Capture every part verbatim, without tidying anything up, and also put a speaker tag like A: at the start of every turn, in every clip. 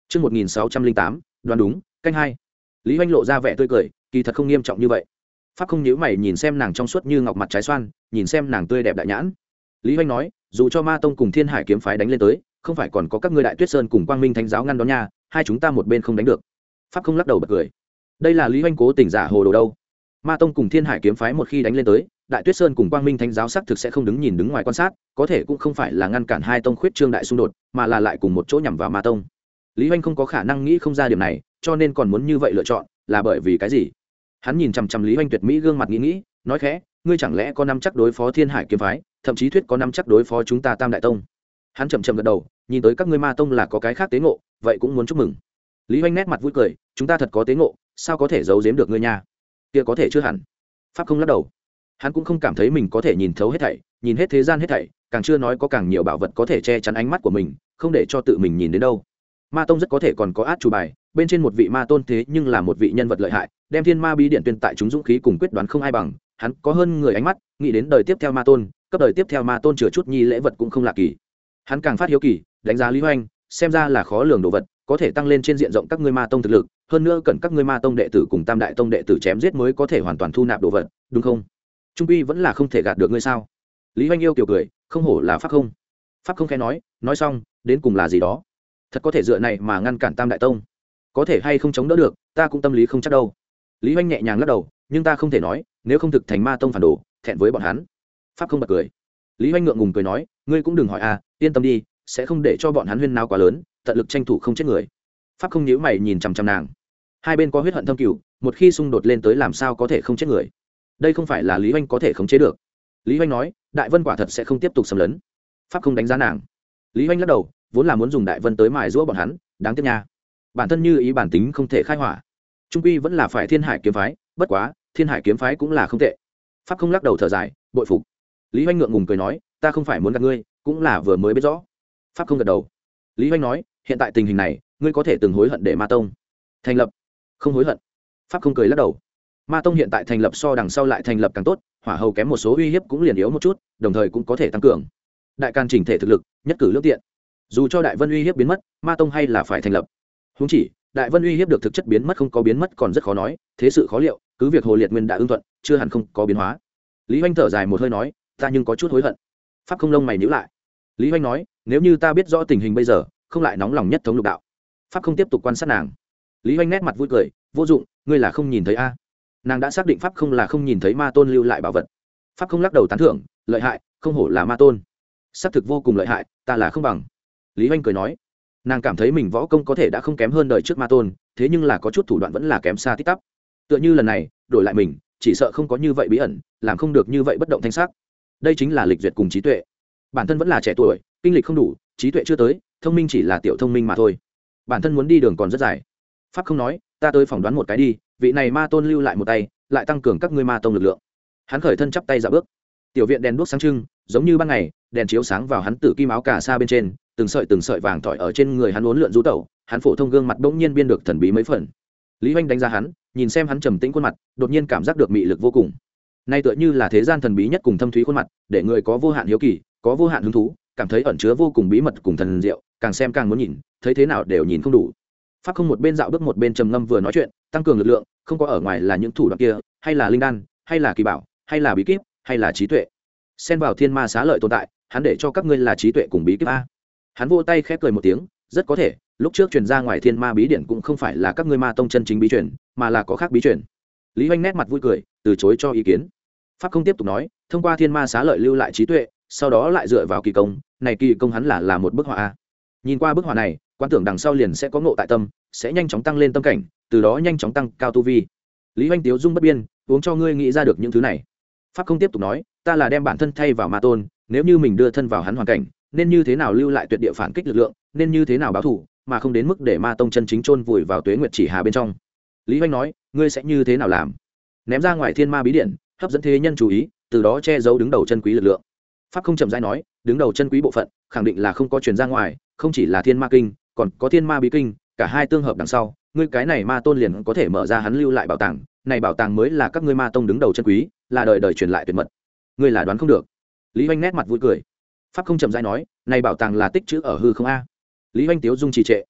A: Chương một nghìn sáu trăm linh tám, đoán đúng, canh hai. Lý Hoành lộ ra vẻ tươi cười, kỳ thật không nghiêm trọng như vậy. Pháp không nhíu mày nhìn xem nàng trong suốt như ngọc mặt trái xoan, nhìn xem nàng tươi đẹp đại nhãn. Lý Hoành nói, dù cho Ma Tông cùng Thiên Hải kiếm phái đánh lên tới, không phải còn có các ngươi Đại Tuyết Sơn cùng Quang Minh Thánh giáo ngăn đó nha, hai chúng ta một bên không đánh được. Pháp không lắc đầu bật cười. Đây là Lý Hoành cố tình giả hồ đồ đâu. Ma Tông cùng Thiên Hải kiếm phái một khi đánh lên tới, Đại Tuyết Sơn cùng Quang Minh Thánh giáo sắc thực sẽ không đứng nhìn đứng ngoài quan sát, có thể cũng không phải là ngăn cản hai tông khuyết trương đại xung đột, mà là lại cùng một chỗ nhằm vào Ma Tông. Lý Hoành không có khả năng nghĩ không ra điểm này, cho nên còn muốn như vậy lựa chọn, là bởi vì cái gì? Hắn nhìn chằm chằm Lý Hoành tuyệt mỹ gương mặt nghĩ nghĩ, nói khẽ, ngươi chẳng lẽ có nắm chắc đối phó Thiên Hải kiếm phái, thậm chí thuyết có nắm chắc đối phó chúng ta Tam đại tông? Hắn chậm chậm gật đầu, nhìn tới các ngươi Ma Tông là có cái khác tế ngộ, vậy cũng muốn chúc mừng. Lý Hoành nét mặt vui cười, chúng ta thật có tế ngộ, sao có thể giấu giếm được ngươi nha? Kia có thể chưa hẳn. Pháp không lắc đầu. Hắn cũng không cảm thấy mình có thể nhìn thấu hết thảy, nhìn hết thế gian hết thảy, càng chưa nói có càng nhiều bảo vật có thể che chắn ánh mắt của mình, không để cho tự mình nhìn đến đâu. Ma Tông rất có thể còn có át chủ bài, bên trên một vị ma tôn thế nhưng là một vị nhân vật lợi hại, đem Thiên Ma bí điện tuyên tại chúng dũng khí cùng quyết đoán không ai bằng, hắn có hơn người ánh mắt, nghĩ đến đời tiếp theo ma tôn, cấp đời tiếp theo ma tôn chừa chút nhi lễ vật cũng không lạ kỳ. Hắn càng phát hiếu kỳ, đánh giá Lý Hoành, xem ra là khó lường đồ vật, có thể tăng lên trên diện rộng các ngươi Ma Tông thực lực, hơn nữa cần các ngươi Ma Tông đệ tử cùng Tam đại tông đệ tử chém giết mới có thể hoàn toàn thu nạp đồ vật, đúng không? Trung quy vẫn là không thể gạt được ngươi sao? Lý Hoành yêu kiều cười, không hổ là Pháp không. Pháp không khẽ nói, nói xong, đến cùng là gì đó? Thật có thể dựa này mà ngăn cản Tam đại tông, có thể hay không chống đỡ được, ta cũng tâm lý không chắc đâu. Lý Hoành nhẹ nhàng lắc đầu, nhưng ta không thể nói, nếu không thực thành Ma Tông phản đồ, thẹn với bọn hắn. Pháp không bật cười. Lý Hoành ngượng ngùng cười nói, ngươi cũng đừng hỏi à, yên tâm đi, sẽ không để cho bọn hắn huyên náo quá lớn, tận lực tranh thủ không chết người. Pháp không nhíu mày nhìn chằm chằm nàng. Hai bên có huyết hận thâm cừu, một khi xung đột lên tới làm sao có thể không chết người? Đây không phải là Lý Hoành có thể khống chế được. Lý Hoành nói, Đại Vân quả thật sẽ không tiếp tục xâm lấn. Pháp không đánh giá nàng. Lý Hoành lắc đầu, vốn là muốn dùng Đại Vân tới mài giũa bọn hắn, đáng tiếc nha. Bản thân như ý bản tính không thể khai hỏa. Trung quy vẫn là phải Thiên Hải kiếm phái, bất quá, Thiên Hải kiếm phái cũng là không tệ. Pháp không lắc đầu thở dài, bội phục. Lý Hoành ngượng ngùng cười nói, ta không phải muốn gạt ngươi, cũng là vừa mới biết rõ. Pháp không gật đầu. Lý Hoành nói, hiện tại tình hình này, ngươi có thể từng hối hận để Ma Tông thành lập? Không hối hận. Pháp không cười lắc đầu. Ma Tông hiện tại thành lập so đằng sau lại thành lập càng tốt, hỏa hầu kém một số uy hiếp cũng liền yếu một chút, đồng thời cũng có thể tăng cường đại can chỉnh thể thực lực, nhất cử lưỡng tiện. Dù cho Đại Vân uy hiếp biến mất, Ma Tông hay là phải thành lập. Huống chỉ, Đại Vân uy hiếp được thực chất biến mất không có biến mất còn rất khó nói, thế sự khó liệu, cứ việc Hồ Liệt Nguyên đã ưng thuận, chưa hẳn không có biến hóa. Lý Hoành thở dài một hơi nói, ta nhưng có chút hối hận. Pháp không lông mày nhíu lại. Lý Hoành nói, nếu như ta biết rõ tình hình bây giờ, không lại nóng lòng nhất thống lục đạo. Pháp không tiếp tục quan sát nàng. Lý Hoành nét mặt vui cười, vô dụng, ngươi là không nhìn thấy a? Nàng đã xác định Pháp không là không nhìn thấy Ma Tôn lưu lại bảo vật. Pháp không lắc đầu tán thưởng, lợi hại, không hổ là Ma Tôn, xác thực vô cùng lợi hại, ta là không bằng. Lý Hoành cười nói, nàng cảm thấy mình võ công có thể đã không kém hơn đời trước Ma Tôn, thế nhưng là có chút thủ đoạn vẫn là kém xa tít tắp. Tựa như lần này đổi lại mình, chỉ sợ không có như vậy bí ẩn, làm không được như vậy bất động thanh sắc. Đây chính là lịch duyệt cùng trí tuệ. Bản thân vẫn là trẻ tuổi, kinh lịch không đủ, trí tuệ chưa tới, thông minh chỉ là tiểu thông minh mà thôi. Bản thân muốn đi đường còn rất dài. Pháp không nói, ta tới phỏng đoán một cái đi, vị này Ma Tôn lưu lại một tay, lại tăng cường các ngươi Ma Tông lực lượng. Hắn khởi thân chắp tay dạo bước. Tiểu viện đèn đuốc sáng trưng, giống như ban ngày, đèn chiếu sáng vào hắn tử kim áo cà sa bên trên, từng sợi từng sợi vàng tỏi ở trên người hắn uốn lượn du tẩu, hắn phổ thông gương mặt bỗng nhiên biên được thần bí mấy phần. Lý Hoành đánh giá hắn, nhìn xem hắn trầm tĩnh khuôn mặt, đột nhiên cảm giác được mị lực vô cùng. Nay tựa như là thế gian thần bí nhất cùng thâm thúy khuôn mặt, để người có vô hạn hiếu kỳ, có vô hạn hứng thú, cảm thấy ẩn chứa vô cùng bí mật cùng thần diệu, càng xem càng muốn nhìn, thấy thế nào đều nhìn không đủ. Pháp không một bên dạo bước một bên trầm ngâm vừa nói chuyện, tăng cường lực lượng, không có ở ngoài là những thủ đoạn kia, hay là linh đan, hay là kỳ bảo, hay là bí kíp, hay là trí tuệ. Xen vào thiên ma xá lợi tồn tại, hắn để cho các ngươi là trí tuệ cùng bí kíp a. Hắn vỗ tay khép cười một tiếng, rất có thể, lúc trước truyền ra ngoài thiên ma bí điển cũng không phải là các ngươi Ma Tông chân chính bí truyền, mà là có khác bí truyền. Lý Hoành nét mặt vui cười, từ chối cho ý kiến. Pháp không tiếp tục nói, thông qua thiên ma xá lợi lưu lại trí tuệ, sau đó lại dựa vào kỳ công, này kỳ công hắn là là một bức họa a. Nhìn qua bức họa này, quan tưởng đằng sau liền sẽ có ngộ tại tâm, sẽ nhanh chóng tăng lên tâm cảnh, từ đó nhanh chóng tăng cao tu vi. Lý Hoành tiếu dung bất biên, uống cho ngươi nghĩ ra được những thứ này. Pháp không tiếp tục nói, ta là đem bản thân thay vào Ma Tôn, nếu như mình đưa thân vào hắn hoàn cảnh, nên như thế nào lưu lại tuyệt địa phản kích lực lượng, nên như thế nào báo thù, mà không đến mức để Ma Tông chân chính chôn vùi vào tuế nguyệt chỉ hà bên trong. Lý Hoành nói, ngươi sẽ như thế nào làm? Ném ra ngoài thiên ma bí điện, hấp dẫn thế nhân chú ý, từ đó che giấu đứng đầu chân quý lực lượng. Pháp không chậm rãi nói, đứng đầu chân quý bộ phận, khẳng định là không có truyền ra ngoài, không chỉ là thiên ma kinh, còn có thiên ma bí kinh, cả hai tương hợp đằng sau, ngươi cái này Ma Tôn liền có thể mở ra hắn lưu lại bảo tàng, này bảo tàng mới là các ngươi Ma Tông đứng đầu chân quý, là đời đời truyền lại tuyệt mật. Ngươi là đoán không được. Lý Hoành nét mặt vui cười. Pháp không chậm rãi nói, này bảo tàng là tích trữ ở hư không a? Lý Hoành tiếu dung trì trệ.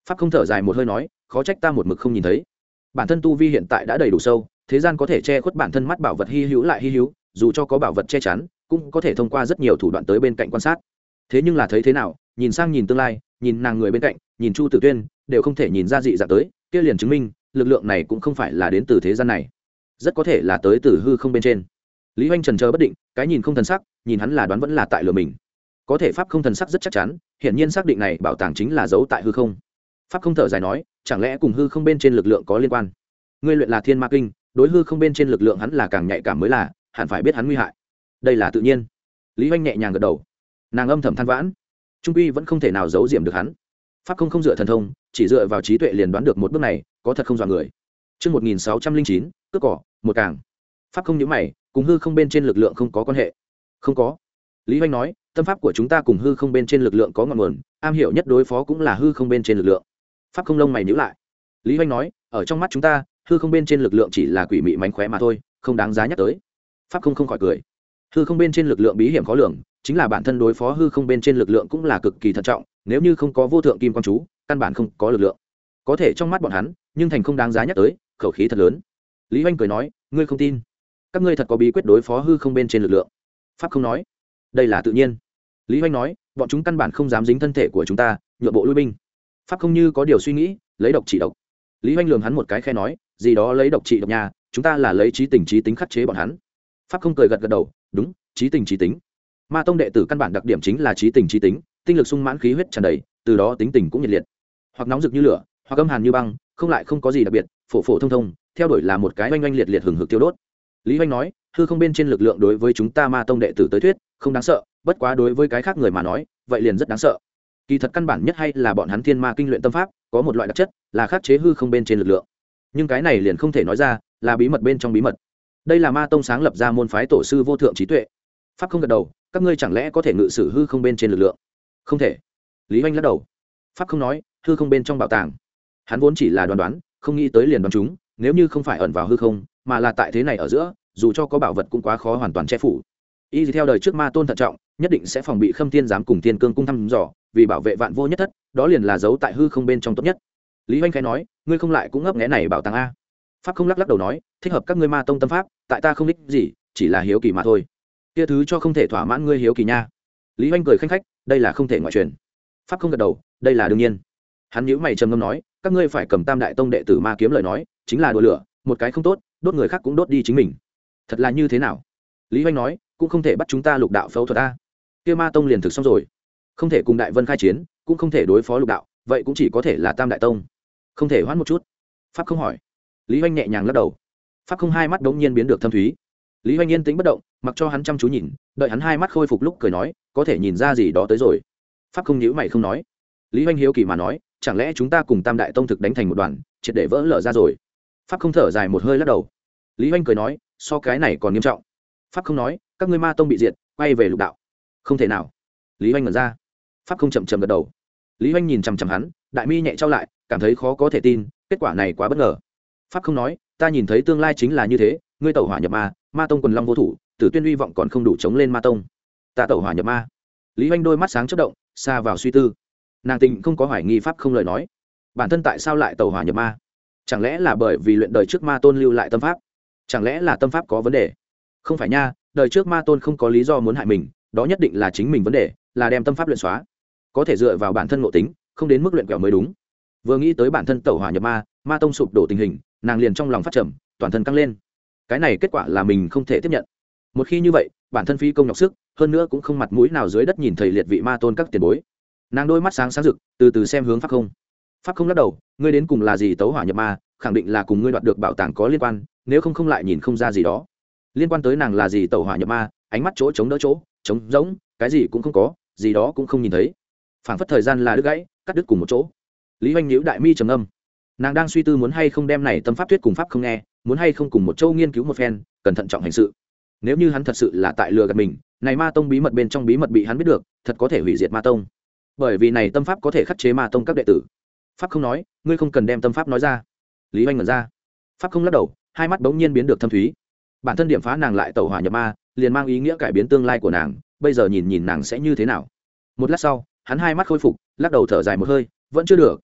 A: pháp không thở dài một hơi nói, khó trách ta một mực không nhìn thấy. Bản thân tu vi hiện tại đã đầy đủ sâu, thế gian có thể che khuất bản thân mắt bảo vật hy hữu lại hy hữu, dù cho có bảo vật che chắn cũng có thể thông qua rất nhiều thủ đoạn tới bên cạnh quan sát. Thế nhưng là thấy thế nào, nhìn sang nhìn tương lai, nhìn nàng người bên cạnh, nhìn Chu Tử Tuyên, đều không thể nhìn ra dị dạng tới, kia liền chứng minh lực lượng này cũng không phải là đến từ thế gian này, rất có thể là tới từ hư không bên trên. Lý Hoành trần chờ bất định, cái nhìn không thần sắc, nhìn hắn là đoán vẫn là tại lừa mình. Có thể pháp không thần sắc rất chắc chắn, hiển nhiên xác định này bảo tàng chính là giấu tại hư không. Pháp không thở dài nói, chẳng lẽ cùng hư không bên trên lực lượng có liên quan? Ngươi luyện là Thiên Ma Kinh, đối hư không bên trên lực lượng hắn là càng nhạy cảm mới là, hẳn phải biết hắn nguy hại. Đây là tự nhiên. Lý Hoành nhẹ nhàng gật đầu. Nàng âm thầm than vãn, trung quy vẫn không thể nào giấu diếm được hắn. Pháp không không dựa thần thông, chỉ dựa vào trí tuệ liền đoán được một bước này, có thật không dọa người. Chương một nghìn sáu trăm linh chín, cướp cỏ, một càng. Pháp không nhíu mày, cùng hư không bên trên lực lượng không có quan hệ. Không có. Lý Hoành nói, tâm pháp của chúng ta cùng hư không bên trên lực lượng có ngọn nguồn, am hiểu nhất đối phó cũng là hư không bên trên lực lượng. Pháp không lông mày nhíu lại. Lý Hoành nói, ở trong mắt chúng ta, hư không bên trên lực lượng chỉ là quỷ mị mánh khóe mà thôi, không đáng giá nhắc tới. Pháp không không khỏi cười. Hư không bên trên lực lượng bí hiểm khó lường, chính là bản thân đối phó hư không bên trên lực lượng cũng là cực kỳ thận trọng, nếu như không có vô thượng kim quang chú, căn bản không có lực lượng. Có thể trong mắt bọn hắn, nhưng thành không đáng giá nhắc tới, khẩu khí thật lớn. Lý Hoành cười nói, ngươi không tin? Các ngươi thật có bí quyết đối phó hư không bên trên lực lượng? Pháp không nói, đây là tự nhiên. Lý Hoành nói, bọn chúng căn bản không dám dính thân thể của chúng ta, nhượng bộ lui binh. Pháp không như có điều suy nghĩ, lấy độc trị độc. Lý Hoành lườm hắn một cái khe nói, gì đó lấy độc trị độc nhà, chúng ta là lấy trí tình trí tính khắc chế bọn hắn. Pháp không cười gật gật đầu, đúng, trí tình trí tính. Ma tông đệ tử căn bản đặc điểm chính là trí tình trí tính, tinh lực sung mãn, khí huyết tràn đầy, từ đó tính tình cũng nhiệt liệt, hoặc nóng rực như lửa, hoặc âm hàn như băng, không lại không có gì đặc biệt, phổ phổ thông thông, theo đuổi là một cái oanh oanh liệt liệt hừng hực tiêu đốt. Lý Hoành nói, hư không bên trên lực lượng đối với chúng ta Ma tông đệ tử tới thuyết không đáng sợ, bất quá đối với cái khác người mà nói, vậy liền rất đáng sợ. Kỳ thật căn bản nhất hay là bọn hắn Thiên Ma Kinh luyện tâm pháp, có một loại đặc chất là khắc chế hư không bên trên lực lượng. Nhưng cái này liền không thể nói ra, là bí mật bên trong bí mật. Đây là Ma tông sáng lập ra môn phái tổ sư vô thượng trí tuệ. Pháp không gật đầu, các ngươi chẳng lẽ có thể ngự sử hư không bên trên lực lượng? Không thể. Lý Hoành lắc đầu. Pháp không nói, hư không bên trong bảo tàng, hắn vốn chỉ là đoán đoán, không nghĩ tới liền đoán chúng, nếu như không phải ẩn vào hư không, mà là tại thế này ở giữa, dù cho có bảo vật cũng quá khó hoàn toàn che phủ. Y theo đời trước Ma tôn thận trọng, nhất định sẽ phòng bị Khâm Thiên giám cùng Thiên Cương cung thăm dò, vì bảo vệ vạn vô nhất thất, đó liền là giấu tại hư không bên trong tốt nhất. Lý Hoành khẽ nói, ngươi không lại cũng ngấp nghé này bảo tàng a? Pháp không lắc lắc đầu nói, thích hợp các ngươi Ma tông tâm pháp, tại ta không đích gì, chỉ là hiếu kỳ mà thôi. Kia thứ cho không thể thỏa mãn ngươi hiếu kỳ nha. Lý Hoành cười khanh khách, đây là không thể ngoại truyền. Pháp không gật đầu, đây là đương nhiên. Hắn nhíu mày trầm ngâm nói, các ngươi phải cầm Tam đại tông đệ tử Ma kiếm lời nói, chính là đùa lửa, một cái không tốt, đốt người khác cũng đốt đi chính mình. Thật là như thế nào? Lý Hoành nói, cũng không thể bắt chúng ta lục đạo phẫu thuật a. Kia Ma tông liền thực xong rồi, không thể cùng Đại Vân khai chiến, cũng không thể đối phó lục đạo, vậy cũng chỉ có thể là Tam đại tông. Không thể hoãn một chút? Pháp không hỏi. Lý Hoành nhẹ nhàng lắc đầu. Pháp không hai mắt đống nhiên biến được thâm thúy. Lý Hoành yên tĩnh bất động, mặc cho hắn chăm chú nhìn, đợi hắn hai mắt khôi phục lúc cười nói, có thể nhìn ra gì đó tới rồi. Pháp không nhíu mày không nói. Lý Hoành hiếu kỳ mà nói, chẳng lẽ chúng ta cùng Tam đại tông thực đánh thành một đoàn, triệt để vỡ lở ra rồi? Pháp không thở dài một hơi lắc đầu. Lý Hoành cười nói, so cái này còn nghiêm trọng. Pháp không nói, các ngươi Ma tông bị diệt, quay về lục đạo. Không thể nào. Lý Hoành ngẩn ra. Pháp không chậm chậm gật đầu. Lý Hoành nhìn chằm chằm hắn, đại mi nhẹ trao lại, cảm thấy khó có thể tin, kết quả này quá bất ngờ. Pháp không nói, ta nhìn thấy tương lai chính là như thế, ngươi tẩu hỏa nhập ma, Ma tông quần long vô thủ, Tử Tuyên uy vọng còn không đủ chống lên Ma tông. Ta tẩu hỏa nhập ma. Lý Hoành đôi mắt sáng chớp động, xa vào suy tư. Nàng tình không có hoài nghi Pháp không lời nói. Bản thân tại sao lại tẩu hỏa nhập ma? Chẳng lẽ là bởi vì luyện đời trước Ma tôn lưu lại tâm pháp? Chẳng lẽ là tâm pháp có vấn đề? Không phải nha, đời trước Ma tôn không có lý do muốn hại mình, đó nhất định là chính mình vấn đề, là đem tâm pháp luyện xóa. Có thể dựa vào bản thân ngộ tính, không đến mức luyện quẹo mới đúng. Vừa nghĩ tới bản thân tẩu hỏa nhập ma, Ma tông sụp đổ tình hình, nàng liền trong lòng phát trầm, toàn thân căng lên. Cái này kết quả là mình không thể tiếp nhận. Một khi như vậy, bản thân phi công nhọc sức, hơn nữa cũng không mặt mũi nào dưới đất nhìn thầy liệt vị Ma tôn các tiền bối. Nàng đôi mắt sáng sáng rực, từ từ xem hướng Pháp không. Pháp không lắc đầu, ngươi đến cùng là gì tấu hỏa nhập ma, khẳng định là cùng ngươi đoạt được bảo tàng có liên quan, nếu không không lại nhìn không ra gì đó. Liên quan tới nàng là gì tẩu hỏa nhập ma, ánh mắt chỗ chống đỡ chỗ, trống rỗng, cái gì cũng không có, gì đó cũng không nhìn thấy. Phảng phất thời gian là đứt gãy, cắt đứt cùng một chỗ. Lý Hoành nhíu đại mi trầm ngâm. Nàng đang suy tư muốn hay không đem này tâm pháp thuyết cùng Pháp không nghe, muốn hay không cùng một châu nghiên cứu một phen, cẩn thận trọng hành sự. Nếu như hắn thật sự là tại lừa gạt mình, này Ma tông bí mật bên trong bí mật bị hắn biết được, thật có thể hủy diệt Ma tông. Bởi vì này tâm pháp có thể khắc chế Ma tông các đệ tử. Pháp không nói, ngươi không cần đem tâm pháp nói ra. Lý Hoành ngẩn ra. Pháp không lắc đầu, hai mắt bỗng nhiên biến được thâm thúy. Bản thân điểm phá nàng lại tẩu hỏa nhập ma, liền mang ý nghĩa cải biến tương lai của nàng, bây giờ nhìn nhìn nàng sẽ như thế nào. Một lát sau, hắn hai mắt khôi phục, lắc đầu thở dài một hơi, vẫn chưa được.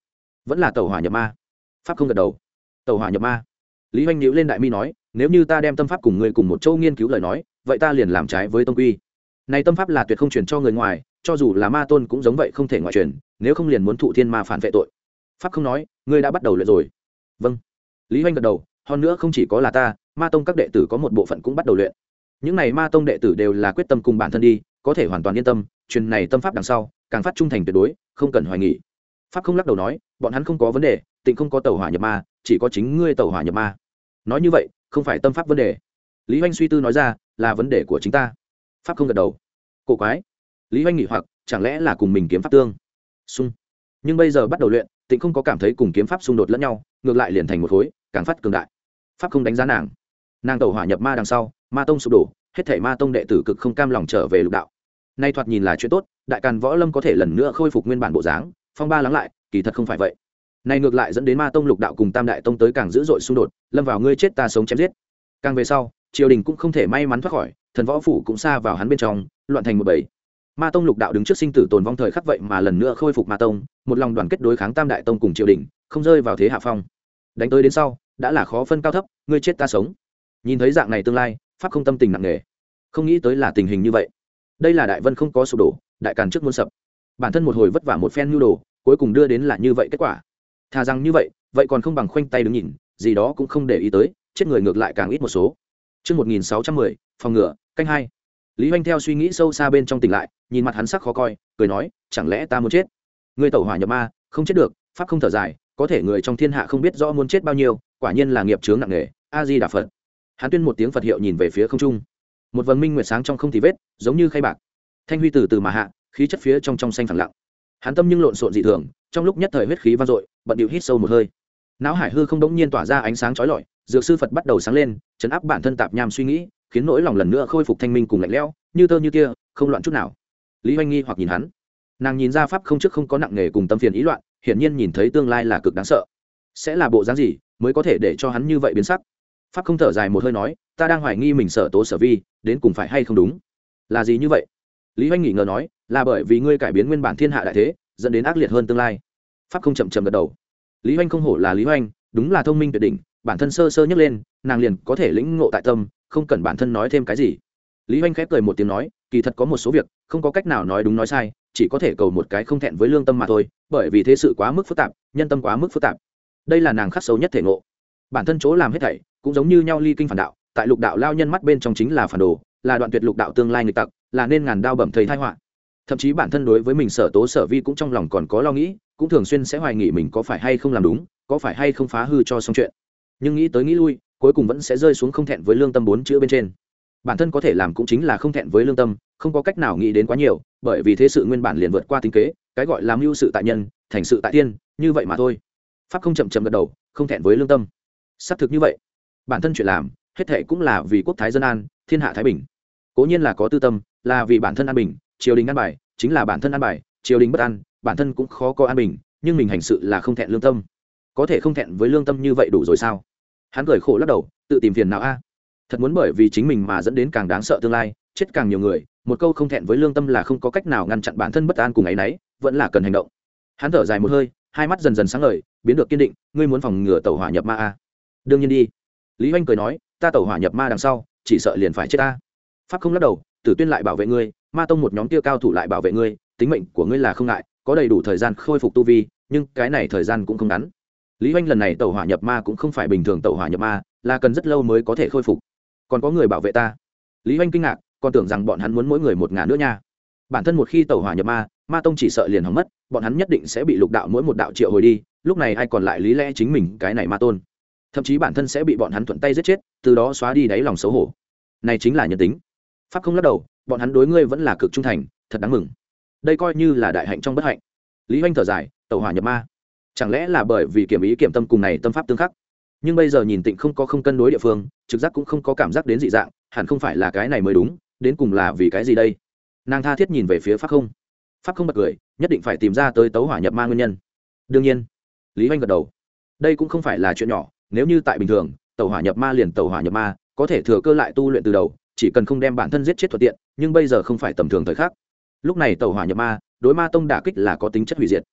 A: vẫn là tẩu hỏa nhập ma. Pháp không gật đầu. Tẩu hỏa nhập ma. Lý Hoành nhíu lên đại mi nói, nếu như ta đem tâm pháp cùng ngươi cùng một chỗ nghiên cứu lời nói, vậy ta liền làm trái với tông quy. Này tâm pháp là tuyệt không truyền cho người ngoài, cho dù là ma tôn cũng giống vậy không thể ngoại truyền, nếu không liền muốn thụ thiên ma phản vệ tội. Pháp không nói, ngươi đã bắt đầu luyện rồi. Vâng. Lý Hoành gật đầu, hơn nữa không chỉ có là ta, ma tông các đệ tử có một bộ phận cũng bắt đầu luyện. Những này ma tông đệ tử đều là quyết tâm cùng bản thân đi, có thể hoàn toàn yên tâm, truyền này tâm pháp đằng sau, càng phát trung thành tuyệt đối, không cần hoài nghi. Pháp không lắc đầu nói, bọn hắn không có vấn đề, tịnh không có tẩu hỏa nhập ma, chỉ có chính ngươi tẩu hỏa nhập ma. Nói như vậy, không phải tâm pháp vấn đề. Lý Hoành suy tư nói ra, là vấn đề của chính ta. Pháp không gật đầu. Cổ quái. Lý Hoành nghĩ hoặc, chẳng lẽ là cùng mình kiếm pháp tương xung? Nhưng bây giờ bắt đầu luyện, tịnh không có cảm thấy cùng kiếm pháp xung đột lẫn nhau, ngược lại liền thành một khối, càng phát cường đại. Pháp không đánh giá nàng. Nàng tẩu hỏa nhập ma đằng sau, ma tông sụp đổ, hết thảy ma tông đệ tử cực không cam lòng trở về lục đạo. Nay thoạt nhìn là chuyện tốt, đại càn võ lâm có thể lần nữa khôi phục nguyên bản bộ dáng, phong ba lắng lại, kỳ thật không phải vậy. Này ngược lại dẫn đến ma tông lục đạo cùng tam đại tông tới càng dữ dội xung đột, lâm vào ngươi chết ta sống chém giết. Càng về sau, triều đình cũng không thể may mắn thoát khỏi, thần võ phủ cũng xa vào hắn bên trong, loạn thành một bầy. Ma tông lục đạo đứng trước sinh tử tồn vong thời khắc vậy mà lần nữa khôi phục ma tông, một lòng đoàn kết đối kháng tam đại tông cùng triều đình, không rơi vào thế hạ phong. Đánh tới đến sau, đã là khó phân cao thấp, ngươi chết ta sống. Nhìn thấy dạng này tương lai, pháp không tâm tình nặng nề, không nghĩ tới là tình hình như vậy. Đây là đại vân không có sụp đổ, đại càn trước muôn sập. Bản thân một hồi vất vả một phen nhu đồ, cuối cùng đưa đến là như vậy kết quả. Thà rằng như vậy, vậy còn không bằng khoanh tay đứng nhìn, gì đó cũng không để ý tới, chết người ngược lại càng ít một số. Chương một nghìn sáu trăm mười, phòng ngựa, canh hai. Lý Hoành theo suy nghĩ sâu xa bên trong tỉnh lại, nhìn mặt hắn sắc khó coi, cười nói, chẳng lẽ ta muốn chết? Ngươi tẩu hỏa nhập ma, không chết được, pháp không thở dài, có thể người trong thiên hạ không biết rõ muốn chết bao nhiêu, quả nhiên là nghiệp chướng nặng nề. A Di Đà Phật. Hắn tuyên một tiếng Phật hiệu nhìn về phía không trung. Một vầng minh nguyệt sáng trong không thì vết, giống như khay bạc. Thanh huy từ từ mà hạ, khí chất phía trong trong xanh phẳng lặng. Hắn tâm nhưng lộn xộn dị thường, trong lúc nhất thời huyết khí vang dội, bận điệu hít sâu một hơi. Não hải hư không đống nhiên tỏa ra ánh sáng chói lọi, dược sư Phật bắt đầu sáng lên, chấn áp bản thân tạp nham suy nghĩ, khiến nỗi lòng lần nữa khôi phục thanh minh cùng lạnh lẽo, như tơ như tia, không loạn chút nào. Lý Hoành nghi hoặc nhìn hắn, nàng nhìn ra pháp không trước không có nặng nghề cùng tâm phiền ý loạn, hiển nhiên nhìn thấy tương lai là cực đáng sợ. Sẽ là bộ dáng gì mới có thể để cho hắn như vậy biến sắc? Pháp không thở dài một hơi nói, ta đang hoài nghi mình sợ tố sở vi, đến cùng phải hay không đúng? Là gì như vậy? Lý Hoành nghỉ ngờ nói, là bởi vì ngươi cải biến nguyên bản thiên hạ đại thế, dẫn đến ác liệt hơn tương lai. Pháp không chậm chậm gật đầu. Lý Hoành không hổ là Lý Hoành, đúng là thông minh tuyệt đỉnh, bản thân sơ sơ nhấc lên, nàng liền có thể lĩnh ngộ tại tâm, không cần bản thân nói thêm cái gì. Lý Hoành khép cười một tiếng nói, kỳ thật có một số việc không có cách nào nói đúng nói sai, chỉ có thể cầu một cái không thẹn với lương tâm mà thôi, bởi vì thế sự quá mức phức tạp, nhân tâm quá mức phức tạp. Đây là nàng khắc sâu nhất thể ngộ. Bản thân chỗ làm hết thảy cũng giống như nhau ly kinh phản đạo, tại lục đạo lao nhân mắt bên trong chính là phản đồ, là đoạn tuyệt lục đạo tương lai nghịch tặc, là nên ngàn đao bẩm thầy tai họa. Thậm chí bản thân đối với mình sở tố sở vi cũng trong lòng còn có lo nghĩ, cũng thường xuyên sẽ hoài nghi mình có phải hay không làm đúng, có phải hay không phá hư cho xong chuyện. Nhưng nghĩ tới nghĩ lui, cuối cùng vẫn sẽ rơi xuống không thẹn với lương tâm bốn chữ bên trên. Bản thân có thể làm cũng chính là không thẹn với lương tâm, không có cách nào nghĩ đến quá nhiều, bởi vì thế sự nguyên bản liền vượt qua tính kế, cái gọi là mưu sự tại nhân, thành sự tại tiên, như vậy mà thôi. Pháp không chậm chậm gật đầu, không thẹn với lương tâm. Xác thực như vậy. Bản thân chuyện làm, hết thảy cũng là vì quốc thái dân an, thiên hạ thái bình. Cố nhiên là có tư tâm, là vì bản thân an bình, triều đình an bài, chính là bản thân an bài, triều đình bất an, bản thân cũng khó có an bình, nhưng mình hành sự là không thẹn lương tâm. Có thể không thẹn với lương tâm như vậy đủ rồi sao? Hắn cười khổ lắc đầu, tự tìm phiền não a. Thật muốn bởi vì chính mình mà dẫn đến càng đáng sợ tương lai, chết càng nhiều người, một câu không thẹn với lương tâm là không có cách nào ngăn chặn bản thân bất an cùng ấy nấy, vẫn là cần hành động. Hắn thở dài một hơi, hai mắt dần dần sáng ngời, biến được kiên định, ngươi muốn phòng ngừa tẩu hỏa nhập ma a? Đương nhiên đi. Lý Hoành cười nói, ta tẩu hỏa nhập ma đằng sau, chỉ sợ liền phải chết ta. Pháp không lắc đầu, Tử Tuyên lại bảo vệ ngươi, ma tông một nhóm kia cao thủ lại bảo vệ ngươi, tính mệnh của ngươi là không ngại, có đầy đủ thời gian khôi phục tu vi, nhưng cái này thời gian cũng không ngắn. Lý Hoành lần này tẩu hỏa nhập ma cũng không phải bình thường tẩu hỏa nhập ma, là cần rất lâu mới có thể khôi phục. Còn có người bảo vệ ta? Lý Hoành kinh ngạc, còn tưởng rằng bọn hắn muốn mỗi người một ngàn nữa nha. Bản thân một khi tẩu hỏa nhập ma, ma tông chỉ sợ liền hỏng mất, bọn hắn nhất định sẽ bị lục đạo mỗi một đạo triệu hồi đi, lúc này ai còn lại lý lẽ chính mình cái này ma tôn. Thậm chí bản thân sẽ bị bọn hắn thuận tay giết chết, từ đó xóa đi đáy lòng xấu hổ. Này chính là nhân tính. Pháp không lắc đầu, bọn hắn đối ngươi vẫn là cực trung thành, thật đáng mừng. Đây coi như là đại hạnh trong bất hạnh. Lý Hoành thở dài, tẩu hỏa nhập ma, chẳng lẽ là bởi vì kiểm ý kiểm tâm cùng này tâm pháp tương khắc? Nhưng bây giờ nhìn Tịnh không có không cân đối địa phương, trực giác cũng không có cảm giác đến dị dạng, hẳn không phải là cái này mới đúng, đến cùng là vì cái gì đây? Nàng tha thiết nhìn về phía Pháp không. Pháp không bật cười, nhất định phải tìm ra tới tẩu hỏa nhập ma nguyên nhân. Đương nhiên. Lý Hoành gật đầu. Đây cũng không phải là chuyện nhỏ, nếu như tại bình thường, tẩu hỏa nhập ma liền tẩu hỏa nhập ma, có thể thừa cơ lại tu luyện từ đầu, chỉ cần không đem bản thân giết chết thuận tiện, nhưng bây giờ không phải tầm thường thời khắc. Lúc này tẩu hỏa nhập ma, đối ma tông đả kích là có tính chất hủy diệt.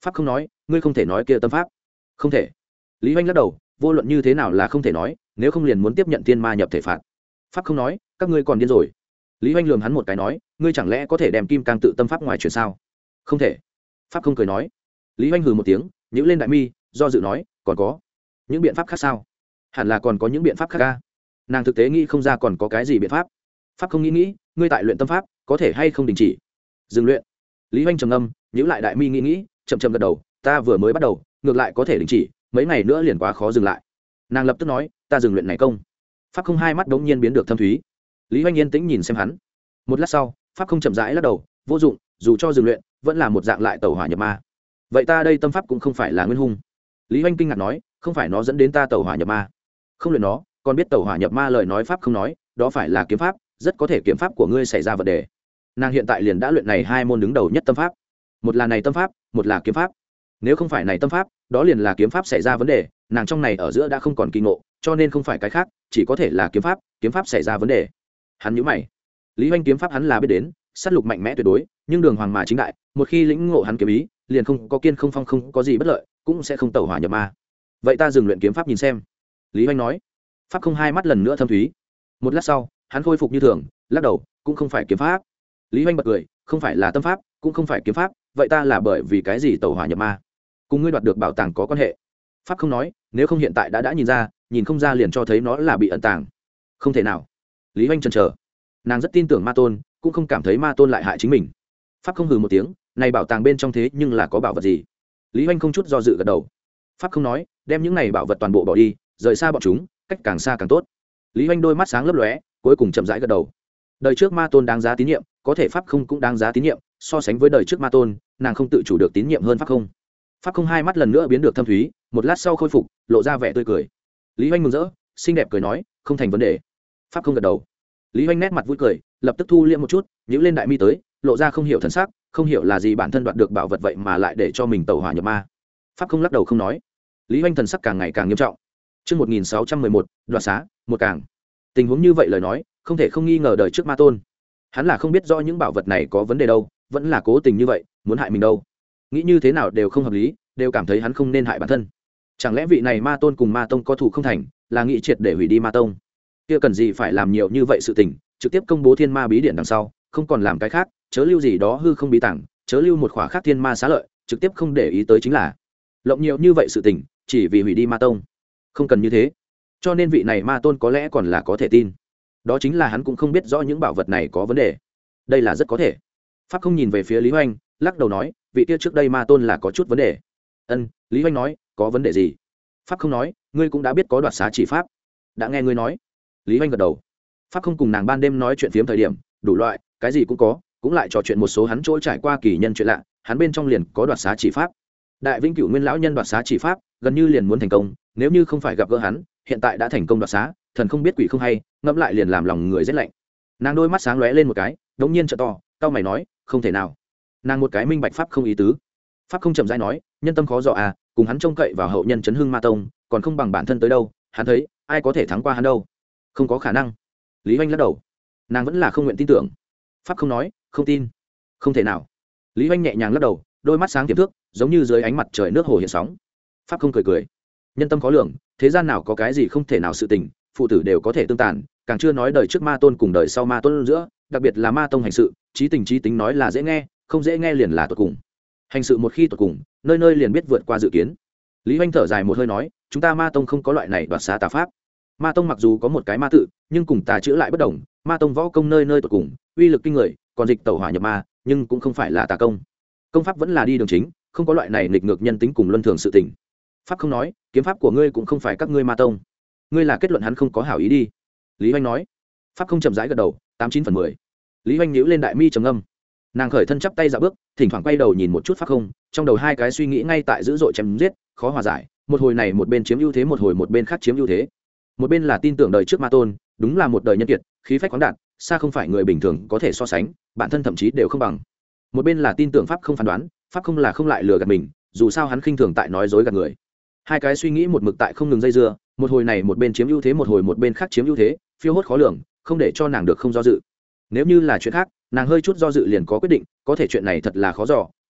A: pháp không nói, ngươi không thể nói kia tâm pháp. Không thể. Lý Hoành lắc đầu, vô luận như thế nào là không thể nói, nếu không liền muốn tiếp nhận thiên ma nhập thể phạt. Pháp không nói, các ngươi còn điên rồi. Lý Hoành lườm hắn một cái nói, ngươi chẳng lẽ có thể đem kim cang tự tâm pháp ngoài truyền sao? Không thể. Pháp không cười nói. Lý Hoành hừ một tiếng, nhíu lên đại mi, do dự nói, còn có những biện pháp khác sao? Hẳn là còn có những biện pháp khác a. Nàng thực tế nghĩ không ra còn có cái gì biện pháp. Pháp không nghĩ nghĩ, ngươi tại luyện tâm pháp, có thể hay không đình chỉ? Dừng luyện. Lý Hoành trầm ngâm, nhíu lại đại mi nghĩ nghĩ, chậm chậm gật đầu, ta vừa mới bắt đầu, ngược lại có thể đình chỉ, mấy ngày nữa liền quá khó dừng lại. Nàng lập tức nói, ta dừng luyện này công. Pháp không hai mắt đống nhiên biến được thâm thúy. Lý Hoành yên tĩnh nhìn xem hắn. Một lát sau, Pháp không chậm rãi lắc đầu, vô dụng, dù cho dừng luyện, vẫn là một dạng lại tẩu hỏa nhập ma. Vậy ta đây tâm pháp cũng không phải là nguyên hung. Lý Hoành kinh ngạc nói, không phải nó dẫn đến ta tẩu hỏa nhập ma. Không luyện nó, còn biết tẩu hỏa nhập ma lời nói Pháp không nói, đó phải là kiếm pháp, rất có thể kiếm pháp của ngươi xảy ra vấn đề. Nàng hiện tại liền đã luyện này hai môn đứng đầu nhất tâm pháp, một là này tâm pháp, một là kiếm pháp. Nếu không phải này tâm pháp, đó liền là kiếm pháp xảy ra vấn đề, nàng trong này ở giữa đã không còn kỳ ngộ, cho nên không phải cái khác, chỉ có thể là kiếm pháp, kiếm pháp xảy ra vấn đề. Hắn nhíu mày. Lý Hoành kiếm pháp hắn là biết đến, sát lục mạnh mẽ tuyệt đối, nhưng đường hoàng mà chính đại, một khi lĩnh ngộ hắn kiếm ý, liền không có kiên không phong không có gì bất lợi, cũng sẽ không tẩu hỏa nhập ma. Vậy ta dừng luyện kiếm pháp nhìn xem. Lý Hoành nói. Pháp không hai mắt lần nữa thâm thúy. Một lát sau, hắn khôi phục như thường, lắc đầu, cũng không phải kiếm pháp. Lý Hoành bật cười, không phải là tâm pháp, cũng không phải kiếm pháp, vậy ta là bởi vì cái gì tẩu hỏa nhập ma? Cùng ngươi đoạt được bảo tàng có quan hệ. Pháp không nói, nếu không hiện tại đã đã nhìn ra, nhìn không ra liền cho thấy nó là bị ẩn tàng. Không thể nào. Lý Hoành chần chờ. Nàng rất tin tưởng ma tôn, cũng không cảm thấy ma tôn lại hại chính mình. Pháp không hừ một tiếng, này bảo tàng bên trong thế nhưng là có bảo vật gì? Lý Hoành không chút do dự gật đầu. Pháp không nói, đem những này bảo vật toàn bộ bỏ đi, rời xa bọn chúng, cách càng xa càng tốt. Lý Hoành đôi mắt sáng lấp lóe, cuối cùng chậm rãi gật đầu. Đời trước ma tôn đáng giá tín nhiệm, có thể Pháp không cũng đáng giá tín nhiệm, so sánh với đời trước ma tôn, nàng không tự chủ được tín nhiệm hơn Pháp không. Pháp không hai mắt lần nữa biến được thâm thúy, một lát sau khôi phục, lộ ra vẻ tươi cười. Lý Hoành mừng rỡ, xinh đẹp cười nói, không thành vấn đề. Pháp không gật đầu. Lý Hoành nét mặt vui cười, lập tức thu liễm một chút, nhíu lên đại mi tới, lộ ra không hiểu thần sắc, không hiểu là gì bản thân đoạt được bảo vật vậy mà lại để cho mình tẩu hỏa nhập ma. Pháp không lắc đầu không nói. Lý Hoành thần sắc càng ngày càng nghiêm trọng. Chương một nghìn sáu trăm mười một, đoạt xá, một càng. Tình huống như vậy lời nói, không thể không nghi ngờ đời trước ma tôn. Hắn là không biết rõ những bảo vật này có vấn đề đâu, vẫn là cố tình như vậy, muốn hại mình đâu. Nghĩ như thế nào đều không hợp lý, đều cảm thấy hắn không nên hại bản thân. Chẳng lẽ vị này ma tôn cùng ma tông có thù không thành, là nghĩ triệt để hủy đi ma tông? Kia cần gì phải làm nhiều như vậy sự tình, trực tiếp công bố thiên ma bí điển đằng sau, không còn làm cái khác, chớ lưu gì đó hư không bí tàng, chớ lưu một khỏa khác thiên ma xá lợi, trực tiếp không để ý tới chính là. Lộng nhiều như vậy sự tình, chỉ vì hủy đi ma tông. Không cần như thế. Cho nên vị này ma tôn có lẽ còn là có thể tin. Đó chính là hắn cũng không biết rõ những bảo vật này có vấn đề. Đây là rất có thể. Pháp không nhìn về phía Lý Hoành, lắc đầu nói, vị kia trước đây ma tôn là có chút vấn đề. Ân, Lý Hoành nói, có vấn đề gì? Pháp không nói, ngươi cũng đã biết có đoạt xá chỉ pháp. Đã nghe ngươi nói. Lý Hoành gật đầu. Pháp không cùng nàng ban đêm nói chuyện phiếm thời điểm, đủ loại, cái gì cũng có, cũng lại trò chuyện một số hắn trôi trải qua kỳ nhân chuyện lạ, hắn bên trong liền có đoạt xá chỉ pháp. Đại Vĩnh Cửu Nguyên lão nhân đoạt xá chỉ pháp, gần như liền muốn thành công, nếu như không phải gặp gỡ hắn, hiện tại đã thành công đoạt xá, thần không biết quỷ không hay, ngẫm lại liền làm lòng người rét lạnh. Nàng đôi mắt sáng lóe lên một cái, đống nhiên trợ to, cao mày nói, không thể nào. Nàng một cái minh bạch pháp không ý tứ. Pháp không chậm rãi nói, nhân tâm khó dò à, cùng hắn trông cậy vào hậu nhân chấn hưng ma tông, còn không bằng bản thân tới đâu, hắn thấy, ai có thể thắng qua hắn đâu? Không có khả năng. Lý Hoành lắc đầu. Nàng vẫn là không nguyện tin tưởng. Pháp không nói, không tin. Không thể nào. Lý Hoành nhẹ nhàng lắc đầu, đôi mắt sáng tiềm thước, giống như dưới ánh mặt trời nước hồ hiện sóng. Pháp không cười cười. Nhân tâm khó lường, thế gian nào có cái gì không thể nào sự tình, phụ tử đều có thể tương tàn, càng chưa nói đời trước ma tôn cùng đời sau ma tôn giữa, đặc biệt là ma tông hành sự, trí tình trí tính nói là dễ nghe, không dễ nghe liền là tuột cùng. Hành sự một khi tuột cùng, nơi nơi liền biết vượt qua dự kiến. Lý Hoành thở dài một hơi nói, chúng ta ma tông không có loại này đoạt xá tà pháp. Ma tông mặc dù có một cái ma tự, nhưng cùng tà chữ lại bất đồng, ma tông võ công nơi nơi tuột cùng, uy lực kinh người, còn dịch tẩu hỏa nhập ma, nhưng cũng không phải là tà công. Công pháp vẫn là đi đường chính, không có loại này nghịch ngược nhân tính cùng luân thường sự tình. Pháp không nói, kiếm pháp của ngươi cũng không phải các ngươi ma tông. Ngươi là kết luận hắn không có hảo ý đi. Lý Hoành nói. Pháp không chậm rãi gật đầu, tám chín phần mười. Lý Hoành nhíu lên đại mi trầm ngâm. Nàng khởi thân chắp tay dạo bước, thỉnh thoảng quay đầu nhìn một chút Pháp không, trong đầu hai cái suy nghĩ ngay tại dữ dội chém giết, khó hòa giải, một hồi này một bên chiếm ưu thế, một hồi một bên khác chiếm ưu thế. Một bên là tin tưởng đời trước ma tôn, đúng là một đời nhân kiệt, khí phách khoáng đạt, xa không phải người bình thường có thể so sánh, bản thân thậm chí đều không bằng. Một bên là tin tưởng Pháp không phán đoán, Pháp không là không lại lừa gạt mình, dù sao hắn khinh thường tại nói dối gạt người. Hai cái suy nghĩ một mực tại không ngừng dây dưa, một hồi này một bên chiếm ưu thế, một hồi một bên khác chiếm ưu thế, phiêu hốt khó lường, không để cho nàng được không do dự. Nếu như là chuyện khác, nàng hơi chút do dự liền có quyết định, có thể chuyện này thật là khó dò,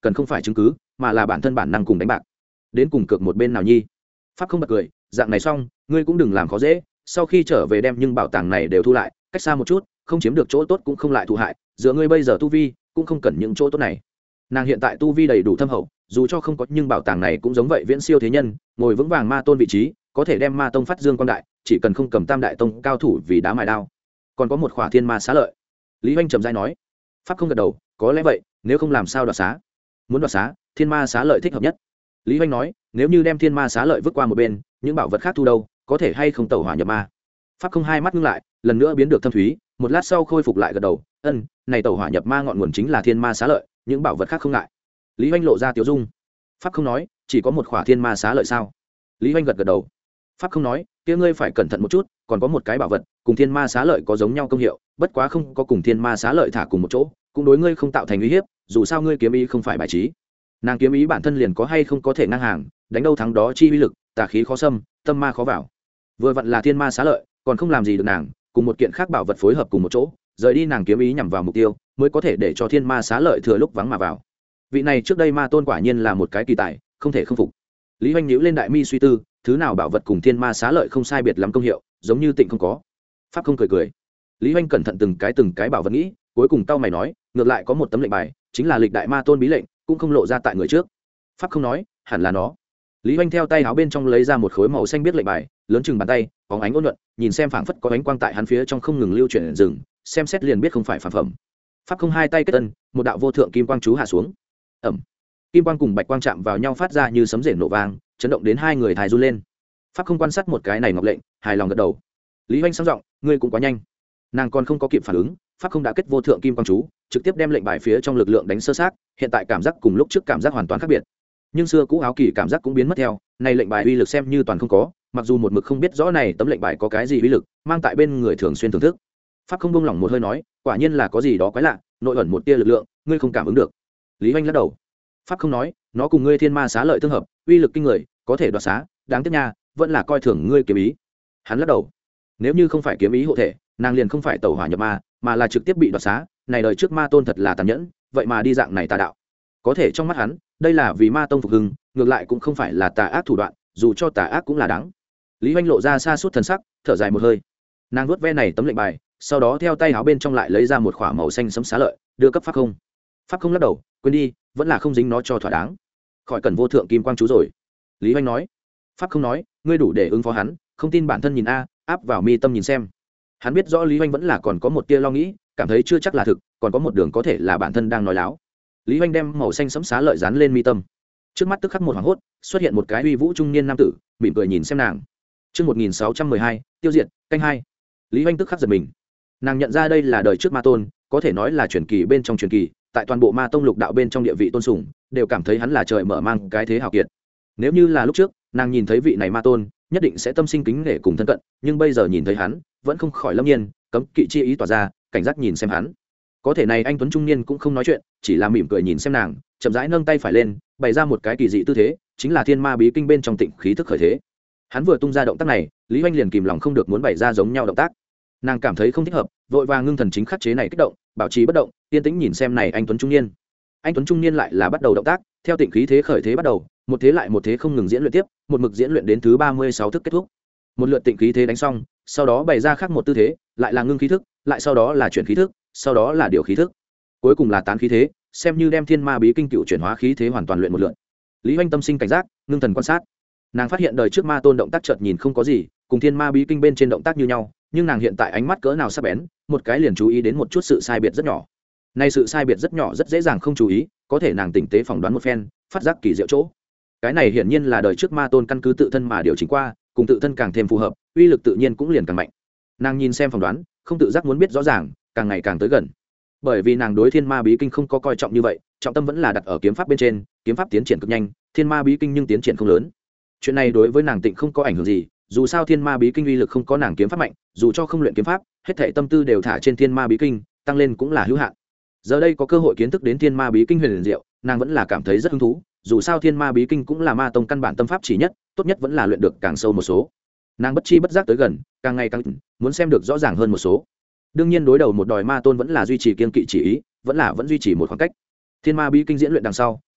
A: cần không phải chứng cứ mà là bản thân bản năng cùng đánh bạc. Đến cùng cược một bên nào nhi? Pháp không bật cười, dạng này xong ngươi cũng đừng làm khó dễ, sau khi trở về đem nhưng bảo tàng này đều thu lại, cách xa một chút, không chiếm được chỗ tốt cũng không lại thụ hại, giữa ngươi bây giờ tu vi cũng không cần những chỗ tốt này. Nàng hiện tại tu vi đầy đủ thâm hậu, dù cho không có nhưng bảo tàng này cũng giống vậy viễn siêu thế nhân, ngồi vững vàng ma tôn vị trí, có thể đem ma tông phát dương quan đại, chỉ cần không cầm tam đại tông cao thủ vì đá mài đao. Còn có một khỏa thiên ma xá lợi. Lý Hoành trầm rãi nói. Pháp không gật đầu, có lẽ vậy, nếu không làm sao đoạt xá? Muốn đoạt xá, thiên ma xá lợi thích hợp nhất. Lý Hoành nói, nếu như đem thiên ma xá lợi vứt qua một bên, những bảo vật khác thu đâu, có thể hay không tẩu hỏa nhập ma? Pháp không hai mắt ngưng lại, lần nữa biến được thâm thúy, một lát sau khôi phục lại gật đầu, ân, này tẩu hỏa nhập ma ngọn nguồn chính là thiên ma xá lợi, những bảo vật khác không ngại. Lý Hoành lộ ra tiểu dung. Pháp không nói, chỉ có một khỏa thiên ma xá lợi sao? Lý Hoành gật gật đầu. Pháp không nói, kia ngươi phải cẩn thận một chút, còn có một cái bảo vật cùng thiên ma xá lợi có giống nhau công hiệu, bất quá không có cùng thiên ma xá lợi thả cùng một chỗ, cũng đối ngươi không tạo thành uy hiếp, dù sao ngươi kiếm ý không phải bài trí. Nàng kiếm ý bản thân liền có hay không có thể ngang hàng, đánh đâu thắng đó chi uy lực, tà khí khó xâm, tâm ma khó vào. Vừa vặn là thiên ma xá lợi, còn không làm gì được nàng, cùng một kiện khác bảo vật phối hợp cùng một chỗ, rời đi nàng kiếm ý nhằm vào mục tiêu, mới có thể để cho thiên ma xá lợi thừa lúc vắng mà vào. Vị này trước đây ma tôn quả nhiên là một cái kỳ tài, không thể không phục. Lý Hoành nhíu lên đại mi suy tư, thứ nào bảo vật cùng thiên ma xá lợi không sai biệt lắm công hiệu, giống như tịnh không có. Pháp không cười cười. Lý Hoành cẩn thận từng cái từng cái bảo vật nghĩ, cuối cùng tao mày nói, ngược lại có một tấm lệnh bài, chính là lịch đại ma tôn bí lệnh, cũng không lộ ra tại người trước. Pháp không nói, hẳn là nó. Lý Hoành theo tay áo bên trong lấy ra một khối màu xanh biết lệnh bài, lớn chừng bàn tay, bóng ánh ôn nhuận, nhìn xem phảng phất có ánh quang tại hắn phía trong không ngừng lưu chuyển rừng, xem xét liền biết không phải phản phẩm. Pháp không hai tay kết ân, một đạo vô thượng kim quang chú hạ xuống. Ẩm. Kim quang cùng bạch quang chạm vào nhau phát ra như sấm rền nổ vang, chấn động đến hai người thai run lên. Pháp không quan sát một cái này ngọc lệnh, hài lòng gật đầu. Lý Hoành sang giọng, ngươi cũng quá nhanh. Nàng còn không có kịp phản ứng, Pháp không đã kết vô thượng kim quang chú, trực tiếp đem lệnh bài phía trong lực lượng đánh sơ sát, hiện tại cảm giác cùng lúc trước cảm giác hoàn toàn khác biệt. Nhưng xưa cũ áo kỳ cảm giác cũng biến mất theo, này lệnh bài uy lực xem như toàn không có, mặc dù một mực không biết rõ này tấm lệnh bài có cái gì uy lực, mang tại bên người thường xuyên thưởng thức. Pháp không buông lỏng một hơi nói, quả nhiên là có gì đó quái lạ, nội ẩn một tia lực lượng, ngươi không cảm ứng được. Lý Hoành lắc đầu. Pháp không nói, nó cùng ngươi thiên ma xá lợi tương hợp, uy lực kinh người, có thể đoạt xá, đáng tiếc nha, vẫn là coi thường ngươi kiếm ý. Hắn lắc đầu. Nếu như không phải kiếm ý hộ thể, nàng liền không phải tẩu hỏa nhập ma, mà là trực tiếp bị đoạt xá, này đời trước ma tôn thật là tàn nhẫn, vậy mà đi dạng này tà đạo. Có thể trong mắt hắn, đây là vì ma tông phục hưng, ngược lại cũng không phải là tà ác thủ đoạn, dù cho tà ác cũng là đáng. Lý Hoành lộ ra xa suốt thần sắc, thở dài một hơi. Nàng vuốt ve này tấm lệnh bài, sau đó theo tay áo bên trong lại lấy ra một khỏa màu xanh sẫm xá lợi, đưa cấp Pháp không. Pháp không lắc đầu, quên đi, vẫn là không dính nó cho thỏa đáng. Khỏi cần vô thượng kim quang chú rồi. Lý Hoành nói. Pháp không nói, ngươi đủ để ứng phó hắn, không tin bản thân nhìn a, áp vào mi tâm nhìn xem. Hắn biết rõ Lý Hoành vẫn là còn có một tia lo nghĩ, cảm thấy chưa chắc là thực, còn có một đường có thể là bản thân đang nói láo. Lý Hoành đem màu xanh sẫm xá lợi dán lên mi tâm. Trước mắt tức khắc một hoảng hốt, xuất hiện một cái uy vũ trung niên nam tử, mỉm cười nhìn xem nàng. Chương một nghìn sáu trăm mười hai, tiêu diệt, canh hai. Lý Hoành tức khắc giật mình. Nàng nhận ra đây là đời trước ma tôn, có thể nói là truyền kỳ bên trong truyền kỳ, tại toàn bộ ma tông lục đạo bên trong địa vị tôn sùng, đều cảm thấy hắn là trời mở mang cái thế hào kiệt. Nếu như là lúc trước, nàng nhìn thấy vị này ma tôn, nhất định sẽ tâm sinh kính nể cùng thân cận, nhưng bây giờ nhìn thấy hắn, vẫn không khỏi lâm nhiên, cấm kỵ chi ý tỏa ra, cảnh giác nhìn xem hắn. Có thể này anh tuấn trung niên cũng không nói chuyện, chỉ là mỉm cười nhìn xem nàng, chậm rãi nâng tay phải lên, bày ra một cái kỳ dị tư thế, chính là thiên ma bí kinh bên trong tịnh khí thức khởi thế. Hắn vừa tung ra động tác này, Lý Hoành liền kìm lòng không được muốn bày ra giống nhau động tác. Nàng cảm thấy không thích hợp, vội vàng ngưng thần chính khắc chế này kích động, bảo trì bất động, yên tĩnh nhìn xem này anh tuấn trung niên. Anh tuấn trung niên lại là bắt đầu động tác, theo tịnh khí thế khởi thế bắt đầu, một thế lại một thế không ngừng diễn luyện tiếp, một mực diễn luyện đến thứ ba mươi sáu thức kết thúc. Một lượt tịnh khí thế đánh xong, sau đó bày ra khác một tư thế, lại là ngưng khí thức, lại sau đó là chuyển khí thức, sau đó là điều khí thức, cuối cùng là tán khí thế, xem như đem thiên ma bí kinh cựu chuyển hóa khí thế hoàn toàn luyện một lượt. Lý Hoành tâm sinh cảnh giác, ngưng thần quan sát. Nàng phát hiện đời trước ma tôn động tác chợt nhìn không có gì, cùng thiên ma bí kinh bên trên động tác như nhau, nhưng nàng hiện tại ánh mắt cỡ nào sắc bén, một cái liền chú ý đến một chút sự sai biệt rất nhỏ. Nay sự sai biệt rất nhỏ rất dễ dàng không chú ý, có thể nàng tỉnh tế phỏng đoán một phen, phát giác kỳ diệu chỗ. Cái này hiển nhiên là đời trước ma tôn căn cứ tự thân mà điều chỉnh qua, cùng tự thân càng thêm phù hợp, uy lực tự nhiên cũng liền càng mạnh. Nàng nhìn xem phỏng đoán, không tự giác muốn biết rõ ràng, càng ngày càng tới gần. Bởi vì nàng đối thiên ma bí kinh không có coi trọng như vậy, trọng tâm vẫn là đặt ở kiếm pháp bên trên, kiếm pháp tiến triển cực nhanh, thiên ma bí kinh nhưng tiến triển không lớn. Chuyện này đối với nàng tịnh không có ảnh hưởng gì, dù sao thiên ma bí kinh uy lực không có nàng kiếm pháp mạnh, dù cho không luyện kiếm pháp, hết thảy tâm tư đều thả trên thiên ma bí kinh, tăng lên cũng là hữu hạn. Giờ đây có cơ hội kiến thức đến thiên ma bí kinh huyền liền diệu, nàng vẫn là cảm thấy rất hứng thú, dù sao thiên ma bí kinh cũng là ma tông căn bản tâm pháp chỉ nhất, tốt nhất vẫn là luyện được càng sâu một số. Nàng bất chi bất giác tới gần, càng ngày càng muốn xem được rõ ràng hơn một số. Đương nhiên đối đầu một đòi ma tôn vẫn là duy trì kiên kỵ chỉ ý, vẫn là vẫn duy trì một khoảng cách. Thiên ma bí kinh diễn luyện đằng sau,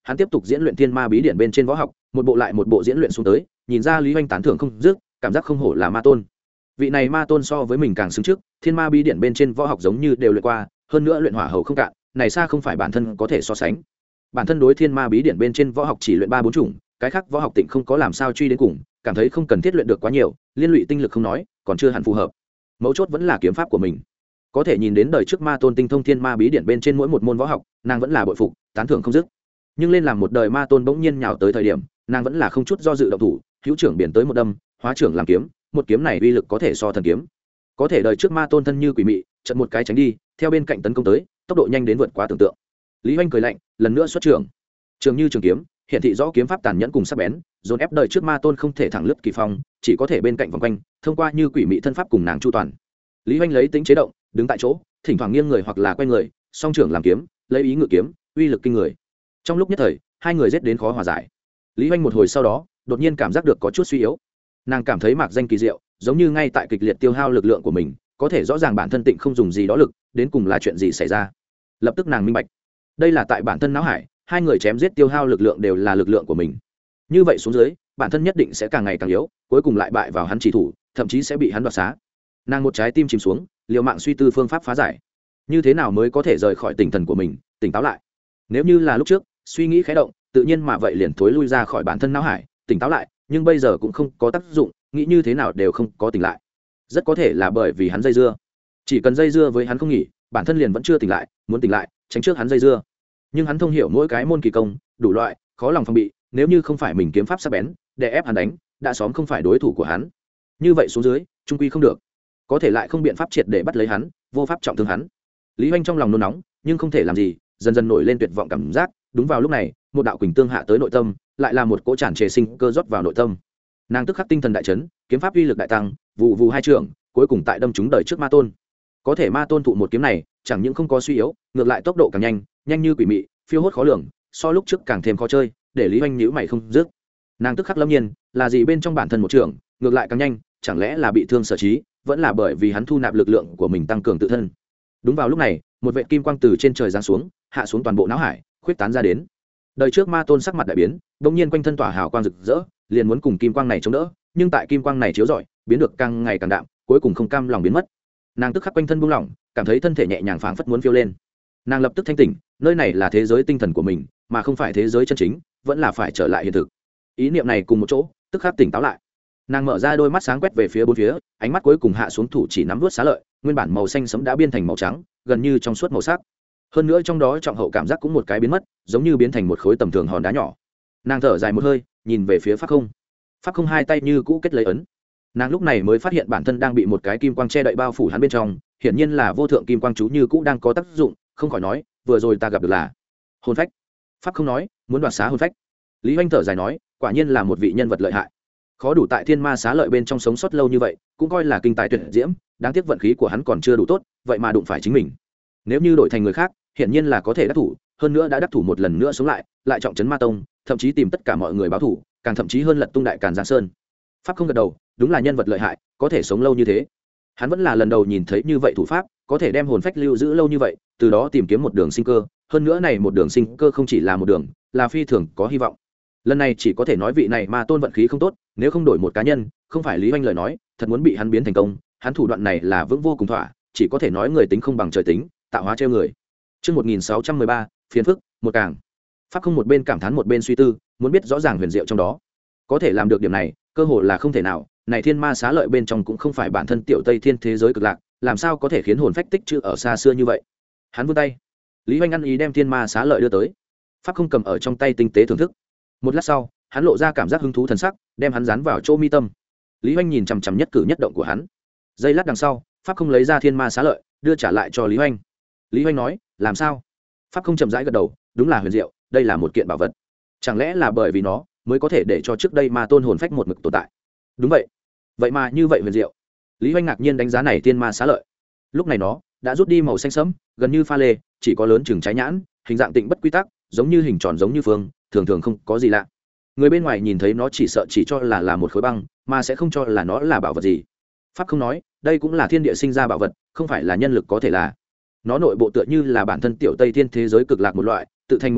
A: hắn tiếp tục diễn luyện thiên ma bí điển bên trên võ học, một bộ lại một bộ diễn luyện xuống tới, nhìn ra Lý Hoành tán thưởng không dứt, cảm giác không hổ là ma tôn. Vị này ma tôn so với mình càng xứng trước, thiên ma bí điển bên trên võ học giống như đều luyện qua, hơn nữa luyện hỏa hầu không cạn, này xa không phải bản thân có thể so sánh. Bản thân đối thiên ma bí điển bên trên võ học chỉ luyện ba bốn chủng, cái khác võ học tịnh không có làm sao truy đến cùng, cảm thấy không cần thiết luyện được quá nhiều, liên lụy tinh lực không nói, còn chưa hẳn phù hợp. Mấu chốt vẫn là kiếm pháp của mình. Có thể nhìn đến đời trước ma tôn tinh thông thiên ma bí điển bên trên mỗi một môn võ học, nàng vẫn là bội phục, tán thưởng không dứt. Nhưng lên làm một đời ma tôn bỗng nhiên nhào tới thời điểm, nàng vẫn là không chút do dự động thủ, hữu trưởng biển tới một đâm, hóa trưởng làm kiếm, một kiếm này uy lực có thể so thần kiếm. Có thể đời trước ma tôn thân như quỷ mị, chợt một cái tránh đi, theo bên cạnh tấn công tới, tốc độ nhanh đến vượt quá tưởng tượng. Lý Hoành cười lạnh, lần nữa xuất trưởng. Trường như trường kiếm, hiện thị rõ kiếm pháp tàn nhẫn cùng sắc bén, dồn ép đời trước ma tôn không thể thẳng lướt kỳ phong, chỉ có thể bên cạnh vòng quanh, thông qua như quỷ mị thân pháp cùng nàng chu toàn. Lý Hoành lấy tính chế động, đứng tại chỗ, thỉnh thoảng nghiêng người hoặc là quay người, song trưởng làm kiếm, lấy ý ngự kiếm, uy lực kinh người. Trong lúc nhất thời, hai người giết đến khó hòa giải. Lý Hoành một hồi sau đó, đột nhiên cảm giác được có chút suy yếu. Nàng cảm thấy mạc danh kỳ diệu, giống như ngay tại kịch liệt tiêu hao lực lượng của mình, có thể rõ ràng bản thân tịnh không dùng gì đó lực, đến cùng là chuyện gì xảy ra. Lập tức nàng minh bạch, đây là tại bản thân não hải, hai người chém giết tiêu hao lực lượng đều là lực lượng của mình. Như vậy xuống dưới, bản thân nhất định sẽ càng ngày càng yếu, cuối cùng lại bại vào hắn chỉ thủ, thậm chí sẽ bị hắn đoạt xá. Nàng một trái tim chìm xuống, liều mạng suy tư phương pháp phá giải. Như thế nào mới có thể rời khỏi tinh thần của mình, tỉnh táo lại? Nếu như là lúc trước, suy nghĩ khẽ động, tự nhiên mà vậy liền thối lui ra khỏi bản thân não hải, tỉnh táo lại, nhưng bây giờ cũng không có tác dụng, nghĩ như thế nào đều không có tỉnh lại. Rất có thể là bởi vì hắn dây dưa. Chỉ cần dây dưa với hắn không nghỉ, bản thân liền vẫn chưa tỉnh lại, muốn tỉnh lại, tránh trước hắn dây dưa. Nhưng hắn thông hiểu mỗi cái môn kỳ công, đủ loại, khó lòng phòng bị, nếu như không phải mình kiếm pháp sắc bén, để ép hắn đánh, đã xóm không phải đối thủ của hắn. Như vậy xuống dưới, trung quy không được. Có thể lại không biện pháp triệt để bắt lấy hắn, vô pháp trọng thương hắn. Lý Hoành trong lòng nôn nóng, nhưng không thể làm gì, dần dần nổi lên tuyệt vọng cảm giác. Đúng vào lúc này, một đạo quỳnh tương hạ tới nội tâm, lại là một cỗ tràn trề sinh cơ rót vào nội tâm. Nàng tức khắc tinh thần đại chấn, kiếm pháp uy lực đại tăng, vụ vụ hai trường, cuối cùng tại đâm trúng đời trước ma tôn. Có thể ma tôn thụ một kiếm này, chẳng những không có suy yếu, ngược lại tốc độ càng nhanh, nhanh như quỷ mị, phiêu hốt khó lường, so lúc trước càng thêm khó chơi, để Lý Hoành nhíu mày không dứt. Nàng tức khắc lâm nhiên, là gì bên trong bản thân một trường, ngược lại càng nhanh, chẳng lẽ là bị thương sở trí, vẫn là bởi vì hắn thu nạp lực lượng của mình tăng cường tự thân. Đúng vào lúc này, một vệt kim quang từ trên trời giáng xuống, hạ xuống toàn bộ não hải, khuyết tán ra đến. Đời trước ma tôn sắc mặt đại biến, bỗng nhiên quanh thân tỏa hào quang rực rỡ, liền muốn cùng kim quang này chống đỡ, nhưng tại kim quang này chiếu rọi, biến được càng ngày càng đạm, cuối cùng không cam lòng biến mất. Nàng tức khắc quanh thân buông lỏng, cảm thấy thân thể nhẹ nhàng phảng phất muốn phiêu lên. Nàng lập tức thanh tỉnh, nơi này là thế giới tinh thần của mình, mà không phải thế giới chân chính, vẫn là phải trở lại hiện thực. Ý niệm này cùng một chỗ, tức khắc tỉnh táo lại. Nàng mở ra đôi mắt sáng quét về phía bốn phía, ánh mắt cuối cùng hạ xuống thủ chỉ nắm vớt xá lợi, nguyên bản màu xanh sẫm đã biến thành màu trắng, gần như trong suốt màu sắc. Hơn nữa trong đó trọng hậu cảm giác cũng một cái biến mất, giống như biến thành một khối tầm thường hòn đá nhỏ. Nàng thở dài một hơi, nhìn về phía pháp không. Pháp không hai tay như cũ kết lấy ấn. Nàng lúc này mới phát hiện bản thân đang bị một cái kim quang che đậy bao phủ hắn bên trong, hiển nhiên là vô thượng kim quang chú như cũ đang có tác dụng, không khỏi nói, vừa rồi ta gặp được là hồn phách. Pháp không nói, muốn đoạt xá hồn phách. Lý Hoành thở dài nói, quả nhiên là một vị nhân vật lợi hại, khó đủ tại thiên ma xá lợi bên trong sống sót lâu như vậy, cũng coi là kinh tài tuyệt diễm, đáng tiếc vận khí của hắn còn chưa đủ tốt, vậy mà đụng phải chính mình. Nếu như đổi thành người khác, hiển nhiên là có thể đắc thủ, hơn nữa đã đắc thủ một lần nữa sống lại, lại trọng trấn ma tông, thậm chí tìm tất cả mọi người báo thủ, càng thậm chí hơn lật tung đại càn giang sơn. Pháp không gật đầu, đúng là nhân vật lợi hại, có thể sống lâu như thế. Hắn vẫn là lần đầu nhìn thấy như vậy thủ pháp, có thể đem hồn phách lưu giữ lâu như vậy, từ đó tìm kiếm một đường sinh cơ, hơn nữa này một đường sinh cơ không chỉ là một đường, là phi thường có hy vọng. Lần này chỉ có thể nói vị này ma tôn vận khí không tốt, nếu không đổi một cá nhân, không phải Lý Hoành lời nói, thật muốn bị hắn biến thành công, hắn thủ đoạn này là vững vô cùng thỏa, chỉ có thể nói người tính không bằng trời tính, tạo hóa trêu người. Chương một nghìn sáu trăm mười ba, phiền phức, một càng. Pháp không một bên cảm thán một bên suy tư, muốn biết rõ ràng huyền diệu trong đó. Có thể làm được điểm này, cơ hội là không thể nào, này thiên ma xá lợi bên trong cũng không phải bản thân tiểu Tây Thiên thế giới cực lạc, làm sao có thể khiến hồn phách tích trữ ở xa xưa như vậy. Hắn vươn tay, Lý Hoành ăn ý đem thiên ma xá lợi đưa tới. Pháp không cầm ở trong tay tinh tế thưởng thức. Một lát sau, hắn lộ ra cảm giác hứng thú thần sắc, đem hắn dán vào chỗ mi tâm. Lý Hoành nhìn chằm chằm nhất cử nhất động của hắn. Giây lát đằng sau, Pháp không lấy ra thiên ma xá lợi, đưa trả lại cho Lý Hoành. Lý Hoành nói, làm sao? Pháp không chậm rãi gật đầu, đúng là huyền diệu, đây là một kiện bảo vật. Chẳng lẽ là bởi vì nó mới có thể để cho trước đây ma tôn hồn phách một mực tồn tại? Đúng vậy. Vậy mà như vậy huyền diệu. Lý Hoành ngạc nhiên đánh giá này thiên ma xá lợi. Lúc này nó đã rút đi màu xanh sẫm, gần như pha lê, chỉ có lớn chừng trái nhãn, hình dạng tịnh bất quy tắc, giống như hình tròn giống như phương, thường thường không có gì lạ. Người bên ngoài nhìn thấy nó chỉ sợ chỉ cho là là một khối băng, mà sẽ không cho là nó là bảo vật gì. Pháp không nói, đây cũng là thiên địa sinh ra bảo vật, không phải là nhân lực có thể là. Nó nội bộ tựa như là bản thân tiểu Tây Thiên thế giới cực lạc một loại, tự thành một khối,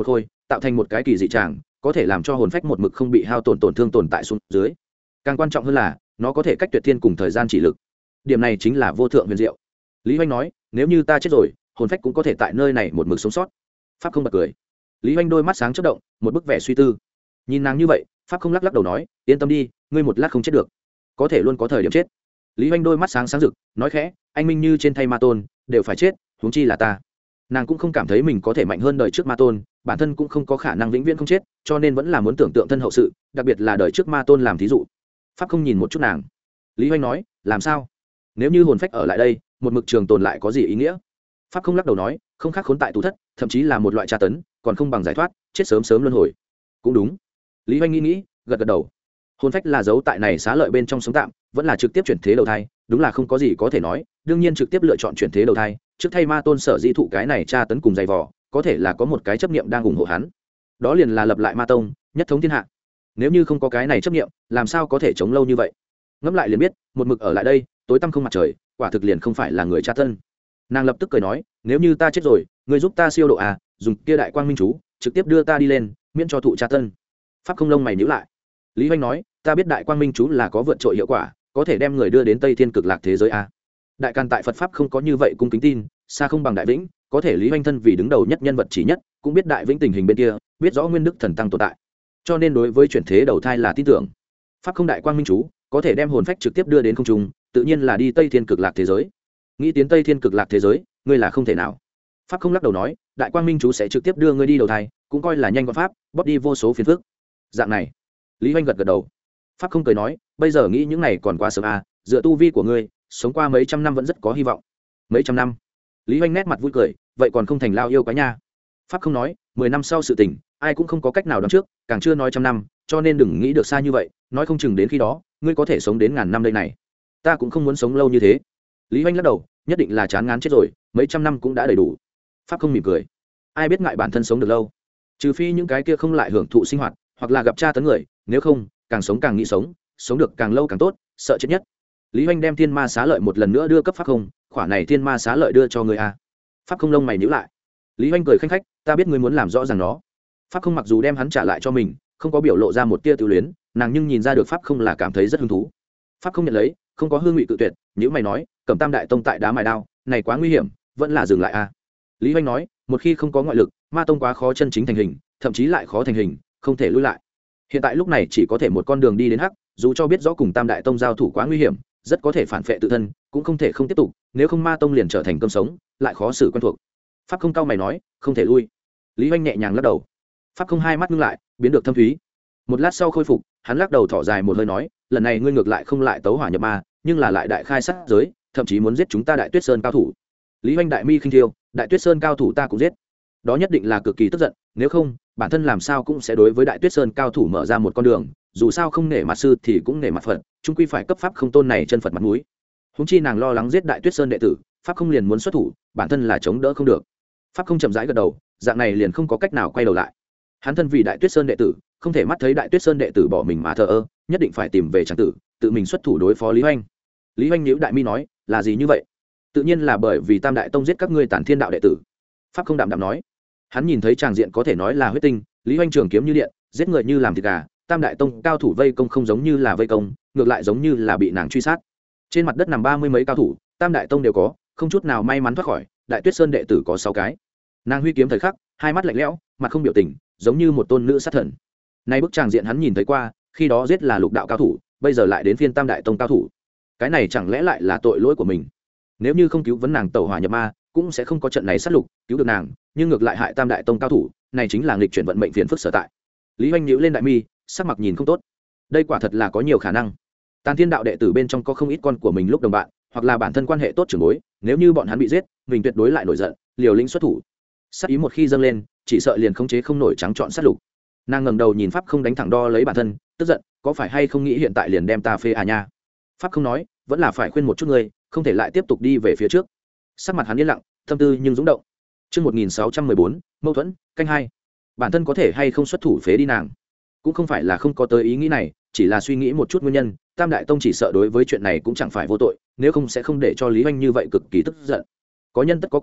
A: tạo thành một cái kỳ dị tràng, có thể làm cho hồn phách một mực không bị hao tổn tổn thương tồn tại xuống dưới. Càng quan trọng hơn là nó có thể cách tuyệt thiên cùng thời gian chỉ lực, điểm này chính là vô thượng huyền diệu. Lý Hoành nói, nếu như ta chết rồi, hồn phách cũng có thể tại nơi này một mực sống sót. Pháp không bật cười. Lý Hoành đôi mắt sáng chớp động, một bức vẻ suy tư. Nhìn nàng như vậy, Pháp không lắc lắc đầu nói, yên tâm đi, ngươi một lát không chết được, có thể luôn có thời điểm chết. Lý Hoành đôi mắt sáng sáng rực, nói khẽ, anh minh như trên thay ma tôn đều phải chết, huống chi là ta. Nàng cũng không cảm thấy mình có thể mạnh hơn đời trước ma tôn, bản thân cũng không có khả năng vĩnh viễn không chết, cho nên vẫn là muốn tưởng tượng thân hậu sự, đặc biệt là đời trước ma tôn làm thí dụ. Pháp không nhìn một chút nàng. Lý Hoành nói, làm sao? Nếu như hồn phách ở lại đây, một mực trường tồn lại có gì ý nghĩa? Pháp không lắc đầu nói, không khác khốn tại tù thất, thậm chí là một loại tra tấn, còn không bằng giải thoát, chết sớm sớm luân hồi. Cũng đúng. Lý Hoành nghĩ nghĩ, gật gật đầu. Hồn phách là dấu tại này xá lợi bên trong sống tạm, vẫn là trực tiếp chuyển thế đầu thai, đúng là không có gì có thể nói, đương nhiên trực tiếp lựa chọn chuyển thế đầu thai, trước thay ma tôn sở di thụ cái này tra tấn cùng dày vò, có thể là có một cái chấp niệm đang ủng hộ hắn. Đó liền là lập lại ma tông, nhất thống thiên hạ. Nếu như không có cái này chấp niệm, làm sao có thể chống lâu như vậy? Ngẫm lại liền biết, một mực ở lại đây, tối tăm không mặt trời, quả thực liền không phải là người cha tân. Nàng lập tức cười nói, nếu như ta chết rồi, ngươi giúp ta siêu độ à, dùng kia đại quang minh chú, trực tiếp đưa ta đi lên, miễn cho thụ cha tân. Pháp không lông mày nhíu lại. Lý Hoành nói, ta biết đại quang minh chú là có vượt trội hiệu quả, có thể đem người đưa đến Tây Thiên cực lạc thế giới a. Đại Càn tại Phật pháp không có như vậy cung kính tin, xa không bằng Đại Vĩnh, có thể Lý Hoành thân vì đứng đầu nhất nhân vật chỉ nhất, cũng biết Đại Vĩnh tình hình bên kia, biết rõ nguyên đức thần tăng tồn tại, cho nên đối với chuyển thế đầu thai là tin tưởng. Pháp không đại quang minh chú, có thể đem hồn phách trực tiếp đưa đến không trung, tự nhiên là đi Tây Thiên cực lạc thế giới. Nghĩ tiến Tây Thiên cực lạc thế giới, ngươi là không thể nào. Pháp không lắc đầu nói, đại quang minh chú sẽ trực tiếp đưa ngươi đi đầu thai, cũng coi là nhanh gọn pháp, bóp đi vô số phiền phức. Dạng này, Lý Hoành gật gật đầu. Pháp không cười nói, bây giờ nghĩ những này còn quá sớm à, dựa tu vi của ngươi, sống qua mấy trăm năm vẫn rất có hy vọng. Mấy trăm năm? Lý Hoành nét mặt vui cười, vậy còn không thành lao yêu quá nha. Pháp không nói, mười năm sau sự tình, ai cũng không có cách nào đoán trước, càng chưa nói trăm năm, cho nên đừng nghĩ được xa như vậy, nói không chừng đến khi đó, ngươi có thể sống đến ngàn năm đây này. Ta cũng không muốn sống lâu như thế. Lý Hoành lắc đầu, nhất định là chán ngán chết rồi, mấy trăm năm cũng đã đầy đủ. Pháp không mỉm cười, ai biết ngại bản thân sống được lâu, trừ phi những cái kia không lại hưởng thụ sinh hoạt, hoặc là gặp tra tấn người, nếu không, càng sống càng nghĩ sống, sống được càng lâu càng tốt, sợ chết nhất. Lý Hoành đem thiên ma xá lợi một lần nữa đưa cấp Pháp không, khỏa này thiên ma xá lợi đưa cho người a. Pháp không lông mày nhíu lại. Lý Hoành cười khanh khách, ta biết ngươi muốn làm rõ ràng nó. Pháp không mặc dù đem hắn trả lại cho mình, không có biểu lộ ra một tia tự luyến, nàng nhưng nhìn ra được Pháp không là cảm thấy rất hứng thú. Pháp không nhận lấy, không có hương vị cự tuyệt, nhíu mày nói, Cẩm Tam đại tông tại đá mài đao, này quá nguy hiểm, vẫn là dừng lại a. Lý Hoành nói, một khi không có ngoại lực, ma tông quá khó chân chính thành hình, thậm chí lại khó thành hình, không thể lui lại. Hiện tại lúc này chỉ có thể một con đường đi đến hắc, dù cho biết rõ cùng Tam đại tông giao thủ quá nguy hiểm, rất có thể phản phệ tự thân, cũng không thể không tiếp tục, nếu không ma tông liền trở thành cơm sống, lại khó xử quen thuộc. Pháp không cao mày nói, không thể lui. Lý Hoành nhẹ nhàng lắc đầu. Pháp không hai mắt ngưng lại, biến được thâm thúy. Một lát sau khôi phục, hắn lắc đầu thở dài một hơi nói, lần này ngươi ngược lại không lại tấu hỏa nhập ma, nhưng là lại đại khai sát giới, thậm chí muốn giết chúng ta Đại Tuyết Sơn cao thủ. Lý Hoành đại mi khinh thiêu, Đại Tuyết Sơn cao thủ ta cũng giết. Đó nhất định là cực kỳ tức giận, nếu không, bản thân làm sao cũng sẽ đối với Đại Tuyết Sơn cao thủ mở ra một con đường, dù sao không nể mặt sư thì cũng nể mặt Phật, chung quy phải cấp pháp không tôn này chân Phật mặt mũi. Huống chi nàng lo lắng giết Đại Tuyết Sơn đệ tử, pháp không liền muốn xuất thủ, bản thân là chống đỡ không được. Pháp không chậm rãi gật đầu, dạng này liền không có cách nào quay đầu lại. Hắn thân vì Đại Tuyết Sơn đệ tử, không thể mắt thấy Đại Tuyết Sơn đệ tử bỏ mình mà thờ ơ, nhất định phải tìm về tràng tử, tự mình xuất thủ đối phó Lý Hoành. Lý Hoành nhíu đại mi nói, là gì như vậy? Tự nhiên là bởi vì Tam đại tông giết các ngươi Tản Thiên đạo đệ tử. Pháp không đạm đạm nói. Hắn nhìn thấy tràng diện có thể nói là huyết tinh, Lý Hoành trường kiếm như điện, giết người như làm thịt gà, Tam đại tông cao thủ vây công không giống như là vây công, ngược lại giống như là bị nàng truy sát. Trên mặt đất nằm ba mươi mấy cao thủ, Tam đại tông đều có, không chút nào may mắn thoát khỏi, Đại Tuyết Sơn đệ tử có sáu cái. Nàng huy kiếm thời khắc, hai mắt lạnh lẽo, mặt không biểu tình, giống như một tôn nữ sát thần. Nay bức tràng diện hắn nhìn thấy qua, khi đó giết là lục đạo cao thủ, bây giờ lại đến phiên Tam đại tông cao thủ. Cái này chẳng lẽ lại là tội lỗi của mình? Nếu như không cứu vấn nàng tẩu hỏa nhập ma, cũng sẽ không có trận này sát lục, cứu được nàng, nhưng ngược lại hại Tam đại tông cao thủ, này chính là nghịch chuyển vận mệnh phiền phức sở tại. Lý Hoành nhíu lên đại mi, sắc mặt nhìn không tốt. Đây quả thật là có nhiều khả năng. Tàn Thiên đạo đệ tử bên trong có không ít con của mình lúc đồng bạn, hoặc là bản thân quan hệ tốt trưởng bối, nếu như bọn hắn bị giết, mình tuyệt đối lại nổi giận, liều lĩnh xuất thủ. Sát ý một khi dâng lên, chỉ sợ liền khống chế không nổi trắng trọn sát lục. Nàng ngẩng đầu nhìn Pháp không đánh thẳng đo lấy bản thân, tức giận, có phải hay không nghĩ hiện tại liền đem ta phê à nha? Pháp không nói, vẫn là phải khuyên một chút ngươi, không thể lại tiếp tục đi về phía trước. Sắc mặt hắn yên lặng, tâm tư nhưng dũng động. Chương một nghìn sáu trăm mười bốn, mâu thuẫn, canh hai. Bản thân có thể hay không xuất thủ phế đi nàng? Cũng không phải là không có tới ý nghĩ này, chỉ là suy nghĩ một chút nguyên nhân, Tam đại tông chỉ sợ đối với chuyện này cũng chẳng phải vô tội, nếu không sẽ không để cho Lý Hoành như vậy cực kỳ tức giận. Có nhân tất có quả,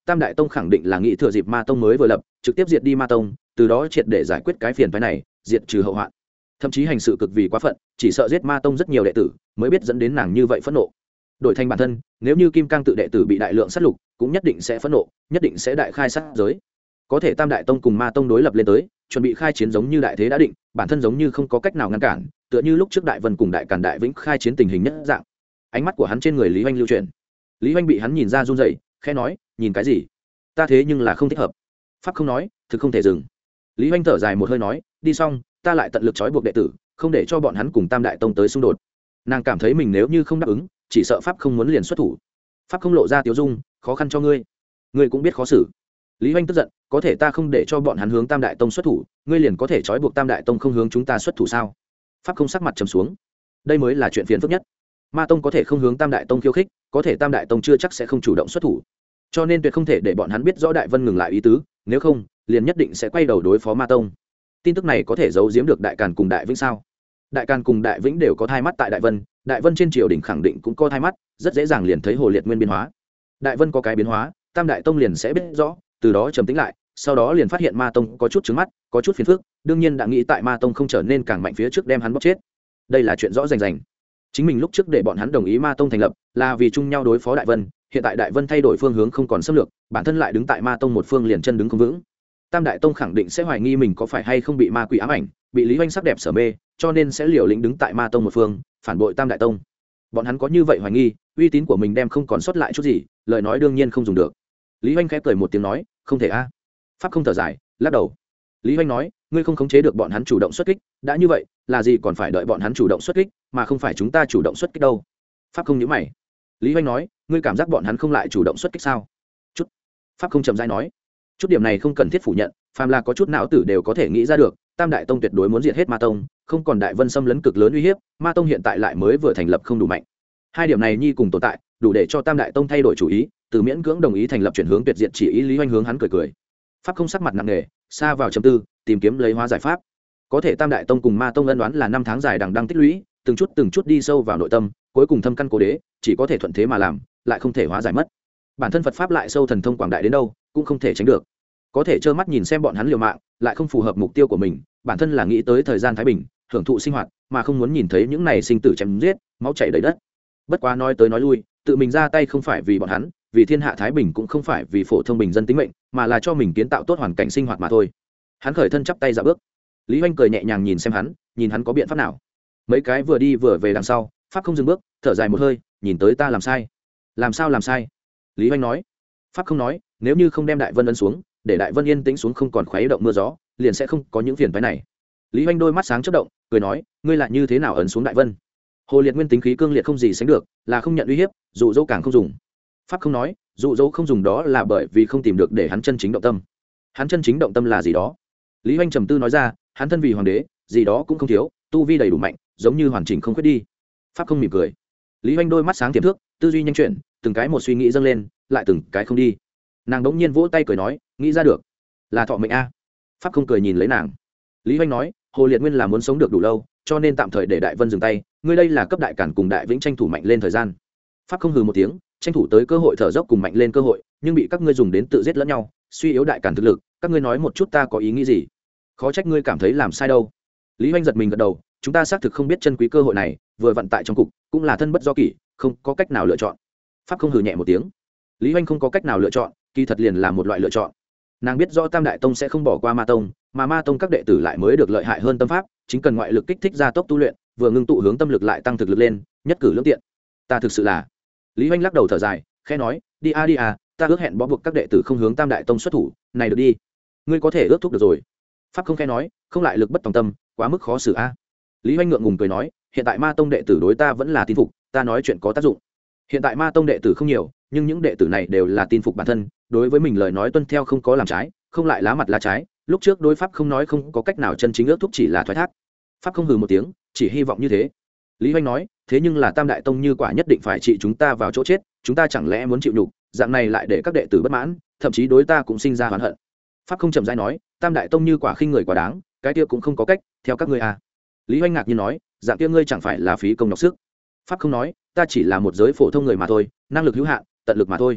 A: tam đại tông khẳng định là nghĩ thừa dịp ma tông mới vừa lập trực tiếp diệt đi ma tông, từ đó triệt để giải quyết cái phiền phái này, diệt trừ hậu hoạn. Thậm chí hành sự cực vì quá phận, chỉ sợ giết ma tông rất nhiều đệ tử mới biết dẫn đến nàng như vậy phẫn nộ. Đổi thành bản thân, nếu như kim cang tự đệ tử bị đại lượng sát lục, cũng nhất định sẽ phẫn nộ, nhất định sẽ đại khai sát giới. Có thể tam đại tông cùng ma tông đối lập lên tới, chuẩn bị khai chiến giống như đại thế đã định, bản thân giống như không có cách nào ngăn cản, tựa như lúc trước đại vân cùng đại càn đại vĩnh khai chiến tình hình nhất dạng. Ánh mắt của hắn trên người Lý Hoành lưu chuyển. Lý Hoành bị hắn nhìn ra run rẩy, khẽ nói, nhìn cái gì? Ta thế nhưng là không thích hợp. Pháp không nói, thực không thể dừng. Lý Hoành thở dài một hơi nói, đi xong, ta lại tận lực trói buộc đệ tử, không để cho bọn hắn cùng tam đại tông tới xung đột. Nàng cảm thấy mình nếu như không đáp ứng, chỉ sợ pháp không muốn liền xuất thủ. Pháp không lộ ra tiếu dung, khó khăn cho ngươi, ngươi cũng biết khó xử. Lý Hoành tức giận, có thể ta không để cho bọn hắn hướng tam đại tông xuất thủ, ngươi liền có thể trói buộc tam đại tông không hướng chúng ta xuất thủ sao? Pháp không sắc mặt trầm xuống, đây mới là chuyện phiền phức nhất. Ma tông có thể không hướng tam đại tông khiêu khích, có thể tam đại tông chưa chắc sẽ không chủ động xuất thủ, cho nên tuyệt không thể để bọn hắn biết rõ đại vân ngừng lại ý tứ, nếu không liền nhất định sẽ quay đầu đối phó ma tông. Tin tức này có thể giấu giếm được đại càn cùng đại vĩnh sao? Đại càn cùng đại vĩnh đều có thai mắt tại đại vân, đại vân trên triều đình khẳng định cũng có thai mắt, rất dễ dàng liền thấy hồ liệt nguyên biến hóa. Đại vân có cái biến hóa, tam đại tông liền sẽ biết rõ, từ đó trầm tĩnh lại, sau đó liền phát hiện ma tông có chút trứng mắt, có chút phiền phức, đương nhiên đã nghĩ tại ma tông không trở nên càng mạnh phía trước đem hắn bóc chết. Đây là chuyện rõ rành rành. Chính mình lúc trước để bọn hắn đồng ý ma tông thành lập là vì chung nhau đối phó đại vân, hiện tại đại vân thay đổi phương hướng không còn xâm lược, bản thân lại đứng tại ma tông một phương liền chân đứng không vững. Tam đại tông khẳng định sẽ hoài nghi mình có phải hay không bị ma quỷ ám ảnh, bị Lý Hoành sắc đẹp sở mê, cho nên sẽ liều lĩnh đứng tại ma tông một phương, phản bội tam đại tông. Bọn hắn có như vậy hoài nghi, uy tín của mình đem không còn sót lại chút gì, lời nói đương nhiên không dùng được. Lý Hoành khẽ cười một tiếng nói, không thể a. Pháp không thở dài, lắc đầu. Lý Hoành nói, ngươi không khống chế được bọn hắn chủ động xuất kích, đã như vậy, là gì còn phải đợi bọn hắn chủ động xuất kích, mà không phải chúng ta chủ động xuất kích đâu? Pháp không nhíu mày. Lý Hoành nói, ngươi cảm giác bọn hắn không lại chủ động xuất kích sao? Chút. Pháp không chậm rãi nói, chút điểm này không cần thiết phủ nhận, phàm là có chút não tử đều có thể nghĩ ra được, tam đại tông tuyệt đối muốn diệt hết ma tông, không còn đại vân xâm lấn cực lớn uy hiếp, ma tông hiện tại lại mới vừa thành lập không đủ mạnh. Hai điểm này nhi cùng tồn tại, đủ để cho tam đại tông thay đổi chủ ý, từ miễn cưỡng đồng ý thành lập chuyển hướng tuyệt diệt chỉ ý. Lý Hoành hướng hắn cười cười. Pháp không sắc mặt nặng nề, xa vào trầm tư, tìm kiếm lấy hóa giải pháp. Có thể tam đại tông cùng ma tông ân đoán là năm tháng dài đằng đăng tích lũy, từng chút từng chút đi sâu vào nội tâm, cuối cùng thâm căn cố đế, chỉ có thể thuận thế mà làm, lại không thể hóa giải mất. Bản thân Phật pháp lại sâu thần thông quảng đại đến đâu, cũng không thể tránh được. Có thể trơ mắt nhìn xem bọn hắn liều mạng, lại không phù hợp mục tiêu của mình, bản thân là nghĩ tới thời gian thái bình, hưởng thụ sinh hoạt, mà không muốn nhìn thấy những này sinh tử chém giết, máu chảy đầy đất. Bất quá nói tới nói lui, tự mình ra tay không phải vì bọn hắn, vì thiên hạ thái bình cũng không phải vì phổ thông bình dân tính mệnh, mà là cho mình kiến tạo tốt hoàn cảnh sinh hoạt mà thôi. Hắn khởi thân chắp tay ra bước. Lý Hoành cười nhẹ nhàng nhìn xem hắn, nhìn hắn có biện pháp nào. Mấy cái vừa đi vừa về đằng sau, Pháp không dừng bước, thở dài một hơi, nhìn tới ta làm sai. Làm sao làm sai? Lý Hoành nói. Pháp không nói, nếu như không đem đại vân ấn xuống, để đại vân yên tĩnh xuống không còn khuấy động mưa gió, liền sẽ không có những phiền phức này. Lý Hoành đôi mắt sáng chớp động, cười nói, ngươi lại như thế nào ấn xuống đại vân? Hồ liệt nguyên tính khí cương liệt không gì sánh được, là không nhận uy hiếp, dụ dỗ càng không dùng. Pháp không nói, dụ dỗ không dùng đó là bởi vì không tìm được để hắn chân chính động tâm. Hắn chân chính động tâm là gì đó? Lý Hoành trầm tư nói ra, hắn thân vì hoàng đế, gì đó cũng không thiếu, tu vi đầy đủ mạnh, giống như hoàn chỉnh không khuyết đi. Pháp không mỉm cười. Lý Hoành đôi mắt sáng tiềm thước, tư duy nhanh chuyển, từng cái một suy nghĩ dâng lên, lại từng cái không đi. Nàng đống nhiên vỗ tay cười nói, nghĩ ra được, là thọ mệnh a. Pháp không cười nhìn lấy nàng. Lý Hoành nói, hồ liệt nguyên là muốn sống được đủ lâu, cho nên tạm thời để đại vân dừng tay, ngươi đây là cấp đại cản cùng đại vĩnh tranh thủ mạnh lên thời gian. Pháp không hừ một tiếng, tranh thủ tới cơ hội thở dốc cùng mạnh lên cơ hội, nhưng bị các ngươi dùng đến tự giết lẫn nhau, suy yếu đại cản thực lực, các ngươi nói một chút ta có ý nghĩ gì? Khó trách ngươi cảm thấy làm sai đâu. Lý Hoành giật mình gật đầu, chúng ta xác thực không biết chân quý cơ hội này, vừa vận tại trong cục, cũng là thân bất do kỷ, không có cách nào lựa chọn. Pháp không hừ nhẹ một tiếng. Lý Hoành không có cách nào lựa chọn, kỳ thật liền là một loại lựa chọn. Nàng biết rõ tam đại tông sẽ không bỏ qua ma tông, mà ma tông các đệ tử lại mới được lợi hại hơn tâm pháp, chính cần ngoại lực kích thích gia tốc tu luyện, vừa ngưng tụ hướng tâm lực lại tăng thực lực lên, nhất cử lưỡng tiện. Ta thực sự là. Lý Hoành lắc đầu thở dài, khẽ nói, đi a đi a, ta ước hẹn bó buộc các đệ tử không hướng tam đại tông xuất thủ, này được đi. Ngươi có thể ước thúc được rồi. Pháp không khẽ nói, không lại lực bất tòng tâm, quá mức khó xử a. Lý Hoành ngượng ngùng cười nói, hiện tại ma tông đệ tử đối ta vẫn là tin phục, ta nói chuyện có tác dụng. Hiện tại ma tông đệ tử không nhiều, nhưng những đệ tử này đều là tin phục bản thân, đối với mình lời nói tuân theo không có làm trái, không lại lá mặt lá trái. Lúc trước đối pháp không nói không có cách nào chân chính ước thúc, chỉ là thoái thác. Pháp không hừ một tiếng, chỉ hy vọng như thế. Lý Hoành nói, thế nhưng là tam đại tông như quả nhất định phải trị chúng ta vào chỗ chết, chúng ta chẳng lẽ muốn chịu nhục, dạng này lại để các đệ tử bất mãn, thậm chí đối ta cũng sinh ra oán hận. Pháp không chậm rãi nói, tam đại tông như quả khinh người quá đáng, cái kia cũng không có cách, theo các ngươi à. Lý Hoành ngạc nhiên nói, dạng kia ngươi chẳng phải là phí công nhọc sức. Pháp không nói, ta chỉ là một giới phổ thông người mà thôi, năng lực hữu hạn, tận lực mà thôi.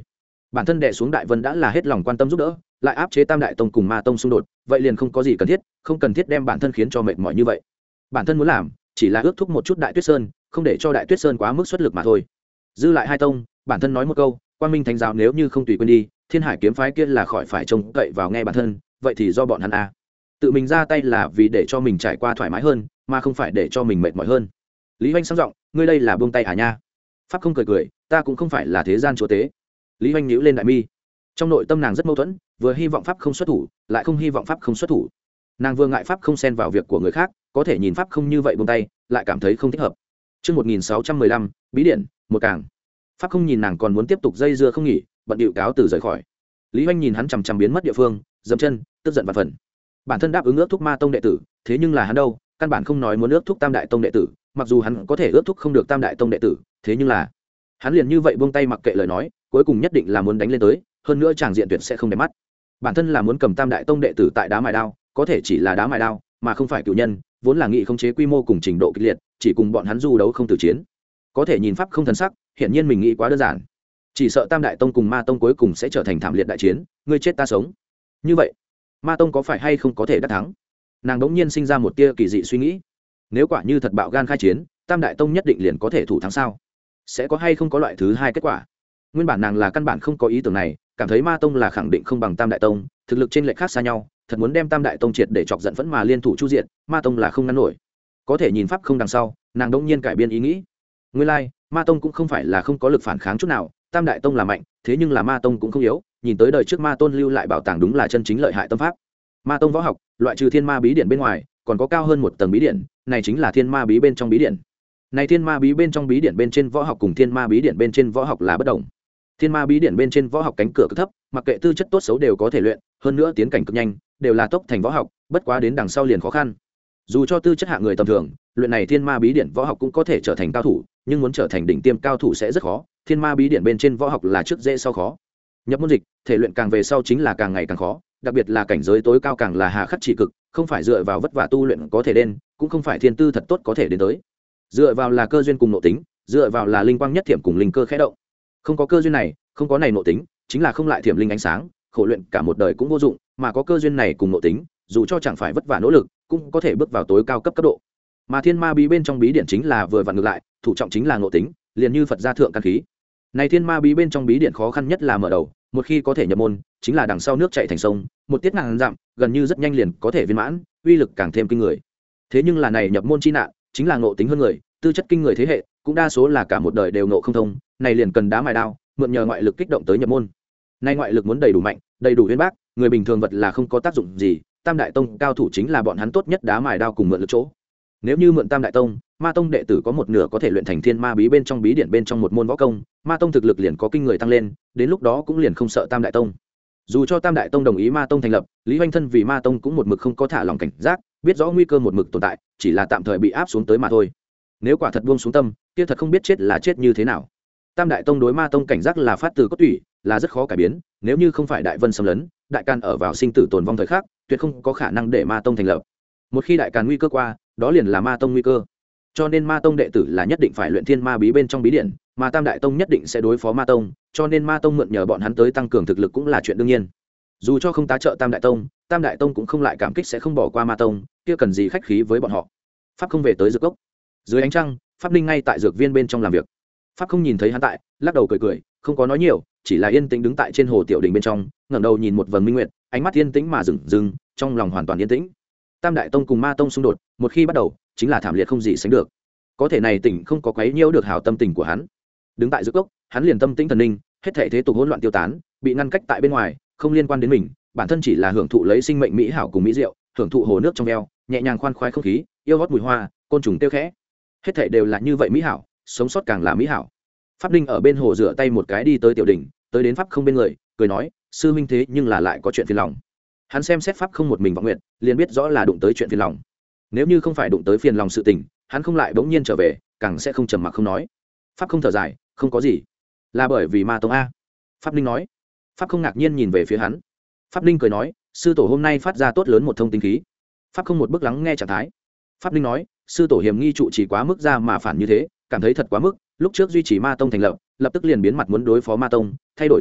A: bản thân đệ xuống đại vân đã là hết lòng quan tâm giúp đỡ, lại áp chế tam đại tông cùng ma tông xung đột, vậy liền không có gì cần thiết, không cần thiết đem bản thân khiến cho mệt mỏi như vậy. Bản thân muốn làm chỉ là ước thúc một chút đại tuyết sơn, không để cho đại tuyết sơn quá mức xuất lực mà thôi. Dư lại hai tông, bản thân nói một câu, Quang Minh Thánh giáo nếu như không tùy quên đi, Thiên Hải kiếm phái kia là khỏi phải trông cậy vào nghe bản thân, vậy thì do bọn hắn a. Tự mình ra tay là vì để cho mình trải qua thoải mái hơn, mà không phải để cho mình mệt mỏi hơn. Lý Hoành sang giọng, ngươi đây là buông tay à nha? Pháp không cười cười, ta cũng không phải là thế gian chúa tế. Lý Hoành nhíu lên đại mi, trong nội tâm nàng rất mâu thuẫn, vừa hy vọng Pháp không xuất thủ, lại không hy vọng Pháp không xuất thủ. Nàng vừa ngại Pháp không xen vào việc của người khác, có thể nhìn Pháp không như vậy buông tay, lại cảm thấy không thích hợp. Chương một nghìn sáu trăm mười lăm, bí điện, một càng. Pháp không nhìn nàng còn muốn tiếp tục dây dưa không nghỉ, bận điệu cáo từ rời khỏi. Lý Hoành nhìn hắn chằm chằm biến mất địa phương, dậm chân, tức giận và phần. Bản thân đáp ứng ước thúc ma tông đệ tử, thế nhưng là hắn đâu, căn bản không nói muốn ước thúc tam đại tông đệ tử, mặc dù hắn có thể ước thúc không được tam đại tông đệ tử, thế nhưng là hắn liền như vậy buông tay mặc kệ lời nói, cuối cùng nhất định là muốn đánh lên tới, hơn nữa tràng diện tuyệt sẽ không đẹp mắt. Bản thân là muốn cầm tam đại tông đệ tử tại đá mài đao, có thể chỉ là đá mài đao, mà không phải cửu nhân, vốn là nghị khống chế quy mô cùng trình độ kịch liệt, chỉ cùng bọn hắn du đấu không tử chiến. Có thể nhìn Pháp không thần sắc, hiển nhiên mình nghĩ quá đơn giản. Chỉ sợ tam đại tông cùng ma tông cuối cùng sẽ trở thành thảm liệt đại chiến, ngươi chết ta sống. Như vậy, ma tông có phải hay không có thể đắc thắng? Nàng đống nhiên sinh ra một tia kỳ dị suy nghĩ. Nếu quả như thật bạo gan khai chiến, tam đại tông nhất định liền có thể thủ thắng sao? Sẽ có hay không có loại thứ hai kết quả? Nguyên bản nàng là căn bản không có ý tưởng này, cảm thấy ma tông là khẳng định không bằng tam đại tông, thực lực trên lệch khác xa nhau, thật muốn đem tam đại tông triệt để chọc giận vẫn mà liên thủ chu diện, ma tông là không ngăn nổi. Có thể nhìn Pháp không đằng sau, nàng đống nhiên cải biên ý nghĩ. Nguyên lai, like, ma tông cũng không phải là không có lực phản kháng chút nào, tam đại tông là mạnh, thế nhưng là ma tông cũng không yếu, nhìn tới đời trước ma tôn lưu lại bảo tàng đúng là chân chính lợi hại tâm pháp. Ma tông võ học, loại trừ thiên ma bí điển bên ngoài, còn có cao hơn một tầng bí điển, này chính là thiên ma bí bên trong bí điển. Này thiên ma bí bên trong bí điển bên trên võ học cùng thiên ma bí điển bên trên võ học là bất đồng. Thiên ma bí điển bên trên võ học cánh cửa cực thấp, mặc kệ tư chất tốt xấu đều có thể luyện, hơn nữa tiến cảnh cực nhanh, đều là tốc thành võ học, bất quá đến đằng sau liền khó khăn. Dù cho tư chất hạ người tầm thường, luyện này thiên ma bí điển võ học cũng có thể trở thành cao thủ, nhưng muốn trở thành đỉnh tiêm cao thủ sẽ rất khó. Thiên ma bí điển bên trên võ học là trước dễ sau khó. Nhập môn dịch, thể luyện càng về sau chính là càng ngày càng khó, đặc biệt là cảnh giới tối cao càng là hà khắc chỉ cực, không phải dựa vào vất vả tu luyện có thể đến, cũng không phải thiên tư thật tốt có thể đến tới. Dựa vào là cơ duyên cùng nội tính, dựa vào là linh quang nhất thiểm cùng linh cơ khẽ động. Không có cơ duyên này, không có này nội tính, chính là không lại thiểm linh ánh sáng, khổ luyện cả một đời cũng vô dụng, mà có cơ duyên này cùng nội tính, dù cho chẳng phải vất vả nỗ lực, cũng có thể bước vào tối cao cấp cấp độ. Mà thiên ma bí bên trong bí điển chính là vừa vặn ngược lại, thủ trọng chính là nội tính, liền như Phật gia thượng căn khí. Này thiên ma bí bên trong bí điển khó khăn nhất là mở đầu, một khi có thể nhập môn, chính là đằng sau nước chảy thành sông, một tiết ngàn dặm, gần như rất nhanh liền có thể viên mãn, uy lực càng thêm kinh người. Thế nhưng là này nhập môn chi nạn, chính là ngộ tính hơn người, tư chất kinh người thế hệ, cũng đa số là cả một đời đều ngộ không thông, này liền cần đá mài đao, mượn nhờ ngoại lực kích động tới nhập môn. Này ngoại lực muốn đầy đủ mạnh, đầy đủ uyên bác, người bình thường vật là không có tác dụng gì, tam đại tông cao thủ chính là bọn hắn tốt nhất đá mài đao cùng mượn lực chỗ. Nếu như mượn tam đại tông, ma tông đệ tử có một nửa có thể luyện thành thiên ma bí bên trong bí điển bên trong một môn võ công, ma tông thực lực liền có kinh người tăng lên, đến lúc đó cũng liền không sợ tam đại tông. Dù cho tam đại tông đồng ý ma tông thành lập, Lý Hoành thân vì ma tông cũng một mực không có thả lòng cảnh giác, biết rõ nguy cơ một mực tồn tại, chỉ là tạm thời bị áp xuống tới mà thôi. Nếu quả thật buông xuống tâm, kia thật không biết chết là chết như thế nào. Tam đại tông đối ma tông cảnh giác là phát từ cốt tủy, là rất khó cải biến, nếu như không phải đại vân xâm lấn, đại can ở vào sinh tử tồn vong thời khắc, tuyệt không có khả năng để ma tông thành lập. Một khi đại can nguy cơ qua, đó liền là ma tông nguy cơ. Cho nên ma tông đệ tử là nhất định phải luyện thiên ma bí bên trong bí điển, mà tam đại tông nhất định sẽ đối phó ma tông, cho nên ma tông mượn nhờ bọn hắn tới tăng cường thực lực cũng là chuyện đương nhiên. Dù cho không tá trợ tam đại tông, tam đại tông cũng không lại cảm kích sẽ không bỏ qua ma tông, kia cần gì khách khí với bọn họ. Pháp không về tới dược cốc. Dưới ánh trăng, Pháp Ninh ngay tại dược viên bên trong làm việc. Pháp không nhìn thấy hắn tại, lắc đầu cười cười, không có nói nhiều, chỉ là yên tĩnh đứng tại trên hồ tiểu đình bên trong, ngẩng đầu nhìn một vầng minh nguyệt, ánh mắt yên tĩnh mà dừng dừng, trong lòng hoàn toàn yên tĩnh. Tam đại tông cùng ma tông xung đột, một khi bắt đầu, chính là thảm liệt không gì sánh được. Có thể này tỉnh không có quấy nhiễu được hào tâm tình của hắn. Đứng tại dược cốc, hắn liền tâm tĩnh thần ninh, hết thảy thế tục hỗn loạn tiêu tán, bị ngăn cách tại bên ngoài, không liên quan đến mình, bản thân chỉ là hưởng thụ lấy sinh mệnh mỹ hảo cùng mỹ diệu, hưởng thụ hồ nước trong veo, nhẹ nhàng khoan khoái không khí, yêu hót mùi hoa, côn trùng tiêu khẽ. Hết thảy đều là như vậy mỹ hảo, sống sót càng là mỹ hảo. Pháp Ninh ở bên hồ rửa tay một cái đi tới tiểu đỉnh, tới đến Pháp không bên người, cười nói, sư huynh thế nhưng là lại có chuyện phiền lòng. Hắn xem xét Pháp không một mình vọng nguyện, liền biết rõ là đụng tới chuyện phiền lòng. Nếu như không phải đụng tới phiền lòng sự tình, hắn không lại bỗng nhiên trở về, càng sẽ không trầm mặc không nói. Pháp không thở dài, không có gì, là bởi vì ma tông a. Pháp Ninh nói. Pháp không ngạc nhiên nhìn về phía hắn. Pháp Ninh cười nói, sư tổ hôm nay phát ra tốt lớn một thông tinh khí. Pháp không một bức lắng nghe trạng thái. Pháp Ninh nói, sư tổ hiểm nghi trụ chỉ quá mức ra mà phản như thế, cảm thấy thật quá mức, lúc trước duy trì ma tông thành lập, lập tức liền biến mặt muốn đối phó ma tông, thay đổi thất thường,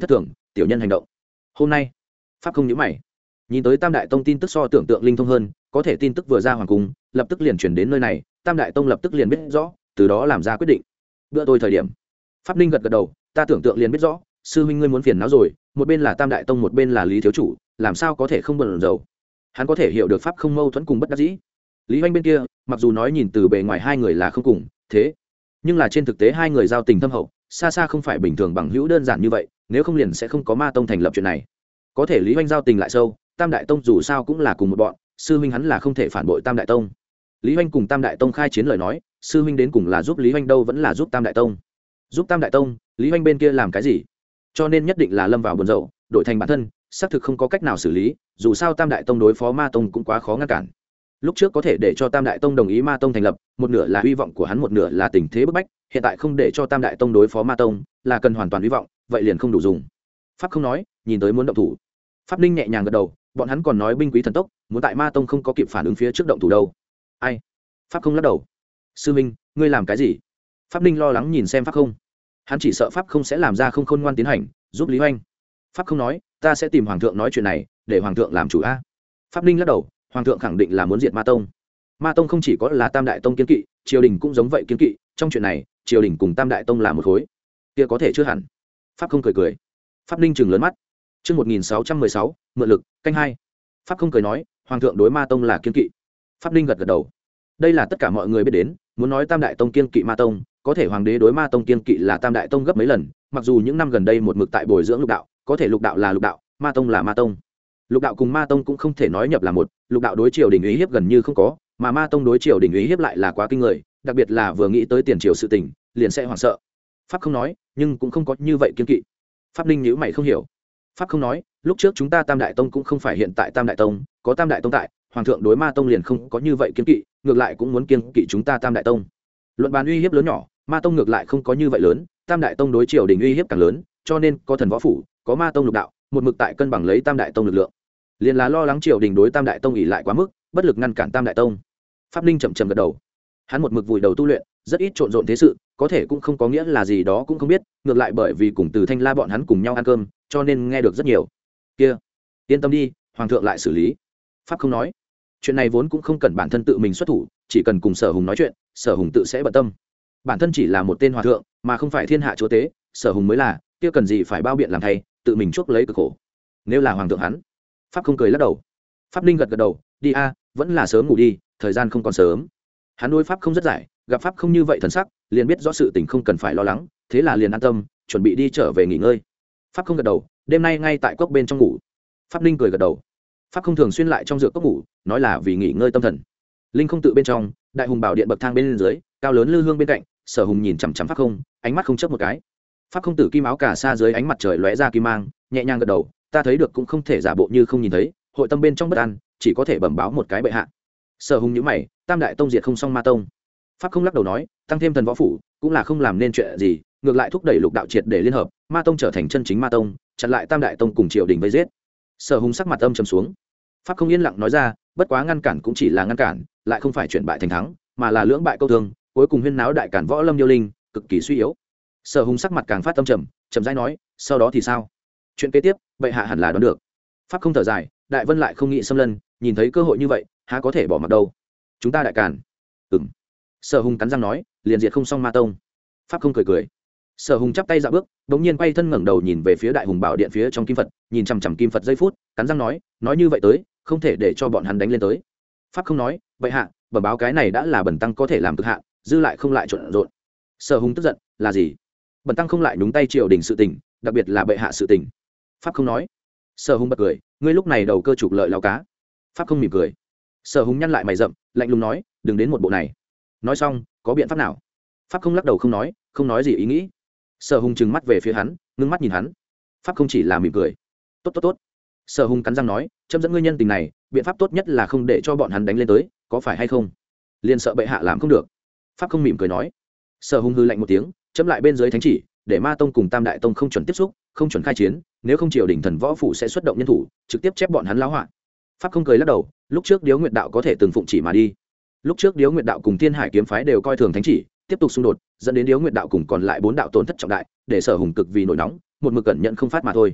A: tiểu nhân hành động. Hôm nay pháp không nhíu mày, nhìn tới tam đại tông tin tức so tưởng tượng linh thông hơn, có thể tin tức vừa ra hoàng cung lập tức liền chuyển đến nơi này, tam đại tông lập tức liền biết rõ, từ đó làm ra quyết định. Bữa tôi thời điểm pháp ninh gật gật đầu, ta tưởng tượng liền biết rõ, sư huynh ngươi muốn phiền não rồi, một bên là tam đại tông một bên là lý thiếu chủ, làm sao có thể không bận rộn. Hắn có thể hiểu được pháp không mâu thuẫn cùng bất đắc dĩ. Lý Hoành bên kia mặc dù nói nhìn từ bề ngoài hai người là không cùng thế, nhưng là trên thực tế hai người giao tình thâm hậu, xa xa không phải bình thường bằng hữu đơn giản như vậy, nếu không liền sẽ không có ma tông thành lập chuyện này. Có thể Lý Hoành giao tình lại sâu, tam đại tông dù sao cũng là cùng một bọn, sư huynh hắn là không thể phản bội tam đại tông. Lý Hoành cùng tam đại tông khai chiến lời nói, sư huynh đến cùng là giúp Lý Hoành đâu vẫn là giúp tam đại tông. Giúp tam đại tông, Lý Hoành bên kia làm cái gì? Cho nên nhất định là lâm vào buồn rầu, đổi thành bản thân xác thực không có cách nào xử lý, dù sao tam đại tông đối phó ma tông cũng quá khó ngăn cản. Lúc trước có thể để cho tam đại tông đồng ý ma tông thành lập, một nửa là hy vọng của hắn, một nửa là tình thế bức bách, hiện tại không để cho tam đại tông đối phó ma tông là cần hoàn toàn hy vọng, vậy liền không đủ dùng. Pháp không nói, nhìn tới muốn động thủ. Pháp Ninh nhẹ nhàng gật đầu, bọn hắn còn nói binh quý thần tốc, muốn tại ma tông không có kịp phản ứng phía trước động thủ đâu. Ai? Pháp không lắc đầu. Sư minh, ngươi làm cái gì? Pháp Ninh lo lắng nhìn xem Pháp không, hắn chỉ sợ Pháp không sẽ làm ra không khôn ngoan tiến hành giúp Lý Hoành. Pháp không nói, ta sẽ tìm hoàng thượng nói chuyện này, để hoàng thượng làm chủ a. Pháp Ninh lắc đầu, hoàng thượng khẳng định là muốn diệt ma tông. Ma tông không chỉ có là tam đại tông kiên kỵ, triều đình cũng giống vậy kiên kỵ, trong chuyện này triều đình cùng tam đại tông là một khối, kia có thể chưa hẳn. Pháp không cười cười. Pháp Ninh chừng lớn mắt. Chương một nghìn sáu trăm mười sáu, mượn lực, canh hai. Pháp không cười nói, hoàng thượng đối ma tông là kiên kỵ. Pháp Ninh gật gật đầu. Đây là tất cả mọi người biết đến, muốn nói tam đại tông kiên kỵ ma tông, có thể hoàng đế đối ma tông kiên kỵ là tam đại tông gấp mấy lần, mặc dù những năm gần đây một mực tại bồi dưỡng lục đạo, có thể lục đạo là lục đạo, ma tông là ma tông. Lục đạo cùng ma tông cũng không thể nói nhập là một, lục đạo đối triều đình ý hiếp gần như không có, mà ma tông đối triều đình ý hiếp lại là quá kinh người, đặc biệt là vừa nghĩ tới tiền triều sự tình, liền sẽ hoảng sợ. Pháp không nói, nhưng cũng không có như vậy kiên kỵ. Pháp Ninh nhíu mày không hiểu. Pháp không nói, lúc trước chúng ta tam đại tông cũng không phải hiện tại tam đại tông, có tam đại tông tại, hoàng thượng đối ma tông liền không có như vậy kiên kỵ, ngược lại cũng muốn kiên kỵ chúng ta tam đại tông. Luận bàn uy hiếp lớn nhỏ, ma tông ngược lại không có như vậy lớn, tam đại tông đối triều đình uy hiếp càng lớn, cho nên có thần võ phủ, có ma tông lục đạo, một mực tại cân bằng lấy tam đại tông lực lượng. Liền là lo lắng triều đình đối tam đại tông ỉ lại quá mức, bất lực ngăn cản tam đại tông. Pháp Ninh chậm chậm gật đầu. Hắn một mực vùi đầu tu luyện, rất ít trộn rộn thế sự, có thể cũng không có nghĩa là gì đó cũng không biết, ngược lại bởi vì cùng Từ Thanh La bọn hắn cùng nhau ăn cơm, cho nên nghe được rất nhiều. Kia, yên tâm đi, hoàng thượng lại xử lý. Pháp không nói, chuyện này vốn cũng không cần bản thân tự mình xuất thủ, chỉ cần cùng Sở Hùng nói chuyện, Sở Hùng tự sẽ bận tâm. Bản thân chỉ là một tên hòa thượng, mà không phải thiên hạ chúa tế, Sở Hùng mới là, kia cần gì phải bao biện làm thay, tự mình chuốc lấy cực khổ. Nếu là hoàng thượng hắn. Pháp không cười lắc đầu. Pháp Ninh gật gật đầu, đi a, vẫn là sớm ngủ đi, thời gian không còn sớm. Hắn đối pháp không rất giải, gặp pháp không như vậy thần sắc, liền biết rõ sự tình không cần phải lo lắng, thế là liền an tâm, chuẩn bị đi trở về nghỉ ngơi. Pháp không gật đầu, đêm nay ngay tại cốc bên trong ngủ. Pháp Ninh cười gật đầu. Pháp không thường xuyên lại trong dược cốc ngủ, nói là vì nghỉ ngơi tâm thần. Linh không tự bên trong, đại hùng bảo điện bậc thang bên dưới, cao lớn lư hương bên cạnh, Sở Hùng nhìn chằm chằm pháp không, ánh mắt không chớp một cái. Pháp không tử kim áo cà sa dưới ánh mặt trời lóe ra kim mang, nhẹ nhàng gật đầu, ta thấy được cũng không thể giả bộ như không nhìn thấy, hội tâm bên trong bất an, chỉ có thể bẩm báo một cái bệ hạ. Sở Hùng nhíu mày, tam đại tông diệt không xong ma tông. Pháp không lắc đầu nói, tăng thêm thần võ phủ cũng là không làm nên chuyện gì, ngược lại thúc đẩy lục đạo triệt để liên hợp, ma tông trở thành chân chính ma tông, chặn lại tam đại tông cùng triều đình vây giết. Sở Hùng sắc mặt âm trầm xuống. Pháp không yên lặng nói ra, bất quá ngăn cản cũng chỉ là ngăn cản, lại không phải chuyển bại thành thắng, mà là lưỡng bại câu thương, cuối cùng huyên náo đại cản võ lâm điêu linh, cực kỳ suy yếu. Sở Hùng sắc mặt càng phát âm trầm, trầm rãi nói, sau đó thì sao? Chuyện kế tiếp, bệ hạ hẳn là đoán được. Pháp không thở dài, đại vân lại không nghĩ xâm lân, nhìn thấy cơ hội như vậy, há có thể bỏ mặc đâu. Chúng ta đại cản. Ừm. Sở Hùng cắn răng nói, liền diệt không xong ma tông. Pháp không cười cười. Sở Hùng chắp tay dạo bước, đống nhiên quay thân ngẩng đầu nhìn về phía đại hùng bảo điện phía trong kim phật, nhìn chằm chằm kim phật giây phút, cắn răng nói, nói như vậy tới, không thể để cho bọn hắn đánh lên tới. Pháp không nói, vậy hạ, bẩm báo cái này đã là bẩn tăng có thể làm cực hạn, dư lại không lại trộn rộn. Sở Hùng tức giận, là gì? Bẩn tăng không lại nhúng tay triều đình sự tình, đặc biệt là bệ hạ sự tình. Pháp không nói. Sở Hùng bật cười, ngươi lúc này đầu cơ trục lợi lao cá. Pháp không mỉm cười. Sở Hùng nhăn lại mày rậm, lạnh lùng nói, đừng đến một bộ này. Nói xong, có biện pháp nào? Pháp không lắc đầu không nói, không nói gì ý nghĩ. Sở Hùng trừng mắt về phía hắn, ngưng mắt nhìn hắn. Pháp không chỉ là mỉm cười. Tốt tốt tốt. Sở Hùng cắn răng nói, chấm dẫn ngươi nhân tình này, biện pháp tốt nhất là không để cho bọn hắn đánh lên tới, có phải hay không? Liên sợ bệ hạ làm không được. Pháp không mỉm cười nói. Sở Hùng hư lạnh một tiếng, chấm lại bên dưới thánh chỉ, để ma tông cùng tam đại tông không chuẩn tiếp xúc, không chuẩn khai chiến, nếu không triều đình thần võ phủ sẽ xuất động nhân thủ, trực tiếp chép bọn hắn lão họa. Pháp không cười lắc đầu, lúc trước Điếu Nguyệt đạo có thể từng phụng chỉ mà đi. Lúc trước Điếu Nguyệt đạo cùng Thiên Hải kiếm phái đều coi thường thánh chỉ, tiếp tục xung đột, dẫn đến Điếu Nguyệt đạo cùng còn lại bốn đạo tổn thất trọng đại, để Sở Hùng cực vì nổi nóng, một mực cẩn nhận không phát mà thôi.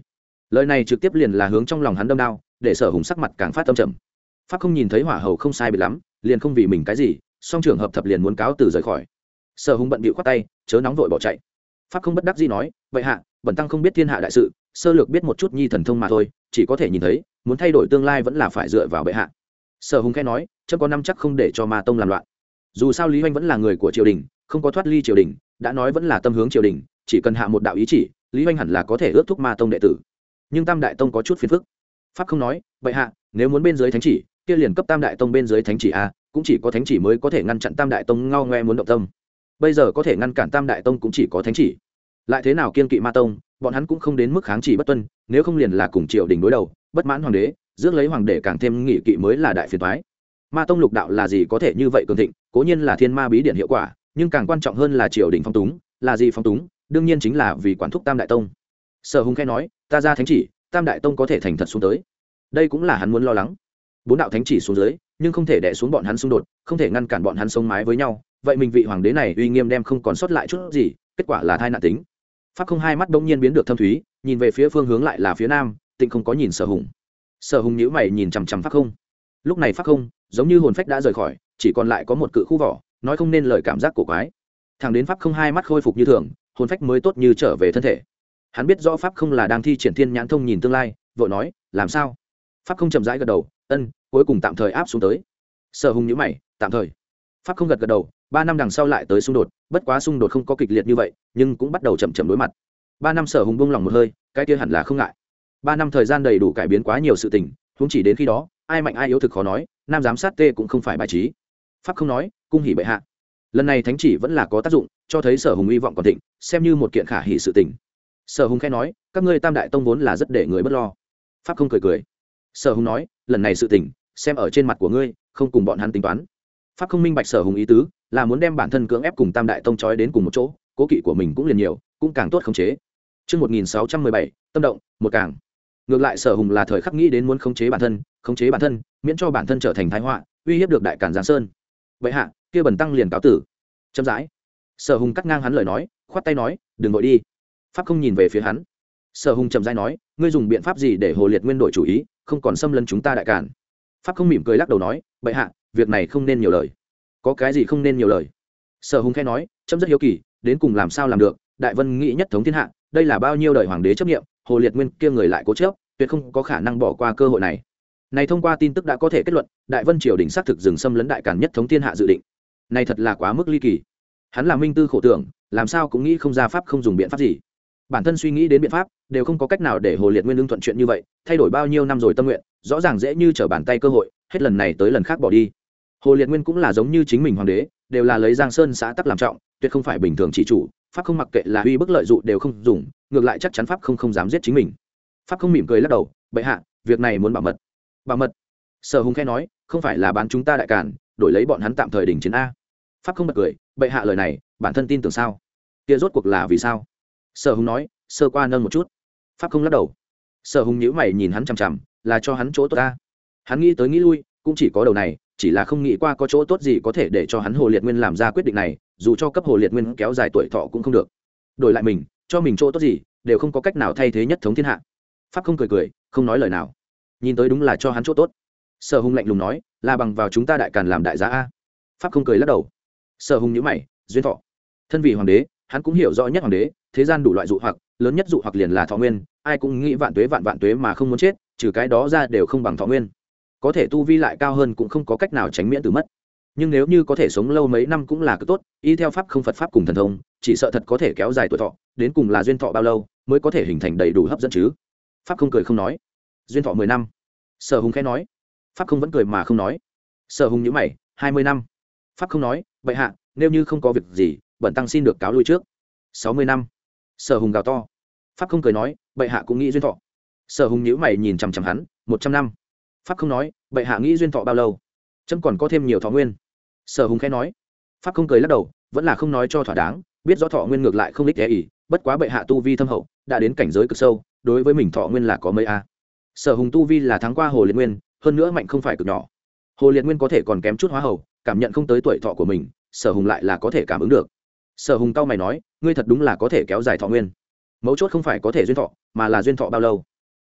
A: lời này trực tiếp liền là hướng trong lòng hắn đâm đao, để Sở Hùng sắc mặt càng phát tâm trầm. Pháp không nhìn thấy hỏa hầu không sai biệt lắm, liền không vì mình cái gì, song trường hợp thập liền muốn cáo từ rời khỏi. Sở Hùng bận bịu khoát tay, chớ nóng vội bỏ chạy. Pháp không bất đắc dĩ nói, vậy hạ, bần tăng không biết thiên hạ đại sự, sơ lược biết một chút nhi thần thông mà thôi, chỉ có thể nhìn thấy, muốn thay đổi tương lai vẫn là phải dựa vào bệ hạ. Sở Hùng khẽ nói, chấm có năm chắc không để cho Ma Tông làm loạn. Dù sao Lý Hoành vẫn là người của triều đình, không có thoát ly triều đình, đã nói vẫn là tâm hướng triều đình, chỉ cần hạ một đạo ý chỉ, Lý Hoành hẳn là có thể ước thúc Ma Tông đệ tử. Nhưng Tam Đại Tông có chút phiền phức. Pháp không nói, vậy hạ, nếu muốn bên dưới thánh chỉ, kia liền cấp Tam Đại Tông bên dưới thánh chỉ a, cũng chỉ có thánh chỉ mới có thể ngăn chặn Tam Đại Tông ngao ngoe muốn động tâm. Bây giờ có thể ngăn cản Tam Đại Tông cũng chỉ có thánh chỉ. Lại thế nào kiên kỵ Ma Tông, bọn hắn cũng không đến mức kháng chỉ bất tuân, nếu không liền là cùng triều đình đối đầu, bất mãn hoàng đế, rước lấy hoàng đế càng thêm nghị kỵ mới là đại phiền toái. Ma Tông lục đạo là gì có thể như vậy cường thịnh, cố nhiên là thiên ma bí điển hiệu quả, nhưng càng quan trọng hơn là triều đình phong túng, là gì phong túng, đương nhiên chính là vì quản thúc Tam Đại Tông. Sở Hùng khẽ nói, ta ra thánh chỉ, Tam Đại Tông có thể thành thật xuống tới. Đây cũng là hắn muốn lo lắng. Bốn đạo thánh chỉ xuống dưới, nhưng không thể đè xuống bọn hắn xung đột, không thể ngăn cản bọn hắn sống mái với nhau, vậy mình vị hoàng đế này uy nghiêm đem không còn sót lại chút gì, kết quả là tai nạn tính. Pháp không hai mắt bỗng nhiên biến được thâm thúy, nhìn về phía phương hướng lại là phía nam, tịnh không có nhìn Sở Hùng. Sở Hùng nhíu mày nhìn chằm chằm Pháp không. Lúc này Pháp không, giống như hồn phách đã rời khỏi, chỉ còn lại có một cự khu vỏ, nói không nên lời cảm giác cổ quái. Thằng đến Pháp không hai mắt khôi phục như thường, hồn phách mới tốt như trở về thân thể. Hắn biết rõ Pháp không là đang thi triển thiên nhãn thông nhìn tương lai, vội nói, làm sao? Pháp không chậm rãi gật đầu, ân, cuối cùng tạm thời áp xuống tới. Sở Hùng nhíu mày, tạm thời. Pháp không gật gật đầu, ba năm đằng sau lại tới xung đột, bất quá xung đột không có kịch liệt như vậy, nhưng cũng bắt đầu chậm chậm đối mặt. Ba năm Sở Hùng buông lòng một hơi, cái kia hẳn là không ngại. Ba năm thời gian đầy đủ cải biến quá nhiều sự tình, huống chỉ đến khi đó, ai mạnh ai yếu thực khó nói, nam giám sát tê cũng không phải bài trí. Pháp không nói, cung hỉ bệ hạ. Lần này thánh chỉ vẫn là có tác dụng, cho thấy Sở Hùng hy vọng còn thịnh, xem như một kiện khả hỉ sự tình. Sở Hùng khẽ nói, các ngươi Tam Đại Tông vốn là rất để người bất lo. Pháp không cười cười. Sở Hùng nói, lần này sự tình, xem ở trên mặt của ngươi, không cùng bọn hắn tính toán. Pháp không minh bạch Sở Hùng ý tứ, là muốn đem bản thân cưỡng ép cùng Tam Đại Tông trói đến cùng một chỗ, cố kỵ của mình cũng liền nhiều, cũng càng tốt khống chế. Chương một nghìn sáu trăm mười bảy, tâm động, một càng. Ngược lại Sở Hùng là thời khắc nghĩ đến muốn khống chế bản thân, khống chế bản thân, miễn cho bản thân trở thành thái họa, uy hiếp được đại cản Giang Sơn. Vậy hạ, kia bần tăng liền cáo tử. Chậm rãi. Sở Hùng cắt ngang hắn lời nói, khoát tay nói, đừng vội đi. Pháp không nhìn về phía hắn. Sở Hùng chậm rãi nói, ngươi dùng biện pháp gì để Hồ Liệt Nguyên đổi chủ ý, không còn xâm lấn chúng ta đại cản? Pháp không mỉm cười lắc đầu nói, bệ hạ, việc này không nên nhiều lời. Có cái gì không nên nhiều lời? Sở Hùng khẽ nói, trẫm rất hiếu kỳ, đến cùng làm sao làm được? Đại Vân nghĩ nhất thống thiên hạ, đây là bao nhiêu đời hoàng đế chấp niệm, Hồ Liệt Nguyên kia người lại cố chấp, tuyệt không có khả năng bỏ qua cơ hội này. Này thông qua tin tức đã có thể kết luận, Đại Vân triều đình xác thực dừng xâm lấn đại càn nhất thống thiên hạ dự định. Này thật là quá mức ly kỳ. Hắn là minh tư khổ tưởng, làm sao cũng nghĩ không ra pháp không dùng biện pháp gì. Bản thân suy nghĩ đến biện pháp, đều không có cách nào để Hồ Liệt Nguyên lương thuận chuyện như vậy, thay đổi bao nhiêu năm rồi tâm nguyện, rõ ràng dễ như trở bàn tay cơ hội, hết lần này tới lần khác bỏ đi. Hồ Liệt Nguyên cũng là giống như chính mình hoàng đế, đều là lấy Giang Sơn xã tắc làm trọng, tuyệt không phải bình thường chỉ chủ, pháp không mặc kệ là uy bức lợi dụng đều không dùng, ngược lại chắc chắn pháp không không dám giết chính mình. Pháp không mỉm cười lắc đầu, bệ hạ, việc này muốn bảo mật. Bảo mật? Sở Hùng khẽ nói, không phải là bán chúng ta đại càn, đổi lấy bọn hắn tạm thời đình chiến a. Pháp không bật cười, bệ hạ lời này, bản thân tin tưởng sao? Kia rốt cuộc là vì sao? Sở Hùng nói, sơ qua nâng một chút. Pháp không lắc đầu. Sở Hùng nhíu mày nhìn hắn chằm chằm, là cho hắn chỗ tốt ta. Hắn nghĩ tới nghĩ lui, cũng chỉ có đầu này, chỉ là không nghĩ qua có chỗ tốt gì có thể để cho hắn Hồ Liệt Nguyên làm ra quyết định này, dù cho cấp Hồ Liệt Nguyên kéo dài tuổi thọ cũng không được. Đổi lại mình, cho mình chỗ tốt gì, đều không có cách nào thay thế nhất thống thiên hạ. Pháp không cười cười, không nói lời nào. Nhìn tới đúng là cho hắn chỗ tốt. Sở Hùng lạnh lùng nói, là bằng vào chúng ta đại càn làm đại giá a. Pháp không cười lắc đầu. Sở Hùng nhíu mày, duyên thọ. Thân vị hoàng đế, hắn cũng hiểu rõ nhất hoàng đế, thế gian đủ loại dụ hoặc, lớn nhất dụ hoặc liền là thọ nguyên, ai cũng nghĩ vạn tuế vạn vạn tuế mà không muốn chết, trừ cái đó ra đều không bằng thọ nguyên. Có thể tu vi lại cao hơn cũng không có cách nào tránh miễn từ mất. Nhưng nếu như có thể sống lâu mấy năm cũng là cực tốt, y theo pháp không Phật pháp cùng thần thông, chỉ sợ thật có thể kéo dài tuổi thọ, đến cùng là duyên thọ bao lâu mới có thể hình thành đầy đủ hấp dẫn chứ? Pháp không cười không nói. Duyên thọ mười năm. Sở Hùng khẽ nói. Pháp không vẫn cười mà không nói. Sở Hùng nhíu mày, hai mươi năm. Pháp không nói, bệ hạ, nếu như không có việc gì, bẩn tăng xin được cáo lui trước. Sáu mươi năm. Sở Hùng gào to. Pháp không cười nói, bệ hạ cũng nghĩ duyên thọ. Sở Hùng nhíu mày nhìn chằm chằm hắn, một trăm năm. Pháp không nói, bệ hạ nghĩ duyên thọ bao lâu? Chấm còn có thêm nhiều thọ nguyên. Sở Hùng khẽ nói. Pháp không cười lắc đầu, vẫn là không nói cho thỏa đáng, biết rõ thọ nguyên ngược lại không ích ghé ỉ, bất quá bệ hạ tu vi thâm hậu, đã đến cảnh giới cực sâu, đối với mình thọ nguyên là có mấy a. Sở Hùng tu vi là thắng qua Hồ Liệt Nguyên, hơn nữa mạnh không phải cực nhỏ. Hồ Liệt Nguyên có thể còn kém chút hóa hầu, cảm nhận không tới tuổi thọ của mình, Sở Hùng lại là có thể cảm ứng được. Sở Hùng cau mày nói, ngươi thật đúng là có thể kéo dài thọ nguyên. Mấu chốt không phải có thể duyên thọ, mà là duyên thọ bao lâu.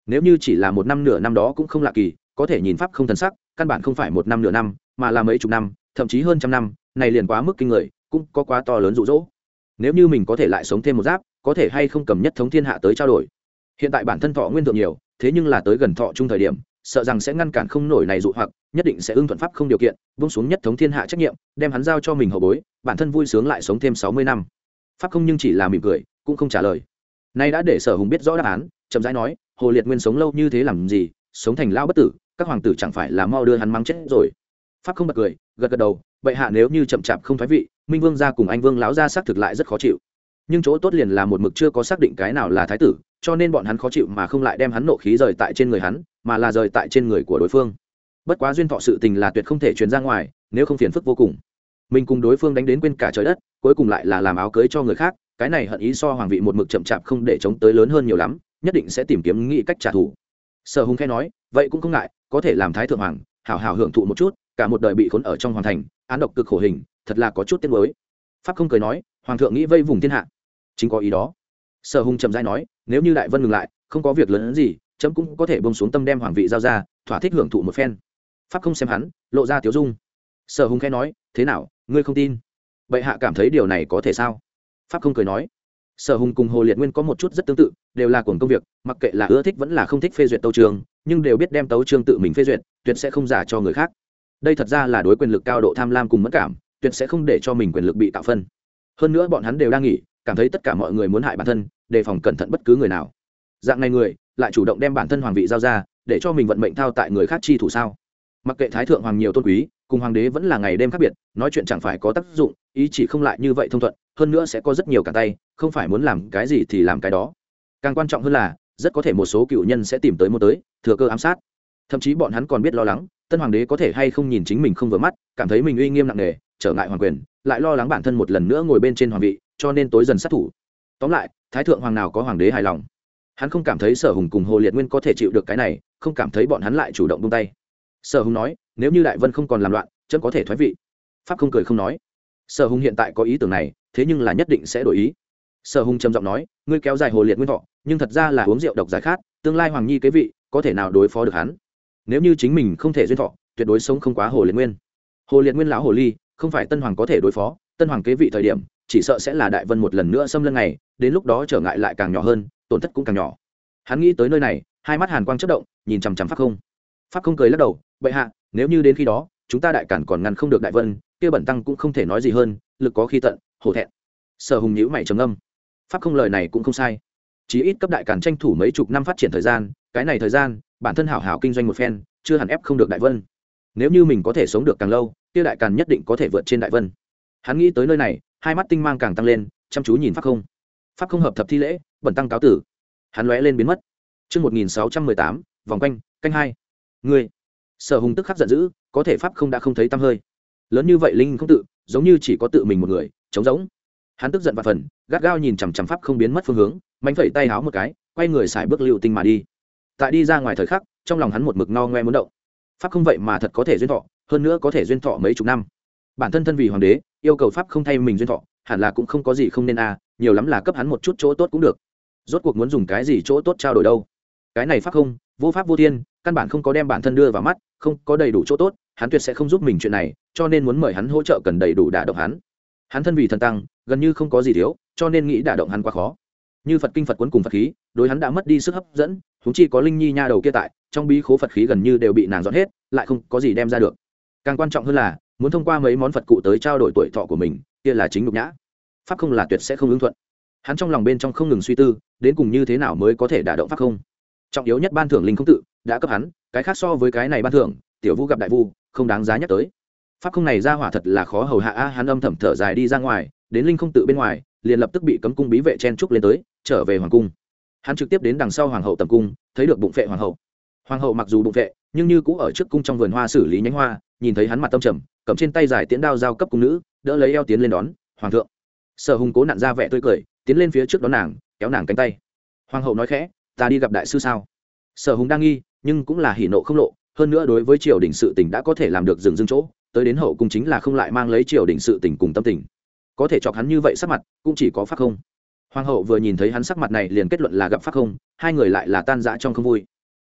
A: nếu như chỉ là một năm nửa năm đó cũng không lạ kỳ, có thể nhìn pháp không thần sắc, căn bản không phải một năm nửa năm mà là mấy chục năm, thậm chí hơn trăm năm, này liền quá mức kinh người, cũng có quá to lớn dụ dỗ. Nếu như mình có thể lại sống thêm một giáp, có thể hay không cầm nhất thống thiên hạ tới trao đổi. Hiện tại bản thân thọ nguyên thượng nhiều, thế nhưng là tới gần thọ trung thời điểm, sợ rằng sẽ ngăn cản không nổi này dụ hoặc, nhất định sẽ ưng thuận pháp không điều kiện, buông xuống nhất thống thiên hạ trách nhiệm, đem hắn giao cho mình hậu bối, bản thân vui sướng lại sống thêm sáu mươi năm. Pháp không nhưng chỉ là mỉm cười, cũng không trả lời. Nay đã để Sở Hùng biết rõ đáp án, chậm rãi nói, Hồ Liệt Nguyên sống lâu như thế làm gì, sống thành lao bất tử, các hoàng tử chẳng phải là mau đưa hắn mắng chết rồi. Pháp không bật cười, gật gật đầu, bệ hạ nếu như chậm chạp không thoái vị, Minh Vương gia cùng Anh Vương lão gia xác thực lại rất khó chịu. Nhưng chỗ tốt liền là một mực chưa có xác định cái nào là thái tử, cho nên bọn hắn khó chịu mà không lại đem hắn nộ khí rời tại trên người hắn, mà là rời tại trên người của đối phương. Bất quá duyên thọ sự tình là tuyệt không thể truyền ra ngoài, nếu không phiền phức vô cùng. Mình cùng đối phương đánh đến quên cả trời đất, cuối cùng lại là làm áo cưới cho người khác, cái này hận ý so hoàng vị một mực chậm chạp không để chống tới lớn hơn nhiều lắm, nhất định sẽ tìm kiếm nghĩ cách trả thù. Sở Hùng khẽ nói, vậy cũng không ngại, có thể làm thái thượng hoàng, hảo hảo hưởng thụ một chút, cả một đời bị khốn ở trong hoàng thành, án độc cực khổ hình, thật là có chút tiếc nuối. Pháp không cười nói, hoàng thượng nghĩ vây vùng thiên hạ, chính có ý đó. Sở Hùng chậm rãi nói, nếu như đại vân ngừng lại, không có việc lớn gì, chấm cũng có thể buông xuống tâm đem hoàng vị giao ra, thỏa thích hưởng thụ một phen. Pháp không xem hắn, lộ ra tiếu dung. Sở Hùng khẽ nói, thế nào, ngươi không tin? Bệ hạ cảm thấy điều này có thể sao? Pháp không cười nói, Sở Hùng cùng Hồ Liệt Nguyên có một chút rất tương tự, đều là cuồng công việc, mặc kệ là ưa thích vẫn là không thích phê duyệt tấu chương, nhưng đều biết đem tấu chương tự mình phê duyệt, tuyệt sẽ không giả cho người khác. Đây thật ra là đối quyền lực cao độ tham lam cùng mẫn cảm, tuyệt sẽ không để cho mình quyền lực bị tạo phân. Hơn nữa bọn hắn đều đang nghĩ, cảm thấy tất cả mọi người muốn hại bản thân, đề phòng cẩn thận bất cứ người nào. Dạng này người lại chủ động đem bản thân hoàng vị giao ra, để cho mình vận mệnh thao tại người khác chi thủ sao? Mặc kệ thái thượng hoàng nhiều tôn quý, cùng hoàng đế vẫn là ngày đêm khác biệt, nói chuyện chẳng phải có tác dụng, ý chỉ không lại như vậy thông thuận, hơn nữa sẽ có rất nhiều cả tay, không phải muốn làm cái gì thì làm cái đó. Càng quan trọng hơn là, rất có thể một số cựu nhân sẽ tìm tới một tới, thừa cơ ám sát. Thậm chí bọn hắn còn biết lo lắng, tân hoàng đế có thể hay không nhìn chính mình không vừa mắt, cảm thấy mình uy nghiêm nặng nề, trở ngại hoàng quyền, lại lo lắng bản thân một lần nữa ngồi bên trên hoàng vị, cho nên tối dần sát thủ. Tóm lại, thái thượng hoàng nào có hoàng đế hài lòng. Hắn không cảm thấy Sở Hùng cùng Hồ Liệt Nguyên có thể chịu được cái này, không cảm thấy bọn hắn lại chủ động buông tay. Sở Hùng nói, nếu như đại vân không còn làm loạn, chấm có thể thoái vị. Pháp không cười không nói. Sở Hùng hiện tại có ý tưởng này, thế nhưng là nhất định sẽ đổi ý. Sở Hùng trầm giọng nói, ngươi kéo dài Hồ Liệt Nguyên thọ, nhưng thật ra là uống rượu độc giải khát, tương lai hoàng nhi kế vị, có thể nào đối phó được hắn? Nếu như chính mình không thể duyên thọ, tuyệt đối sống không quá Hồ Liệt Nguyên. Hồ Liệt Nguyên lão hồ ly, không phải tân hoàng có thể đối phó, tân hoàng kế vị thời điểm, chỉ sợ sẽ là đại vân một lần nữa xâm lấn này, đến lúc đó trở ngại lại càng nhỏ hơn, tổn thất cũng càng nhỏ. Hắn nghĩ tới nơi này, hai mắt hàn quang chớp động, nhìn chằm chằm Pháp không. Pháp không cười lắc đầu, bệ hạ, nếu như đến khi đó, chúng ta đại cản còn ngăn không được đại vân, kia bẩn tăng cũng không thể nói gì hơn, lực có khi tận, hổ thẹn. Sở Hùng nhíu mày trầm ngâm. Pháp không lời này cũng không sai, chí ít cấp đại cản tranh thủ mấy chục năm phát triển thời gian, cái này thời gian, bản thân hảo hảo kinh doanh một phen, chưa hẳn ép không được đại vân. Nếu như mình có thể sống được càng lâu, kia đại càn nhất định có thể vượt trên đại vân. Hắn nghĩ tới nơi này, hai mắt tinh mang càng tăng lên, chăm chú nhìn Pháp không. Pháp không hợp thập thi lễ, bẩn tăng cáo tử. Hắn lóe lên biến mất. Chương một nghìn sáu trăm mười tám, vòng quanh, canh hai. Ngươi. Sở Hùng tức khắc giận dữ, có thể Pháp không đã không thấy tăm hơi. Lớn như vậy linh không tự, giống như chỉ có tự mình một người, trống rỗng. Hắn tức giận vạn phần, gắt gao nhìn chằm chằm Pháp không biến mất phương hướng, mạnh phẩy tay háo một cái, quay người xài bước lưu tinh mà đi. Tại đi ra ngoài thời khắc, trong lòng hắn một mực no ngoe muốn động. Pháp không vậy mà thật có thể duyên thọ, hơn nữa có thể duyên thọ mấy chục năm. Bản thân thân vì hoàng đế, yêu cầu Pháp không thay mình duyên thọ, hẳn là cũng không có gì không nên a, à, nhiều lắm là cấp hắn một chút chỗ tốt cũng được. Rốt cuộc muốn dùng cái gì chỗ tốt trao đổi đâu? Cái này Pháp không, vô pháp vô thiên, căn bản không có đem bản thân đưa vào mắt, không có đầy đủ chỗ tốt, hắn tuyệt sẽ không giúp mình chuyện này, cho nên muốn mời hắn hỗ trợ cần đầy đủ đả động hắn. Hắn thân vì thần tăng, gần như không có gì thiếu, cho nên nghĩ đả động hắn quá khó. Như Phật kinh Phật cuốn cùng Phật khí, đối hắn đã mất đi sức hấp dẫn, huống chi có Linh Nhi nha đầu kia tại, trong bí khố Phật khí gần như đều bị nàng dọn hết, lại không có gì đem ra được. Càng quan trọng hơn là, muốn thông qua mấy món Phật cụ tới trao đổi tuổi thọ của mình, kia là chính nhục nhã. Pháp không là tuyệt sẽ không ứng thuận. Hắn trong lòng bên trong không ngừng suy tư, đến cùng như thế nào mới có thể đả động Pháp không. Trọng yếu nhất ban thưởng linh không tự đã cấp hắn, cái khác so với cái này ban thưởng, tiểu vu gặp đại vu, không đáng giá nhắc tới. Pháp không này ra hỏa thật là khó hầu hạ a, hắn âm thầm thở dài đi ra ngoài, đến linh không tự bên ngoài, liền lập tức bị cấm cung bí vệ chen trúc lên tới, trở về hoàng cung. Hắn trực tiếp đến đằng sau hoàng hậu tầm cung, thấy được bụng phệ hoàng hậu. Hoàng hậu mặc dù bụng phệ, nhưng như cũ ở trước cung trong vườn hoa xử lý nhánh hoa, nhìn thấy hắn mặt tâm trầm, cầm trên tay dài tiễn đao giao cấp cung nữ, đỡ lấy eo tiến lên đón hoàng thượng. Sở Hùng cố nặn ra vẻ tươi cười, tiến lên phía trước đón nàng, kéo nàng cánh tay. Hoàng hậu nói khẽ, ta đi gặp đại sư sao? Sở Hùng đang nghi, nhưng cũng là hỉ nộ không lộ, hơn nữa đối với triều đình sự tình đã có thể làm được dừng dưng chỗ, tới đến hậu cung chính là không lại mang lấy triều đình sự tình cùng tâm tình, có thể chọc hắn như vậy sắc mặt, cũng chỉ có Pháp không. Hoàng hậu vừa nhìn thấy hắn sắc mặt này liền kết luận là gặp Pháp không, hai người lại là tan rã trong không vui.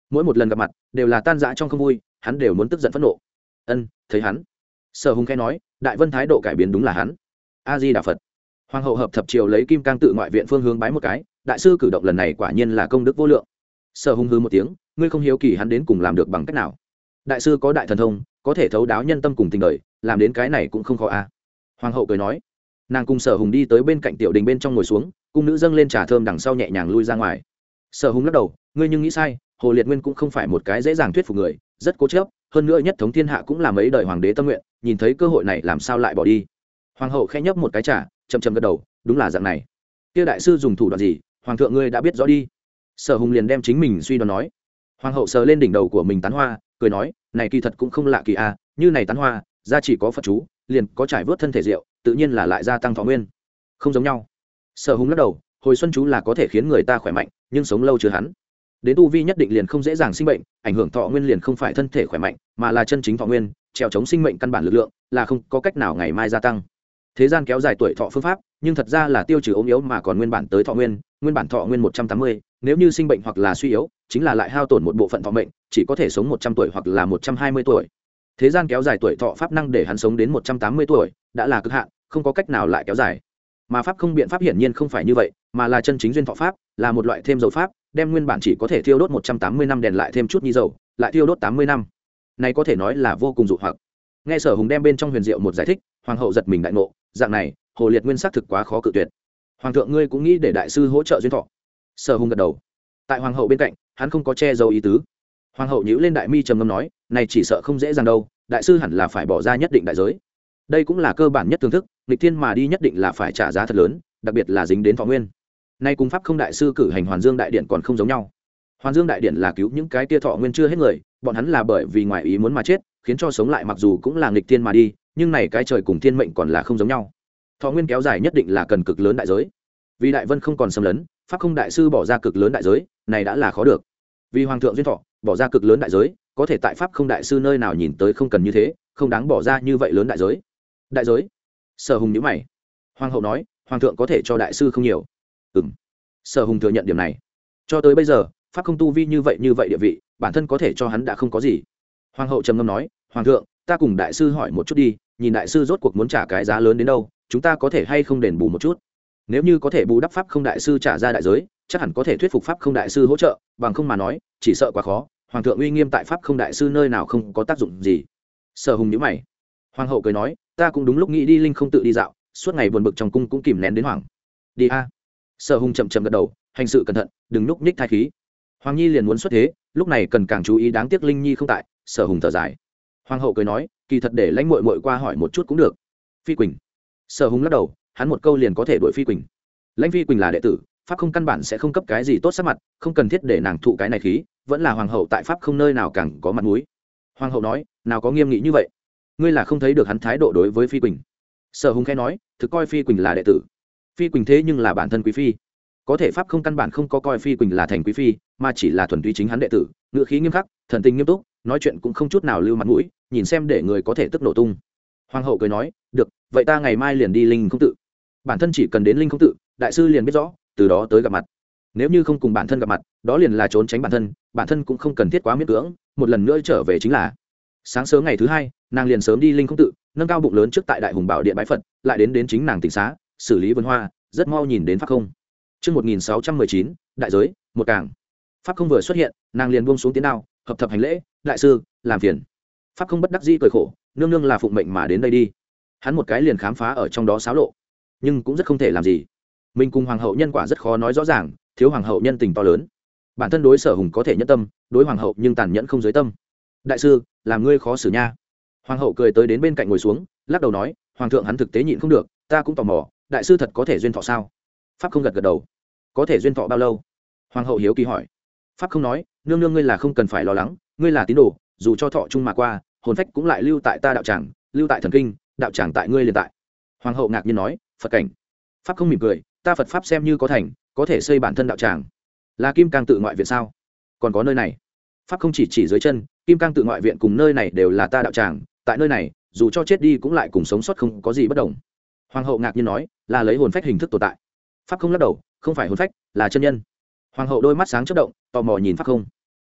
A: mỗi một lần gặp mặt đều là tan rã trong không vui, hắn đều muốn tức giận phẫn nộ. Ân, thấy hắn. Sở Hùng khẽ nói, đại vân thái độ cải biến đúng là hắn. A Di Đà Phật. Hoàng hậu hợp thập triều lấy kim cang tự ngoại viện phương hướng bái một cái, đại sư cử động lần này quả nhiên là công đức vô lượng. Sở Hùng hừ một tiếng, ngươi không hiếu kỳ hắn đến cùng làm được bằng cách nào? Đại sư có đại thần thông, có thể thấu đáo nhân tâm cùng tình đời, làm đến cái này cũng không khó a. À. Hoàng hậu cười nói. Nàng cùng Sở Hùng đi tới bên cạnh tiểu đình bên trong ngồi xuống, cung nữ dâng lên trà thơm đằng sau nhẹ nhàng lui ra ngoài. Sở Hùng lắc đầu, ngươi nhưng nghĩ sai, Hồ Liệt Nguyên cũng không phải một cái dễ dàng thuyết phục người, rất cố chấp, hơn nữa nhất thống thiên hạ cũng là mấy đời hoàng đế tâm nguyện, nhìn thấy cơ hội này làm sao lại bỏ đi. Hoàng hậu khẽ nhấp một cái trà, chậm chậm gật đầu, đúng là dạng này. Kia đại sư dùng thủ đoạn gì, hoàng thượng ngươi đã biết rõ đi. Sở Hùng liền đem chính mình suy đoán nói. Hoàng hậu sờ lên đỉnh đầu của mình tán hoa, cười nói, này kỳ thật cũng không lạ kỳ a, à, như này tán hoa, ra chỉ có Phật chú, liền có trải vớt thân thể rượu, tự nhiên là lại gia tăng thọ nguyên. Không giống nhau. Sở Hùng lắc đầu, hồi xuân chú là có thể khiến người ta khỏe mạnh, nhưng sống lâu chưa hắn. Đến tu vi nhất định liền không dễ dàng sinh bệnh, ảnh hưởng thọ nguyên liền không phải thân thể khỏe mạnh, mà là chân chính thọ nguyên, trèo chống sinh mệnh căn bản lực lượng, là không có cách nào ngày mai gia tăng. Thế gian kéo dài tuổi thọ phương pháp, nhưng thật ra là tiêu trừ ốm yếu mà còn nguyên bản tới thọ nguyên, nguyên bản thọ nguyên một trăm tám mươi, nếu như sinh bệnh hoặc là suy yếu, chính là lại hao tổn một bộ phận thọ mệnh, chỉ có thể sống một trăm tuổi hoặc là một trăm hai mươi tuổi. Thế gian kéo dài tuổi thọ pháp năng để hắn sống đến một trăm tám mươi tuổi, đã là cực hạn, không có cách nào lại kéo dài. Mà pháp không biện pháp hiển nhiên không phải như vậy, mà là chân chính duyên thọ pháp, là một loại thêm dầu pháp, đem nguyên bản chỉ có thể thiêu đốt một trăm tám mươi năm đèn lại thêm chút nhi dầu, lại thiêu đốt tám mươi năm. Này có thể nói là vô cùng dụ hoặc. Nghe Sở Hùng đem bên trong huyền diệu một giải thích, hoàng hậu giật mình đại ngộ, dạng này, Hồ Liệt Nguyên xác thực quá khó cự tuyệt. Hoàng thượng ngươi cũng nghĩ để đại sư hỗ trợ duyên thọ. Sở Hùng gật đầu. Tại hoàng hậu bên cạnh, hắn không có che giấu ý tứ. Hoàng hậu nhíu lên đại mi trầm ngâm nói, này chỉ sợ không dễ dàng đâu, đại sư hẳn là phải bỏ ra nhất định đại giới. Đây cũng là cơ bản nhất thưởng thức, nghịch thiên mà đi nhất định là phải trả giá thật lớn, đặc biệt là dính đến thọ nguyên. Nay cùng pháp không đại sư cử hành Hoàn Dương đại điện còn không giống nhau. Hoàn Dương đại điện là cứu những cái tia thọ nguyên chưa hết người, bọn hắn là bởi vì ngoài ý muốn mà chết, khiến cho sống lại mặc dù cũng là nghịch thiên mà đi, nhưng này cái trời cùng thiên mệnh còn là không giống nhau. Thọ nguyên kéo dài nhất định là cần cực lớn đại giới. Vì đại vân không còn xâm lấn, pháp không đại sư bỏ ra cực lớn đại giới, này đã là khó được. Vì hoàng thượng duyên thọ, bỏ ra cực lớn đại giới, có thể tại pháp không đại sư nơi nào nhìn tới không cần như thế, không đáng bỏ ra như vậy lớn đại giới. Đại giới? Sở Hùng nhíu mày. Hoàng hậu nói, hoàng thượng có thể cho đại sư không nhiều. Ừm. Sở Hùng thừa nhận điểm này. Cho tới bây giờ, pháp không tu vi như vậy như vậy địa vị, bản thân có thể cho hắn đã không có gì. Hoàng hậu trầm ngâm nói, hoàng thượng, ta cùng đại sư hỏi một chút đi, nhìn đại sư rốt cuộc muốn trả cái giá lớn đến đâu, chúng ta có thể hay không đền bù một chút. Nếu như có thể bù đắp pháp không đại sư trả ra đại giới, chắc hẳn có thể thuyết phục pháp không đại sư hỗ trợ, bằng không mà nói, chỉ sợ quá khó, hoàng thượng uy nghiêm tại pháp không đại sư nơi nào không có tác dụng gì. Sở Hùng nhíu mày. Hoàng hậu cười nói, ta cũng đúng lúc nghĩ đi linh không tự đi dạo, suốt ngày buồn bực trong cung cũng kìm nén đến hoảng. Đi a. Sở Hùng chậm chậm gật đầu, hành sự cẩn thận, đừng núp nhích thai khí. Hoàng nhi liền muốn xuất thế, lúc này cần càng chú ý, đáng tiếc linh nhi không tại. Sở Hùng thở dài. Hoàng hậu cười nói, kỳ thật để lãnh muội muội qua hỏi một chút cũng được. Phi Quỳnh. Sở Hùng lắc đầu, hắn một câu liền có thể đuổi Phi Quỳnh. Lãnh Phi Quỳnh là đệ tử, pháp không căn bản sẽ không cấp cái gì tốt sắc mặt, không cần thiết để nàng thụ cái này khí, vẫn là hoàng hậu tại pháp không nơi nào càng có mặt mũi. Hoàng hậu nói, nào có nghiêm nghị như vậy, ngươi là không thấy được hắn thái độ đối với Phi Quỳnh. Sở Hùng khẽ nói, thực coi Phi Quỳnh là đệ tử. Phi Quỳnh thế nhưng là bản thân quý phi, có thể pháp không căn bản không có coi Phi Quỳnh là thành quý phi, mà chỉ là thuần túy chính hắn đệ tử, ngữ khí nghiêm khắc, thần tình nghiêm túc, nói chuyện cũng không chút nào lưu mặt mũi, nhìn xem để người có thể tức nổ tung. Hoàng hậu cười nói, được, vậy ta ngày mai liền đi linh không tự. Bản thân chỉ cần đến linh không tự, đại sư liền biết rõ, từ đó tới gặp mặt. Nếu như không cùng bản thân gặp mặt, đó liền là trốn tránh bản thân, bản thân cũng không cần thiết quá miễn cưỡng, một lần nữa trở về chính là. Sáng sớm ngày thứ hai, nàng liền sớm đi linh không tự, nâng cao bụng lớn trước tại đại hùng bảo điện bái Phật, lại đến đến chính nàng tỉnh xá, xử lý vườn hoa, rất mau nhìn đến pháp không. Chương một nghìn sáu trăm mười chín, đại giới, một càng. Pháp không vừa xuất hiện, nàng liền buông xuống tiến đao, hợp thập hành lễ, đại sư, làm phiền. Pháp không bất đắc dĩ cười khổ, nương nương là phụng mệnh mà đến đây đi. Hắn một cái liền khám phá ở trong đó xáo lộ, nhưng cũng rất không thể làm gì. Mình cùng hoàng hậu nhân quả rất khó nói rõ ràng, thiếu hoàng hậu nhân tình to lớn. Bản thân đối Sở Hùng có thể nhẫn tâm, đối hoàng hậu nhưng tàn nhẫn không giới tâm. Đại sư, làm ngươi khó xử nha. Hoàng hậu cười tới đến bên cạnh ngồi xuống, lắc đầu nói, hoàng thượng hắn thực tế nhịn không được, ta cũng tò mò, đại sư thật có thể duyên thọ sao? Pháp không gật gật đầu. Có thể duyên thọ bao lâu? Hoàng hậu hiếu kỳ hỏi. Pháp không nói, nương nương ngươi là không cần phải lo lắng, ngươi là tín đồ, dù cho thọ chung mà qua, hồn phách cũng lại lưu tại ta đạo tràng, lưu tại thần kinh, đạo tràng tại ngươi liền tại. Hoàng hậu ngạc nhiên nói, Phật cảnh. Pháp không mỉm cười, ta Phật pháp xem như có thành, có thể xây bản thân đạo tràng. Là kim cang tự ngoại viện sao? Còn có nơi này. Pháp không chỉ chỉ dưới chân, kim cang tự ngoại viện cùng nơi này đều là ta đạo tràng, tại nơi này, dù cho chết đi cũng lại cùng sống sót không có gì bất đồng. Hoàng hậu ngạc nhiên nói, là lấy hồn phách hình thức tồn tại. Pháp không lắc đầu, không phải hồn phách, là chân nhân. Hoàng hậu đôi mắt sáng chớp động, tò mò nhìn pháp không.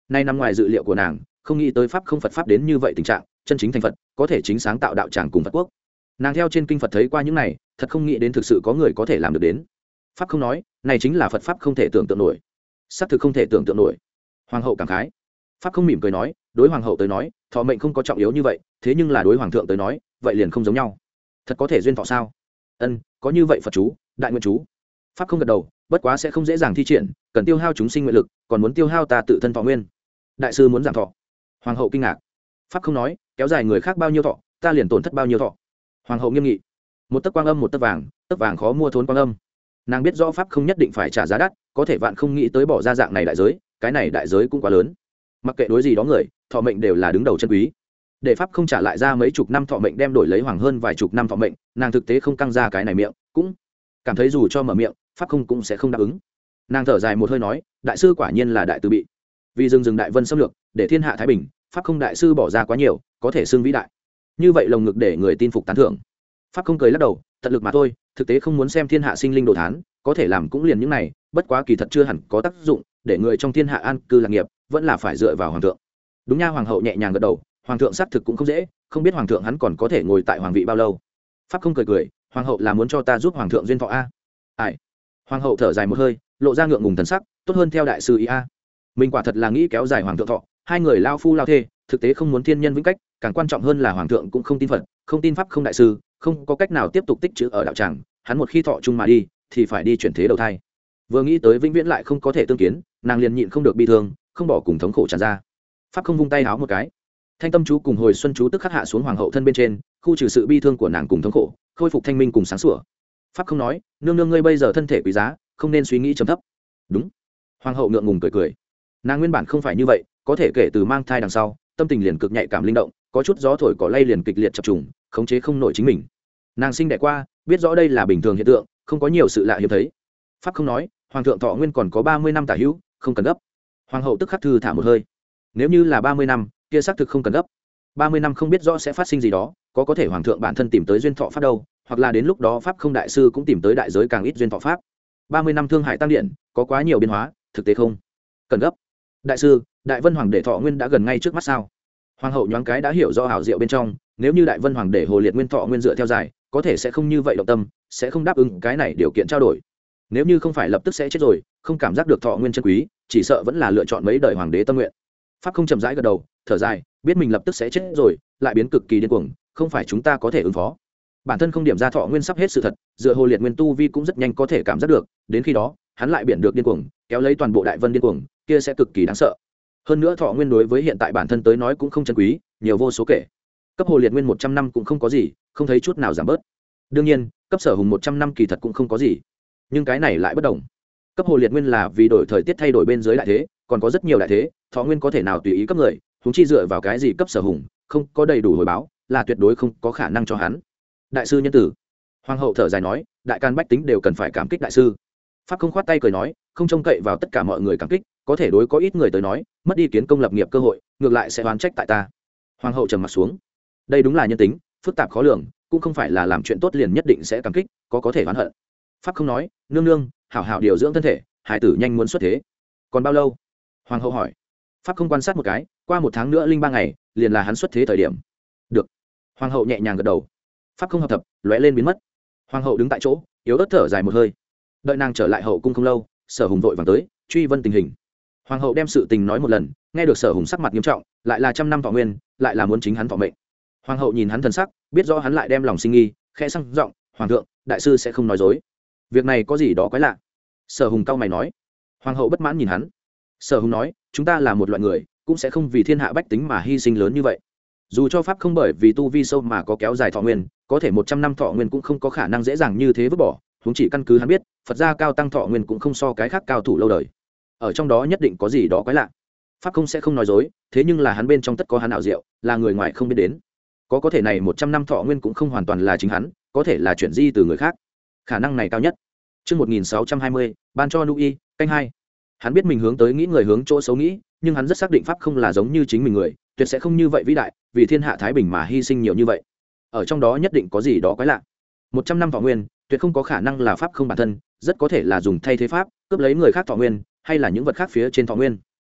A: nay nằm ngoài dự liệu của nàng, không nghĩ tới pháp không Phật pháp đến như vậy tình trạng, chân chính thành Phật, có thể chính sáng tạo đạo tràng cùng Phật quốc. Nàng theo trên kinh Phật thấy qua những này, thật không nghĩ đến thực sự có người có thể làm được đến. Pháp không nói, này chính là Phật pháp không thể tưởng tượng nổi, xác thực không thể tưởng tượng nổi. Hoàng hậu cảm khái. Pháp không mỉm cười nói, đối hoàng hậu tới nói, thọ mệnh không có trọng yếu như vậy, thế nhưng là đối hoàng thượng tới nói, vậy liền không giống nhau. Thật có thể duyên thọ sao? Ân, có như vậy Phật chú, đại nguyện chú. Pháp không gật đầu, bất quá sẽ không dễ dàng thi triển, cần tiêu hao chúng sinh nguyện lực, còn muốn tiêu hao ta tự thân thọ nguyên. Đại sư muốn giảm thọ. Hoàng hậu kinh ngạc. Pháp không nói, kéo dài người khác bao nhiêu thọ, ta liền tổn thất bao nhiêu thọ. Hoàng hậu nghiêm nghị. Một tấc quang âm một tấc vàng, tấc vàng khó mua thốn quang âm. Nàng biết rõ pháp không nhất định phải trả giá đắt, có thể vạn không nghĩ tới bỏ ra dạng này đại giới, cái này đại giới cũng quá lớn. Mặc kệ đối gì đó người, thọ mệnh đều là đứng đầu chân quý. Để pháp không trả lại ra mấy chục năm thọ mệnh đem đổi lấy hoàng hơn vài chục năm thọ mệnh, nàng thực tế không căng ra cái này miệng, cũng cảm thấy dù cho mở miệng, pháp không cũng sẽ không đáp ứng. Nàng thở dài một hơi nói, đại sư quả nhiên là đại từ bị. Vì dừng dừng đại vân xâm lược, để thiên hạ thái bình, pháp không đại sư bỏ ra quá nhiều, có thể xưng vĩ đại. Như vậy lồng ngực để người tin phục tán thưởng. Pháp không cười lắc đầu, tận lực mà thôi, thực tế không muốn xem thiên hạ sinh linh đồ thán, có thể làm cũng liền những này, bất quá kỳ thật chưa hẳn có tác dụng, để người trong thiên hạ an cư lạc nghiệp, vẫn là phải dựa vào hoàng thượng. Đúng nha, hoàng hậu nhẹ nhàng gật đầu, hoàng thượng xác thực cũng không dễ, không biết hoàng thượng hắn còn có thể ngồi tại hoàng vị bao lâu. Pháp không cười cười, hoàng hậu là muốn cho ta giúp hoàng thượng duyên thọ a. Ai? Hoàng hậu thở dài một hơi, lộ ra ngượng ngùng thần sắc, tốt hơn theo đại sư ý a. Mình quả thật là nghĩ kéo dài hoàng thượng thọ, hai người lao phu lao thê, thực tế không muốn thiên nhân vĩnh cách, càng quan trọng hơn là hoàng thượng cũng không tin Phật, không tin pháp không đại sư, không có cách nào tiếp tục tích trữ ở đạo tràng, hắn một khi thọ chung mà đi, thì phải đi chuyển thế đầu thai. Vừa nghĩ tới vĩnh viễn lại không có thể tương kiến, nàng liền nhịn không được bi thương, không bỏ cùng thống khổ tràn ra. Pháp không vung tay háo một cái, thanh tâm chú cùng hồi xuân chú tức khắc hạ xuống hoàng hậu thân bên trên, khu trừ sự bi thương của nàng cùng thống khổ, khôi phục thanh minh cùng sáng sủa. Pháp không nói, nương nương ngươi bây giờ thân thể quý giá, không nên suy nghĩ trầm thấp. Đúng. Hoàng hậu ngượng ngùng cười cười, nàng nguyên bản không phải như vậy, có thể kể từ mang thai đằng sau, tâm tình liền cực nhạy cảm linh động, có chút gió thổi cỏ lay liền kịch liệt chập trùng, khống chế không nổi chính mình. Nàng sinh đẻ qua, biết rõ đây là bình thường hiện tượng, không có nhiều sự lạ hiếm thấy. Pháp không nói, hoàng thượng thọ nguyên còn có ba mươi năm tả hữu, không cần gấp. Hoàng hậu tức khắc thư thả một hơi. Nếu như là ba mươi năm, kia xác thực không cần gấp. ba mươi năm không biết rõ sẽ phát sinh gì đó, có có thể hoàng thượng bản thân tìm tới duyên thọ pháp đâu, hoặc là đến lúc đó pháp không đại sư cũng tìm tới đại giới càng ít duyên thọ pháp. ba mươi năm thương hại tăng điện, có quá nhiều biến hóa, thực tế không cần gấp. Đại sư, đại vân hoàng đệ thọ nguyên đã gần ngay trước mắt sao? Hoàng hậu nhoáng cái đã hiểu rõ hảo diệu bên trong, nếu như đại vân hoàng đệ hồ liệt nguyên thọ nguyên dựa theo dài, có thể sẽ không như vậy động tâm, sẽ không đáp ứng cái này điều kiện trao đổi. Nếu như không phải lập tức sẽ chết rồi, không cảm giác được thọ nguyên chân quý, chỉ sợ vẫn là lựa chọn mấy đời hoàng đế tâm nguyện. Pháp không chậm rãi gật đầu, thở dài, biết mình lập tức sẽ chết rồi, lại biến cực kỳ điên cuồng, không phải chúng ta có thể ứng phó. Bản thân không điểm ra thọ nguyên sắp hết sự thật, dựa hồ liệt nguyên tu vi cũng rất nhanh có thể cảm giác được, đến khi đó, hắn lại biển được điên cuồng, kéo lấy toàn bộ đại vân điên cuồng, kia sẽ cực kỳ đáng sợ. Hơn nữa thọ nguyên đối với hiện tại bản thân tới nói cũng không chân quý, nhiều vô số kể. Cấp hồ liệt nguyên một trăm năm cũng không có gì, không thấy chút nào giảm bớt. Đương nhiên, cấp sở hùng một trăm năm kỳ thật cũng không có gì, nhưng cái này lại bất đồng. Cấp hồ liệt nguyên là vì đổi thời tiết thay đổi bên dưới đại thế, còn có rất nhiều đại thế, thọ nguyên có thể nào tùy ý cấp người, huống chi dựa vào cái gì cấp sở hùng, không có đầy đủ hồi báo, là tuyệt đối không có khả năng cho hắn. Đại sư nhân tử. Hoàng hậu thở dài nói, đại can bách tính đều cần phải cảm kích đại sư. Pháp không khoát tay cười nói, không trông cậy vào tất cả mọi người cảm kích, có thể đối có ít người tới nói, mất đi kiến công lập nghiệp cơ hội, ngược lại sẽ oán trách tại ta. Hoàng hậu trầm mặt xuống. Đây đúng là nhân tính, phức tạp khó lường, cũng không phải là làm chuyện tốt liền nhất định sẽ cảm kích, có có thể oán hận. Pháp không nói, nương nương, hảo hảo điều dưỡng thân thể, hải tử nhanh muốn xuất thế. Còn bao lâu? Hoàng hậu hỏi. Pháp không quan sát một cái, qua một tháng nữa linh ba ngày, liền là hắn xuất thế thời điểm. Được. Hoàng hậu nhẹ nhàng gật đầu. Pháp không hợp thập, lóe lên biến mất. Hoàng hậu đứng tại chỗ, yếu ớt thở dài một hơi. Đợi nàng trở lại hậu cung không lâu, Sở Hùng vội vàng tới, truy vấn tình hình. Hoàng hậu đem sự tình nói một lần, nghe được Sở Hùng sắc mặt nghiêm trọng, lại là trăm năm thọ nguyên, lại là muốn chính hắn thọ mệnh. Hoàng hậu nhìn hắn thần sắc, biết rõ hắn lại đem lòng sinh nghi, khẽ sang giọng, "Hoàng thượng, đại sư sẽ không nói dối. Việc này có gì đó quái lạ." Sở Hùng cau mày nói. Hoàng hậu bất mãn nhìn hắn. Sở Hùng nói, "Chúng ta là một loại người, cũng sẽ không vì thiên hạ bách tính mà hy sinh lớn như vậy. Dù cho pháp không bởi vì tu vi sâu mà có kéo dài thọ nguyên, có thể một trăm năm thọ nguyên cũng không có khả năng dễ dàng như thế vứt bỏ, huống chỉ căn cứ hắn biết, Phật gia cao tăng thọ nguyên cũng không so cái khác cao thủ lâu đời. Ở trong đó nhất định có gì đó quái lạ. Pháp không sẽ không nói dối, thế nhưng là hắn bên trong tất có hắn ảo diệu, là người ngoài không biết đến. Có có thể này một trăm năm thọ nguyên cũng không hoàn toàn là chính hắn, có thể là chuyển di từ người khác. Khả năng này cao nhất." Chương một nghìn sáu trăm hai mươi, ban cho Nu Y, canh hai. Hắn biết mình hướng tới nghĩ người hướng chỗ xấu nghĩ, nhưng hắn rất xác định pháp không là giống như chính mình người, tuyệt sẽ không như vậy vĩ đại, vì thiên hạ thái bình mà hy sinh nhiều như vậy. Ở trong đó nhất định có gì đó quái lạ. Một trăm năm thọ nguyên, tuyệt không có khả năng là pháp không bản thân, rất có thể là dùng thay thế pháp, cướp lấy người khác thọ nguyên, hay là những vật khác phía trên thọ nguyên.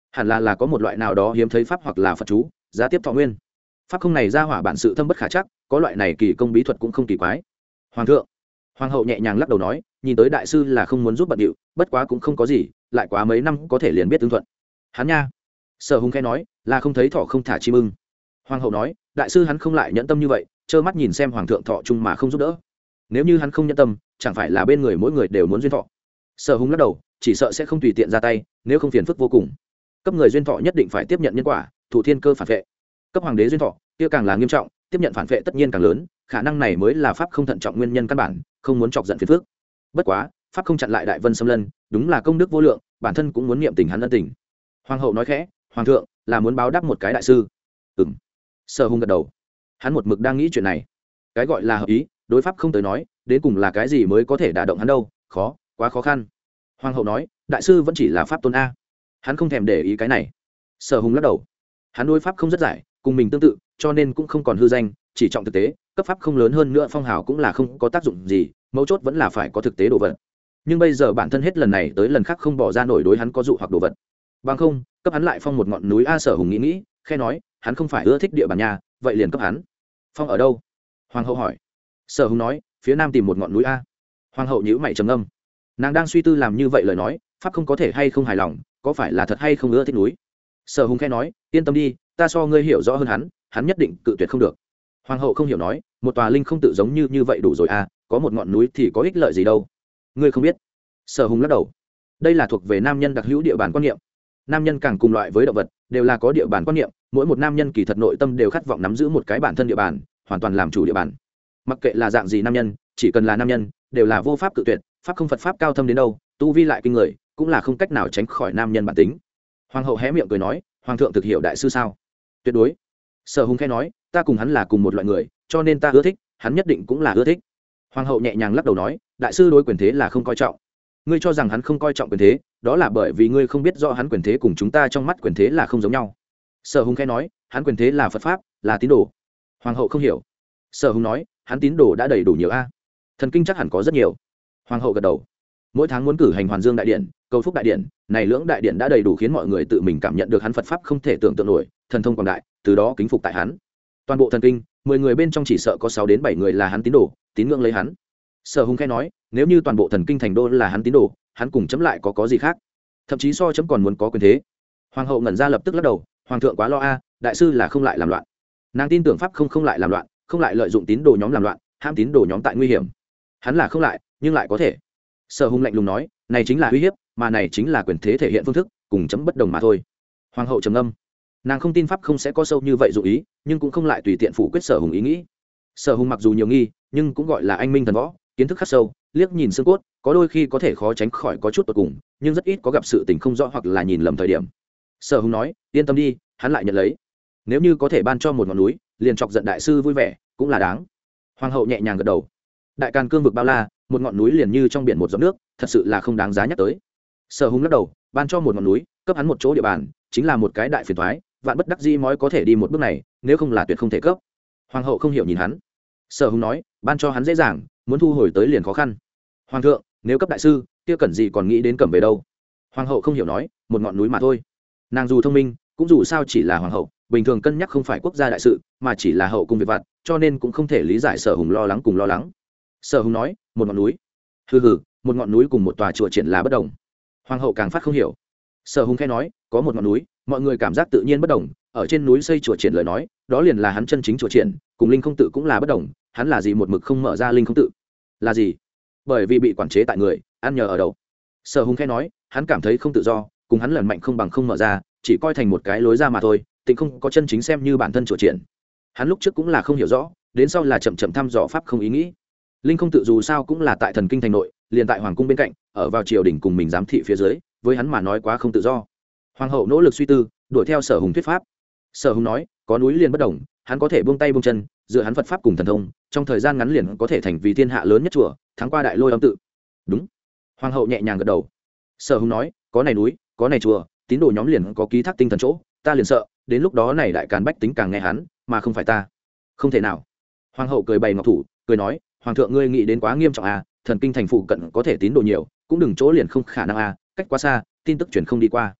A: hẳn là là có một loại nào đó hiếm thấy pháp hoặc là phật chú giá tiếp thọ nguyên. Pháp không này ra hỏa bản sự thâm bất khả chắc, có loại này kỳ công bí thuật cũng không kỳ quái. Hoàng thượng, hoàng hậu nhẹ nhàng lắc đầu nói, nhìn tới đại sư là không muốn giúp bận điệu, bất quá cũng không có gì, lại quá mấy năm có thể liền biết tương thuận. Hắn nha. Sở Hùng khẽ nói, là không thấy thọ không thả chim ưng. Hoàng hậu nói, đại sư hắn không lại nhẫn tâm như vậy, trơ mắt nhìn xem hoàng thượng thọ chung mà không giúp đỡ. Nếu như hắn không nhẫn tâm, chẳng phải là bên người mỗi người đều muốn duyên thọ. Sở Hùng lắc đầu, chỉ sợ sẽ không tùy tiện ra tay, nếu không phiền phức vô cùng. Cấp người duyên thọ nhất định phải tiếp nhận nhân quả, thủ thiên cơ phản vệ. Cấp hoàng đế duyên thọ, kia càng là nghiêm trọng, tiếp nhận phản vệ tất nhiên càng lớn, khả năng này mới là pháp không thận trọng nguyên nhân căn bản, không muốn chọc giận phiền phức. Bất quá, pháp không chặn lại đại vân xâm lân, đúng là công đức vô lượng, bản thân cũng muốn niệm tình hắn ân tình. Hoàng hậu nói khẽ, hoàng thượng là muốn báo đáp một cái đại sư. Ừm. Sở Hùng gật đầu, hắn một mực đang nghĩ chuyện này. Cái gọi là hợp ý, đối pháp không tới nói, đến cùng là cái gì mới có thể đả động hắn đâu, khó, quá khó khăn. Hoàng hậu nói, đại sư vẫn chỉ là pháp tôn a. Hắn không thèm để ý cái này. Sở Hùng lắc đầu, hắn đối pháp không rất giải, cùng mình tương tự, cho nên cũng không còn hư danh, chỉ trọng thực tế, cấp pháp không lớn hơn nữa phong hào cũng là không có tác dụng gì, mấu chốt vẫn là phải có thực tế đồ vật. Nhưng bây giờ bản thân hết lần này tới lần khác không bỏ ra nổi đối hắn có dụ hoặc đồ vật. Bằng không, cấp hắn lại phong một ngọn núi a. Sở Hùng nghĩ nghĩ, khe nói, hắn không phải ưa thích địa bàn nhà, vậy liền cấp hắn. Phong ở đâu? Hoàng hậu hỏi. Sở Hùng nói, phía nam tìm một ngọn núi a. Hoàng hậu nhíu mày trầm ngâm, nàng đang suy tư làm như vậy lời nói, pháp không có thể hay không hài lòng, có phải là thật hay không ưa thích núi. Sở Hùng khe nói, yên tâm đi, ta so ngươi hiểu rõ hơn hắn, hắn nhất định cự tuyệt không được. Hoàng hậu không hiểu nói, một tòa linh không tự giống như như vậy đủ rồi à, có một ngọn núi thì có ích lợi gì đâu. Ngươi không biết. Sở Hùng lắc đầu, đây là thuộc về nam nhân đặc hữu địa bàn quan niệm. Nam nhân càng cùng loại với động vật, đều là có địa bàn quan niệm, mỗi một nam nhân kỳ thật nội tâm đều khát vọng nắm giữ một cái bản thân địa bàn, hoàn toàn làm chủ địa bàn. Mặc kệ là dạng gì nam nhân, chỉ cần là nam nhân, đều là vô pháp cự tuyệt, pháp không Phật pháp cao thâm đến đâu, tu vi lại kinh người, cũng là không cách nào tránh khỏi nam nhân bản tính. Hoàng hậu hé miệng cười nói, hoàng thượng thực hiểu đại sư sao? Tuyệt đối. Sở Hùng khẽ nói, ta cùng hắn là cùng một loại người, cho nên ta ưa thích, hắn nhất định cũng là ưa thích. Hoàng hậu nhẹ nhàng lắc đầu nói, đại sư đối quyền thế là không coi trọng. Ngươi cho rằng hắn không coi trọng quyền thế, đó là bởi vì ngươi không biết rõ hắn quyền thế cùng chúng ta trong mắt quyền thế là không giống nhau. Sở Hùng khẽ nói, hắn quyền thế là Phật pháp, là tín đồ. Hoàng hậu không hiểu. Sở Hùng nói, hắn tín đồ đã đầy đủ nhiều a. Thần kinh chắc hẳn có rất nhiều. Hoàng hậu gật đầu. Mỗi tháng muốn cử hành Hoàn Dương đại điện, Cầu Phúc đại điện, này lưỡng đại điện đã đầy đủ khiến mọi người tự mình cảm nhận được hắn Phật pháp không thể tưởng tượng nổi, thần thông quảng đại, từ đó kính phục tại hắn. Toàn bộ thần kinh, mười người bên trong chỉ sợ có sáu đến bảy người là hắn tín đồ, tín ngưỡng lấy hắn. Sở Hùng khẽ nói, nếu như toàn bộ thần kinh thành đô là hắn tín đồ, hắn cùng chấm lại có có gì khác? Thậm chí so chấm còn muốn có quyền thế. Hoàng hậu ngẩn ra lập tức lắc đầu, hoàng thượng quá lo a, đại sư là không lại làm loạn. Nàng tin tưởng pháp không không lại làm loạn, không lại lợi dụng tín đồ nhóm làm loạn, ham tín đồ nhóm tại nguy hiểm. Hắn là không lại, nhưng lại có thể. Sở Hùng lạnh lùng nói, này chính là uy hiếp, mà này chính là quyền thế thể hiện phương thức, cùng chấm bất đồng mà thôi. Hoàng hậu trầm ngâm, nàng không tin pháp không sẽ có sâu như vậy dụ ý, nhưng cũng không lại tùy tiện phủ quyết Sở Hùng ý nghĩ. Sở Hùng mặc dù nhiều nghi, nhưng cũng gọi là anh minh thần võ, kiến thức khắc sâu, liếc nhìn xương cốt, có đôi khi có thể khó tránh khỏi có chút tột cùng, nhưng rất ít có gặp sự tình không rõ hoặc là nhìn lầm thời điểm. Sở Hùng nói, yên tâm đi, hắn lại nhận lấy. Nếu như có thể ban cho một ngọn núi, liền chọc giận đại sư vui vẻ, cũng là đáng. Hoàng hậu nhẹ nhàng gật đầu. Đại Càn cương vực bao la, một ngọn núi liền như trong biển một giọt nước, thật sự là không đáng giá nhắc tới. Sở Hùng lắc đầu, ban cho một ngọn núi, cấp hắn một chỗ địa bàn, chính là một cái đại phiền toái, vạn bất đắc dĩ mới có thể đi một bước này, nếu không là tuyệt không thể cấp. Hoàng hậu không hiểu nhìn hắn. Sở Hùng nói, ban cho hắn dễ dàng, muốn thu hồi tới liền khó khăn. Hoàng thượng, nếu cấp đại sư, kia cần gì còn nghĩ đến cầm về đâu? Hoàng hậu không hiểu nói, một ngọn núi mà thôi. Nàng dù thông minh, cũng dù sao chỉ là hoàng hậu, bình thường cân nhắc không phải quốc gia đại sự, mà chỉ là hậu cung việc vặt, cho nên cũng không thể lý giải Sở Hùng lo lắng cùng lo lắng. Sở Hùng nói, một ngọn núi. Hừ hừ, một ngọn núi cùng một tòa chùa triển là bất đồng. Hoàng hậu càng phát không hiểu. Sở Hùng khẽ nói, có một ngọn núi, mọi người cảm giác tự nhiên bất đồng, ở trên núi xây chùa triển lời nói, đó liền là hắn chân chính chùa triển, cùng linh không tự cũng là bất đồng, hắn là gì một mực không mở ra linh không tự? Là gì? Bởi vì bị quản chế tại người, ăn nhờ ở đầu. Sở Hùng khẽ nói, hắn cảm thấy không tự do, cùng hắn lần mạnh không bằng không mở ra, chỉ coi thành một cái lối ra mà thôi, tình không có chân chính xem như bản thân chùa triển. Hắn lúc trước cũng là không hiểu rõ, đến sau là chậm chậm thăm dò pháp không ý nghĩ. Linh không tự dù sao cũng là tại thần kinh thành nội, liền tại hoàng cung bên cạnh, ở vào triều đình cùng mình giám thị phía dưới, với hắn mà nói quá không tự do. Hoàng hậu nỗ lực suy tư, đuổi theo Sở Hùng thuyết pháp. Sở Hùng nói, có núi liền bất đồng, hắn có thể buông tay buông chân, dựa hắn Phật pháp cùng thần thông, trong thời gian ngắn liền có thể thành vì thiên hạ lớn nhất chùa, thắng qua Đại Lôi Âm tự. Đúng. Hoàng hậu nhẹ nhàng gật đầu. Sở Hùng nói, có này núi, có này chùa, tín đồ nhóm liền có ký thác tinh thần chỗ, ta liền sợ, đến lúc đó này Đại Càn bách tính càng nghe hắn, mà không phải ta. Không thể nào. Hoàng hậu cười bày ngọc thủ, cười nói, hoàng thượng ngươi nghĩ đến quá nghiêm trọng à, thần kinh thành phụ cận có thể tín đồ nhiều, cũng đừng chỗ liền không khả năng à, cách quá xa, tin tức truyền không đi qua.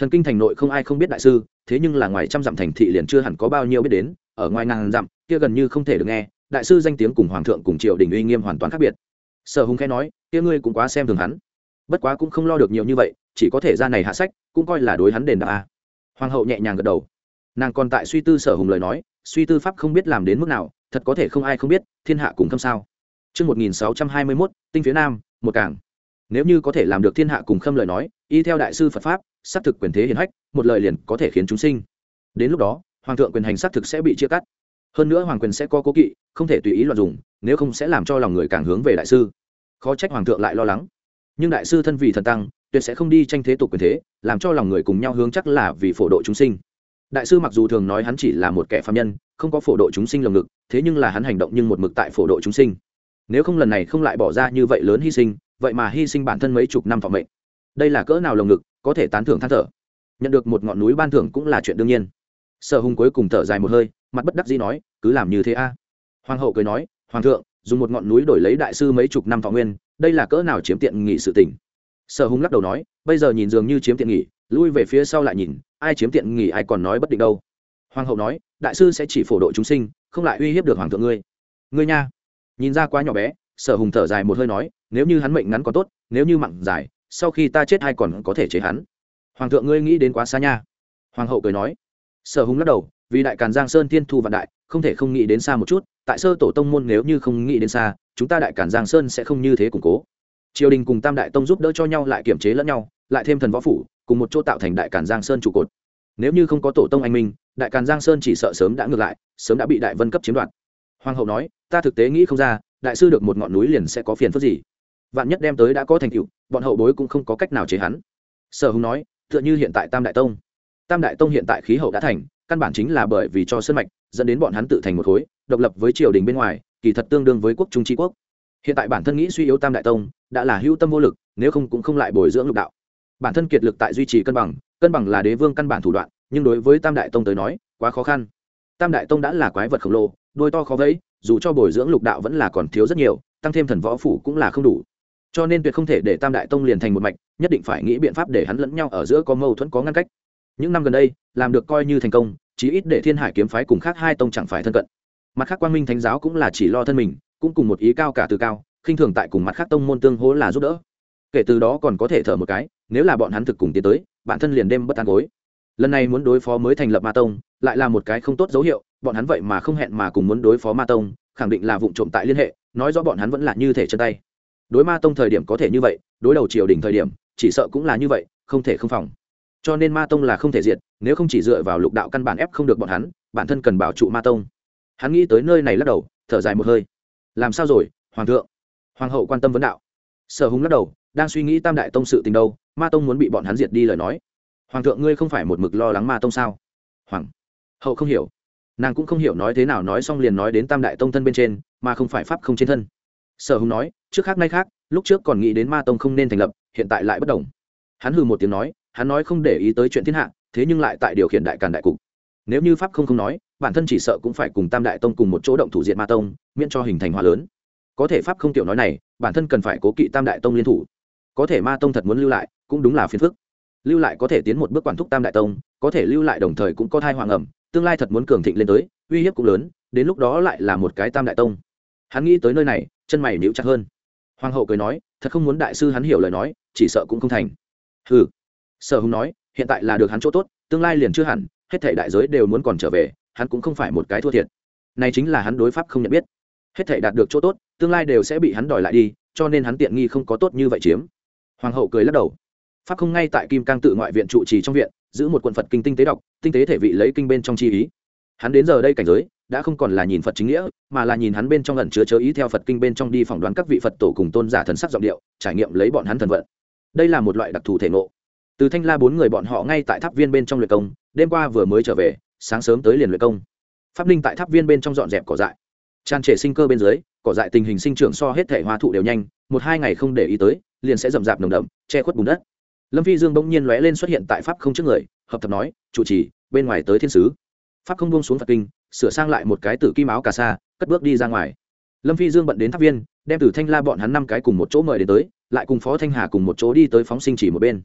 A: thần kinh thành nội không ai không biết đại sư, thế nhưng là ngoài trăm dặm thành thị liền chưa hẳn có bao nhiêu biết đến, ở ngoài ngàn dặm kia gần như không thể được nghe, đại sư danh tiếng cùng hoàng thượng cùng triều đình uy nghiêm hoàn toàn khác biệt. Sở Hùng khẽ nói, kia ngươi cũng quá xem thường hắn. Bất quá cũng không lo được nhiều như vậy, chỉ có thể ra này hạ sách, cũng coi là đối hắn đền đáp a. Hoàng hậu nhẹ nhàng gật đầu, nàng còn tại suy tư Sở Hùng lời nói, suy tư pháp không biết làm đến mức nào, thật có thể không ai không biết, thiên hạ cùng khâm sao. Chương một nghìn sáu trăm hai mươi mốt, tinh phía nam, một cảng. Nếu như có thể làm được thiên hạ cùng khâm lời nói, y theo đại sư Phật pháp, xác thực quyền thế hiển hách, một lời liền có thể khiến chúng sinh. Đến lúc đó, hoàng thượng quyền hành xác thực sẽ bị chia cắt. Hơn nữa hoàng quyền sẽ có cố kỵ, không thể tùy ý loạn dùng, nếu không sẽ làm cho lòng người càng hướng về đại sư. Khó trách hoàng thượng lại lo lắng. Nhưng đại sư thân vị thần tăng, tuyệt sẽ không đi tranh thế tục quyền thế, làm cho lòng người cùng nhau hướng chắc là vì phổ độ chúng sinh. Đại sư mặc dù thường nói hắn chỉ là một kẻ phàm nhân, không có phổ độ chúng sinh lồng ngực, thế nhưng là hắn hành động nhưng một mực tại phổ độ chúng sinh. Nếu không lần này không lại bỏ ra như vậy lớn hy sinh, vậy mà hy sinh bản thân mấy chục năm thọ mệnh, đây là cỡ nào lồng ngực, có thể tán thưởng than thở. Nhận được một ngọn núi ban thưởng cũng là chuyện đương nhiên. Sở Hùng cuối cùng thở dài một hơi, mặt bất đắc dĩ nói, cứ làm như thế a. Hoàng hậu cười nói, hoàng thượng dùng một ngọn núi đổi lấy đại sư mấy chục năm thọ nguyên, đây là cỡ nào chiếm tiện nghỉ sự tình. Sở Hùng lắc đầu nói, bây giờ nhìn dường như chiếm tiện nghỉ, lui về phía sau lại nhìn, ai chiếm tiện nghỉ ai còn nói bất định đâu. Hoàng hậu nói, đại sư sẽ chỉ phổ độ chúng sinh, không lại uy hiếp được hoàng thượng ngươi. Ngươi nha, nhìn ra quá nhỏ bé. Sở Hùng thở dài một hơi nói, nếu như hắn mệnh ngắn còn tốt, nếu như mặn dài, sau khi ta chết ai còn có thể chế hắn. Hoàng thượng ngươi nghĩ đến quá xa nha. Hoàng hậu cười nói. Sở Hùng lắc đầu, vì đại Càn Giang Sơn thiên thu vạn đại, không thể không nghĩ đến xa một chút, tại sơ tổ tông môn nếu như không nghĩ đến xa, chúng ta đại Càn Giang Sơn sẽ không như thế củng cố. Triều đình cùng Tam đại tông giúp đỡ cho nhau lại kiểm chế lẫn nhau, lại thêm thần võ phủ, cùng một chỗ tạo thành đại Càn Giang Sơn trụ cột. Nếu như không có tổ tông anh minh, đại Càn Giang Sơn chỉ sợ sớm đã ngược lại, sớm đã bị đại vân cấp chiếm đoạt. Hoàng hậu nói, ta thực tế nghĩ không ra, đại sư được một ngọn núi liền sẽ có phiền phức gì. Vạn nhất đem tới đã có thành tựu, bọn hậu bối cũng không có cách nào chế hắn. Sở Hùng nói, tựa như hiện tại Tam đại tông, Tam đại tông hiện tại khí hậu đã thành, căn bản chính là bởi vì cho sơn mạch, dẫn đến bọn hắn tự thành một khối, độc lập với triều đình bên ngoài, kỳ thật tương đương với quốc trung tri quốc. Hiện tại bản thân nghĩ suy yếu Tam đại tông, đã là hữu tâm vô lực, nếu không cũng không lại bồi dưỡng lục đạo. Bản thân kiệt lực tại duy trì cân bằng, cân bằng là đế vương căn bản thủ đoạn, nhưng đối với Tam đại tông tới nói, quá khó khăn. Tam đại tông đã là quái vật khổng lồ, đôi to khó vẫy, dù cho bồi dưỡng lục đạo vẫn là còn thiếu rất nhiều, tăng thêm thần võ phủ cũng là không đủ. Cho nên tuyệt không thể để Tam đại tông liền thành một mạch, nhất định phải nghĩ biện pháp để hắn lẫn nhau ở giữa có mâu thuẫn có ngăn cách. Những năm gần đây, làm được coi như thành công, chí ít để Thiên Hải kiếm phái cùng khác hai tông chẳng phải thân cận. Mặt khác Quang Minh Thánh giáo cũng là chỉ lo thân mình, cũng cùng một ý cao cả từ cao, khinh thường tại cùng mặt khác tông môn tương hỗ là giúp đỡ. Kể từ đó còn có thể thở một cái, nếu là bọn hắn thực cùng tiến tới, bản thân liền đêm bất an gối. Lần này muốn đối phó mới thành lập Ma tông, lại là một cái không tốt dấu hiệu, bọn hắn vậy mà không hẹn mà cùng muốn đối phó Ma tông, khẳng định là vụng trộm tại liên hệ, nói rõ bọn hắn vẫn là như thể chân tay. Đối Ma tông thời điểm có thể như vậy, đối đầu triều đình thời điểm, chỉ sợ cũng là như vậy, không thể không phòng. Cho nên Ma tông là không thể diệt, nếu không chỉ dựa vào lục đạo căn bản ép không được bọn hắn, bản thân cần bảo trụ Ma tông. Hắn nghĩ tới nơi này lắc đầu, thở dài một hơi. Làm sao rồi, hoàng thượng? Hoàng hậu quan tâm vấn đạo. Sở Hùng lắc đầu, đang suy nghĩ Tam đại tông sự tình đâu, Ma tông muốn bị bọn hắn diệt đi lời nói. Hoàng thượng ngươi không phải một mực lo lắng Ma tông sao? Hoàng hậu không hiểu, nàng cũng không hiểu nói thế nào, nói xong liền nói đến Tam đại tông thân bên trên, mà không phải pháp không trên thân. Sở Hùng nói, trước khác nay khác, lúc trước còn nghĩ đến Ma tông không nên thành lập, hiện tại lại bất đồng. Hắn hừ một tiếng nói, hắn nói không để ý tới chuyện thiên hạ, thế nhưng lại tại điều khiển đại Càn đại cục. Nếu như pháp không không nói, bản thân chỉ sợ cũng phải cùng Tam đại tông cùng một chỗ động thủ diệt Ma tông, miễn cho hình thành hòa lớn. Có thể pháp không tiểu nói này, bản thân cần phải cố kỵ Tam đại tông liên thủ. Có thể Ma tông thật muốn lưu lại, cũng đúng là phiền phức. Lưu lại có thể tiến một bước quản thúc Tam đại tông, có thể lưu lại đồng thời cũng có thai hoàng ẩm, tương lai thật muốn cường thịnh lên tới, uy hiếp cũng lớn, đến lúc đó lại là một cái Tam đại tông. Hắn nghĩ tới nơi này, chân mày nhíu chặt hơn. Hoàng hậu cười nói, thật không muốn đại sư hắn hiểu lời nói, chỉ sợ cũng không thành. Hừ. Sở Hùng nói, hiện tại là được hắn chỗ tốt, tương lai liền chưa hẳn, hết thảy đại giới đều muốn còn trở về, hắn cũng không phải một cái thua thiệt. Này chính là hắn đối pháp không nhận biết. Hết thảy đạt được chỗ tốt, tương lai đều sẽ bị hắn đòi lại đi, cho nên hắn tiện nghi không có tốt như vậy chiếm. Hoàng hậu cười lắc đầu. Pháp không ngay tại Kim Cang tự ngoại viện trụ trì trong viện, giữ một quần Phật kinh tinh tế đọc, tinh tế thể vị lấy kinh bên trong chi ý. Hắn đến giờ đây cảnh giới, đã không còn là nhìn Phật chính nghĩa, mà là nhìn hắn bên trong ẩn chứa chớ ý theo Phật kinh bên trong đi phỏng đoán các vị Phật tổ cùng tôn giả thần sắc giọng điệu, trải nghiệm lấy bọn hắn thần vận. Đây là một loại đặc thù thể ngộ. Từ Thanh La bốn người bọn họ ngay tại tháp viên bên trong luyện công, đêm qua vừa mới trở về, sáng sớm tới liền luyện công. Pháp Ninh tại tháp viên bên trong dọn dẹp cỏ dại, tràn trề sinh cơ bên dưới, cỏ dại tình hình sinh trưởng so hết thể hoa thụ đều nhanh, một hai ngày không để ý tới, liền sẽ rậm rạp nồng đậm, che khuất bùn đất. Lâm Phi Dương bỗng nhiên lóe lên xuất hiện tại pháp không trước người, hợp thập nói, chủ trì, bên ngoài tới thiên sứ. Pháp không buông xuống Phật kinh, sửa sang lại một cái tử kim áo cà sa, cất bước đi ra ngoài. Lâm Phi Dương bận đến tháp viên, đem Tử Thanh La bọn hắn năm cái cùng một chỗ mời đến tới, lại cùng Phó Thanh Hà cùng một chỗ đi tới phóng sinh chỉ một bên.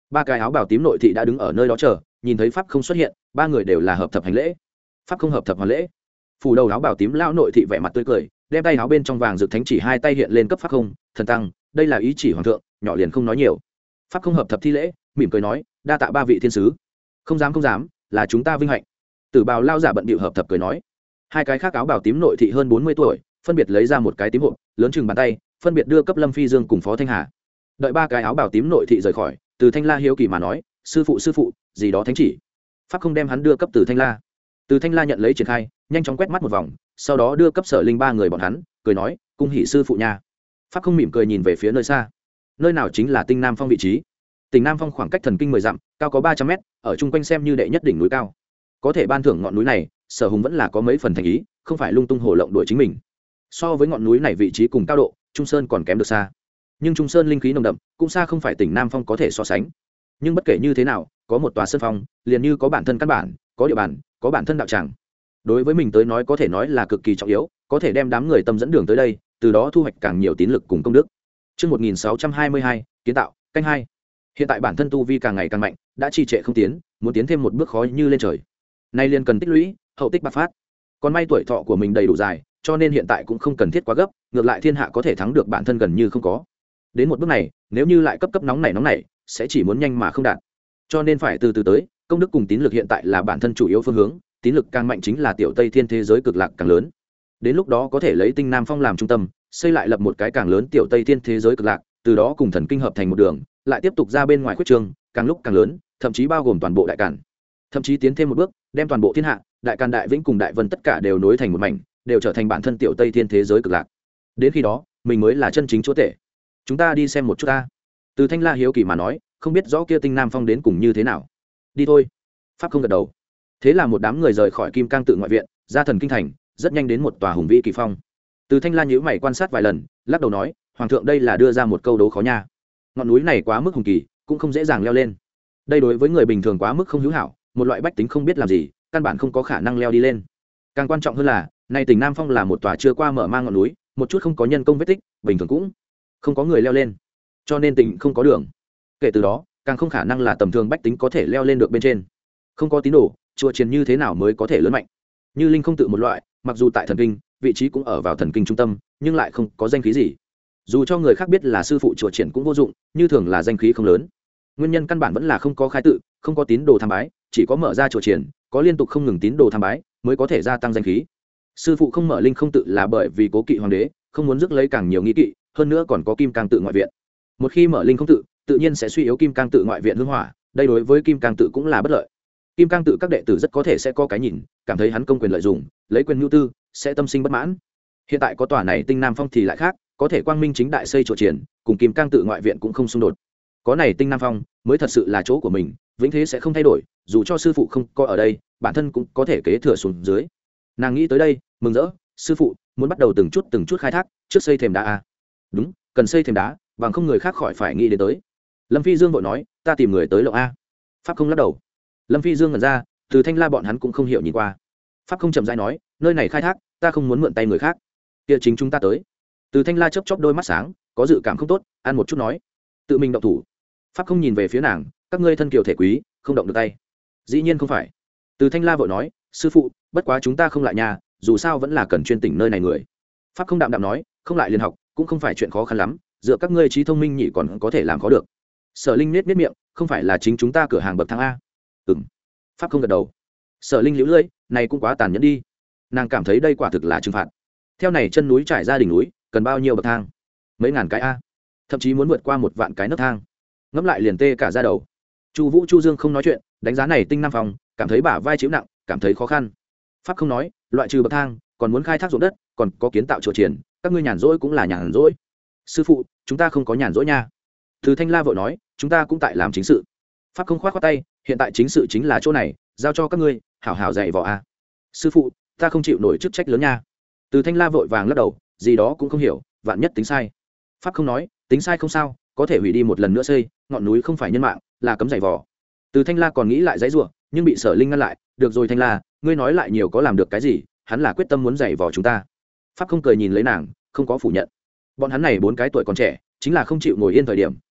A: ba cái áo bào tím nội thị đã đứng ở nơi đó chờ, nhìn thấy pháp không xuất hiện, ba người đều là hợp thập hành lễ. Pháp không hợp thập hoàn lễ. Phủ đầu áo bào tím lão nội thị vẻ mặt tươi cười, đem tay áo bên trong vàng rực thánh chỉ hai tay hiện lên cấp pháp không, thần tăng, đây là ý chỉ hoàng thượng, nhỏ liền không nói nhiều. Pháp không hợp thập thi lễ, mỉm cười nói, đa tạ ba vị thiên sứ. Không dám không dám, là chúng ta vinh hạnh. Tử bào lao giả bận bịu hợp thập cười nói. Hai cái khác áo bào tím nội thị hơn bốn mươi tuổi, phân biệt lấy ra một cái tím hộp, lớn chừng bàn tay, phân biệt đưa cấp Lâm Phi Dương cùng Phó Thanh Hà. Đợi ba cái áo bào tím nội thị rời khỏi, Từ Thanh La hiếu kỳ mà nói, sư phụ sư phụ, gì đó thánh chỉ. Pháp không đem hắn đưa cấp Từ Thanh La. Từ Thanh La nhận lấy triển khai, nhanh chóng quét mắt một vòng, sau đó đưa cấp Sở Linh ba người bọn hắn, cười nói, cung hỷ sư phụ nha. Pháp không mỉm cười nhìn về phía nơi xa. Nơi nào chính là Tinh Nam Phong vị trí. Tỉnh Nam Phong khoảng cách thần kinh mười dặm, cao có ba trăm mét, ở chung quanh xem như đệ nhất đỉnh núi cao. Có thể ban thưởng ngọn núi này, Sở Hùng vẫn là có mấy phần thành ý, không phải lung tung hồ lộng đuổi chính mình. So với ngọn núi này vị trí cùng cao độ, Trung Sơn còn kém được xa. Nhưng Trung Sơn linh khí nồng đậm, cũng xa không phải tỉnh Nam Phong có thể so sánh. Nhưng bất kể như thế nào, có một tòa sơn phong, liền như có bản thân căn bản, có địa bàn, có bản thân đạo tràng. Đối với mình tới nói có thể nói là cực kỳ trọng yếu, có thể đem đám người tâm dẫn đường tới đây, từ đó thu hoạch càng nhiều tín lực cùng công đức. Chương một nghìn sáu trăm hai mươi hai, kiến tạo, canh hai. Hiện tại bản thân tu vi càng ngày càng mạnh, đã trì trệ không tiến, muốn tiến thêm một bước khó như lên trời. Nay liền cần tích lũy, hậu tích bạc phát. Còn may tuổi thọ của mình đầy đủ dài, cho nên hiện tại cũng không cần thiết quá gấp, ngược lại thiên hạ có thể thắng được bản thân gần như không có. Đến một bước này, nếu như lại cấp cấp nóng này nóng này, sẽ chỉ muốn nhanh mà không đạt. Cho nên phải từ từ tới, công đức cùng tín lực hiện tại là bản thân chủ yếu phương hướng, tín lực càng mạnh chính là tiểu Tây Thiên thế giới cực lạc càng lớn. Đến lúc đó có thể lấy Tinh Nam Phong làm trung tâm, xây lại lập một cái càng lớn tiểu Tây Thiên thế giới cực lạc, từ đó cùng thần kinh hợp thành một đường, lại tiếp tục ra bên ngoài khuyết trường, càng lúc càng lớn, thậm chí bao gồm toàn bộ đại càn. Thậm chí tiến thêm một bước, đem toàn bộ thiên hạ, đại càn đại vĩnh cùng đại vân tất cả đều nối thành một mảnh, đều trở thành bản thân tiểu Tây Thiên thế giới cực lạc. Đến khi đó, mình mới là chân chính chúa tể. Chúng ta đi xem một chút ta. Từ Thanh La hiếu kỳ mà nói, không biết rõ kia Tinh Nam Phong đến cùng như thế nào. Đi thôi. Pháp không gật đầu. Thế là một đám người rời khỏi Kim Cang tự ngoại viện, ra thần kinh thành, rất nhanh đến một tòa hùng vĩ kỳ phong. Từ Thanh La nhíu mày quan sát vài lần, lắc đầu nói, hoàng thượng đây là đưa ra một câu đố khó nha. Ngọn núi này quá mức hùng kỳ, cũng không dễ dàng leo lên. Đây đối với người bình thường quá mức không hữu hảo, một loại bách tính không biết làm gì, căn bản không có khả năng leo đi lên. Càng quan trọng hơn là, nay tỉnh Nam Phong là một tòa chưa qua mở mang ngọn núi, một chút không có nhân công vết tích, bình thường cũng không có người leo lên, cho nên tỉnh không có đường. Kể từ đó, càng không khả năng là tầm thường bách tính có thể leo lên được bên trên. Không có tín đồ, chùa chiền như thế nào mới có thể lớn mạnh? Như linh không tự một loại, mặc dù tại thần kinh, vị trí cũng ở vào thần kinh trung tâm, nhưng lại không có danh khí gì. Dù cho người khác biết là sư phụ chùa triển cũng vô dụng, như thường là danh khí không lớn. Nguyên nhân căn bản vẫn là không có khai tự, không có tín đồ tham bái, chỉ có mở ra chùa triển, có liên tục không ngừng tín đồ tham bái, mới có thể gia tăng danh khí. Sư phụ không mở linh không tự là bởi vì cố kỵ hoàng đế, không muốn rước lấy càng nhiều nghi kỵ, hơn nữa còn có Kim Cang tự ngoại viện. Một khi mở linh không tự, tự nhiên sẽ suy yếu Kim Cang tự ngoại viện hương hỏa, đây đối với Kim Cang tự cũng là bất lợi. Kim Cang tự các đệ tử rất có thể sẽ có cái nhìn, cảm thấy hắn công quyền lợi dụng, lấy quyền nhu tư, sẽ tâm sinh bất mãn. Hiện tại có tòa này Tinh Nam Phong thì lại khác, có thể quang minh chính đại xây chùa triển, cùng Kim Cang tự ngoại viện cũng không xung đột. Có này Tinh Nam Phong, mới thật sự là chỗ của mình, vĩnh thế sẽ không thay đổi, dù cho sư phụ không có ở đây, bản thân cũng có thể kế thừa xuống dưới. Nàng nghĩ tới đây, mừng rỡ, sư phụ muốn bắt đầu từng chút từng chút khai thác, trước xây thềm đá a. Đúng, cần xây thềm đá, bằng không người khác khỏi phải nghĩ đến tới. Lâm Phi Dương vội nói, ta tìm người tới lộng a. Pháp không lắc đầu. Lâm Phi Dương ngẩn ra, từ Thanh La bọn hắn cũng không hiểu nhìn qua. Pháp không chậm rãi nói, nơi này khai thác, ta không muốn mượn tay người khác, kia chính chúng ta tới. Từ Thanh La chớp chớp đôi mắt sáng, có dự cảm không tốt, ăn một chút nói, tự mình động thủ. Pháp không nhìn về phía nàng, các ngươi thân kiều thể quý, không động được tay. Dĩ nhiên không phải. Từ Thanh La vội nói, sư phụ, bất quá chúng ta không lại nhà, dù sao vẫn là cần chuyên tỉnh nơi này người. Pháp không đạm đạm nói, không lại liền học, cũng không phải chuyện khó khăn lắm, dựa các ngươi trí thông minh nhỉ còn có thể làm khó được. Sở Linh nết nết miệng, không phải là chính chúng ta cửa hàng bậc thang a. Ừm. Pháp không gật đầu. Sở Linh liễu lưỡi, này cũng quá tàn nhẫn đi. Nàng cảm thấy đây quả thực là trừng phạt. Theo này chân núi trải ra đỉnh núi, cần bao nhiêu bậc thang? Mấy ngàn cái a, thậm chí muốn vượt qua một vạn cái nấc thang. Ngẫm lại liền tê cả da đầu. Chu Vũ Chu Dương không nói chuyện, đánh giá này Tinh Nam Phong, cảm thấy bả vai chịu nặng, cảm thấy khó khăn. Pháp không nói, loại trừ bậc thang, còn muốn khai thác ruộng đất, còn có kiến tạo chùa triển, các ngươi nhàn rỗi cũng là nhàn rỗi. Sư phụ, chúng ta không có nhàn rỗi nha. Từ Thanh La vội nói, chúng ta cũng tại làm chính sự. Pháp không khoát khoát tay, hiện tại chính sự chính là chỗ này, giao cho các ngươi, hảo hảo dạy võ a. Sư phụ, ta không chịu nổi chức trách lớn nha. Từ Thanh La vội vàng lắc đầu, gì đó cũng không hiểu, vạn nhất tính sai. Pháp không nói, tính sai không sao, có thể hủy đi một lần nữa xây, ngọn núi không phải nhân mạng, là cấm dạy võ. Từ Thanh La còn nghĩ lại dãy rủa, nhưng bị Sở Linh ngăn lại, được rồi Thanh La, ngươi nói lại nhiều có làm được cái gì, hắn là quyết tâm muốn dạy võ chúng ta. Pháp không cười nhìn lấy nàng, không có phủ nhận. Bọn hắn này bốn cái tuổi còn trẻ, chính là không chịu ngồi yên thời điểm,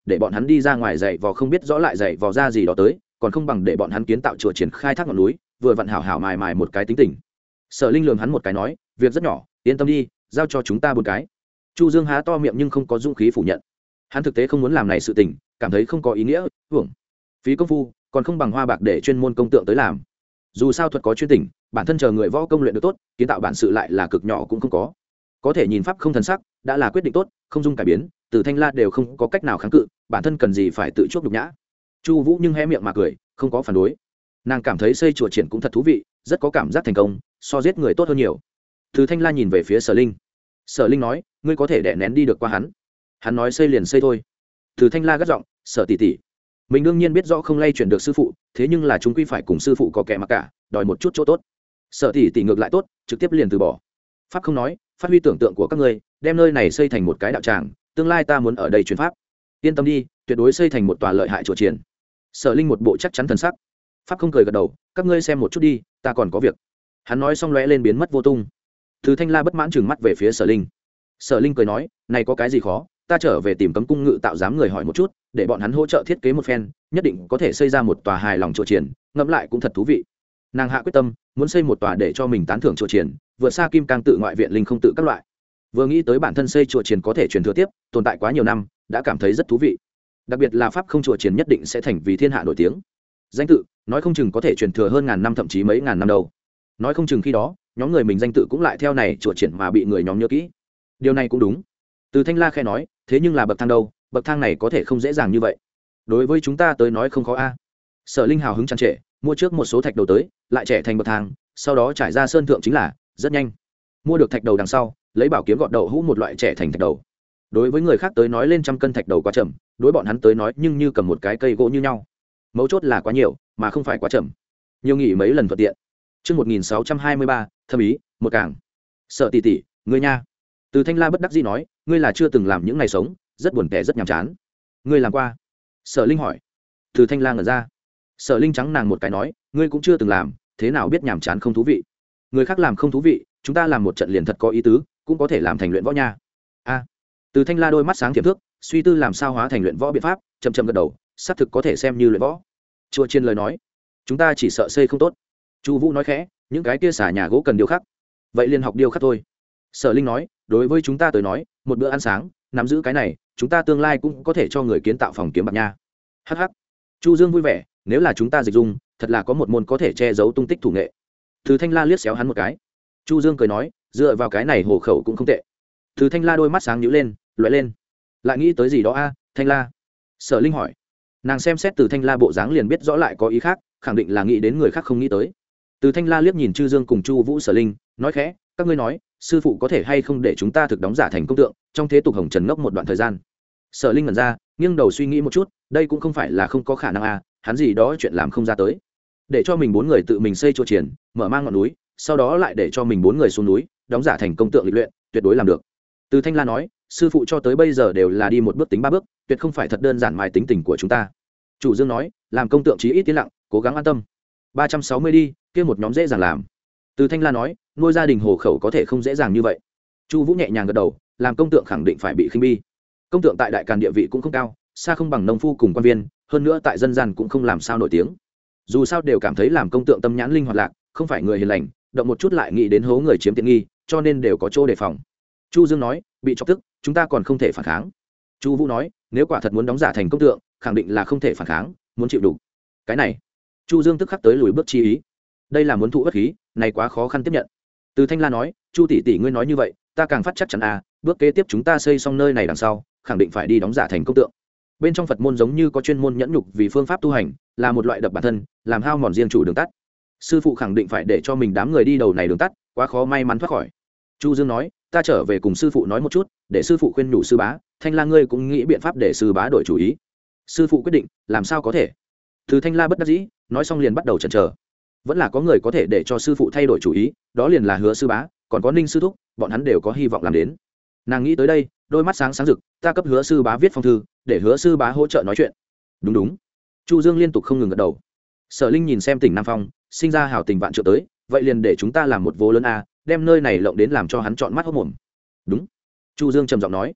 A: để bọn hắn đi ra ngoài dạy vò không biết rõ lại dạy vò ra gì đó tới, còn không bằng để bọn hắn kiến tạo chùa triển khai thác ngọn núi, vừa vặn hảo hảo mài mài một cái tính tình. Sở Linh lườm hắn một cái nói, việc rất nhỏ, yên tâm đi, giao cho chúng ta bốn cái. Chu Dương há to miệng nhưng không có dũng khí phủ nhận. Hắn thực tế không muốn làm này sự tình, cảm thấy không có ý nghĩa, hưởng phí công phu, còn không bằng hoa bạc để chuyên môn công tượng tới làm. Dù sao thuật có chuyên tỉnh, bản thân chờ người võ công luyện được tốt, kiến tạo bản sự lại là cực nhỏ cũng không có. Có thể nhìn pháp không thần sắc, đã là quyết định tốt, không dung cải biến, Từ Thanh La đều không có cách nào kháng cự, bản thân cần gì phải tự chuốc nhục nhã. Chu Vũ nhưng hé miệng mà cười, không có phản đối. Nàng cảm thấy xây chùa triển cũng thật thú vị, rất có cảm giác thành công, so giết người tốt hơn nhiều. Từ Thanh La nhìn về phía Sở Linh. Sở Linh nói, ngươi có thể đè nén đi được qua hắn. Hắn nói xây liền xây thôi. Từ Thanh La gắt giọng, Sở tỷ tỷ, mình đương nhiên biết rõ không lay chuyển được sư phụ, thế nhưng là chúng quy phải cùng sư phụ có kẻ mặc cả, đòi một chút chỗ tốt. Sở tỷ tỷ ngược lại tốt, trực tiếp liền từ bỏ. Pháp không nói, phát huy tưởng tượng của các ngươi, đem nơi này xây thành một cái đạo tràng, tương lai ta muốn ở đây truyền pháp. Yên tâm đi, tuyệt đối xây thành một tòa lợi hại chùa triển. Sở Linh một bộ chắc chắn thần sắc. Pháp không cười gật đầu, các ngươi xem một chút đi, ta còn có việc. Hắn nói xong lóe lên biến mất vô tung. Từ Thanh La bất mãn trừng mắt về phía Sở Linh. Sở Linh cười nói, này có cái gì khó, ta trở về tìm Cấm Cung Ngự tạo giám người hỏi một chút, để bọn hắn hỗ trợ thiết kế một phen, nhất định có thể xây ra một tòa hài lòng chùa triển, ngẫm lại cũng thật thú vị. Nàng hạ quyết tâm, muốn xây một tòa để cho mình tán thưởng chùa triển, vượt xa Kim Cang tự ngoại viện linh không tự các loại. Vừa nghĩ tới bản thân xây chùa triển có thể truyền thừa tiếp, tồn tại quá nhiều năm, đã cảm thấy rất thú vị. Đặc biệt là pháp không chùa triển nhất định sẽ thành vì thiên hạ nổi tiếng. Danh tự, nói không chừng có thể truyền thừa hơn ngàn năm thậm chí mấy ngàn năm đâu. Nói không chừng khi đó, nhóm người mình danh tự cũng lại theo này chùa triển mà bị người nhóm nhớ kỹ. Điều này cũng đúng. Từ Thanh La khẽ nói, thế nhưng là bậc thang đâu, bậc thang này có thể không dễ dàng như vậy. Đối với chúng ta tới nói không khó a. Sở Linh hào hứng tràn trề, mua trước một số thạch đầu tới, lại trẻ thành bậc thang, sau đó trải ra sơn thượng chính là, rất nhanh. Mua được thạch đầu đằng sau, lấy bảo kiếm gọt đậu hũ một loại trẻ thành thạch đầu. Đối với người khác tới nói lên trăm cân thạch đầu quá chậm, đối bọn hắn tới nói nhưng như cầm một cái cây gỗ như nhau. Mấu chốt là quá nhiều, mà không phải quá chậm. Nhiều nghỉ mấy lần thuận tiện. Chương một nghìn sáu trăm hai mươi ba, thâm ý, một càng. Sợ tỷ tỷ, ngươi nha. Từ Thanh La bất đắc dĩ nói, ngươi là chưa từng làm những ngày sống, rất buồn tẻ rất nhàm chán. Ngươi làm qua? Sở Linh hỏi. Từ Thanh La ngẩn ra. Sở Linh trắng nàng một cái nói, ngươi cũng chưa từng làm, thế nào biết nhàm chán không thú vị? Người khác làm không thú vị, chúng ta làm một trận liền thật có ý tứ, cũng có thể làm thành luyện võ nha. A. Từ Thanh La đôi mắt sáng tiềm thức, suy tư làm sao hóa thành luyện võ biện pháp, chậm chậm gật đầu, xác thực có thể xem như luyện võ. Chùa Chiên lời nói, chúng ta chỉ sợ xây không tốt. Chu Vũ nói khẽ, những cái kia xả nhà gỗ cần điêu khắc, vậy liền học điêu khắc thôi. Sở Linh nói, đối với chúng ta tới nói, một bữa ăn sáng, nắm giữ cái này, chúng ta tương lai cũng có thể cho người kiến tạo phòng kiếm bạc nha. Hắc hắc. Chu Dương vui vẻ, nếu là chúng ta dịch dung, thật là có một môn có thể che giấu tung tích thủ nghệ. Từ Thanh La liếc xéo hắn một cái. Chu Dương cười nói, dựa vào cái này hộ khẩu cũng không tệ. Từ Thanh La đôi mắt sáng nhíu lên, lóe lên. Lại nghĩ tới gì đó a, Thanh La? Sở Linh hỏi. Nàng xem xét Từ Thanh La bộ dáng liền biết rõ lại có ý khác, khẳng định là nghĩ đến người khác không nghĩ tới. Từ Thanh La liếc nhìn Chư Dương cùng Chu Vũ Sở Linh, nói khẽ, các ngươi nói, sư phụ có thể hay không để chúng ta thực đóng giả thành công tượng, trong thế tục hồng trần ngốc một đoạn thời gian. Sở Linh ngẩn ra, nghiêng đầu suy nghĩ một chút, đây cũng không phải là không có khả năng a, hắn gì đó chuyện làm không ra tới. Để cho mình bốn người tự mình xây chùa triển, mở mang ngọn núi, sau đó lại để cho mình bốn người xuống núi, đóng giả thành công tượng lịch luyện, tuyệt đối làm được. Từ Thanh La nói, sư phụ cho tới bây giờ đều là đi một bước tính ba bước, tuyệt không phải thật đơn giản mài tính tình của chúng ta. Chủ Dương nói, làm công tượng chí ít tiến lặng, cố gắng an tâm. ba trăm sáu mươi đi, kia một nhóm dễ dàng làm. Từ Thanh La nói, nuôi gia đình hồ khẩu có thể không dễ dàng như vậy. Chu Vũ nhẹ nhàng gật đầu, làm công tượng khẳng định phải bị khinh bi. Công tượng tại đại càn địa vị cũng không cao, xa không bằng nông phu cùng quan viên, hơn nữa tại dân gian cũng không làm sao nổi tiếng. Dù sao đều cảm thấy làm công tượng tâm nhãn linh hoạt lạc, không phải người hiền lành, động một chút lại nghĩ đến hố người chiếm tiện nghi, cho nên đều có chỗ đề phòng. Chu Dương nói, bị chọc tức, chúng ta còn không thể phản kháng. Chu Vũ nói, nếu quả thật muốn đóng giả thành công tượng, khẳng định là không thể phản kháng, muốn chịu đủ. Cái này, Chu Dương tức khắc tới lùi bước chi ý. Đây là muốn thụ bất khí, này quá khó khăn tiếp nhận. Từ Thanh La nói, Chu tỷ tỷ ngươi nói như vậy, ta càng phát chắc chắn à, bước kế tiếp chúng ta xây xong nơi này đằng sau, khẳng định phải đi đóng giả thành công tượng. Bên trong Phật môn giống như có chuyên môn nhẫn nhục vì phương pháp tu hành, là một loại đập bản thân, làm hao mòn riêng chủ đường tắt. Sư phụ khẳng định phải để cho mình đám người đi đầu này đường tắt, quá khó may mắn thoát khỏi. Chu Dương nói, ta trở về cùng sư phụ nói một chút, để sư phụ khuyên nhủ sư bá, Thanh La ngươi cũng nghĩ biện pháp để sư bá đổi chủ ý. Sư phụ quyết định, làm sao có thể? Từ Thanh La bất đắc dĩ, nói xong liền bắt đầu chần chờ. Vẫn là có người có thể để cho sư phụ thay đổi chủ ý, đó liền là Hứa sư bá, còn có Ninh sư thúc, bọn hắn đều có hy vọng làm đến. Nàng nghĩ tới đây, đôi mắt sáng sáng rực, ta cấp Hứa sư bá viết phong thư, để Hứa sư bá hỗ trợ nói chuyện. Đúng đúng. Chu Dương liên tục không ngừng gật đầu. Sở Linh nhìn xem Tỉnh Nam Phong, sinh ra hào tình vạn trượng tới, vậy liền để chúng ta làm một vô lớn a, đem nơi này lộng đến làm cho hắn chọn mắt hốt mồm. Đúng. Chu Dương trầm giọng nói.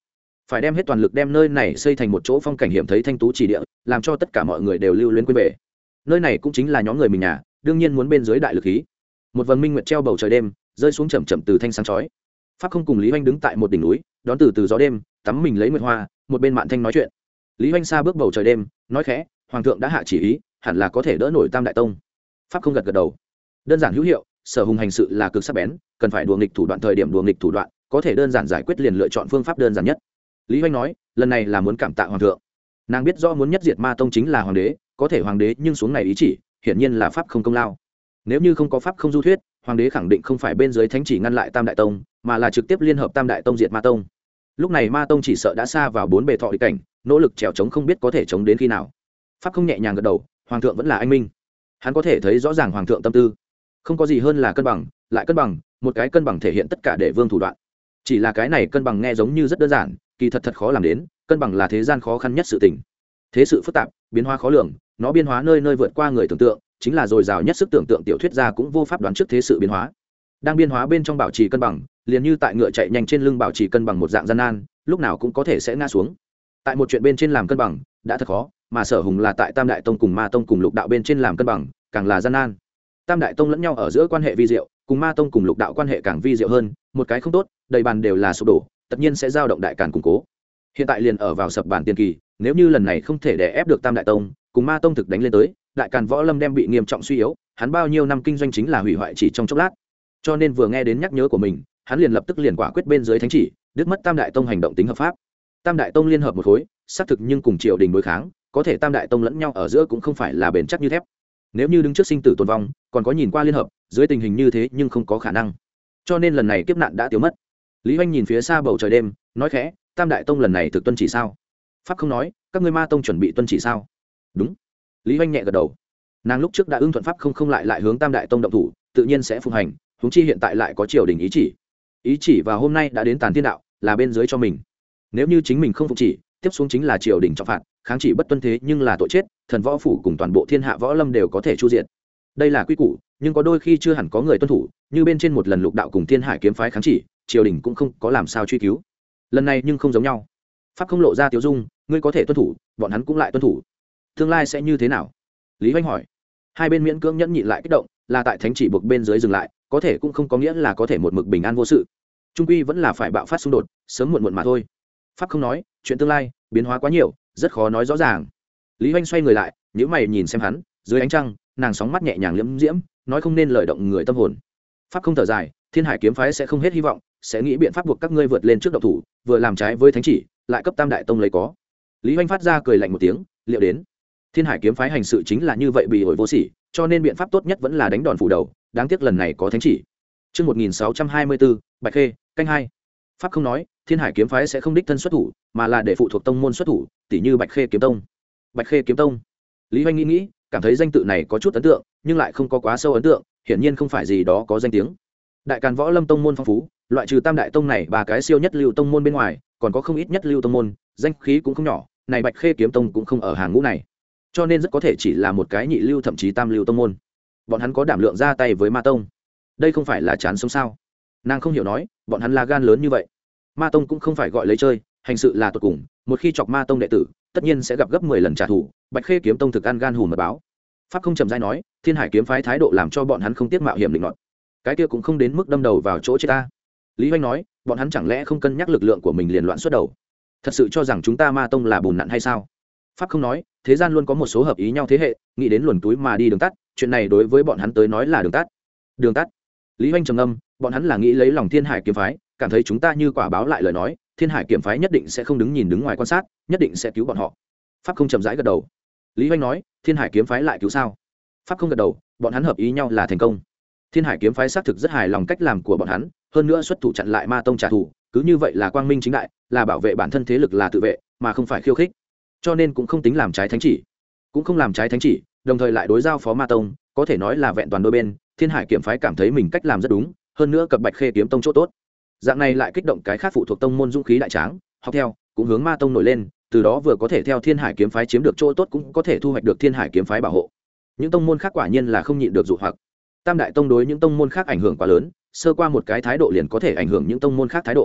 A: phải đem hết toàn lực đem nơi này xây thành một chỗ phong cảnh hiểm thấy thanh tú chỉ địa, làm cho tất cả mọi người đều lưu luyến quên về. Nơi này cũng chính là nhóm người mình nhà, đương nhiên muốn bên dưới đại lực khí. Một vầng minh nguyệt treo bầu trời đêm, rơi xuống chậm chậm từ thanh sáng chói. Pháp không cùng Lý Hoành đứng tại một đỉnh núi, đón từ từ gió đêm, tắm mình lấy nguyệt hoa, một bên mạn thanh nói chuyện. Lý Hoành xa bước bầu trời đêm, nói khẽ, hoàng thượng đã hạ chỉ ý, hẳn là có thể đỡ nổi Tam Đại Tông. Pháp không gật gật đầu. Đơn giản hữu hiệu, Sở Hùng hành sự là cực sắc bén, cần phải đùa nghịch thủ đoạn thời điểm đùa nghịch thủ đoạn, có thể đơn giản giải quyết liền lựa chọn phương pháp đơn giản nhất. Lý Hoành nói, lần này là muốn cảm tạ hoàng thượng. Nàng biết rõ muốn nhất diệt Ma Tông chính là hoàng đế, có thể hoàng đế nhưng xuống này ý chỉ, hiển nhiên là pháp không công lao. Nếu như không có pháp không du thuyết, hoàng đế khẳng định không phải bên dưới thánh chỉ ngăn lại Tam Đại Tông, mà là trực tiếp liên hợp Tam Đại Tông diệt Ma Tông. Lúc này Ma Tông chỉ sợ đã xa vào bốn bề thọ địch cảnh, nỗ lực trèo chống không biết có thể chống đến khi nào. Pháp không nhẹ nhàng gật đầu, hoàng thượng vẫn là anh minh. Hắn có thể thấy rõ ràng hoàng thượng tâm tư, không có gì hơn là cân bằng, lại cân bằng, một cái cân bằng thể hiện tất cả để vương thủ đoạn. Chỉ là cái này cân bằng nghe giống như rất đơn giản, kỳ thật thật khó làm đến, cân bằng là thế gian khó khăn nhất sự tình. Thế sự phức tạp, biến hóa khó lường, nó biến hóa nơi nơi vượt qua người tưởng tượng, chính là dồi dào nhất sức tưởng tượng tiểu thuyết gia cũng vô pháp đoán trước thế sự biến hóa. Đang biến hóa bên trong bảo trì cân bằng, liền như tại ngựa chạy nhanh trên lưng bảo trì cân bằng một dạng gian nan, lúc nào cũng có thể sẽ ngã xuống. Tại một chuyện bên trên làm cân bằng, đã thật khó, mà Sở Hùng là tại Tam Đại Tông cùng Ma Tông cùng Lục Đạo bên trên làm cân bằng, càng là gian nan. Tam Đại Tông lẫn nhau ở giữa quan hệ vi diệu, cùng Ma Tông cùng Lục Đạo quan hệ càng vi diệu hơn, một cái không tốt, đầy bàn đều là sụp đổ, tất nhiên sẽ dao động đại càn củng cố. Hiện tại liền ở vào sập bản tiền kỳ, nếu như lần này không thể đè ép được Tam Đại Tông, cùng Ma Tông thực đánh lên tới, đại càn võ lâm đem bị nghiêm trọng suy yếu, hắn bao nhiêu năm kinh doanh chính là hủy hoại chỉ trong chốc lát. Cho nên vừa nghe đến nhắc nhớ của mình, hắn liền lập tức liền quả quyết bên dưới thánh chỉ, đứt mất Tam Đại Tông hành động tính hợp pháp. Tam Đại Tông liên hợp một khối, xác thực nhưng cùng triều đình đối kháng, có thể Tam Đại Tông lẫn nhau ở giữa cũng không phải là bền chắc như thép. Nếu như đứng trước sinh tử tồn vong, còn có nhìn qua liên hợp, dưới tình hình như thế nhưng không có khả năng. Cho nên lần này kiếp nạn đã tiêu mất. Lý Hoành nhìn phía xa bầu trời đêm, nói khẽ, Tam Đại Tông lần này thực tuân chỉ sao? Pháp không nói, các ngươi Ma Tông chuẩn bị tuân chỉ sao? Đúng. Lý Hoành nhẹ gật đầu. Nàng lúc trước đã ưng thuận pháp không không lại lại hướng Tam Đại Tông động thủ, tự nhiên sẽ phụng hành, huống chi hiện tại lại có triều đình ý chỉ. Ý chỉ và hôm nay đã đến Tàn Thiên Đạo, là bên dưới cho mình. Nếu như chính mình không phục chỉ, tiếp xuống chính là triều đình trọng phạt, kháng chỉ bất tuân thế nhưng là tội chết, thần võ phủ cùng toàn bộ thiên hạ võ lâm đều có thể chu diệt. Đây là quy củ, nhưng có đôi khi chưa hẳn có người tuân thủ, như bên trên một lần Lục Đạo cùng Thiên Hải kiếm phái kháng chỉ, triều đình cũng không có làm sao truy cứu. Lần này nhưng không giống nhau. Pháp không lộ ra tiêu dung, ngươi có thể tuân thủ, bọn hắn cũng lại tuân thủ. Tương lai sẽ như thế nào? Lý Hoành hỏi. Hai bên miễn cưỡng nhẫn nhịn lại kích động, là tại thánh chỉ buộc bên dưới dừng lại, có thể cũng không có nghĩa là có thể một mực bình an vô sự. Trung quy vẫn là phải bạo phát xung đột, sớm muộn muộn mà thôi. Pháp không nói, chuyện tương lai biến hóa quá nhiều, rất khó nói rõ ràng. Lý Hoành xoay người lại, nhíu mày nhìn xem hắn, dưới ánh trăng, nàng sóng mắt nhẹ nhàng liễm diễm, nói không nên lời động người tâm hồn. Pháp không thở dài, Thiên Hải kiếm phái sẽ không hết hy vọng, sẽ nghĩ biện pháp buộc các ngươi vượt lên trước động thủ, vừa làm trái với thánh chỉ, lại cấp Tam Đại Tông lấy có. Lý Hoành phát ra cười lạnh một tiếng, liệu đến. Thiên Hải kiếm phái hành sự chính là như vậy bị ổi vô sỉ, cho nên biện pháp tốt nhất vẫn là đánh đòn phủ đầu, đáng tiếc lần này có thánh chỉ. Chương một nghìn sáu trăm hai mươi bốn, Bạch Khê, canh hai. Pháp không nói, Thiên Hải kiếm phái sẽ không đích thân xuất thủ, mà là để phụ thuộc tông môn xuất thủ, tỷ như Bạch Khê kiếm tông. Bạch Khê kiếm tông. Lý Hoành nghĩ nghĩ, cảm thấy danh tự này có chút ấn tượng, nhưng lại không có quá sâu ấn tượng, hiển nhiên không phải gì đó có danh tiếng. Đại Càn võ lâm tông môn phong phú, loại trừ Tam Đại Tông này ba cái siêu nhất lưu tông môn bên ngoài, còn có không ít nhất lưu tông môn, danh khí cũng không nhỏ, này Bạch Khê kiếm tông cũng không ở hàng ngũ này. Cho nên rất có thể chỉ là một cái nhị lưu thậm chí tam lưu tông môn. Bọn hắn có đảm lượng ra tay với Ma Tông, đây không phải là chán sống sao? Nàng không hiểu nói, bọn hắn là gan lớn như vậy. Ma Tông cũng không phải gọi lấy chơi, hành sự là tột cùng, một khi chọc Ma Tông đệ tử, tất nhiên sẽ gặp gấp mười lần trả thù. Bạch Khê kiếm tông thực ăn gan hùm mật báo. Pháp không chậm rãi nói, Thiên Hải kiếm phái thái độ làm cho bọn hắn không tiếc mạo hiểm định nọt. Cái kia cũng không đến mức đâm đầu vào chỗ chết ta. Lý Hoành nói, bọn hắn chẳng lẽ không cân nhắc lực lượng của mình liền loạn xuất đầu? Thật sự cho rằng chúng ta Ma Tông là bùn nặn hay sao? Pháp không nói, thế gian luôn có một số hợp ý nhau thế hệ, nghĩ đến luồn túi mà đi đường tắt, chuyện này đối với bọn hắn tới nói là đường tắt. Đường tắt. Lý Hoành trầm ngâm, bọn hắn là nghĩ lấy lòng Thiên Hải kiếm phái, cảm thấy chúng ta như quả báo lại lời nói, Thiên Hải kiếm phái nhất định sẽ không đứng nhìn đứng ngoài quan sát, nhất định sẽ cứu bọn họ. Pháp không chậm rãi gật đầu. Lý Hoành nói, Thiên Hải kiếm phái lại cứu sao? Pháp không gật đầu, bọn hắn hợp ý nhau là thành công. Thiên Hải kiếm phái xác thực rất hài lòng cách làm của bọn hắn, hơn nữa xuất thủ chặn lại Ma Tông trả thù, cứ như vậy là quang minh chính đại, là bảo vệ bản thân thế lực là tự vệ, mà không phải khiêu khích. Cho nên cũng không tính làm trái thánh chỉ, cũng không làm trái thánh chỉ, đồng thời lại đối giao phó Ma Tông, có thể nói là vẹn toàn đôi bên. Thiên Hải kiếm phái cảm thấy mình cách làm rất đúng, hơn nữa cập Bạch Khê kiếm tông chỗ tốt. Dạng này lại kích động cái khác phụ thuộc tông môn dũng khí đại tráng, học theo, cũng hướng Ma Tông nổi lên, từ đó vừa có thể theo Thiên Hải kiếm phái chiếm được chỗ tốt, cũng có thể thu hoạch được Thiên Hải kiếm phái bảo hộ. Những tông môn khác quả nhiên là không nhịn được dụ hoặc. Tam Đại Tông đối những tông môn khác ảnh hưởng quá lớn, sơ qua một cái thái độ liền có thể ảnh hưởng những tông môn khác thái độ.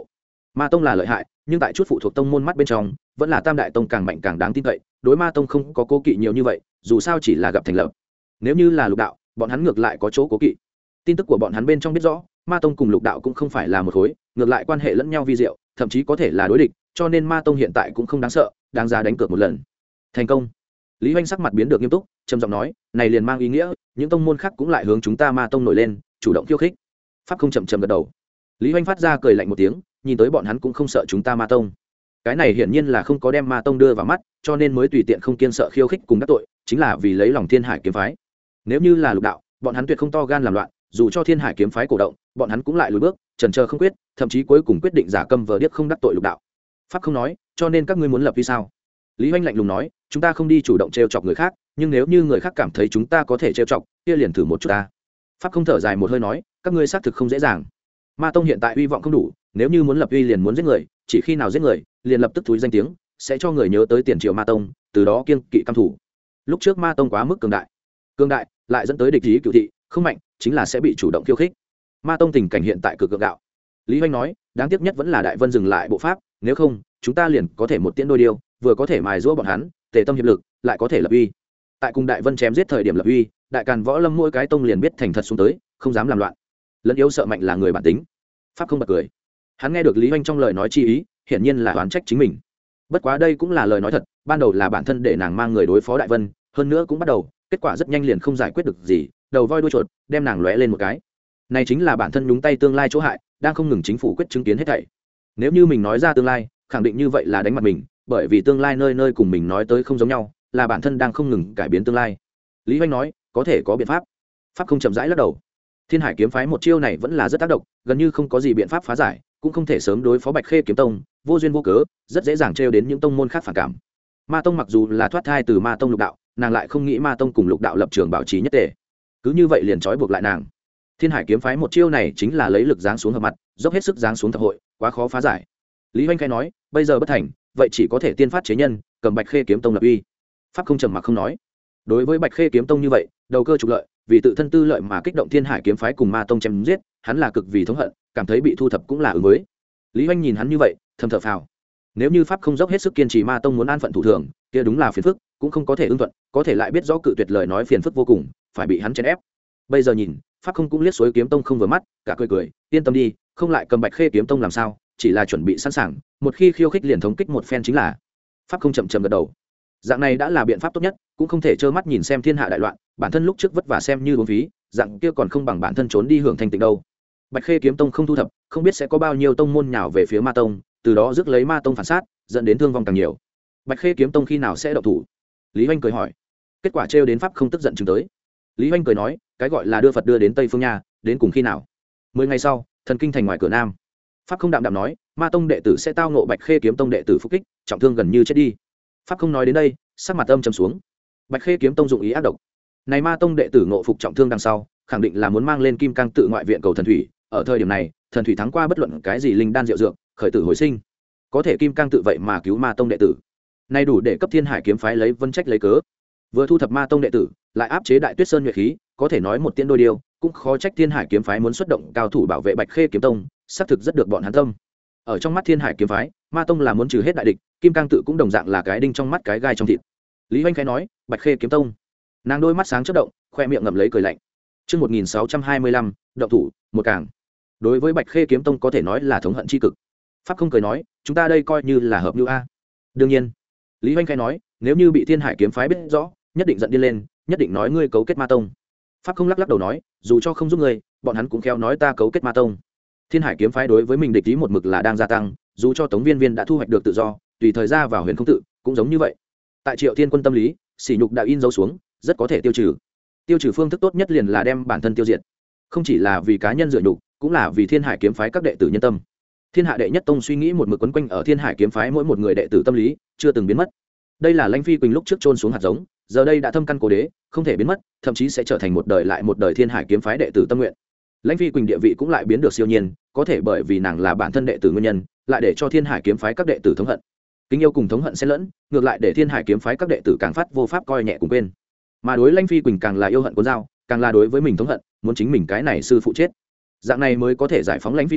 A: ma tông là lợi hại, nhưng tại chút phụ thuộc tông môn mắt bên trong vẫn là tam đại tông càng mạnh càng đáng tin cậy, đối ma tông không có cố kỵ nhiều như vậy, dù sao chỉ là gặp thành lập. Nếu như là lục đạo, bọn hắn ngược lại có chỗ cố kỵ. Tin tức của bọn hắn bên trong biết rõ ma tông cùng lục đạo cũng không phải là một khối, ngược lại quan hệ lẫn nhau vi diệu, thậm chí có thể là đối địch, cho nên ma tông hiện tại cũng không đáng sợ, đáng giá đánh cược một lần. Thành công. Lý Hoành sắc mặt biến được nghiêm túc, trầm giọng nói, này liền mang ý nghĩa những tông môn khác cũng lại hướng chúng ta ma tông nổi lên, chủ động khiêu khích. Pháp không chậm chậm gật đầu. Lý Hoành phát ra cười lạnh một tiếng, nhìn tới bọn hắn cũng không sợ chúng ta ma tông. Cái này hiển nhiên là không có đem ma tông đưa vào mắt, cho nên mới tùy tiện không kiêng sợ khiêu khích cùng đắc tội, chính là vì lấy lòng Thiên Hải kiếm phái. Nếu như là lục đạo, bọn hắn tuyệt không to gan làm loạn, dù cho Thiên Hải kiếm phái cổ động, bọn hắn cũng lại lùi bước, chần chờ không quyết, thậm chí cuối cùng quyết định giả câm vờ điếc không đắc tội lục đạo. Pháp không nói, cho nên các ngươi muốn lập vì sao? Lý Hoành lạnh lùng nói, chúng ta không đi chủ động trêu chọc người khác, nhưng nếu như người khác cảm thấy chúng ta có thể trêu chọc, kia liền thử một chút ta. Pháp không thở dài một hơi nói, các ngươi xác thực không dễ dàng. Ma tông hiện tại uy vọng không đủ, nếu như muốn lập uy liền muốn giết người, chỉ khi nào giết người, liền lập tức thúi danh tiếng, sẽ cho người nhớ tới tiền triệu ma tông, từ đó kiêng kỵ căm thủ. Lúc trước ma tông quá mức cường đại, cường đại lại dẫn tới địch ý cựu thị, không mạnh chính là sẽ bị chủ động khiêu khích. Ma tông tình cảnh hiện tại cực cường đạo. Lý Hoành nói, đáng tiếc nhất vẫn là Đại Vân dừng lại bộ pháp, nếu không chúng ta liền có thể một tiễn đôi điêu, vừa có thể mài giũa bọn hắn, tề tâm hiệp lực, lại có thể lập uy. Tại cùng Đại Vân chém giết thời điểm lập uy, đại càn võ lâm mỗi cái tông liền biết thành thật xuống tới, không dám làm loạn. Lẫn yếu sợ mạnh là người bản tính. Pháp không bật cười. Hắn nghe được Lý Hoành trong lời nói chi ý, hiển nhiên là oán trách chính mình. Bất quá đây cũng là lời nói thật, ban đầu là bản thân để nàng mang người đối phó Đại Vân, hơn nữa cũng bắt đầu, kết quả rất nhanh liền không giải quyết được gì, đầu voi đuôi chuột, đem nàng lóe lên một cái. Này chính là bản thân nhúng tay tương lai chỗ hại, đang không ngừng chính phủ quyết chứng kiến hết thảy. Nếu như mình nói ra tương lai, khẳng định như vậy là đánh mặt mình, bởi vì tương lai nơi nơi cùng mình nói tới không giống nhau, là bản thân đang không ngừng cải biến tương lai. Lý Hoành nói, có thể có biện pháp. Pháp không chậm rãi lắc đầu. Thiên Hải kiếm phái một chiêu này vẫn là rất tác động, gần như không có gì biện pháp phá giải, cũng không thể sớm đối phó Bạch Khê kiếm tông, vô duyên vô cớ, rất dễ dàng trêu đến những tông môn khác phản cảm. Ma tông mặc dù là thoát thai từ Ma tông lục đạo, nàng lại không nghĩ Ma tông cùng lục đạo lập trường bảo trì nhất tề. Cứ như vậy liền trói buộc lại nàng. Thiên Hải kiếm phái một chiêu này chính là lấy lực giáng xuống hợp mặt, dốc hết sức giáng xuống thập hội, quá khó phá giải. Lý Hoành khai nói, bây giờ bất thành, vậy chỉ có thể tiên phát chế nhân, cầm Bạch Khê kiếm tông lập uy. Pháp không trầm mặc không nói. Đối với Bạch Khê kiếm tông như vậy, đầu cơ trục lợi, vì tự thân tư lợi mà kích động Thiên Hải kiếm phái cùng Ma tông chém giết, hắn là cực vì thống hận, cảm thấy bị thu thập cũng là ứng với. Lý Hoành nhìn hắn như vậy, thầm thở phào. Nếu như Pháp không dốc hết sức kiên trì Ma tông muốn an phận thủ thường, kia đúng là phiền phức, cũng không có thể ưng thuận, có thể lại biết rõ cự tuyệt lời nói phiền phức vô cùng, phải bị hắn chèn ép. Bây giờ nhìn, Pháp không cũng liếc Suối kiếm tông không vừa mắt, cả cười cười, yên tâm đi, không lại cầm Bạch Khê kiếm tông làm sao, chỉ là chuẩn bị sẵn sàng, một khi khiêu khích liền thống kích một phen chính là. Pháp không chậm chậm gật đầu. Dạng này đã là biện pháp tốt nhất, cũng không thể trơ mắt nhìn xem thiên hạ đại loạn, bản thân lúc trước vất vả xem như uổng phí, dạng kia còn không bằng bản thân trốn đi hưởng thanh tịnh đâu. Bạch Khê kiếm tông không thu thập, không biết sẽ có bao nhiêu tông môn nhào về phía Ma tông, từ đó rước lấy Ma tông phản sát, dẫn đến thương vong càng nhiều. Bạch Khê kiếm tông khi nào sẽ động thủ? Lý Hoành cười hỏi. Kết quả trêu đến Pháp không tức giận chứng tới. Lý Hoành cười nói, cái gọi là đưa Phật đưa đến Tây phương nha, đến cùng khi nào? Mười ngày sau, thần kinh thành ngoài cửa nam. Pháp không đạm đạm nói, Ma tông đệ tử sẽ tao ngộ Bạch Khê kiếm tông đệ tử phục kích, trọng thương gần như chết đi. Pháp không nói đến đây, sắc mặt âm trầm xuống. Bạch Khê kiếm tông dụng ý ác độc. Này Ma tông đệ tử ngộ phục trọng thương đằng sau, khẳng định là muốn mang lên Kim Cang tự ngoại viện cầu thần thủy, ở thời điểm này, thần thủy thắng qua bất luận cái gì linh đan diệu dược, khởi tử hồi sinh. Có thể Kim Cang tự vậy mà cứu Ma tông đệ tử. Nay đủ để cấp Thiên Hải kiếm phái lấy vân trách lấy cớ. Vừa thu thập Ma tông đệ tử, lại áp chế Đại Tuyết Sơn nhuệ khí, có thể nói một tiếng đôi điều, cũng khó trách Thiên Hải kiếm phái muốn xuất động cao thủ bảo vệ Bạch Khê kiếm tông, xác thực rất được bọn hắn tâm. Ở trong mắt Thiên Hải kiếm phái, Ma tông là muốn trừ hết đại địch, Kim Cang tự cũng đồng dạng là cái đinh trong mắt cái gai trong thịt. Lý Hoành khẽ nói, Bạch Khê kiếm tông. Nàng đôi mắt sáng chớp động, khoe miệng ngậm lấy cười lạnh. Chương một nghìn sáu trăm hai mươi lăm, động thủ, một càng. Đối với Bạch Khê kiếm tông có thể nói là thống hận chi cực. Pháp không cười nói, chúng ta đây coi như là hợp nhu a. Đương nhiên. Lý Hoành khẽ nói, nếu như bị Thiên Hải kiếm phái biết rõ, nhất định giận điên lên, nhất định nói ngươi cấu kết Ma tông. Pháp không lắc lắc đầu nói, dù cho không giúp ngươi, bọn hắn cũng khéo nói ta cấu kết Ma tông. Thiên Hải kiếm phái đối với mình địch ý một mực là đang gia tăng, dù cho Tống Viên Viên đã thu hoạch được tự do, tùy thời ra vào Huyền Không tự, cũng giống như vậy. Tại Triệu Thiên Quân tâm lý, sỉ nhục đã in dấu xuống, rất có thể tiêu trừ. Tiêu trừ phương thức tốt nhất liền là đem bản thân tiêu diệt. Không chỉ là vì cá nhân dựa nhục, cũng là vì Thiên Hải kiếm phái các đệ tử nhân tâm. Thiên Hạ đệ nhất tông suy nghĩ một mực quấn quanh ở Thiên Hải kiếm phái mỗi một người đệ tử tâm lý, chưa từng biến mất. Đây là Lãnh Phi Quỳnh lúc trước chôn xuống hạt giống, giờ đây đã thâm căn cố đế, không thể biến mất, thậm chí sẽ trở thành một đời lại một đời Thiên Hải kiếm phái đệ tử tâm nguyện. Lãnh Phi Quỳnh địa vị cũng lại biến được siêu nhiên, có thể bởi vì nàng là bản thân đệ tử nguyên nhân, lại để cho Thiên Hải kiếm phái các đệ tử thống hận. Kính yêu cùng thống hận xen lẫn, ngược lại để Thiên Hải kiếm phái các đệ tử càng phát vô pháp coi nhẹ cùng quên. Mà đối Lãnh Phi Quỳnh càng là yêu hận cuốn dao, càng là đối với mình thống hận, muốn chính mình cái này sư phụ chết. Dạng này mới có thể giải phóng Lãnh Phi Quỳnh,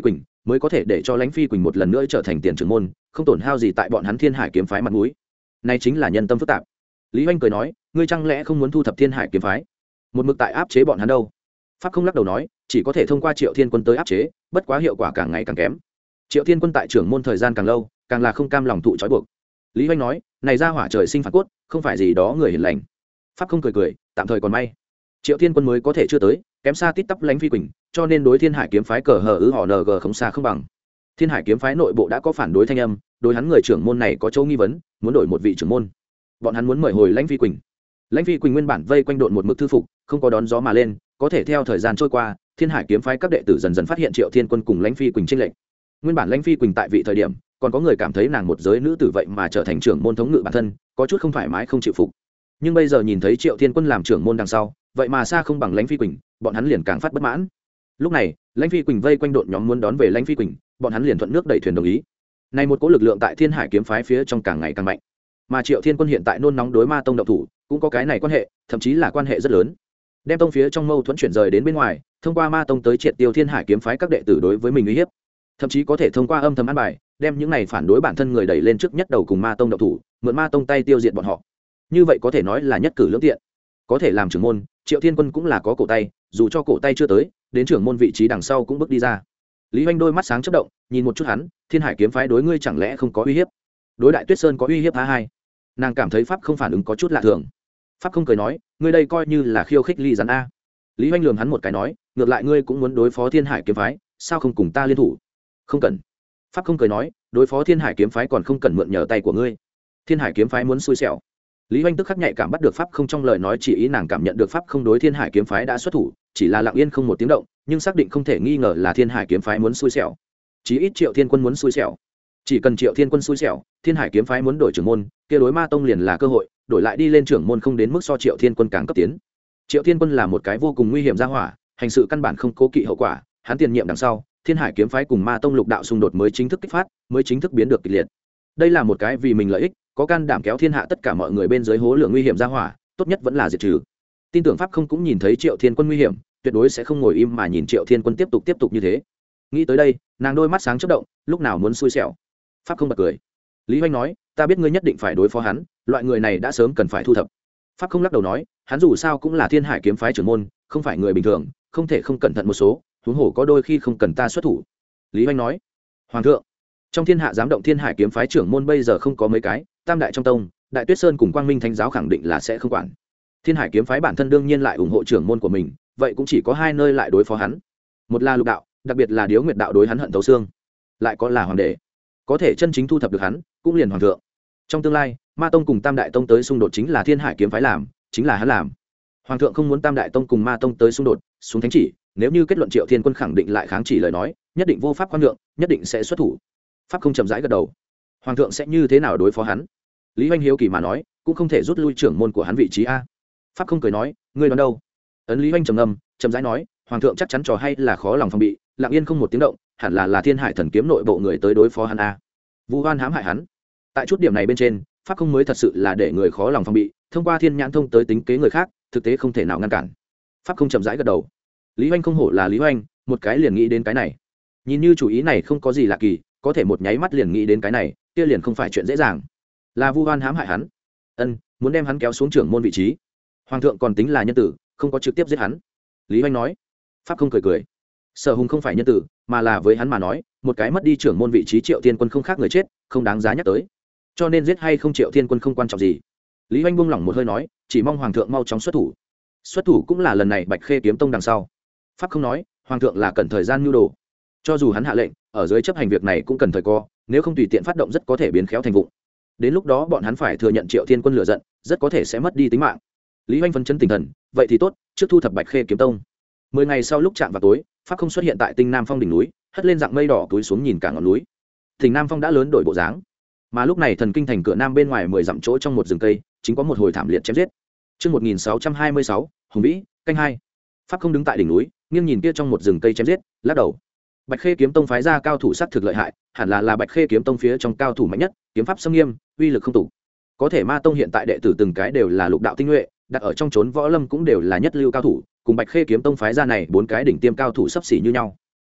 A: mới có thể để cho lãnh phi quỳnh một lần nữa trở thành tiền trưởng môn, không tổn hao gì tại bọn hắn thiên hải kiếm phái mặt mũi. Này chính là nhân tâm phức tạp. Lý Hoành cười nói, ngươi chẳng lẽ không muốn thu thập thiên hải kiếm phái, một mực tại áp chế bọn hắn đâu? Pháp không lắc đầu nói, chỉ có thể thông qua Triệu Thiên Quân tới áp chế, bất quá hiệu quả càng ngày càng kém. Triệu Thiên Quân tại trưởng môn thời gian càng lâu, càng là không cam lòng thụ trói buộc. Lý Hoành nói, này ra hỏa trời sinh phản cốt, không phải gì đó người hiền lành. Pháp không cười cười, tạm thời còn may. Triệu Thiên Quân mới có thể chưa tới, kém xa tít tắp lãnh phi quỳnh, cho nên đối thiên hải kiếm phái cờ hờ ứ họ ng không xa không bằng. Thiên hải kiếm phái nội bộ đã có phản đối thanh âm, đối hắn người trưởng môn này có chỗ nghi vấn, muốn đổi một vị trưởng môn. Bọn hắn muốn mời hồi lãnh phi quỳnh. Lãnh phi quỳnh nguyên bản vây quanh độn một mực thư phục, không có đón gió mà lên, có thể theo thời gian trôi qua, thiên hải kiếm phái các đệ tử dần dần phát hiện Triệu Thiên Quân cùng lãnh phi quỳnh chênh lệch. Nguyên bản lãnh phi quỳnh tại vị thời điểm, còn có người cảm thấy nàng một giới nữ tử vậy mà trở thành trưởng môn thống ngự bản thân, có chút không thoải mái không chịu phục. Nhưng bây giờ nhìn thấy Triệu Thiên Quân làm trưởng môn đằng sau, vậy mà xa không bằng lãnh phi quỳnh, bọn hắn liền càng phát bất mãn. Lúc này lãnh phi quỳnh vây quanh độn nhóm muốn đón về lãnh phi quỳnh, bọn hắn liền thuận nước đẩy thuyền đồng ý. Này một cỗ lực lượng tại thiên hải kiếm phái phía trong càng ngày càng mạnh, mà Triệu Thiên Quân hiện tại nôn nóng đối ma tông động thủ, cũng có cái này quan hệ, thậm chí là quan hệ rất lớn. Đem tông phía trong mâu thuẫn chuyển rời đến bên ngoài, thông qua ma tông tới triệt tiêu thiên hải kiếm phái các đệ tử đối với mình uy hiếp, thậm chí có thể thông qua âm thầm ăn bài, đem những này phản đối bản thân người đẩy lên trước nhất đầu cùng ma tông động thủ, mượn ma tông tay tiêu diệt bọn họ. Như vậy có thể nói là nhất cử lưỡng tiện. Có thể làm trưởng môn, Triệu Thiên Quân cũng là có cổ tay, dù cho cổ tay chưa tới, đến trưởng môn vị trí đằng sau cũng bước đi ra. Lý Hoành đôi mắt sáng chớp động, nhìn một chút hắn, thiên hải kiếm phái đối ngươi chẳng lẽ không có uy hiếp? Đối Đại Tuyết Sơn có uy hiếp há hai? Nàng cảm thấy pháp không phản ứng có chút lạ thường. Pháp không cười nói, ngươi đây coi như là khiêu khích ly rắn a. Lý Hoành lườm hắn một cái nói, ngược lại ngươi cũng muốn đối phó thiên hải kiếm phái, sao không cùng ta liên thủ? Không cần. Pháp không cười nói, đối phó thiên hải kiếm phái còn không cần mượn nhờ tay của ngươi. Thiên hải kiếm phái muốn xui xẻo. Lý Hoành tức khắc nhạy cảm bắt được pháp không trong lời nói, chỉ ý nàng cảm nhận được pháp không đối thiên hải kiếm phái đã xuất thủ, chỉ là lặng yên không một tiếng động, nhưng xác định không thể nghi ngờ là thiên hải kiếm phái muốn xui xẻo. Chí ít Triệu Thiên Quân muốn xui xẻo. Chỉ cần Triệu Thiên Quân xui xẻo, thiên hải kiếm phái muốn đổi trưởng môn, kia đối ma tông liền là cơ hội, đổi lại đi lên trưởng môn không đến mức so Triệu Thiên Quân càng cấp tiến. Triệu Thiên Quân là một cái vô cùng nguy hiểm ra hỏa, hành sự căn bản không cố kỵ hậu quả, hắn tiền nhiệm đằng sau, thiên hải kiếm phái cùng ma tông lục đạo xung đột mới chính thức kích phát, mới chính thức biến được kịch liệt. Đây là một cái vì mình lợi ích, có can đảm kéo thiên hạ tất cả mọi người bên dưới hố lượng nguy hiểm ra hỏa, tốt nhất vẫn là diệt trừ. Tin tưởng pháp không cũng nhìn thấy Triệu Thiên Quân nguy hiểm, tuyệt đối sẽ không ngồi im mà nhìn Triệu Thiên Quân tiếp tục tiếp tục như thế. Nghĩ tới đây, nàng đôi mắt sáng chớp động, lúc nào muốn xui xẻo. Pháp không bật cười. Lý Hoành nói, ta biết ngươi nhất định phải đối phó hắn, loại người này đã sớm cần phải thu thập. Pháp không lắc đầu nói, hắn dù sao cũng là thiên hải kiếm phái trưởng môn, không phải người bình thường, không thể không cẩn thận một số, huống hồ có đôi khi không cần ta xuất thủ. Lý Hoành nói, hoàng thượng, trong thiên hạ dám động thiên hải kiếm phái trưởng môn bây giờ không có mấy cái, tam đại trong tông, Đại Tuyết Sơn cùng Quang Minh Thánh giáo khẳng định là sẽ không quản. Thiên hải kiếm phái bản thân đương nhiên lại ủng hộ trưởng môn của mình, vậy cũng chỉ có hai nơi lại đối phó hắn. Một là lục đạo, đặc biệt là Điếu Nguyệt đạo đối hắn hận thấu xương, lại có là hoàng đế, có thể chân chính thu thập được hắn, cũng liền hoàng thượng. Trong tương lai, ma tông cùng tam đại tông tới xung đột chính là thiên hải kiếm phái làm, chính là hắn làm. Hoàng thượng không muốn tam đại tông cùng ma tông tới xung đột, xuống thánh chỉ, nếu như kết luận Triệu Thiên Quân khẳng định lại kháng chỉ lời nói, nhất định vô pháp khoan nhượng, nhất định sẽ xuất thủ. Pháp không chậm rãi gật đầu. Hoàng thượng sẽ như thế nào đối phó hắn? Lý Hoành hiếu kỳ mà nói, cũng không thể rút lui trưởng môn của hắn vị trí a. Pháp không cười nói, ngươi đoán đâu? Ấn Lý Hoành trầm ngâm, chậm rãi nói, hoàng thượng chắc chắn trò hay là khó lòng phòng bị, lặng yên không một tiếng động, hẳn là là thiên hải thần kiếm nội bộ người tới đối phó hắn a. Vu Hoan hãm hại hắn. Tại chút điểm này bên trên, pháp không mới thật sự là để người khó lòng phòng bị, thông qua thiên nhãn thông tới tính kế người khác, thực tế không thể nào ngăn cản. Pháp không chậm rãi gật đầu. Lý Hoành không hổ là Lý Hoành, một cái liền nghĩ đến cái này. Nhìn như chủ ý này không có gì lạ kỳ, có thể một nháy mắt liền nghĩ đến cái này, kia liền không phải chuyện dễ dàng. Là Vu Hoan hãm hại hắn. Ân, muốn đem hắn kéo xuống trưởng môn vị trí. Hoàng thượng còn tính là nhân tử, không có trực tiếp giết hắn. Lý Hoành nói. Pháp không cười cười. Sở Hùng không phải nhân tử, mà là với hắn mà nói, một cái mất đi trưởng môn vị trí Triệu Thiên Quân không khác người chết, không đáng giá nhắc tới. Cho nên giết hay không Triệu Thiên Quân không quan trọng gì. Lý Hoành buông lỏng một hơi nói, chỉ mong hoàng thượng mau chóng xuất thủ. Xuất thủ cũng là lần này Bạch Khê kiếm tông đằng sau. Pháp không nói, hoàng thượng là cần thời gian nưu đồ. Cho dù hắn hạ lệnh, ở dưới chấp hành việc này cũng cần thời co, nếu không tùy tiện phát động rất có thể biến khéo thành vụng. Đến lúc đó bọn hắn phải thừa nhận Triệu Thiên Quân lựa giận, rất có thể sẽ mất đi tính mạng. Lý Hoành phấn chấn tinh thần, vậy thì tốt, trước thu thập Bạch Khê kiếm tông. Mười ngày sau lúc chạm vào tối, pháp không xuất hiện tại Tinh Nam Phong đỉnh núi, hất lên dạng mây đỏ túi xuống nhìn cả ngọn núi. Tỉnh Nam Phong đã lớn đổi bộ dáng, mà lúc này thần kinh thành cửa nam bên ngoài mười dặm chỗ trong một rừng cây, chính có một hồi thảm liệt chém giết. Chương một nghìn sáu trăm hai mươi sáu, Hùng Vĩ, canh hai. Pháp không đứng tại đỉnh núi, nghiêng nhìn kia trong một rừng cây chém giết, lắc đầu. Bạch Khê kiếm tông phái ra cao thủ sát thực lợi hại, hẳn là là Bạch Khê kiếm tông phía trong cao thủ mạnh nhất, kiếm pháp xâm nghiêm, uy lực không tủ. Có thể Ma tông hiện tại đệ tử từng cái đều là lục đạo tinh nhuệ, đặt ở trong chốn võ lâm cũng đều là nhất lưu cao thủ, cùng Bạch Khê kiếm tông phái ra này bốn cái đỉnh tiêm cao thủ sắp xỉ như nhau.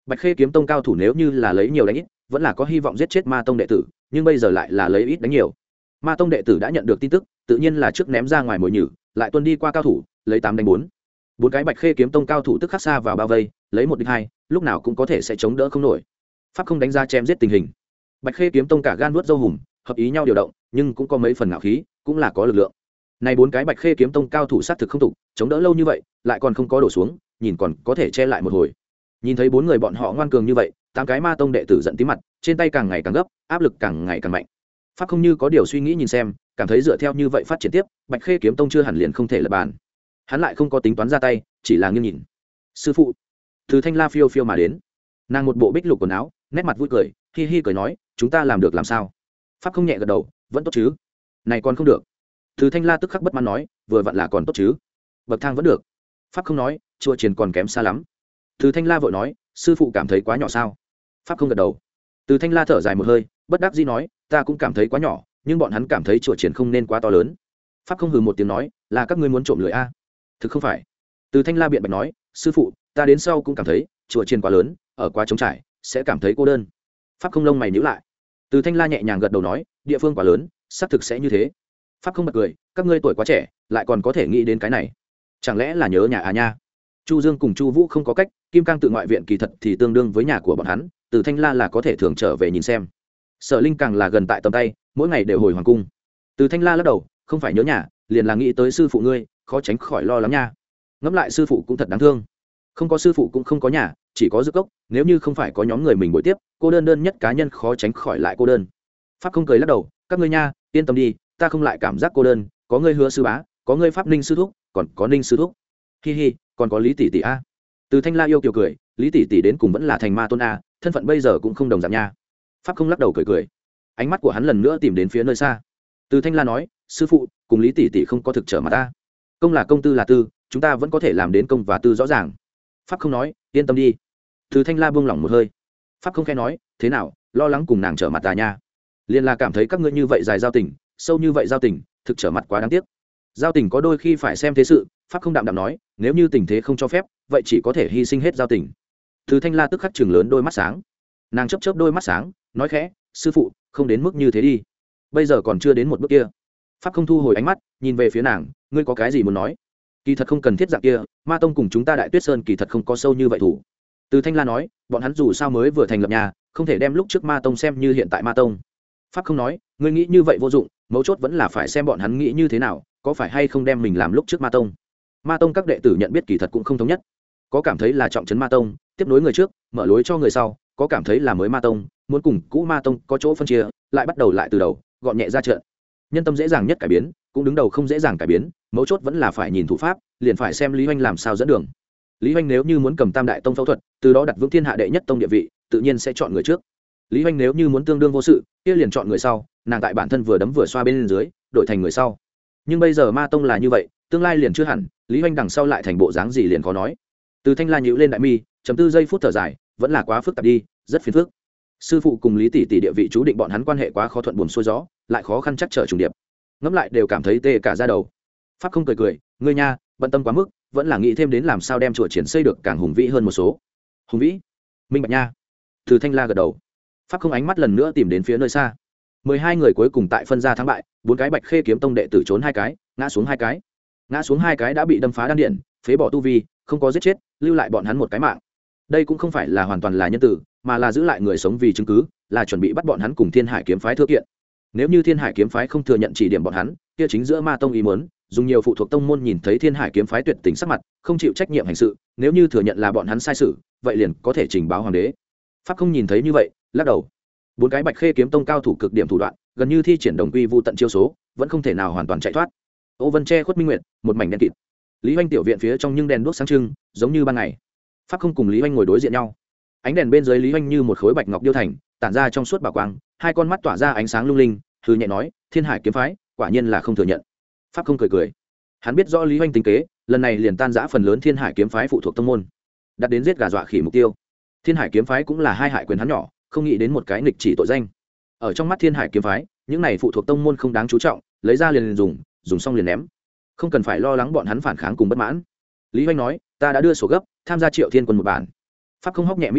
A: Bạch Khê kiếm tông cao thủ nếu như là lấy nhiều đánh ít vẫn là có hy vọng giết chết ma tông đệ tử, nhưng bây giờ lại là lấy ít đánh nhiều. Ma tông đệ tử đã nhận được tin tức, tự nhiên là trước ném ra ngoài mồi nhử, lại tuân đi qua cao thủ, lấy tám đánh bốn. Bốn cái Bạch Khê kiếm tông cao thủ tức khắc xa vào bao vây, lấy một địch hai, lúc nào cũng có thể sẽ chống đỡ không nổi. Pháp không đánh ra chém giết tình hình. Bạch Khê kiếm tông cả gan nuốt dâu hùm, hợp ý nhau điều động, nhưng cũng có mấy phần ngạo khí, cũng là có lực lượng. Này bốn cái Bạch Khê kiếm tông cao thủ sát thực không tục, chống đỡ lâu như vậy, lại còn không có đổ xuống, nhìn còn có thể che lại một hồi. Nhìn thấy bốn người bọn họ ngoan cường như vậy, tám cái ma tông đệ tử giận tí mặt, trên tay càng ngày càng gấp, áp lực càng ngày càng mạnh. Pháp không như có điều suy nghĩ nhìn xem, cảm thấy dựa theo như vậy phát triển tiếp, Bạch Khê kiếm tông chưa hẳn liền không thể lật bàn. Hắn lại không có tính toán ra tay, chỉ là nghiêng nhìn. Sư phụ, từ Thanh La phiêu phiêu mà đến, nàng một bộ bích lục quần áo, nét mặt vui cười, hi hi cười nói, chúng ta làm được làm sao? Pháp không nhẹ gật đầu, vẫn tốt chứ? Này còn không được. Từ Thanh La tức khắc bất mãn nói, vừa vặn là còn tốt chứ? Bậc thang vẫn được. Pháp không nói, chùa triển còn kém xa lắm. Từ Thanh La vội nói, sư phụ cảm thấy quá nhỏ sao? Pháp không gật đầu. Từ Thanh La thở dài một hơi, bất đắc dĩ nói, ta cũng cảm thấy quá nhỏ, nhưng bọn hắn cảm thấy chùa triển không nên quá to lớn. Pháp không hừ một tiếng nói, là các ngươi muốn trộm lưỡi a? Thực không phải. Từ Thanh La biện bạch nói, sư phụ, ta đến sau cũng cảm thấy chùa triển quá lớn, ở quá trống trải, sẽ cảm thấy cô đơn. Pháp không lông mày nhíu lại. Từ Thanh La nhẹ nhàng gật đầu nói, địa phương quá lớn, xác thực sẽ như thế. Pháp không bật cười, các ngươi tuổi quá trẻ, lại còn có thể nghĩ đến cái này, chẳng lẽ là nhớ nhà à nha? Chu Dương cùng Chu Vũ không có cách, Kim Cang tự ngoại viện kỳ thật thì tương đương với nhà của bọn hắn, Từ Thanh La là có thể thường trở về nhìn xem. Sở Linh càng là gần tại tầm tay, mỗi ngày đều hồi hoàng cung. Từ Thanh La lắc đầu, không phải nhớ nhà, liền là nghĩ tới sư phụ ngươi, khó tránh khỏi lo lắng nha. Ngẫm lại sư phụ cũng thật đáng thương, không có sư phụ cũng không có nhà, chỉ có dược cốc, nếu như không phải có nhóm người mình buổi tiếp, cô đơn đơn nhất cá nhân khó tránh khỏi lại cô đơn. Pháp không cười lắc đầu, các ngươi nha, yên tâm đi, ta không lại cảm giác cô đơn, có ngươi Hứa sư bá, có ngươi Pháp Ninh sư thúc, còn có Ninh sư thúc. Hi hi, còn có Lý tỷ tỷ a. Từ Thanh La yêu kiều cười, Lý tỷ tỷ đến cùng vẫn là thành ma tôn a, thân phận bây giờ cũng không đồng dạng nha. Pháp không lắc đầu cười cười, ánh mắt của hắn lần nữa tìm đến phía nơi xa. Từ Thanh La nói, sư phụ, cùng Lý tỷ tỷ không có thực trở mà ta. Công là công, tư là tư, chúng ta vẫn có thể làm đến công và tư rõ ràng. Pháp không nói, yên tâm đi. Từ Thanh La buông lỏng một hơi. Pháp không khẽ nói, thế nào, lo lắng cùng nàng trở mặt ta nha. Liên là cảm thấy các ngươi như vậy dài giao tình, sâu như vậy giao tình, thực trở mặt quá đáng tiếc. Giao tình có đôi khi phải xem thế sự. Pháp không đạm đạm nói, nếu như tình thế không cho phép, vậy chỉ có thể hy sinh hết giao tình. Từ Thanh La tức khắc chừng lớn đôi mắt sáng, nàng chớp chớp đôi mắt sáng, nói khẽ, sư phụ, không đến mức như thế đi, bây giờ còn chưa đến một bước kia. Pháp không thu hồi ánh mắt, nhìn về phía nàng, ngươi có cái gì muốn nói? Kỳ thật không cần thiết dạng kia, ma tông cùng chúng ta Đại Tuyết Sơn kỳ thật không có sâu như vậy thủ. Từ Thanh La nói, bọn hắn dù sao mới vừa thành lập nhà, không thể đem lúc trước ma tông xem như hiện tại ma tông. Pháp không nói, ngươi nghĩ như vậy vô dụng, mấu chốt vẫn là phải xem bọn hắn nghĩ như thế nào, có phải hay không đem mình làm lúc trước ma tông. Ma tông các đệ tử nhận biết kỳ thật cũng không thống nhất, có cảm thấy là trọng trấn ma tông, tiếp nối người trước, mở lối cho người sau, có cảm thấy là mới ma tông, muốn cùng cũ ma tông có chỗ phân chia, lại bắt đầu lại từ đầu, gọn nhẹ ra trận. Nhân tâm dễ dàng nhất cải biến, cũng đứng đầu không dễ dàng cải biến, mấu chốt vẫn là phải nhìn thủ pháp, liền phải xem Lý Hoành làm sao dẫn đường. Lý Hoành nếu như muốn cầm Tam Đại Tông phẫu thuật, từ đó đặt vững thiên hạ đệ nhất tông địa vị, tự nhiên sẽ chọn người trước. Lý Hoành nếu như muốn tương đương vô sự, kia liền chọn người sau, nàng tại bản thân vừa đấm vừa xoa bên dưới, đổi thành người sau. Nhưng bây giờ ma tông là như vậy, tương lai liền chưa hẳn, Lý Hoành đằng sau lại thành bộ dáng gì liền khó nói. Từ Thanh La nhíu lên đại mi, chấm tư giây phút thở dài, vẫn là quá phức tạp đi, rất phiền phức. Sư phụ cùng Lý tỷ tỷ địa vị chú định bọn hắn quan hệ quá khó thuận buồm xuôi gió, lại khó khăn chắc trở trùng điệp. Ngẫm lại đều cảm thấy tê cả da đầu. Pháp không cười cười, ngươi nha, bận tâm quá mức, vẫn là nghĩ thêm đến làm sao đem chùa triển xây được càng hùng vĩ hơn một số. Hùng vĩ? Minh bạch nha. Từ Thanh La gật đầu. Pháp không ánh mắt lần nữa tìm đến phía nơi xa. Mười hai người cuối cùng tại phân ra thắng bại, bốn cái Bạch Khê kiếm tông đệ tử trốn hai cái, ngã xuống hai cái. Ngã xuống hai cái đã bị đâm phá đan điện, phế bỏ tu vi, không có giết chết, lưu lại bọn hắn một cái mạng. Đây cũng không phải là hoàn toàn là nhân tử, mà là giữ lại người sống vì chứng cứ, là chuẩn bị bắt bọn hắn cùng Thiên Hải kiếm phái thưa kiện. Nếu như Thiên Hải kiếm phái không thừa nhận chỉ điểm bọn hắn, kia chính giữa ma tông ý muốn, dùng nhiều phụ thuộc tông môn nhìn thấy Thiên Hải kiếm phái tuyệt tình sắc mặt, không chịu trách nhiệm hành sự, nếu như thừa nhận là bọn hắn sai sự, vậy liền có thể trình báo hoàng đế. Pháp không nhìn thấy như vậy, lắc đầu. Bốn cái Bạch Khê kiếm tông cao thủ cực điểm thủ đoạn, gần như thi triển đồng quy vu tận chiêu số, vẫn không thể nào hoàn toàn chạy thoát. Ô Vân che khuất minh nguyệt, một mảnh đen kịt. Lý Hoành tiểu viện phía trong nhưng đèn đuốc sáng trưng, giống như ban ngày. Pháp không cùng Lý Hoành ngồi đối diện nhau. Ánh đèn bên dưới Lý Hoành như một khối bạch ngọc điêu thành, tản ra trong suốt bảo quang, hai con mắt tỏa ra ánh sáng lung linh, hư nhẹ nói, Thiên Hải kiếm phái, quả nhiên là không thừa nhận. Pháp không cười cười. Hắn biết rõ Lý Hoành tính kế, lần này liền tan rã phần lớn Thiên Hải kiếm phái phụ thuộc tông môn, đặt đến giết gà dọa khỉ mục tiêu. Thiên Hải kiếm phái cũng là hai hại quyền hắn nhỏ, không nghĩ đến một cái nghịch chỉ tội danh. Ở trong mắt Thiên Hải kiếm phái, những này phụ thuộc tông môn không đáng chú trọng, lấy ra liền, liền dùng, dùng xong liền ném, không cần phải lo lắng bọn hắn phản kháng cùng bất mãn. Lý Hoành nói, ta đã đưa sổ gấp, tham gia Triệu Thiên quân một bản. Pháp không hóc nhẹ mỹ tiểu,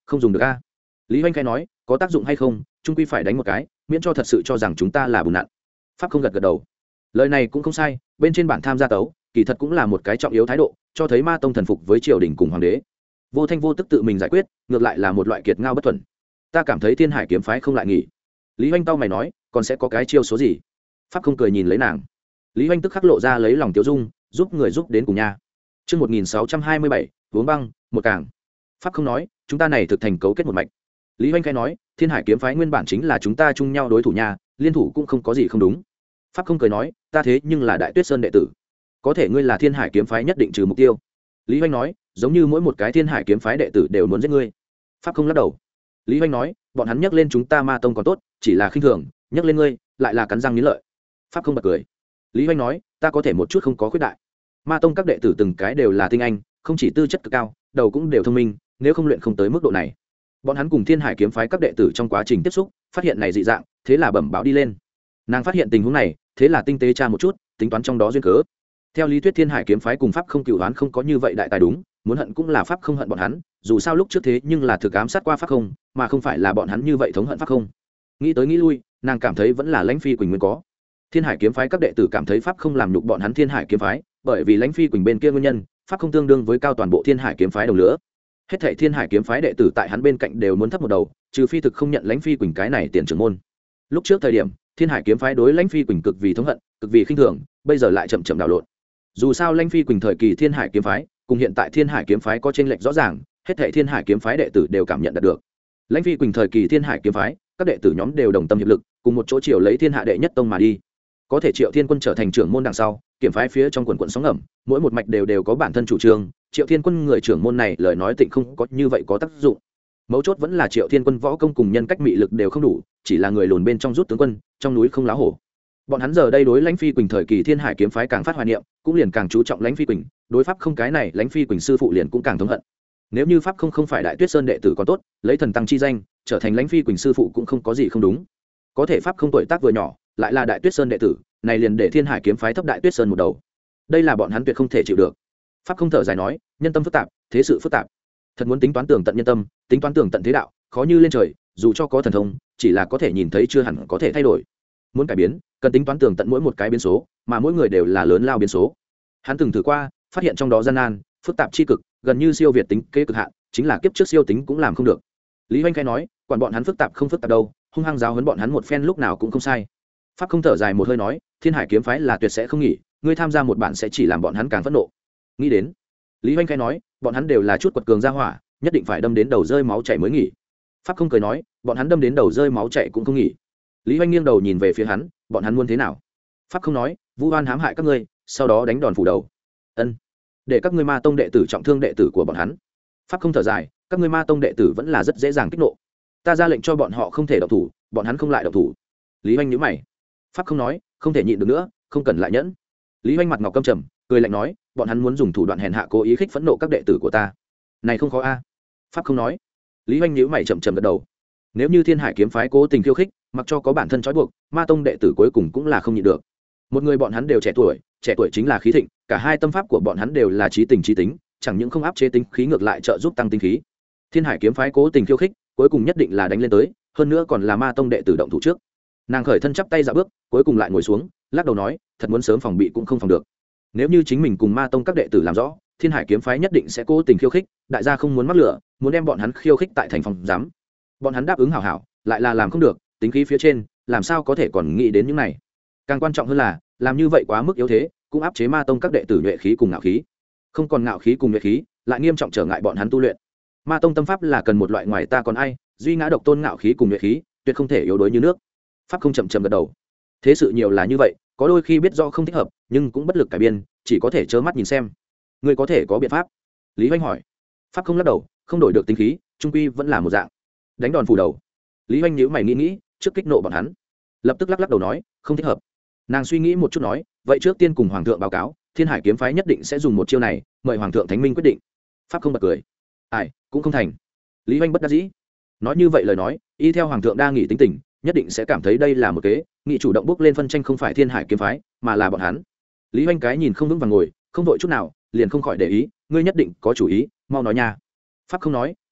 A: không dùng được a. Lý Hoành khai nói, có tác dụng hay không trung quy phải đánh một cái, miễn cho thật sự cho rằng chúng ta là bùn nặn. Pháp không gật gật đầu, lời này cũng không sai, bên trên bản tham gia tấu kỳ thật cũng là một cái trọng yếu thái độ, cho thấy ma tông thần phục với triều đình cùng hoàng đế, vô thanh vô tức tự mình giải quyết, ngược lại là một loại kiệt ngao bất thuần. Ta cảm thấy thiên hải kiếm phái không lại nghỉ. Lý Hoành tao mày nói, còn sẽ có cái chiêu số gì? Pháp không cười nhìn lấy nàng. Lý Hoành tức khắc lộ ra lấy lòng tiêu dung, giúp người giúp đến cùng nha. Chương một nghìn sáu trăm hai mươi bảy, uống băng, một càng. Pháp không nói, chúng ta này thực thành cấu kết một mạch. Lý Hoành khai nói, thiên hải kiếm phái nguyên bản chính là chúng ta chung nhau đối thủ nha, liên thủ cũng không có gì không đúng. Pháp không cười nói, ta thế nhưng là Đại Tuyết Sơn đệ tử, có thể ngươi là thiên hải kiếm phái nhất định trừ mục tiêu. Lý Hoành nói, giống như mỗi một cái thiên hải kiếm phái đệ tử đều muốn giết ngươi. Pháp không lắc đầu. Lý Hoành nói, bọn hắn nhắc lên chúng ta ma tông còn tốt, chỉ là khinh thường, nhắc lên ngươi lại là cắn răng nghiến lợi. Pháp không bật cười. Lý Hoành nói, ta có thể một chút không có khuyết đại, ma tông các đệ tử từng cái đều là tinh anh, không chỉ tư chất cực cao, đầu cũng đều thông minh, nếu không luyện không tới mức độ này. Bọn hắn cùng thiên hải kiếm phái các đệ tử trong quá trình tiếp xúc phát hiện này dị dạng, thế là bẩm báo đi lên. Nàng phát hiện tình huống này, thế là tinh tế tra một chút, tính toán trong đó duyên cớ. Theo lý thuyết thiên hải kiếm phái cùng pháp không cựu đoán không có như vậy đại tài đúng, muốn hận cũng là pháp không hận bọn hắn, dù sao lúc trước thế nhưng là thực ám sát qua pháp không, mà không phải là bọn hắn như vậy thống hận pháp không. Nghĩ tới nghĩ lui, nàng cảm thấy vẫn là lãnh phi quỳnh nguyên có. Thiên hải kiếm phái các đệ tử cảm thấy pháp không làm nhục bọn hắn thiên hải kiếm phái, bởi vì lãnh phi quỳnh bên kia nguyên nhân, pháp không tương đương với cao toàn bộ thiên hải kiếm phái đồng lửa. Hết thảy thiên hải kiếm phái đệ tử tại hắn bên cạnh đều muốn thấp một đầu, trừ phi thực không nhận lãnh phi quỳnh cái này tiền trưởng môn. Lúc trước thời điểm thiên hải kiếm phái đối lãnh phi quỳnh cực vì thống hận, cực vì khinh thường, bây giờ lại chậm chậm đảo lộn. Dù sao lãnh phi quỳnh thời kỳ thiên hải kiếm phái cùng hiện tại thiên hải kiếm phái có chênh lệch rõ ràng, hết thảy thiên hải kiếm phái đệ tử đều cảm nhận được. Lãnh phi quỳnh thời kỳ thiên hải kiếm phái các đệ tử nhóm đều đồng tâm hiệp lực, cùng một chỗ triệu lấy thiên hạ đệ nhất tông mà đi. Có thể Triệu Thiên Quân trở thành trưởng môn đằng sau, kiểm phái phía trong quần quận sóng ngầm, mỗi một mạch đều đều có bản thân chủ trương. Triệu Thiên Quân người trưởng môn này lời nói tịnh không có như vậy có tác dụng. Mấu chốt vẫn là Triệu Thiên Quân võ công cùng nhân cách mị lực đều không đủ, chỉ là người lùn bên trong rút tướng quân, trong núi không lá hổ. Bọn hắn giờ đây đối lãnh phi quỳnh thời kỳ thiên hải kiếm phái càng phát hoài niệm, cũng liền càng chú trọng lãnh phi quỳnh, đối pháp không cái này lãnh phi quỳnh sư phụ liền cũng càng thống hận. Nếu như pháp không không phải Đại Tuyết Sơn đệ tử còn tốt, lấy thần tăng chi danh trở thành lãnh phi quỳnh sư phụ cũng không có gì không đúng. Có thể pháp không tuổi tác vừa nhỏ, lại là Đại Tuyết Sơn đệ tử, này liền để thiên hải kiếm phái thấp Đại Tuyết Sơn một đầu. Đây là bọn hắn tuyệt không thể chịu được. Pháp không thở dài nói, nhân tâm phức tạp, thế sự phức tạp, thật muốn tính toán tường tận nhân tâm, tính toán tường tận thế đạo, khó như lên trời, dù cho có thần thông, chỉ là có thể nhìn thấy chưa hẳn có thể thay đổi. Muốn cải biến, cần tính toán tường tận mỗi một cái biến số, mà mỗi người đều là lớn lao biến số. Hắn từng thử qua, phát hiện trong đó gian nan, phức tạp chi cực, gần như siêu việt tính kế cực hạn, chính là kiếp trước siêu tính cũng làm không được. Lý Hoành khai nói, quản bọn hắn phức tạp không phức tạp đâu, hung hăng giáo huấn bọn hắn một phen lúc nào cũng không sai. Pháp không thở dài một hơi nói, thiên hải kiếm phái là tuyệt sẽ không nghỉ, ngươi tham gia một bản sẽ chỉ làm bọn hắn càng phẫn nộ. Nghĩ đến, Lý Hoành khai nói, bọn hắn đều là chút quật cường gia hỏa, nhất định phải đâm đến đầu rơi máu chảy mới nghỉ. Pháp không cười nói, bọn hắn đâm đến đầu rơi máu chảy cũng không nghỉ. Lý Hoành nghiêng đầu nhìn về phía hắn, bọn hắn muốn thế nào? Pháp không nói, vu oan hãm hại các ngươi, sau đó đánh đòn phủ đầu. Ân, để các ngươi ma tông đệ tử trọng thương đệ tử của bọn hắn. Pháp không thở dài, các ngươi ma tông đệ tử vẫn là rất dễ dàng kích nộ, ta ra lệnh cho bọn họ không thể động thủ, bọn hắn không lại động thủ. Lý Hoành nhíu mày. Pháp không nói, không thể nhịn được nữa, không cần lại nhẫn. Lý Hoành mặt ngọc căm trầm, cười lạnh nói, bọn hắn muốn dùng thủ đoạn hèn hạ cố ý khích phẫn nộ các đệ tử của ta, này không khó a. Pháp không nói. Lý Hoành nhíu mày chậm chậm gật đầu. Nếu như thiên hải kiếm phái cố tình khiêu khích, mặc cho có bản thân trói buộc, ma tông đệ tử cuối cùng cũng là không nhịn được. Một người bọn hắn đều trẻ tuổi, trẻ tuổi chính là khí thịnh, cả hai tâm pháp của bọn hắn đều là trí tình trí tính, chẳng những không áp chế tính khí ngược lại trợ giúp tăng tinh khí. Thiên hải kiếm phái cố tình khiêu khích, cuối cùng nhất định là đánh lên tới, hơn nữa còn là ma tông đệ tử động thủ trước. Nàng khởi thân chắp tay dạo bước, cuối cùng lại ngồi xuống, lắc đầu nói, thật muốn sớm phòng bị cũng không phòng được. Nếu như chính mình cùng ma tông các đệ tử làm rõ, thiên hải kiếm phái nhất định sẽ cố tình khiêu khích, đại gia không muốn mắc lửa, muốn đem bọn hắn khiêu khích tại thành phòng giám. Bọn hắn đáp ứng hảo hảo, lại là làm không được, tính khí phía trên, làm sao có thể còn nghĩ đến những này. Càng quan trọng hơn là, làm như vậy quá mức yếu thế, cũng áp chế ma tông các đệ tử nhuệ khí cùng ngạo khí. Không còn ngạo khí cùng nhuệ khí, lại nghiêm trọng trở ngại bọn hắn tu luyện. Ma tông tâm pháp là cần một loại ngoài ta còn ai, duy ngã độc tôn ngạo khí cùng nhuệ khí, tuyệt không thể yếu đuối như nước. Pháp không chậm chậm gật đầu. Thế sự nhiều là như vậy, có đôi khi biết do không thích hợp, nhưng cũng bất lực cải biên, chỉ có thể trơ mắt nhìn xem. Ngươi có thể có biện pháp? Lý Hoành hỏi. Pháp không lắc đầu, không đổi được tính khí, trung quy vẫn là một dạng. Đánh đòn phủ đầu. Lý Hoành nhíu mày nghĩ nghĩ, trước kích nộ bọn hắn, lập tức lắc lắc đầu nói, không thích hợp. Nàng suy nghĩ một chút nói, vậy trước tiên cùng hoàng thượng báo cáo, thiên hải kiếm phái nhất định sẽ dùng một chiêu này, mời hoàng thượng thánh minh quyết định. Pháp không bật cười. Ai, cũng không thành. Lý Hoành bất đắc dĩ. Nói như vậy lời nói, y theo hoàng thượng đa nghị tính tình, nhất định sẽ cảm thấy đây là một kế, nghị chủ động bước lên phân tranh không phải thiên hải kiếm phái, mà là bọn hắn. Lý Hoành cái nhìn không vững vàng ngồi, không đội chút nào, liền không khỏi để ý, ngươi nhất định có chủ ý, mau nói nha. Pháp không nói,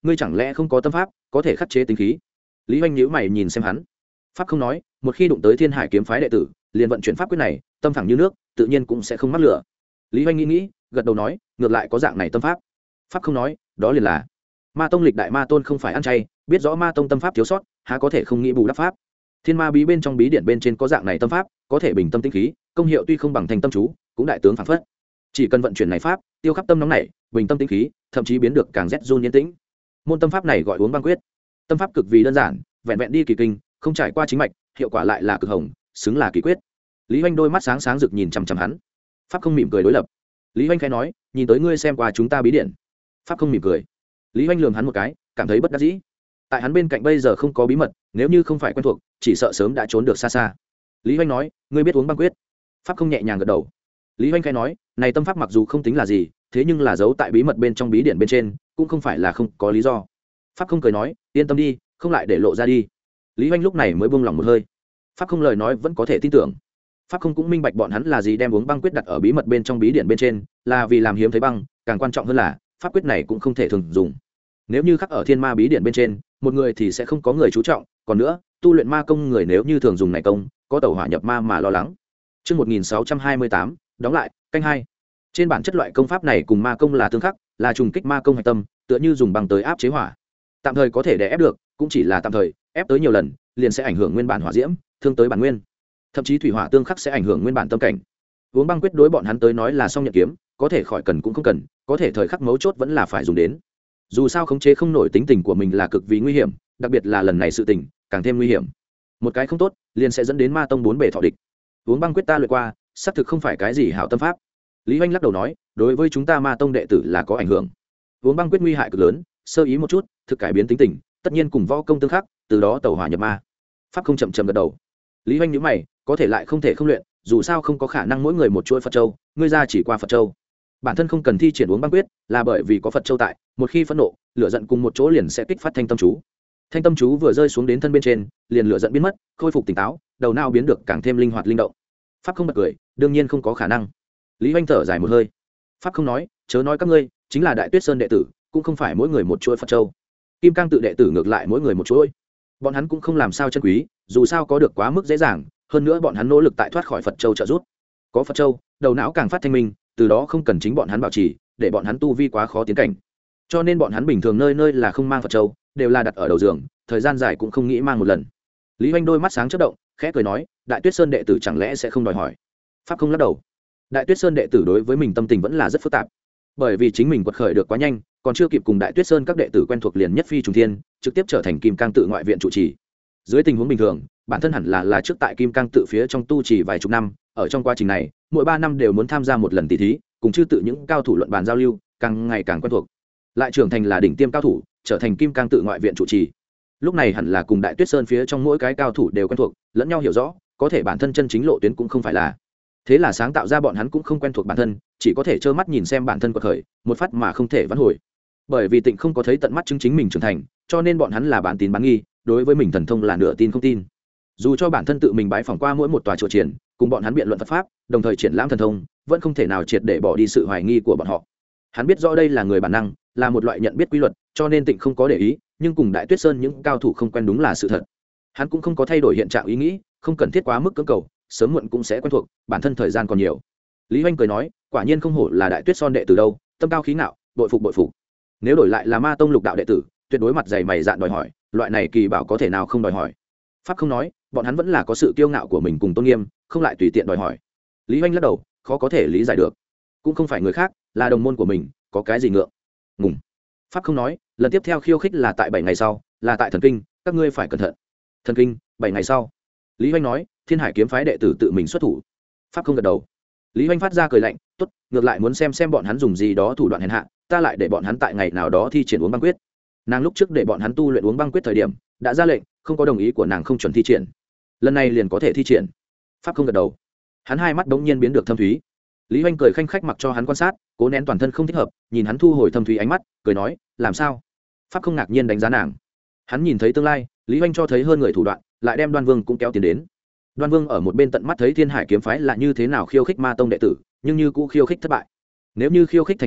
A: ngươi chẳng lẽ không có tâm pháp có thể khắc chế tính khí? Lý Hoành nhíu mày nhìn xem hắn. Pháp không nói, một khi đụng tới Thiên Hải kiếm phái đệ tử, liền vận chuyển pháp quyết này, tâm phẳng như nước, tự nhiên cũng sẽ không mắc lửa. Lý Hoành nghĩ nghĩ, gật đầu nói, ngược lại có dạng này tâm pháp. Pháp không nói, đó liền là Ma tông lịch đại ma tôn không phải ăn chay, biết rõ Ma tông tâm pháp thiếu sót, há có thể không nghĩ bù đắp pháp. Thiên Ma bí bên trong bí điển bên trên có dạng này tâm pháp, có thể bình tâm tĩnh khí, công hiệu tuy không bằng thành tâm chú, cũng đại tướng phản phất. Chỉ cần vận chuyển này pháp, tiêu khắp tâm nóng này, bình tâm tĩnh khí, thậm chí biến được càng rét run yên tĩnh. Môn tâm pháp này gọi uống băng quyết. Tâm pháp cực vì đơn giản, vẹn vẹn đi kỳ kinh, không trải qua chính mạch, hiệu quả lại là cực hồng, xứng là kỳ quyết. Lý Hoành đôi mắt sáng sáng rực nhìn chằm chằm hắn. Pháp không mỉm cười đối lập. Lý Hoành khẽ nói, nhìn tới ngươi xem qua chúng ta bí điển. Pháp không mỉm cười. Lý Hoành lườm hắn một cái, cảm thấy bất đắc dĩ. Tại hắn bên cạnh bây giờ không có bí mật, nếu như không phải quen thuộc, chỉ sợ sớm đã trốn được xa xa. Lý Hoành nói, ngươi biết uống băng quyết? Pháp không nhẹ nhàng gật đầu. Lý Hoành khẽ nói, này tâm pháp mặc dù không tính là gì, thế nhưng là giấu tại bí mật bên trong bí điển bên trên, cũng không phải là không có lý do. Pháp không cười nói, yên tâm đi, không lại để lộ ra đi. Lý Hoành lúc này mới buông lòng một hơi. Pháp không lời nói vẫn có thể tin tưởng. Pháp không cũng minh bạch bọn hắn là gì đem uống băng quyết đặt ở bí mật bên trong bí điển bên trên, là vì làm hiếm thấy băng, càng quan trọng hơn là pháp quyết này cũng không thể thường dùng. Nếu như khắc ở Thiên Ma bí điển bên trên, một người thì sẽ không có người chú trọng, còn nữa, tu luyện ma công người nếu như thường dùng này công, có tẩu hỏa nhập ma mà lo lắng. Chương một nghìn sáu trăm hai mươi tám, đóng lại, canh hai. Trên bản chất loại công pháp này cùng ma công là tương khắc, là trùng kích ma công hạch tâm, tựa như dùng băng tới áp chế hỏa. Tạm thời có thể để ép được, cũng chỉ là tạm thời, ép tới nhiều lần, liền sẽ ảnh hưởng nguyên bản hỏa diễm, thương tới bản nguyên. Thậm chí thủy hỏa tương khắc sẽ ảnh hưởng nguyên bản tâm cảnh. Uống băng quyết đối bọn hắn tới nói là song nhận kiếm, có thể khỏi cần cũng không cần, có thể thời khắc mấu chốt vẫn là phải dùng đến. Dù sao khống chế không nổi tính tình của mình là cực vì nguy hiểm, đặc biệt là lần này sự tình càng thêm nguy hiểm. Một cái không tốt, liền sẽ dẫn đến ma tông bốn bề thọ địch. Uống băng quyết ta luyện qua, xác thực không phải cái gì hảo tâm pháp. Lý Hoành lắc đầu nói, đối với chúng ta ma tông đệ tử là có ảnh hưởng. Uống băng quyết nguy hại cực lớn, sơ ý một chút, thực cải biến tính tình, tất nhiên cùng võ công tương khắc, từ đó tẩu hỏa nhập ma. Pháp không chậm chậm gật đầu. Lý Hoành nhíu mày, có thể lại không thể không luyện, dù sao không có khả năng mỗi người một chuỗi Phật châu, ngươi ra chỉ qua Phật châu. Bản thân không cần thi triển uống băng quyết, là bởi vì có Phật châu tại, một khi phẫn nộ, lửa giận cùng một chỗ liền sẽ kích phát thanh tâm chú. Thanh tâm chú vừa rơi xuống đến thân bên trên, liền lửa giận biến mất, khôi phục tỉnh táo, đầu não biến được càng thêm linh hoạt linh động. Pháp không bật cười, đương nhiên không có khả năng. Lý Hoành thở dài một hơi. Pháp không nói, chớ nói các ngươi, chính là Đại Tuyết Sơn đệ tử, cũng không phải mỗi người một chuỗi Phật châu. Kim Cang tự đệ tử ngược lại mỗi người một chuỗi. Bọn hắn cũng không làm sao chân quý, dù sao có được quá mức dễ dàng, hơn nữa bọn hắn nỗ lực tại thoát khỏi Phật châu trợ giúp. Có Phật châu, đầu não càng phát thanh minh, từ đó không cần chính bọn hắn bảo trì, để bọn hắn tu vi quá khó tiến cảnh. Cho nên bọn hắn bình thường nơi nơi là không mang Phật châu, đều là đặt ở đầu giường, thời gian dài cũng không nghĩ mang một lần. Lý Hoành đôi mắt sáng chớp động, khẽ cười nói, Đại Tuyết Sơn đệ tử chẳng lẽ sẽ không đòi hỏi? Pháp không lắc đầu. Đại Tuyết Sơn đệ tử đối với mình tâm tình vẫn là rất phức tạp, bởi vì chính mình quật khởi được quá nhanh, còn chưa kịp cùng Đại Tuyết Sơn các đệ tử quen thuộc liền nhất phi trùng thiên, trực tiếp trở thành Kim Cang tự ngoại viện trụ trì. Dưới tình huống bình thường, bản thân hẳn là là trước tại Kim Cang tự phía trong tu trì vài chục năm, ở trong quá trình này, mỗi ba năm đều muốn tham gia một lần tỷ thí, cùng chư tự những cao thủ luận bàn giao lưu, càng ngày càng quen thuộc. Lại trưởng thành là đỉnh tiêm cao thủ, trở thành Kim Cang tự ngoại viện trụ trì. Lúc này hẳn là cùng Đại Tuyết Sơn phía trong mỗi cái cao thủ đều quen thuộc, lẫn nhau hiểu rõ, có thể bản thân chân chính lộ tuyến cũng không phải là. Thế là sáng tạo ra bọn hắn cũng không quen thuộc bản thân, chỉ có thể trơ mắt nhìn xem bản thân quật khởi, một phát mà không thể vãn hồi. Bởi vì Tịnh không có thấy tận mắt chứng chính mình trưởng thành, cho nên bọn hắn là bán tín bán nghi, đối với mình thần thông là nửa tin không tin. Dù cho bản thân tự mình bái phỏng qua mỗi một tòa chùa triển, cùng bọn hắn biện luận Phật pháp, đồng thời triển lãm thần thông, vẫn không thể nào triệt để bỏ đi sự hoài nghi của bọn họ. Hắn biết rõ đây là người bản năng, là một loại nhận biết quy luật, cho nên Tịnh không có để ý, nhưng cùng Đại Tuyết Sơn những cao thủ không quen đúng là sự thật. Hắn cũng không có thay đổi hiện trạng ý nghĩ, không cần thiết quá mức cưỡng cầu, sớm muộn cũng sẽ quen thuộc, bản thân thời gian còn nhiều. Lý Hoành cười nói, quả nhiên không hổ là Đại Tuyết Sơn đệ tử đâu, tâm cao khí ngạo, bội phục bội phục. Nếu đổi lại là Ma tông lục đạo đệ tử, tuyệt đối mặt dày mày dạn đòi hỏi, loại này kỳ bảo có thể nào không đòi hỏi. Pháp không nói, bọn hắn vẫn là có sự kiêu ngạo của mình cùng tôn nghiêm, không lại tùy tiện đòi hỏi. Lý Hoành lắc đầu, khó có thể lý giải được. Cũng không phải người khác, là đồng môn của mình, có cái gì ngượng ngùng. Pháp không nói, lần tiếp theo khiêu khích là tại bảy ngày sau, là tại thần kinh, các ngươi phải cẩn thận. Thần kinh, bảy ngày sau. Lý Hoành nói, Thiên Hải kiếm phái đệ tử tự mình xuất thủ. Pháp không gật đầu. Lý Hoành phát ra cười lạnh, tốt, ngược lại muốn xem xem bọn hắn dùng gì đó thủ đoạn hèn hạ, ta lại để bọn hắn tại ngày nào đó thi triển uống băng quyết. Nàng lúc trước để bọn hắn tu luyện uống băng quyết thời điểm, đã ra lệnh, không có đồng ý của nàng không chuẩn thi triển. Lần này liền có thể thi triển. Pháp không gật đầu. Hắn hai mắt bỗng nhiên biến được thâm thúy. Lý Hoành cười khanh khách mặc cho hắn quan sát, cố nén toàn thân không thích hợp, nhìn hắn thu hồi thâm thúy ánh mắt, cười nói, làm sao? Pháp không ngạc nhiên đánh giá nàng. Hắn nhìn thấy tương lai, Lý Hoành cho thấy hơn người thủ đoạn, lại đem Đoan Vương cũng kéo tiến đến. Đoan Vương ở một bên tận mắt thấy Thiên Hải kiếm phái là như thế nào khiêu khích Ma tông đệ tử, nhưng như cũ khiêu khích thất bại. Nếu như khiêu khích thành công,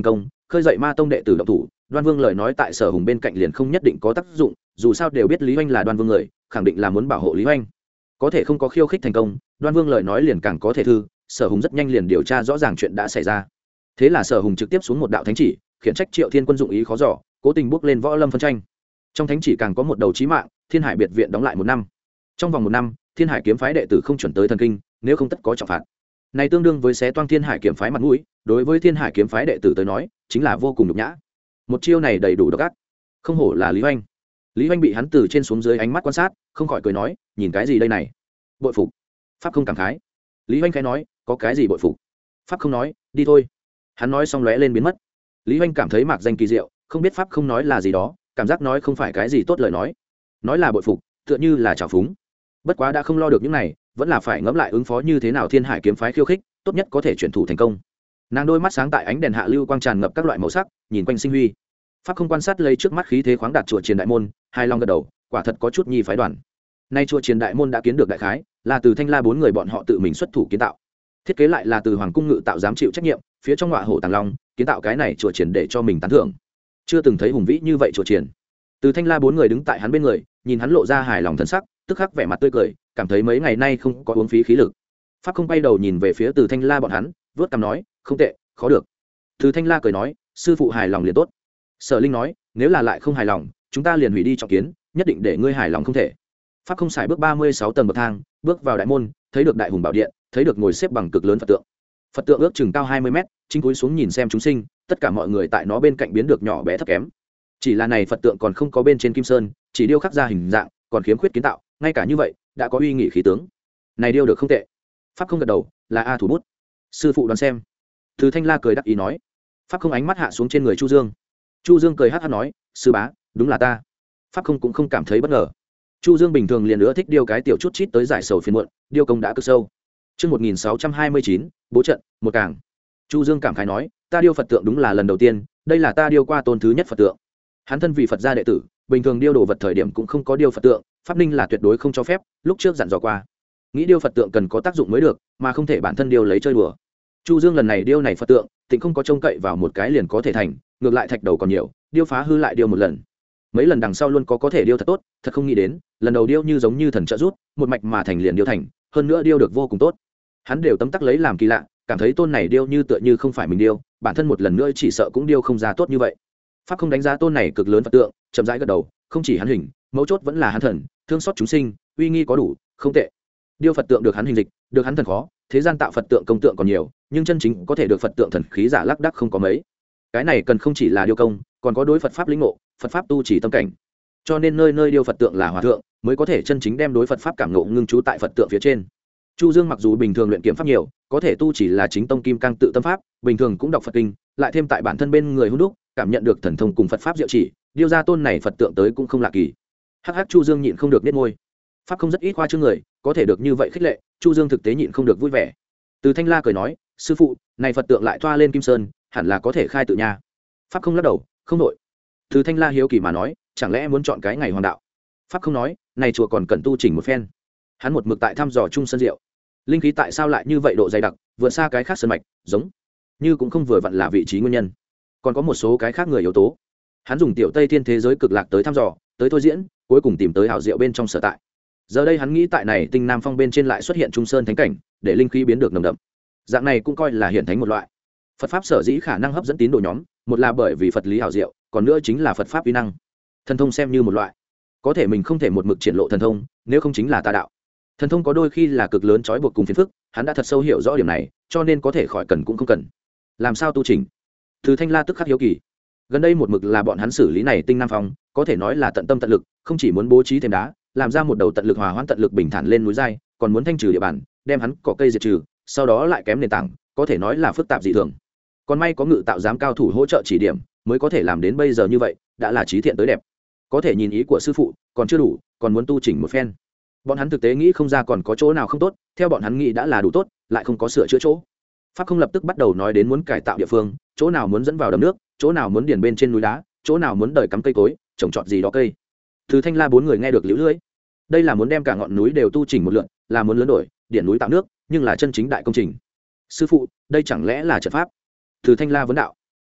A: khơi dậy ma tông đệ tử động thủ. Đoan Vương lời nói tại Sở Hùng bên cạnh liền không nhất định có tác dụng, dù sao đều biết Lý Hoành là Đoan Vương người, khẳng định là muốn bảo hộ Lý Hoành. Có thể không có khiêu khích thành công, Đoan Vương lời nói liền càng có thể thư, Sở Hùng rất nhanh liền điều tra rõ ràng chuyện đã xảy ra. Thế là Sở Hùng trực tiếp xuống một đạo thánh chỉ, khiển trách Triệu Thiên Quân dụng ý khó dò, cố tình bước lên võ lâm phân tranh. Trong thánh chỉ càng có một đầu chí mạng, Thiên Hải biệt viện đóng lại một năm. Trong vòng một năm, Thiên Hải kiếm phái đệ tử không chuẩn tới thần kinh, nếu không tất có trọng phạt. Này tương đương với xé toang Thiên Hải kiếm phái mặt mũi, đối với Thiên Hải kiếm phái đệ tử tới nói, chính là vô cùng nhục nhã. Một chiêu này đầy đủ độc ác. Không hổ là Lý Hoành. Lý Hoành bị hắn từ trên xuống dưới ánh mắt quan sát, không khỏi cười nói, nhìn cái gì đây này? Bội phục. Pháp không cảm khái. Lý Hoành khẽ nói, có cái gì bội phục? Pháp không nói, đi thôi. Hắn nói xong lóe lên biến mất. Lý Hoành cảm thấy mạc danh kỳ diệu, không biết Pháp không nói là gì đó, cảm giác nói không phải cái gì tốt lời nói. Nói là bội phục, tựa như là trào phúng. Bất quá đã không lo được những này, vẫn là phải ngẫm lại ứng phó như thế nào Thiên Hải kiếm phái khiêu khích, tốt nhất có thể chuyển thủ thành công. Nàng đôi mắt sáng tại ánh đèn hạ lưu quang tràn ngập các loại màu sắc, nhìn quanh sinh huy. Pháp không quan sát lấy trước mắt khí thế khoáng đạt chùa Triền đại môn, hai long gật đầu, quả thật có chút nhi phái đoàn. Nay chùa Triền đại môn đã kiến được đại khái, là từ Thanh La bốn người bọn họ tự mình xuất thủ kiến tạo. Thiết kế lại là từ Hoàng cung ngự tạo giám chịu trách nhiệm, phía trong ngọa hổ tàng long, kiến tạo cái này chùa Triền để cho mình tán thưởng. Chưa từng thấy hùng vĩ như vậy chùa Triền. Từ Thanh La bốn người đứng tại hắn bên người, nhìn hắn lộ ra hài lòng thân sắc, tức khắc vẻ mặt tươi cười, cảm thấy mấy ngày nay không có uống phí khí lực. Pháp không bay đầu nhìn về phía Từ Thanh La bọn hắn, vớt cằm nói, không tệ, khó được. Từ Thanh La cười nói, sư phụ hài lòng liền tốt. Sở Linh nói, nếu là lại không hài lòng, chúng ta liền hủy đi trọng kiến, nhất định để ngươi hài lòng không thể. Pháp không xài bước ba mươi sáu tầng bậc thang, bước vào đại môn, thấy được đại hùng bảo điện, thấy được ngồi xếp bằng cực lớn Phật tượng. Phật tượng ước chừng cao hai mươi mét, chính cúi xuống nhìn xem chúng sinh, tất cả mọi người tại nó bên cạnh biến được nhỏ bé thấp kém. Chỉ là này Phật tượng còn không có bên trên kim sơn, chỉ điêu khắc ra hình dạng, còn khiếm khuyết kiến tạo, ngay cả như vậy, đã có uy nghị khí tướng. Này điêu được không tệ. Pháp không gật đầu, là a thủ bút. Sư phụ đoán xem. Từ Thanh La cười đắc ý nói. Pháp không ánh mắt hạ xuống trên người Chu Dương. Chu Dương cười hắc hắc nói, sư bá, đúng là ta. Pháp không cũng không cảm thấy bất ngờ. Chu Dương bình thường liền nữa thích điêu cái tiểu chút chít tới giải sầu phiền muộn, điêu công đã cực sâu. Chương một nghìn sáu trăm hai mươi chín, bố trận, một càng. Chu Dương cảm khái nói, ta điêu Phật tượng đúng là lần đầu tiên, đây là ta điêu qua tôn thứ nhất Phật tượng. Hắn thân vì Phật gia đệ tử, bình thường điêu đồ vật thời điểm cũng không có điêu Phật tượng, pháp ninh là tuyệt đối không cho phép, lúc trước dặn dò qua. Nghĩ điêu Phật tượng cần có tác dụng mới được, mà không thể bản thân điêu lấy chơi đùa. Chu Dương lần này điêu này Phật tượng, tịnh không có trông cậy vào một cái liền có thể thành, ngược lại thạch đầu còn nhiều, điêu phá hư lại điêu một lần. Mấy lần đằng sau luôn có có thể điêu thật tốt, thật không nghĩ đến, lần đầu điêu như giống như thần trợ rút, một mạch mà thành liền điêu thành, hơn nữa điêu được vô cùng tốt. Hắn đều tấm tắc lấy làm kỳ lạ, cảm thấy tôn này điêu như tựa như không phải mình điêu, bản thân một lần nữa chỉ sợ cũng điêu không ra tốt như vậy. Pháp không đánh giá tôn này cực lớn Phật tượng, chậm rãi gật đầu, không chỉ hắn hình, mấu chốt vẫn là hắn thần, thương xót chúng sinh, uy nghi có đủ, không tệ. Điêu Phật tượng được hắn hình dịch, được hắn thần khó, thế gian tạo Phật tượng công tượng còn nhiều, nhưng chân chính có thể được Phật tượng thần khí giả lác đác không có mấy. Cái này cần không chỉ là điêu công, còn có đối Phật pháp lĩnh ngộ, Phật pháp tu chỉ tâm cảnh. Cho nên nơi nơi điêu Phật tượng là hòa thượng, mới có thể chân chính đem đối Phật pháp cảm ngộ ngưng trú tại Phật tượng phía trên. Chu Dương mặc dù bình thường luyện kiếm pháp nhiều, có thể tu chỉ là chính tông kim cang tự tâm pháp, bình thường cũng đọc Phật kinh, lại thêm tại bản thân bên người hôn đúc, cảm nhận được thần thông cùng Phật pháp diệu chỉ, điêu ra tôn này Phật tượng tới cũng không lạ kỳ. Hắc hắc Chu Dương nhịn không được biết môi. Pháp không rất ít khoa trương người, có thể được như vậy khích lệ, Chu Dương thực tế nhịn không được vui vẻ. Từ Thanh La cười nói, sư phụ, này Phật tượng lại thoa lên kim sơn, hẳn là có thể khai tự nha. Pháp không lắc đầu, không nội. Từ Thanh La hiếu kỳ mà nói, chẳng lẽ muốn chọn cái ngày hoàng đạo? Pháp không nói, này chùa còn cần tu chỉnh một phen. Hắn một mực tại thăm dò trung sơn diệu, linh khí tại sao lại như vậy độ dày đặc, vượt xa cái khác sơn mạch, giống như cũng không vừa vặn là vị trí nguyên nhân, còn có một số cái khác người yếu tố. Hắn dùng tiểu Tây Thiên thế giới cực lạc tới thăm dò, tới thôi diễn, cuối cùng tìm tới hảo diệu bên trong sở tại. Giờ đây hắn nghĩ tại này Tinh Nam Phong bên trên lại xuất hiện trung sơn thánh cảnh, để linh khí biến được nồng đậm. Dạng này cũng coi là hiển thánh một loại. Phật pháp sở dĩ khả năng hấp dẫn tín đồ nhóm, một là bởi vì Phật lý hảo diệu, còn nữa chính là Phật pháp uy năng. Thần thông xem như một loại, có thể mình không thể một mực triển lộ thần thông, nếu không chính là tà đạo. Thần thông có đôi khi là cực lớn trói buộc cùng phiền phức, hắn đã thật sâu hiểu rõ điểm này, cho nên có thể khỏi cần cũng không cần. Làm sao tu chỉnh? Từ Thanh La tức khắc hiếu kỳ. Gần đây một mực là bọn hắn xử lý này Tinh Nam Phong, có thể nói là tận tâm tận lực, không chỉ muốn bố trí thêm đá, làm ra một đầu tận lực hòa hoãn tận lực bình thản lên núi dai, còn muốn thanh trừ địa bàn, đem hắn cỏ cây diệt trừ, sau đó lại kém nền tảng, có thể nói là phức tạp dị thường. Còn may có ngự tạo giám cao thủ hỗ trợ chỉ điểm, mới có thể làm đến bây giờ như vậy, đã là trí thiện tới đẹp. Có thể nhìn ý của sư phụ, còn chưa đủ, còn muốn tu chỉnh một phen. Bọn hắn thực tế nghĩ không ra còn có chỗ nào không tốt, theo bọn hắn nghĩ đã là đủ tốt, lại không có sửa chữa chỗ. Pháp không lập tức bắt đầu nói đến muốn cải tạo địa phương, chỗ nào muốn dẫn vào đầm nước, chỗ nào muốn điền bên trên núi đá, chỗ nào muốn đời cắm cây cối, trồng trọt gì đó cây. Từ Thanh La bốn người nghe được liễu lưỡi. Đây là muốn đem cả ngọn núi đều tu chỉnh một lượt, là muốn lớn đổi, điện núi tạo nước, nhưng là chân chính đại công trình. Sư phụ, đây chẳng lẽ là trận pháp? Từ Thanh La vấn đạo.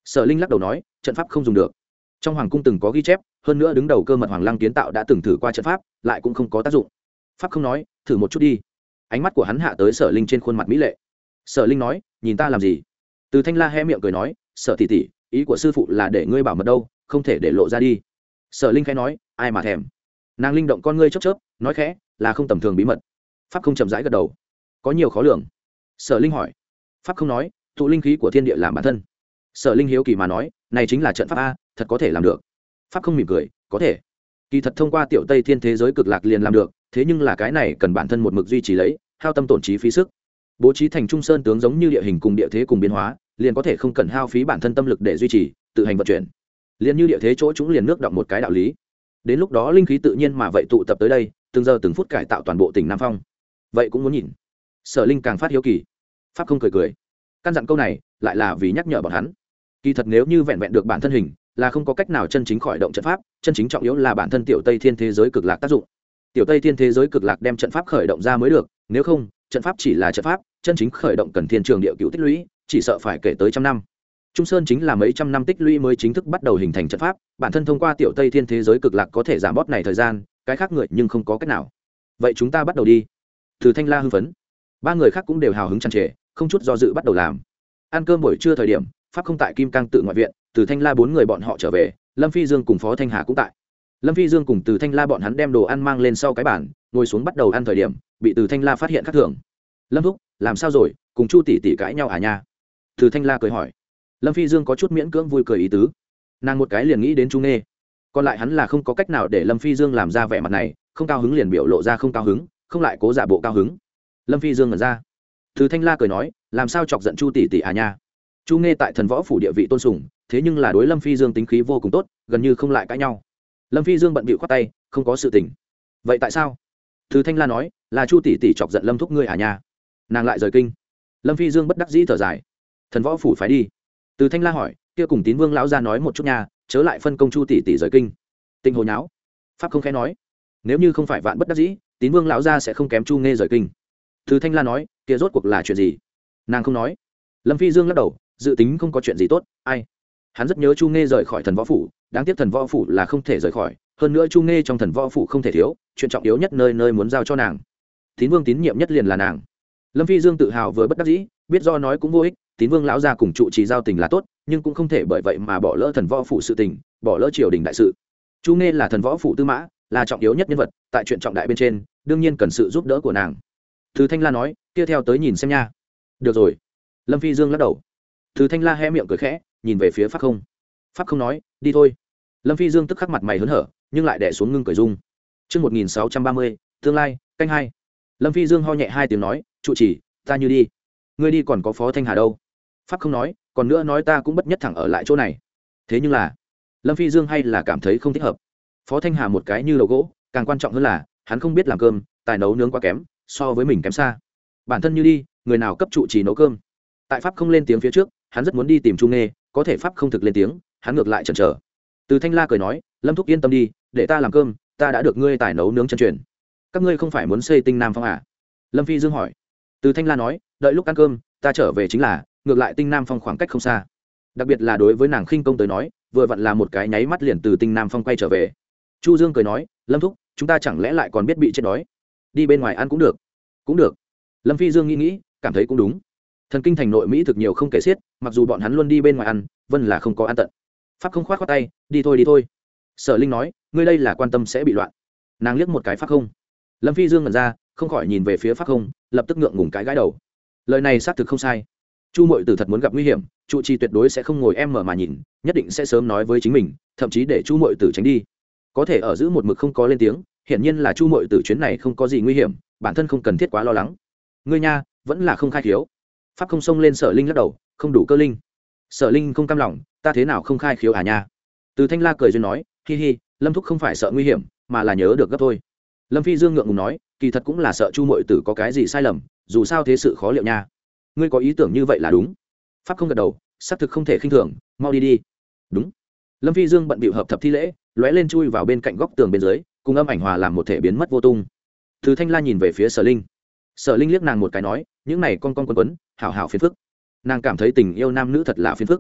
A: Sở Linh lắc đầu nói, trận pháp không dùng được. Trong hoàng cung từng có ghi chép, hơn nữa đứng đầu cơ mật Hoàng Lăng kiến tạo đã từng thử qua trận pháp, lại cũng không có tác dụng. Pháp không nói, thử một chút đi. Ánh mắt của hắn hạ tới Sở Linh trên khuôn mặt mỹ lệ. Sở Linh nói, nhìn ta làm gì? Từ Thanh La hé miệng cười nói, Sở tỷ tỷ, ý của sư phụ là để ngươi bảo mật đâu, không thể để lộ ra đi. Sở Linh khẽ nói, ai mà thèm. Nàng linh động con ngươi chớp chớp, nói khẽ, là không tầm thường bí mật. Pháp không chậm rãi gật đầu, có nhiều khó lường. Sở Linh hỏi. Pháp không nói, tụ linh khí của thiên địa làm bản thân. Sở Linh hiếu kỳ mà nói, này chính là trận pháp a, thật có thể làm được. Pháp không mỉm cười, có thể. Kỳ thật thông qua tiểu Tây Thiên thế giới cực lạc liền làm được, thế nhưng là cái này cần bản thân một mực duy trì lấy, hao tâm tổn trí phí sức. Bố trí thành trung sơn tướng giống như địa hình cùng địa thế cùng biến hóa, liền có thể không cần hao phí bản thân tâm lực để duy trì, tự hành vận chuyển. Liền như địa thế chỗ chúng liền nước động một cái đạo lý. Đến lúc đó linh khí tự nhiên mà vậy tụ tập tới đây, từng giờ từng phút cải tạo toàn bộ tỉnh Nam Phong. Vậy cũng muốn nhìn. Sở Linh càng phát hiếu kỳ. Pháp không cười cười. Căn dặn câu này, lại là vì nhắc nhở bọn hắn. Kỳ thật nếu như vẹn vẹn được bản thân hình, là không có cách nào chân chính khởi động trận pháp, chân chính trọng yếu là bản thân tiểu Tây Thiên thế giới cực lạc tác dụng. Tiểu Tây Thiên thế giới cực lạc đem trận pháp khởi động ra mới được, nếu không, trận pháp chỉ là trận pháp, chân chính khởi động cần thiên trường địa cửu tích lũy, chỉ sợ phải kể tới trăm năm. Trung Sơn chính là mấy trăm năm tích lũy mới chính thức bắt đầu hình thành trận pháp, bản thân thông qua tiểu Tây Thiên thế giới cực lạc có thể giảm bớt này thời gian, cái khác người nhưng không có cách nào. Vậy chúng ta bắt đầu đi. Từ Thanh La hưng phấn, ba người khác cũng đều hào hứng tràn trề, không chút do dự bắt đầu làm. Ăn cơm buổi trưa thời điểm, pháp không tại Kim Cang tự ngoại viện, Từ Thanh La bốn người bọn họ trở về, Lâm Phi Dương cùng Phó Thanh Hà cũng tại. Lâm Phi Dương cùng Từ Thanh La bọn hắn đem đồ ăn mang lên sau cái bàn, ngồi xuống bắt đầu ăn thời điểm, bị Từ Thanh La phát hiện khác thường. Lâm thúc, làm sao rồi, cùng Chu tỷ tỷ cãi nhau à nha? Từ Thanh La cười hỏi. Lâm Phi Dương có chút miễn cưỡng vui cười ý tứ. Nàng một cái liền nghĩ đến Chu Nghê, còn lại hắn là không có cách nào để Lâm Phi Dương làm ra vẻ mặt này, không cao hứng liền biểu lộ ra không cao hứng, không lại cố giả bộ cao hứng. Lâm Phi Dương ngẩn ra. Từ Thanh La cười nói, làm sao chọc giận Chu tỷ tỷ à nha? Chu Nghê tại thần võ phủ địa vị tôn sùng, thế nhưng là đối Lâm Phi Dương tính khí vô cùng tốt, gần như không lại cãi nhau. Lâm Phi Dương bận bịu khoát tay, không có sự tình. Vậy tại sao? Từ Thanh La nói, là Chu tỷ tỷ chọc giận Lâm thúc ngươi à nha? Nàng lại rời kinh. Lâm Phi Dương bất đắc dĩ thở dài. Thần võ phủ phải đi. Từ Thanh La hỏi, kia cùng Tín Vương lão gia nói một chút nha, chớ lại phân công Chu tỷ tỷ rời kinh. Tinh hồ nháo. Pháp không khẽ nói, nếu như không phải vạn bất đắc dĩ, Tín Vương lão gia sẽ không kém Chu Nghê rời kinh. Từ Thanh La nói, kia rốt cuộc là chuyện gì? Nàng không nói. Lâm Phi Dương lắc đầu, dự tính không có chuyện gì tốt. Ai? Hắn rất nhớ Chu Nghê rời khỏi thần võ phủ, đáng tiếc thần võ phủ là không thể rời khỏi, hơn nữa Chu Nghê trong thần võ phủ không thể thiếu, chuyện trọng yếu nhất nơi nơi muốn giao cho nàng. Tín Vương tín nhiệm nhất liền là nàng. Lâm Phi Dương tự hào vừa bất đắc dĩ, biết do nói cũng vô ích, Tín Vương lão gia cùng trụ trì giao tình là tốt, nhưng cũng không thể bởi vậy mà bỏ lỡ thần võ phủ sự tình, bỏ lỡ triều đình đại sự. Chu Nghê là thần võ phủ tư mã, là trọng yếu nhất nhân vật, tại chuyện trọng đại bên trên, đương nhiên cần sự giúp đỡ của nàng. Từ Thanh La nói, kia theo tới nhìn xem nha. Được rồi. Lâm Phi Dương lắc đầu. Từ Thanh La hé miệng cười khẽ, nhìn về phía Pháp Không. Pháp Không nói, đi thôi. Lâm Phi Dương tức khắc mặt mày hớn hở, nhưng lại đè xuống ngưng cười dung. Chương một nghìn sáu trăm ba mươi, tương lai, canh hai. Lâm Phi Dương ho nhẹ hai tiếng nói, trụ trì, ta như đi. Ngươi đi còn có Phó Thanh Hà đâu? Pháp Không nói, còn nữa nói ta cũng bất nhất thẳng ở lại chỗ này. Thế nhưng là, Lâm Phi Dương hay là cảm thấy không thích hợp. Phó Thanh Hà một cái như đầu gỗ, càng quan trọng hơn là, hắn không biết làm cơm, tài nấu nướng quá kém, so với mình kém xa. Bản thân như đi, người nào cấp trụ trì nấu cơm? Tại Pháp Không lên tiếng phía trước, hắn rất muốn đi tìm Chu Nghê, có thể Pháp Không thực lên tiếng, hắn ngược lại chần chờ. Từ Thanh La cười nói, Lâm thúc yên tâm đi, để ta làm cơm, ta đã được ngươi tài nấu nướng chân truyền. Các ngươi không phải muốn xây Tinh Nam Phong à? Lâm Phi Dương hỏi. Từ Thanh La nói, đợi lúc ăn cơm, ta trở về chính là, ngược lại Tinh Nam Phong khoảng cách không xa. Đặc biệt là đối với nàng khinh công tới nói, vừa vặn là một cái nháy mắt liền từ Tinh Nam Phong quay trở về. Chu Dương cười nói, Lâm thúc, chúng ta chẳng lẽ lại còn biết bị chết đói? Đi bên ngoài ăn cũng được. Cũng được. Lâm Phi Dương nghĩ nghĩ, cảm thấy cũng đúng. Thần kinh thành nội mỹ thực nhiều không kể xiết, mặc dù bọn hắn luôn đi bên ngoài ăn, vân là không có ăn tận. Pháp Không khoát khoát tay, đi thôi đi thôi. Sở Linh nói, ngươi đây là quan tâm sẽ bị loạn. Nàng liếc một cái Pháp Không. Lâm Phi Dương ngẩn ra, không khỏi nhìn về phía Pháp Không, lập tức ngượng ngùng cái gãi đầu. Lời này xác thực không sai. Chu Mội Tử thật muốn gặp nguy hiểm, trụ trì tuyệt đối sẽ không ngồi em mở mà nhìn, nhất định sẽ sớm nói với chính mình, thậm chí để Chu Mội Tử tránh đi. Có thể ở giữ một mực không có lên tiếng, hiển nhiên là Chu Mội Tử chuyến này không có gì nguy hiểm, bản thân không cần thiết quá lo lắng. Ngươi nha, vẫn là không khai khiếu. Pháp Không xông lên Sở Linh lắc đầu, không đủ cơ linh. Sở Linh không cam lòng, ta thế nào không khai khiếu à nha? Từ Thanh La cười duyên nói, hi hi, Lâm thúc không phải sợ nguy hiểm, mà là nhớ được gấp thôi. Lâm Phi Dương ngượng ngùng nói, kỳ thật cũng là sợ Chu Mội Tử có cái gì sai lầm, dù sao thế sự khó liệu nha. Ngươi có ý tưởng như vậy là đúng. Pháp Không gật đầu, xác thực không thể khinh thường, mau đi đi. Đúng. Lâm Phi Dương bận bịu hợp thập thi lễ, lóe lên chui vào bên cạnh góc tường bên dưới, cùng âm ảnh hòa làm một thể biến mất vô tung. Từ Thanh La nhìn về phía Sở Linh. Sở Linh liếc nàng một cái nói, những này con con quấn quấn, hảo hảo phiền phức. Nàng cảm thấy tình yêu nam nữ thật là phiền phức.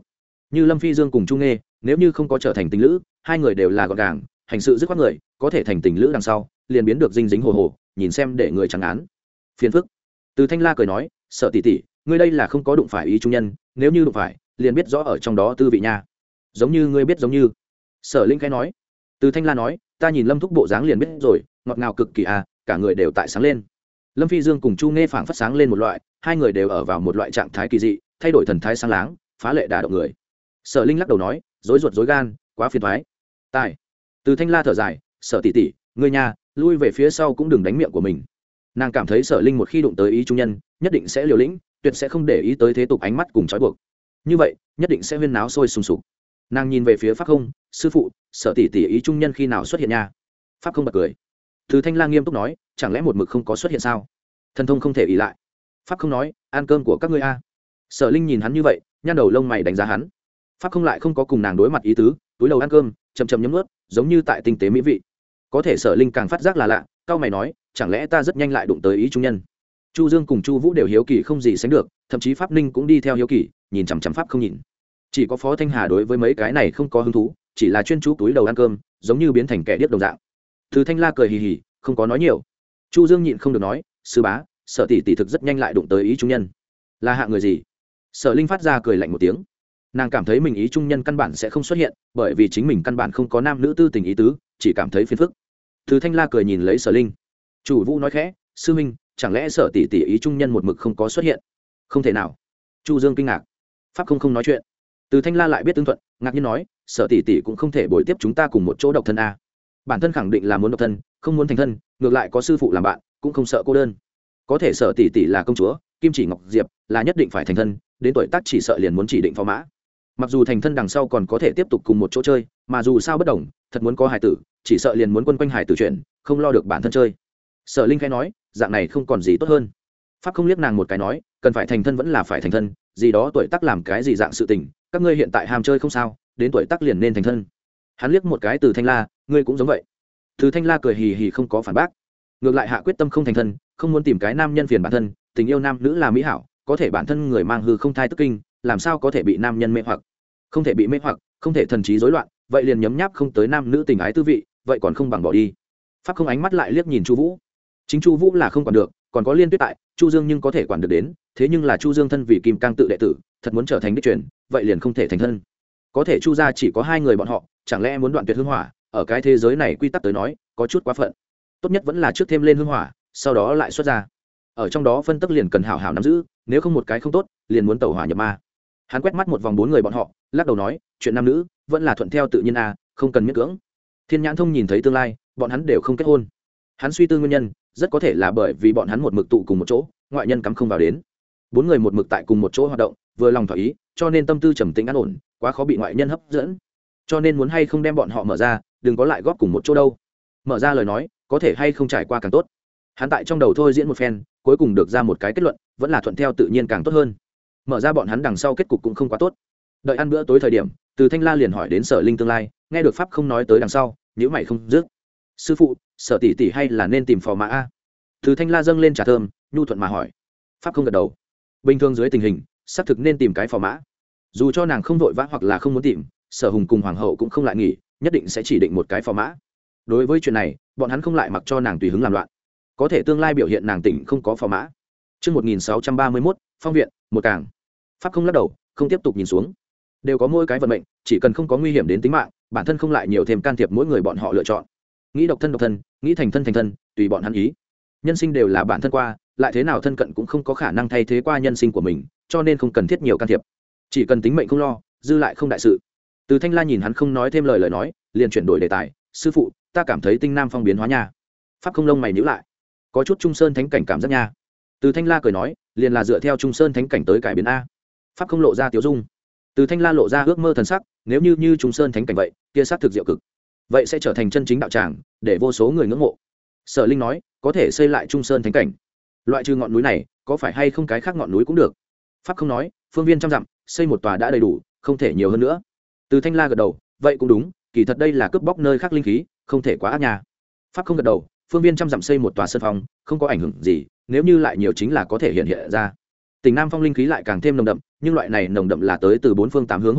A: như Lâm Phi Dương cùng Trung Nghê, nếu như không có trở thành tình lữ, hai người đều là gọn gàng, hành sự dứt khoát người, có thể thành tình lữ đằng sau, liền biến được dinh dính hồ hồ, nhìn xem để người chẳng án. Phiền phức. Từ Thanh La cười nói, "Sở tỷ tỷ, ngươi đây là không có đụng phải ý trung nhân, nếu như đụng phải, liền biết rõ ở trong đó tư vị nha." "Giống như ngươi biết giống như." Sở Linh khẽ nói. Từ Thanh La nói, "Ta nhìn Lâm thúc bộ dáng liền biết rồi, ngọt ngào cực kỳ à, cả người đều tại sáng lên." Lâm Phi Dương cùng Chu Nghe phảng phất sáng lên một loại, hai người đều ở vào một loại trạng thái kỳ dị, thay đổi thần thái sáng láng, phá lệ đả động người. Sở Linh lắc đầu nói, rối ruột rối gan, quá phiền toái. Tài. Từ Thanh La thở dài, "Sở tỷ tỷ, ngươi nha, lui về phía sau cũng đừng đánh miệng của mình." Nàng cảm thấy Sở Linh một khi đụng tới ý trung nhân, nhất định sẽ liều lĩnh, tuyệt sẽ không để ý tới thế tục ánh mắt cùng trói buộc. Như vậy, nhất định sẽ huyên náo sôi sùng sục. Nàng nhìn về phía Pháp Không, "Sư phụ, Sở tỷ tỷ ý trung nhân khi nào xuất hiện nha?" Pháp Không bật cười. Từ Thanh La nghiêm túc nói, "Chẳng lẽ một mực không có xuất hiện sao? Thần thông không thể ỷ lại." Pháp Không nói, "Ăn cơm của các ngươi a." Sở Linh nhìn hắn như vậy, nhăn đầu lông mày đánh giá hắn. Pháp Không lại không có cùng nàng đối mặt ý tứ, túi đầu ăn cơm, chậm chậm nhấm nuốt, giống như tại tinh tế mỹ vị. Có thể Sở Linh càng phát giác là lạ, cau mày nói, "Chẳng lẽ ta rất nhanh lại đụng tới ý trung nhân?" Chu Dương cùng Chu Vũ đều hiếu kỳ không gì sánh được, thậm chí Pháp Ninh cũng đi theo hiếu kỳ, nhìn chằm chằm Pháp Không nhìn. Chỉ có Phó Thanh Hà đối với mấy cái này không có hứng thú, chỉ là chuyên chú túi đầu ăn cơm, giống như biến thành kẻ điếc đồng dạng. Từ Thanh La cười hì hì, không có nói nhiều. Chu Dương nhịn không được nói, "Sư bá, Sở tỷ tỷ thực rất nhanh lại đụng tới ý trung nhân, là hạ người gì?" Sở Linh phát ra cười lạnh một tiếng. Nàng cảm thấy mình ý trung nhân căn bản sẽ không xuất hiện, bởi vì chính mình căn bản không có nam nữ tư tình ý tứ, chỉ cảm thấy phiền phức. Từ Thanh La cười nhìn lấy Sở Linh. Chủ Vũ nói khẽ, "Sư minh, chẳng lẽ Sở tỷ tỷ ý trung nhân một mực không có xuất hiện?" "Không thể nào." Chu Dương kinh ngạc. Pháp Không không nói chuyện. Từ Thanh La lại biết tương thuận, ngạc nhiên nói, "Sở tỷ tỷ cũng không thể bồi tiếp chúng ta cùng một chỗ độc thân a." Bản thân khẳng định là muốn độc thân, không muốn thành thân, ngược lại có sư phụ làm bạn, cũng không sợ cô đơn. Có thể Sở tỷ tỷ là công chúa, Kim Chỉ Ngọc Diệp, là nhất định phải thành thân, đến tuổi tác chỉ sợ liền muốn chỉ định phò mã. Mặc dù thành thân đằng sau còn có thể tiếp tục cùng một chỗ chơi, mà dù sao bất đồng, thật muốn có hài tử, chỉ sợ liền muốn quân quanh hài tử chuyện, không lo được bản thân chơi. Sở Linh khẽ nói, dạng này không còn gì tốt hơn. Pháp Không liếc nàng một cái nói, cần phải thành thân vẫn là phải thành thân, gì đó tuổi tác làm cái gì dạng sự tình, các ngươi hiện tại ham chơi không sao, đến tuổi tác liền nên thành thân. Hắn liếc một cái Từ Thanh La, ngươi cũng giống vậy. Từ Thanh La cười hì hì không có phản bác, ngược lại hạ quyết tâm không thành thân, không muốn tìm cái nam nhân phiền bản thân, tình yêu nam nữ là mỹ hảo, có thể bản thân người mang hư không thai tức kinh, làm sao có thể bị nam nhân mê hoặc, không thể bị mê hoặc, không thể thần trí rối loạn, vậy liền nhấm nháp không tới nam nữ tình ái tư vị, vậy còn không bằng bỏ đi. Pháp Không ánh mắt lại liếc nhìn Chu Vũ. Chính Chu Vũ là không quản được, còn có Liên Tuyết tại, Chu Dương nhưng có thể quản được đến, thế nhưng là Chu Dương thân vì Kim Cang tự đệ tử, thật muốn trở thành đích truyền, vậy liền không thể thành thân. Có thể Chu gia chỉ có hai người bọn họ, chẳng lẽ muốn đoạn tuyệt hương hỏa, ở cái thế giới này quy tắc tới nói, có chút quá phận. Tốt nhất vẫn là trước thêm lên hương hỏa, sau đó lại xuất ra. Ở trong đó phân tức liền cần hảo hảo nắm giữ, nếu không một cái không tốt, liền muốn tẩu hỏa nhập ma. Hắn quét mắt một vòng bốn người bọn họ, lắc đầu nói, chuyện nam nữ vẫn là thuận theo tự nhiên a, không cần miễn cưỡng. Thiên Nhãn Thông nhìn thấy tương lai, bọn hắn đều không kết hôn. Hắn suy tư nguyên nhân, rất có thể là bởi vì bọn hắn một mực tụ cùng một chỗ, ngoại nhân cắm không vào đến. Bốn người một mực tại cùng một chỗ hoạt động, vừa lòng thỏa ý, cho nên tâm tư trầm tĩnh an ổn, quá khó bị ngoại nhân hấp dẫn. Cho nên muốn hay không đem bọn họ mở ra, đừng có lại góp cùng một chỗ đâu. Mở ra lời nói, có thể hay không trải qua càng tốt. Hắn tại trong đầu thôi diễn một phen, cuối cùng được ra một cái kết luận, vẫn là thuận theo tự nhiên càng tốt hơn. Mở ra bọn hắn đằng sau kết cục cũng không quá tốt. Đợi ăn bữa tối thời điểm, Từ Thanh La liền hỏi đến Sở Linh tương lai, nghe được Pháp Không nói tới đằng sau, nhíu mày không dứt. "Sư phụ, Sở tỷ tỷ hay là nên tìm phò mã a?" Từ Thanh La dâng lên trà thơm, nhu thuận mà hỏi. Pháp Không gật đầu. Bình thường dưới tình hình, xác thực nên tìm cái phò mã. Dù cho nàng không vội vã hoặc là không muốn tìm, Sở Hùng cùng hoàng hậu cũng không lại nghỉ, nhất định sẽ chỉ định một cái phò mã. Đối với chuyện này, bọn hắn không lại mặc cho nàng tùy hứng làm loạn. Có thể tương lai biểu hiện nàng tỉnh không có phò mã. Chương một nghìn sáu trăm ba mươi mốt, Phong viện, một càng. Pháp Không lắc đầu, không tiếp tục nhìn xuống. Đều có mỗi cái vận mệnh, chỉ cần không có nguy hiểm đến tính mạng, bản thân không lại nhiều thêm can thiệp mỗi người bọn họ lựa chọn. Nghĩ độc thân độc thân, nghĩ thành thân thành thân, tùy bọn hắn ý. Nhân sinh đều là bản thân qua, lại thế nào thân cận cũng không có khả năng thay thế qua nhân sinh của mình, cho nên không cần thiết nhiều can thiệp. Chỉ cần tính mệnh không lo, dư lại không đại sự. Từ Thanh La nhìn hắn không nói thêm lời lời nói, liền chuyển đổi đề tài, "Sư phụ, ta cảm thấy Tinh Nam Phong biến hóa nha." Pháp Không lông mày nhíu lại, có chút Trung Sơn thánh cảnh cảm giác nha. Từ Thanh La cười nói, liền là dựa theo Trung Sơn thánh cảnh tới cải biến a. Pháp Không lộ ra tiểu dung. Từ Thanh La lộ ra ước mơ thần sắc, nếu như như Trung Sơn thánh cảnh vậy, kia sát thực diệu cực. Vậy sẽ trở thành chân chính đạo tràng, để vô số người ngưỡng mộ. Sở Linh nói, có thể xây lại Trung Sơn thánh cảnh. Loại trừ ngọn núi này, có phải hay không cái khác ngọn núi cũng được. Pháp Không nói, phương viên trăm dặm, xây một tòa đã đầy đủ, không thể nhiều hơn nữa. Từ Thanh La gật đầu, vậy cũng đúng, kỳ thật đây là cướp bóc nơi khác linh khí, không thể quá ác nhà. Pháp Không gật đầu, phương viên trăm dặm xây một tòa sân phong, không có ảnh hưởng gì, nếu như lại nhiều chính là có thể hiện hiện ra. Tỉnh Nam Phong linh khí lại càng thêm nồng đậm, nhưng loại này nồng đậm là tới từ bốn phương tám hướng hội tụ,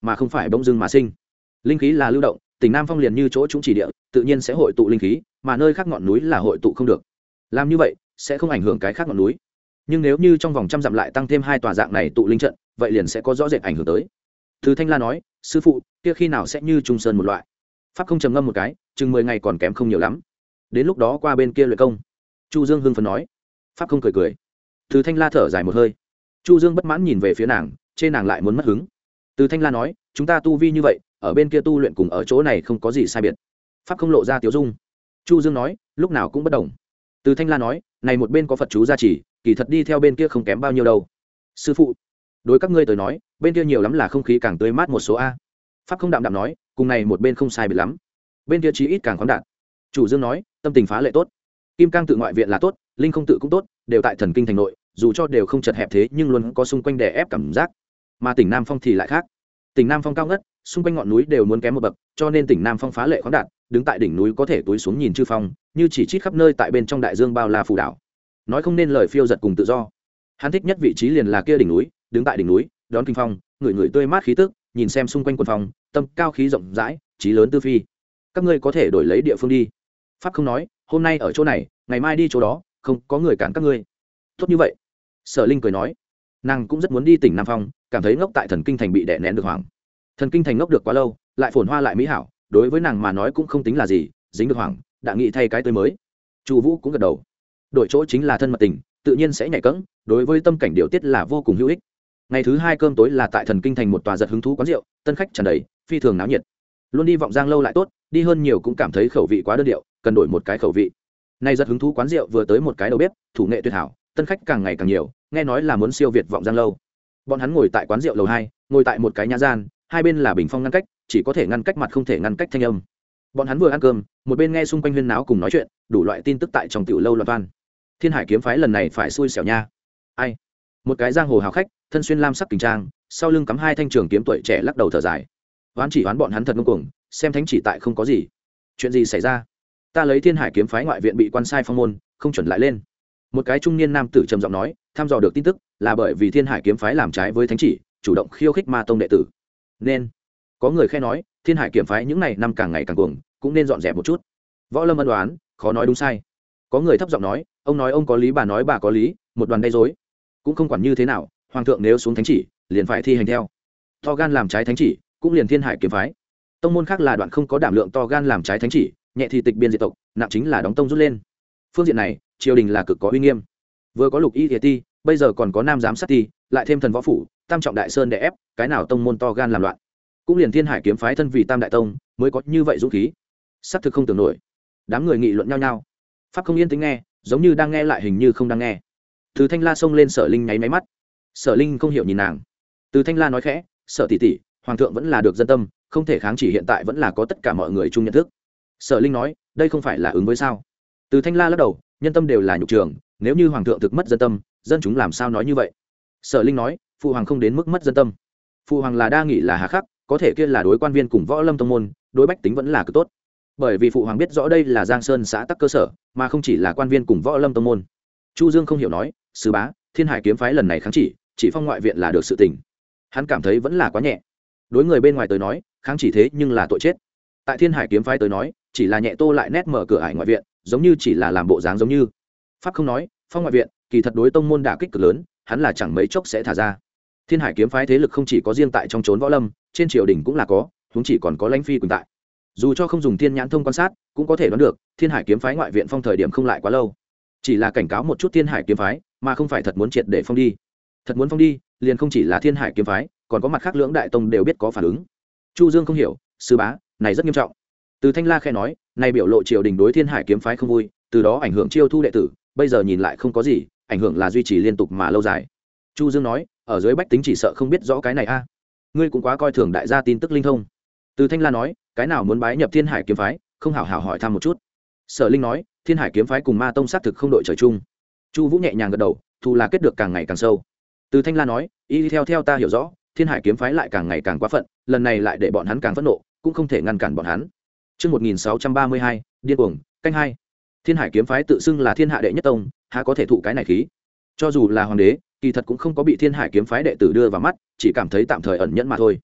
A: mà không phải bỗng dưng mà sinh. Linh khí là lưu động, tỉnh Nam Phong liền như chỗ chúng chỉ địa, tự nhiên sẽ hội tụ linh khí, mà nơi khác ngọn núi là hội tụ không được. Làm như vậy sẽ không ảnh hưởng cái khác ngọn núi. Nhưng nếu như trong vòng trăm dặm lại tăng thêm hai tòa dạng này tụ linh trận, vậy liền sẽ có rõ rệt ảnh hưởng tới. Từ Thanh La nói, sư phụ, kia khi nào sẽ như Trung Sơn một loại? Pháp không trầm ngâm một cái, chừng mười ngày còn kém không nhiều lắm. Đến lúc đó qua bên kia luyện công. Chu Dương hưng phấn nói. Pháp không cười cười. Từ Thanh La thở dài một hơi. Chu Dương bất mãn nhìn về phía nàng, trên nàng lại muốn mất hứng. Từ Thanh La nói, chúng ta tu vi như vậy, ở bên kia tu luyện cùng ở chỗ này không có gì sai biệt. Pháp không lộ ra tiếu dung. Chu Dương nói, lúc nào cũng bất đồng. Từ Thanh La nói, này một bên có Phật chú gia trì, kỳ thật đi theo bên kia không kém bao nhiêu đâu. Sư phụ, đối các ngươi tới nói, bên kia nhiều lắm là không khí càng tươi mát một số a. Pháp không đạm đạm nói, cùng này một bên không sai biệt lắm, bên kia chí ít càng khoáng đạt. Chủ Dương nói, tâm tình phá lệ tốt. Kim Cang tự ngoại viện là tốt, linh không tự cũng tốt, đều tại thần kinh thành nội, dù cho đều không chật hẹp thế nhưng luôn có xung quanh đè ép cảm giác. Mà tỉnh Nam Phong thì lại khác. Tỉnh Nam Phong cao ngất, xung quanh ngọn núi đều muốn kém một bậc, cho nên tỉnh Nam Phong phá lệ khoáng đạt, đứng tại đỉnh núi có thể túi xuống nhìn chư phong, như chỉ chít khắp nơi tại bên trong đại dương bao la phù đảo. Nói không nên lời phiêu giật cùng tự do. Hắn thích nhất vị trí liền là kia đỉnh núi, đứng tại đỉnh núi, đón kinh phong, ngửi ngửi tươi mát khí tức, nhìn xem xung quanh quần phong, tâm cao khí rộng rãi, trí lớn tư phi. Các ngươi có thể đổi lấy địa phương đi. Pháp không nói, hôm nay ở chỗ này, ngày mai đi chỗ đó, không có người cản các ngươi. Tốt như vậy. Sở Linh cười nói, nàng cũng rất muốn đi tỉnh Nam Phong, cảm thấy ngốc tại thần kinh thành bị đè nén được hoảng. Thần kinh thành ngốc được quá lâu, lại phồn hoa lại mỹ hảo, đối với nàng mà nói cũng không tính là gì, dính được hoảng, đã nghĩ thay cái tươi mới. Chu Vũ cũng gật đầu. Đổi chỗ chính là thân mật tình, tự nhiên sẽ nhảy cẫng, đối với tâm cảnh điều tiết là vô cùng hữu ích. Ngày thứ hai cơm tối là tại thần kinh thành một tòa giật hứng thú quán rượu, tân khách tràn đầy, phi thường náo nhiệt. Luôn đi vọng giang lâu lại tốt, đi hơn nhiều cũng cảm thấy khẩu vị quá đơn điệu, cần đổi một cái khẩu vị. Nay giật hứng thú quán rượu vừa tới một cái đầu bếp, thủ nghệ tuyệt hảo, tân khách càng ngày càng nhiều, nghe nói là muốn siêu việt vọng giang lâu. Bọn hắn ngồi tại quán rượu lầu hai, ngồi tại một cái nhà gian, hai bên là bình phong ngăn cách, chỉ có thể ngăn cách mặt không thể ngăn cách thanh âm. Bọn hắn vừa ăn cơm, một bên nghe xung quanh huyên náo cùng nói chuyện, đủ loại tin tức tại trong tiểu lâu loạn toan. Thiên Hải kiếm phái lần này phải xui xẻo nha. Ai? Một cái giang hồ hào khách, thân xuyên lam sắc kình trang, sau lưng cắm hai thanh trường kiếm tuổi trẻ lắc đầu thở dài. Oán chỉ oán bọn hắn thật ngông cuồng, xem thánh chỉ tại không có gì. Chuyện gì xảy ra? Ta lấy Thiên Hải kiếm phái ngoại viện bị quan sai phong môn, không chuẩn lại lên. Một cái trung niên nam tử trầm giọng nói, thăm dò được tin tức, là bởi vì Thiên Hải kiếm phái làm trái với thánh chỉ, chủ động khiêu khích ma tông đệ tử. Nên có người khe nói, Thiên Hải kiếm phái những này năm càng ngày càng cuồng, cũng nên dọn dẹp một chút. Võ Lâm ân đoán, khó nói đúng sai. Có người thấp giọng nói, ông nói ông có lý, bà nói bà có lý, một đoàn gây rối. Cũng không quản như thế nào, hoàng thượng nếu xuống thánh chỉ, liền phải thi hành theo. To gan làm trái thánh chỉ, cũng liền Thiên Hải kiếm phái. Tông môn khác là đoạn không có đảm lượng to gan làm trái thánh chỉ, nhẹ thì tịch biên diệt tộc, nặng chính là đóng tông rút lên. Phương diện này, triều đình là cực có uy nghiêm. Vừa có Lục Y Thiệt Ti, bây giờ còn có Nam Giám Sát Ti, lại thêm Thần Võ phủ, Tam Trọng Đại Sơn đè ép, cái nào tông môn to gan làm loạn. Cũng liền Thiên Hải kiếm phái thân vì Tam Đại tông, mới có như vậy dũng khí. Sắc thực không tưởng nổi. Đám người nghị luận nhau nhau. Pháp không yên tĩnh nghe, giống như đang nghe lại hình như không đang nghe. Từ Thanh La xông lên Sở Linh nháy máy mắt. Sở Linh không hiểu nhìn nàng. Từ Thanh La nói khẽ, Sở tỷ tỷ, hoàng thượng vẫn là được dân tâm, không thể kháng chỉ, hiện tại vẫn là có tất cả mọi người chung nhận thức. Sở Linh nói, đây không phải là ứng với sao? Từ Thanh La lắc đầu, nhân tâm đều là nhục trường, nếu như hoàng thượng thực mất dân tâm, dân chúng làm sao nói như vậy? Sở Linh nói, phụ hoàng không đến mức mất dân tâm. Phụ hoàng là đa nghị là hà khắc, có thể kia là đối quan viên cùng võ lâm tông môn, đối bách tính vẫn là cực tốt. Bởi vì phụ hoàng biết rõ đây là Giang Sơn xã tắc cơ sở, mà không chỉ là quan viên cùng võ lâm tông môn. Chu Dương không hiểu nói, sứ bá, Thiên Hải kiếm phái lần này kháng chỉ, chỉ phong ngoại viện là được sự tình. Hắn cảm thấy vẫn là quá nhẹ. Đối người bên ngoài tới nói, kháng chỉ thế nhưng là tội chết. Tại Thiên Hải kiếm phái tới nói, chỉ là nhẹ tô lại nét mở cửa ải ngoại viện, giống như chỉ là làm bộ dáng giống như. Pháp không nói, phong ngoại viện, kỳ thật đối tông môn đả kích cực lớn, hắn là chẳng mấy chốc sẽ thả ra. Thiên Hải kiếm phái thế lực không chỉ có riêng tại trong chốn võ lâm, trên triều đình cũng là có, huống chỉ còn có lãnh phi quỳnh tại. Dù cho không dùng thiên nhãn thông quan sát, cũng có thể đoán được, Thiên Hải kiếm phái ngoại viện phong thời điểm không lại quá lâu. Chỉ là cảnh cáo một chút Thiên Hải kiếm phái, mà không phải thật muốn triệt để phong đi. Thật muốn phong đi, liền không chỉ là Thiên Hải kiếm phái, còn có mặt khác lưỡng đại tông đều biết có phản ứng. Chu Dương không hiểu, sư bá, này rất nghiêm trọng. Từ Thanh La khẽ nói, này biểu lộ triều đình đối Thiên Hải kiếm phái không vui, từ đó ảnh hưởng chiêu thu đệ tử, bây giờ nhìn lại không có gì, ảnh hưởng là duy trì liên tục mà lâu dài. Chu Dương nói, ở dưới bách tính chỉ sợ không biết rõ cái này a. Ngươi cũng quá coi thường đại gia tin tức linh thông. Từ Thanh La nói, cái nào muốn bái nhập Thiên Hải kiếm phái, không hảo hảo hỏi thăm một chút. Sở Linh nói, Thiên Hải kiếm phái cùng Ma tông xác thực không đội trời chung. Chu Vũ nhẹ nhàng gật đầu, thù là kết được càng ngày càng sâu. Từ Thanh La nói, y theo theo ta hiểu rõ, Thiên Hải kiếm phái lại càng ngày càng quá phận, lần này lại để bọn hắn càng phẫn nộ, cũng không thể ngăn cản bọn hắn. Chương một nghìn sáu trăm ba mươi hai, điên cuồng, canh hai. Thiên Hải kiếm phái tự xưng là thiên hạ đệ nhất tông, há có thể thụ cái này khí? Cho dù là hoàng đế, kỳ thật cũng không có bị Thiên Hải kiếm phái đệ tử đưa vào mắt, chỉ cảm thấy tạm thời ẩn nhẫn mà thôi.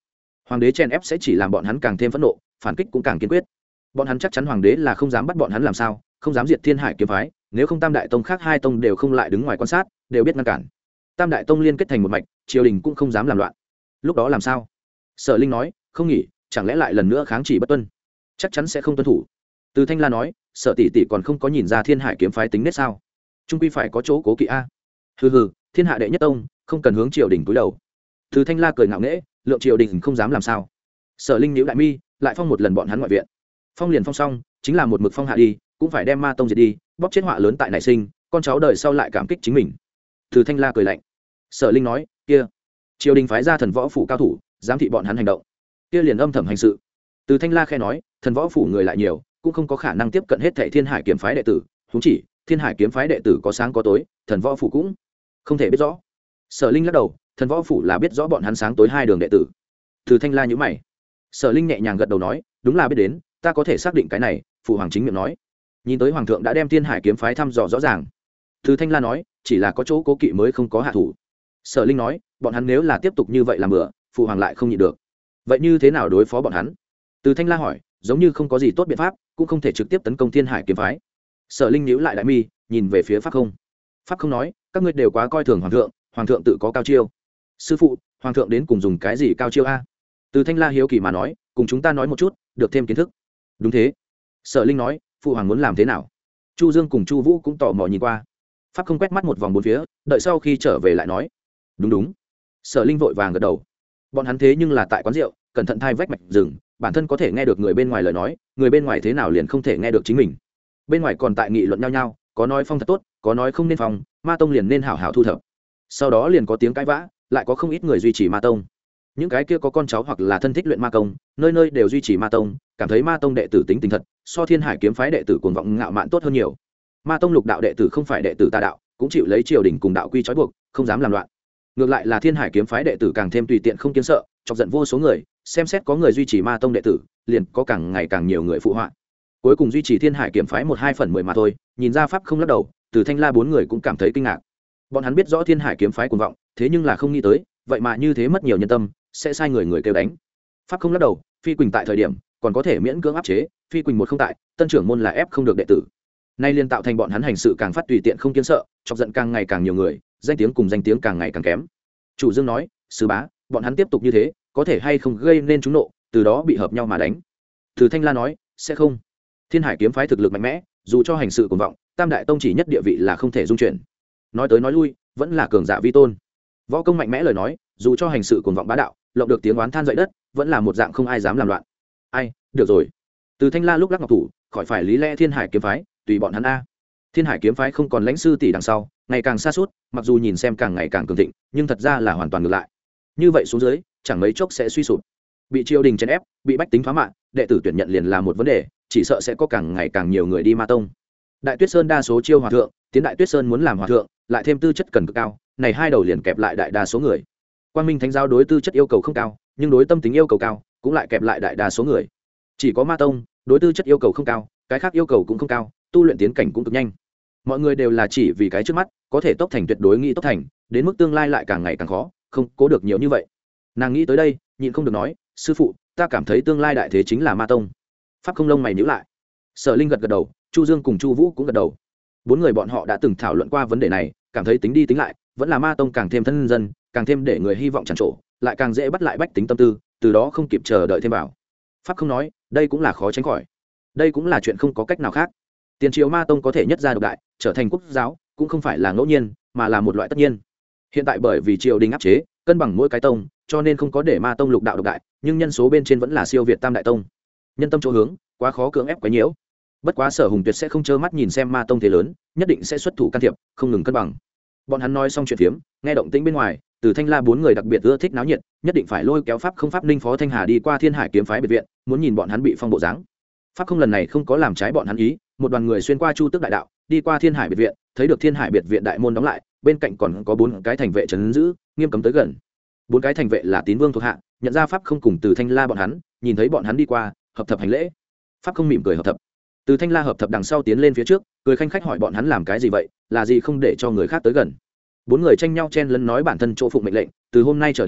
A: hoàng đế chen ép sẽ chỉ làm bọn hắn càng thêm phẫn nộ, phản kích cũng càng kiên quyết. Bọn hắn chắc chắn hoàng đế là không dám bắt bọn hắn làm sao, không dám diệt Thiên Hải kiếm phái, nếu không tam đại tông khác hai tông đều không lại đứng ngoài quan sát, đều biết ngăn cản. Tam đại tông liên kết thành một mạch, triều đình cũng không dám làm loạn. Lúc đó làm sao? Sở Linh nói, không nghỉ, chẳng lẽ lại lần nữa kháng chỉ bất tuân? Chắc chắn sẽ không tuân thủ. Từ Thanh La nói, Sở tỷ tỷ còn không có nhìn ra Thiên Hải kiếm phái tính nết sao? Trung quy phải có chỗ cố kỵ a. Hừ hừ, thiên hạ đệ nhất tông, không cần hướng triều đình cúi đầu. Từ Thanh La cười ngạo nghễ, lượng triều đình không dám làm sao? Sở Linh nhíu đại mi, lại phong một lần bọn hắn ngoại viện. Phong liền phong xong, chính là một mực phong hạ đi, cũng phải đem ma tông diệt đi, bóp chết họa lớn tại nảy sinh, con cháu đời sau lại cảm kích chính mình. Từ Thanh La cười lạnh. Sở Linh nói, kia, triều đình phái ra thần võ phủ cao thủ, giám thị bọn hắn hành động, kia liền âm thầm hành sự. Từ Thanh La khẽ nói, thần võ phủ người lại nhiều, cũng không có khả năng tiếp cận hết thảy Thiên Hải kiếm phái đệ tử, huống chỉ Thiên Hải kiếm phái đệ tử có sáng có tối, thần võ phủ cũng không thể biết rõ. Sở Linh lắc đầu, thần võ phủ là biết rõ bọn hắn sáng tối hai đường đệ tử. Từ Thanh La nhíu mày. Sở Linh nhẹ nhàng gật đầu nói, đúng là biết đến, ta có thể xác định cái này. Phụ hoàng chính miệng nói, nhìn tới hoàng thượng đã đem Thiên Hải kiếm phái thăm dò rõ ràng. Từ Thanh La nói, chỉ là có chỗ cố kỵ mới không có hạ thủ. Sở Linh nói, bọn hắn nếu là tiếp tục như vậy làm bừa, phụ hoàng lại không nhịn được. Vậy như thế nào đối phó bọn hắn? Từ Thanh La hỏi, giống như không có gì tốt biện pháp, cũng không thể trực tiếp tấn công Thiên Hải kiếm phái. Sở Linh nhíu lại đại mi, nhìn về phía Pháp Không. Pháp Không nói, các ngươi đều quá coi thường hoàng thượng, hoàng thượng tự có cao chiêu. Sư phụ, hoàng thượng đến cùng dùng cái gì cao chiêu a? Từ Thanh La hiếu kỳ mà nói, cùng chúng ta nói một chút, được thêm kiến thức. Đúng thế. Sở Linh nói, phụ hoàng muốn làm thế nào? Chu Dương cùng Chu Vũ cũng tò mò nhìn qua. Pháp Không quét mắt một vòng bốn phía, đợi sau khi trở về lại nói, đúng đúng. Sở Linh vội vàng gật đầu. Bọn hắn thế nhưng là tại quán rượu, cẩn thận thai vách mạch rừng, bản thân có thể nghe được người bên ngoài lời nói, người bên ngoài thế nào liền không thể nghe được chính mình. Bên ngoài còn tại nghị luận nhau nhau, có nói phong thật tốt, có nói không nên phong, ma tông liền nên hảo hảo thu thập. Sau đó liền có tiếng cãi vã, lại có không ít người duy trì ma tông. Những cái kia có con cháu hoặc là thân thích luyện ma công, nơi nơi đều duy trì ma tông, cảm thấy ma tông đệ tử tính tình thật, so Thiên Hải kiếm phái đệ tử cuồng vọng ngạo mạn tốt hơn nhiều. Ma tông lục đạo đệ tử không phải đệ tử tà đạo, cũng chịu lấy triều đình cùng đạo quy trói buộc, không dám làm loạn. Ngược lại là Thiên Hải kiếm phái đệ tử càng thêm tùy tiện không kiêng sợ, chọc giận vô số người, xem xét có người duy trì ma tông đệ tử, liền có càng ngày càng nhiều người phụ họa. Cuối cùng duy trì Thiên Hải kiếm phái một hai phần mười mà thôi, nhìn ra Pháp Không lắc đầu, Từ Thanh La bốn người cũng cảm thấy kinh ngạc. Bọn hắn biết rõ Thiên Hải kiếm phái cuồng vọng, thế nhưng là không nghĩ tới, vậy mà như thế mất nhiều nhân tâm, sẽ sai người người kêu đánh. Pháp Không lắc đầu, Phi Quỳnh tại thời điểm còn có thể miễn cưỡng áp chế, Phi Quỳnh một không tại, tân trưởng môn là ép không được đệ tử. Nay liên tạo thành bọn hắn hành sự càng phát tùy tiện không kiêng sợ, chọc giận càng ngày càng nhiều người, danh tiếng cùng danh tiếng càng ngày càng kém. Chủ Dương nói, sư bá, bọn hắn tiếp tục như thế, có thể hay không gây nên chúng nộ, từ đó bị hợp nhau mà đánh. Từ Thanh La nói, sẽ không. Thiên Hải kiếm phái thực lực mạnh mẽ, dù cho hành sự cuồng vọng, Tam đại tông chỉ nhất địa vị là không thể dung chuyển. Nói tới nói lui, vẫn là cường giả vi tôn. Võ công mạnh mẽ lời nói, dù cho hành sự cuồng vọng bá đạo, lộng được tiếng oán than dậy đất, vẫn là một dạng không ai dám làm loạn. Ai, được rồi. Từ Thanh La lúc lắc ngọc thủ, khỏi phải lý lẽ Thiên Hải kiếm phái, tùy bọn hắn a. Thiên Hải kiếm phái không còn lãnh sư tỷ đằng sau, ngày càng xa suốt, mặc dù nhìn xem càng ngày càng cường thịnh, nhưng thật ra là hoàn toàn ngược lại. Như vậy xuống dưới, chẳng mấy chốc sẽ suy sụp. Bị triều đình chèn ép, bị bách tính phá mạng, đệ tử tuyển nhận liền là một vấn đề, chỉ sợ sẽ có càng ngày càng nhiều người đi ma tông. Đại Tuyết Sơn đa số chiêu hòa thượng, tiến Đại Tuyết Sơn muốn làm hòa thượng, lại thêm tư chất cần cực cao, này hai đầu liền kẹp lại đại đa số người. Quang Minh Thánh giáo đối tư chất yêu cầu không cao, nhưng đối tâm tính yêu cầu cao, cũng lại kẹp lại đại đa số người. Chỉ có Ma tông, đối tư chất yêu cầu không cao, cái khác yêu cầu cũng không cao, tu luyện tiến cảnh cũng cực nhanh. Mọi người đều là chỉ vì cái trước mắt, có thể tốc thành tuyệt đối nghĩ tốc thành, đến mức tương lai lại càng ngày càng khó, không cố được nhiều như vậy. Nàng nghĩ tới đây, nhịn không được nói, sư phụ, ta cảm thấy tương lai đại thế chính là Ma tông. Pháp Không lông mày nhíu lại. Sở Linh gật gật đầu, Chu Dương cùng Chu Vũ cũng gật đầu. Bốn người bọn họ đã từng thảo luận qua vấn đề này, cảm thấy tính đi tính lại, vẫn là Ma tông càng thêm thân dân, càng thêm để người hy vọng tràn trổ, lại càng dễ bắt lại bách tính tâm tư, từ đó không kịp chờ đợi thêm vào. Pháp Không nói, đây cũng là khó tránh khỏi. Đây cũng là chuyện không có cách nào khác. Tiền triều Ma tông có thể nhất gia độc đại, trở thành quốc giáo, cũng không phải là ngẫu nhiên, mà là một loại tất nhiên. Hiện tại bởi vì triều đình áp chế, cân bằng mỗi cái tông, cho nên không có để Ma tông lục đạo độc đại, nhưng nhân số bên trên vẫn là siêu việt Tam đại tông. Nhân tâm chỗ hướng, quá khó cưỡng ép quá nhiễu. Bất quá Sở Hùng tuyệt sẽ không trơ mắt nhìn xem Ma tông thế lớn, nhất định sẽ xuất thủ can thiệp, không ngừng cân bằng. Bọn hắn nói xong chuyện phiếm, nghe động tĩnh bên ngoài, Từ Thanh La bốn người đặc biệt ưa thích náo nhiệt, nhất định phải lôi kéo Pháp Không Pháp Ninh Phó Thanh Hà đi qua Thiên Hải kiếm phái biệt viện, muốn nhìn bọn hắn bị phong bộ dáng. Pháp Không lần này không có làm trái bọn hắn ý, một đoàn người xuyên qua Chu Tước đại đạo, đi qua Thiên Hải biệt viện, thấy được Thiên Hải biệt viện đại môn đóng lại, bên cạnh còn có bốn cái thành vệ trấn giữ, nghiêm cấm tới gần. Bốn cái thành vệ là tín vương thuộc hạ, nhận ra Pháp Không cùng Từ Thanh La bọn hắn, nhìn thấy bọn hắn đi qua, hợp thập hành lễ. Pháp Không mỉm cười hợp thập. Từ Thanh La hợp thập đằng sau tiến lên phía trước, cười khanh khách hỏi bọn hắn làm cái gì vậy, là gì không để cho người khác tới gần. Bốn người tranh nhau chen lấn nói bản thân chỗ phụng mệnh lệnh, từ hôm nay trở đi,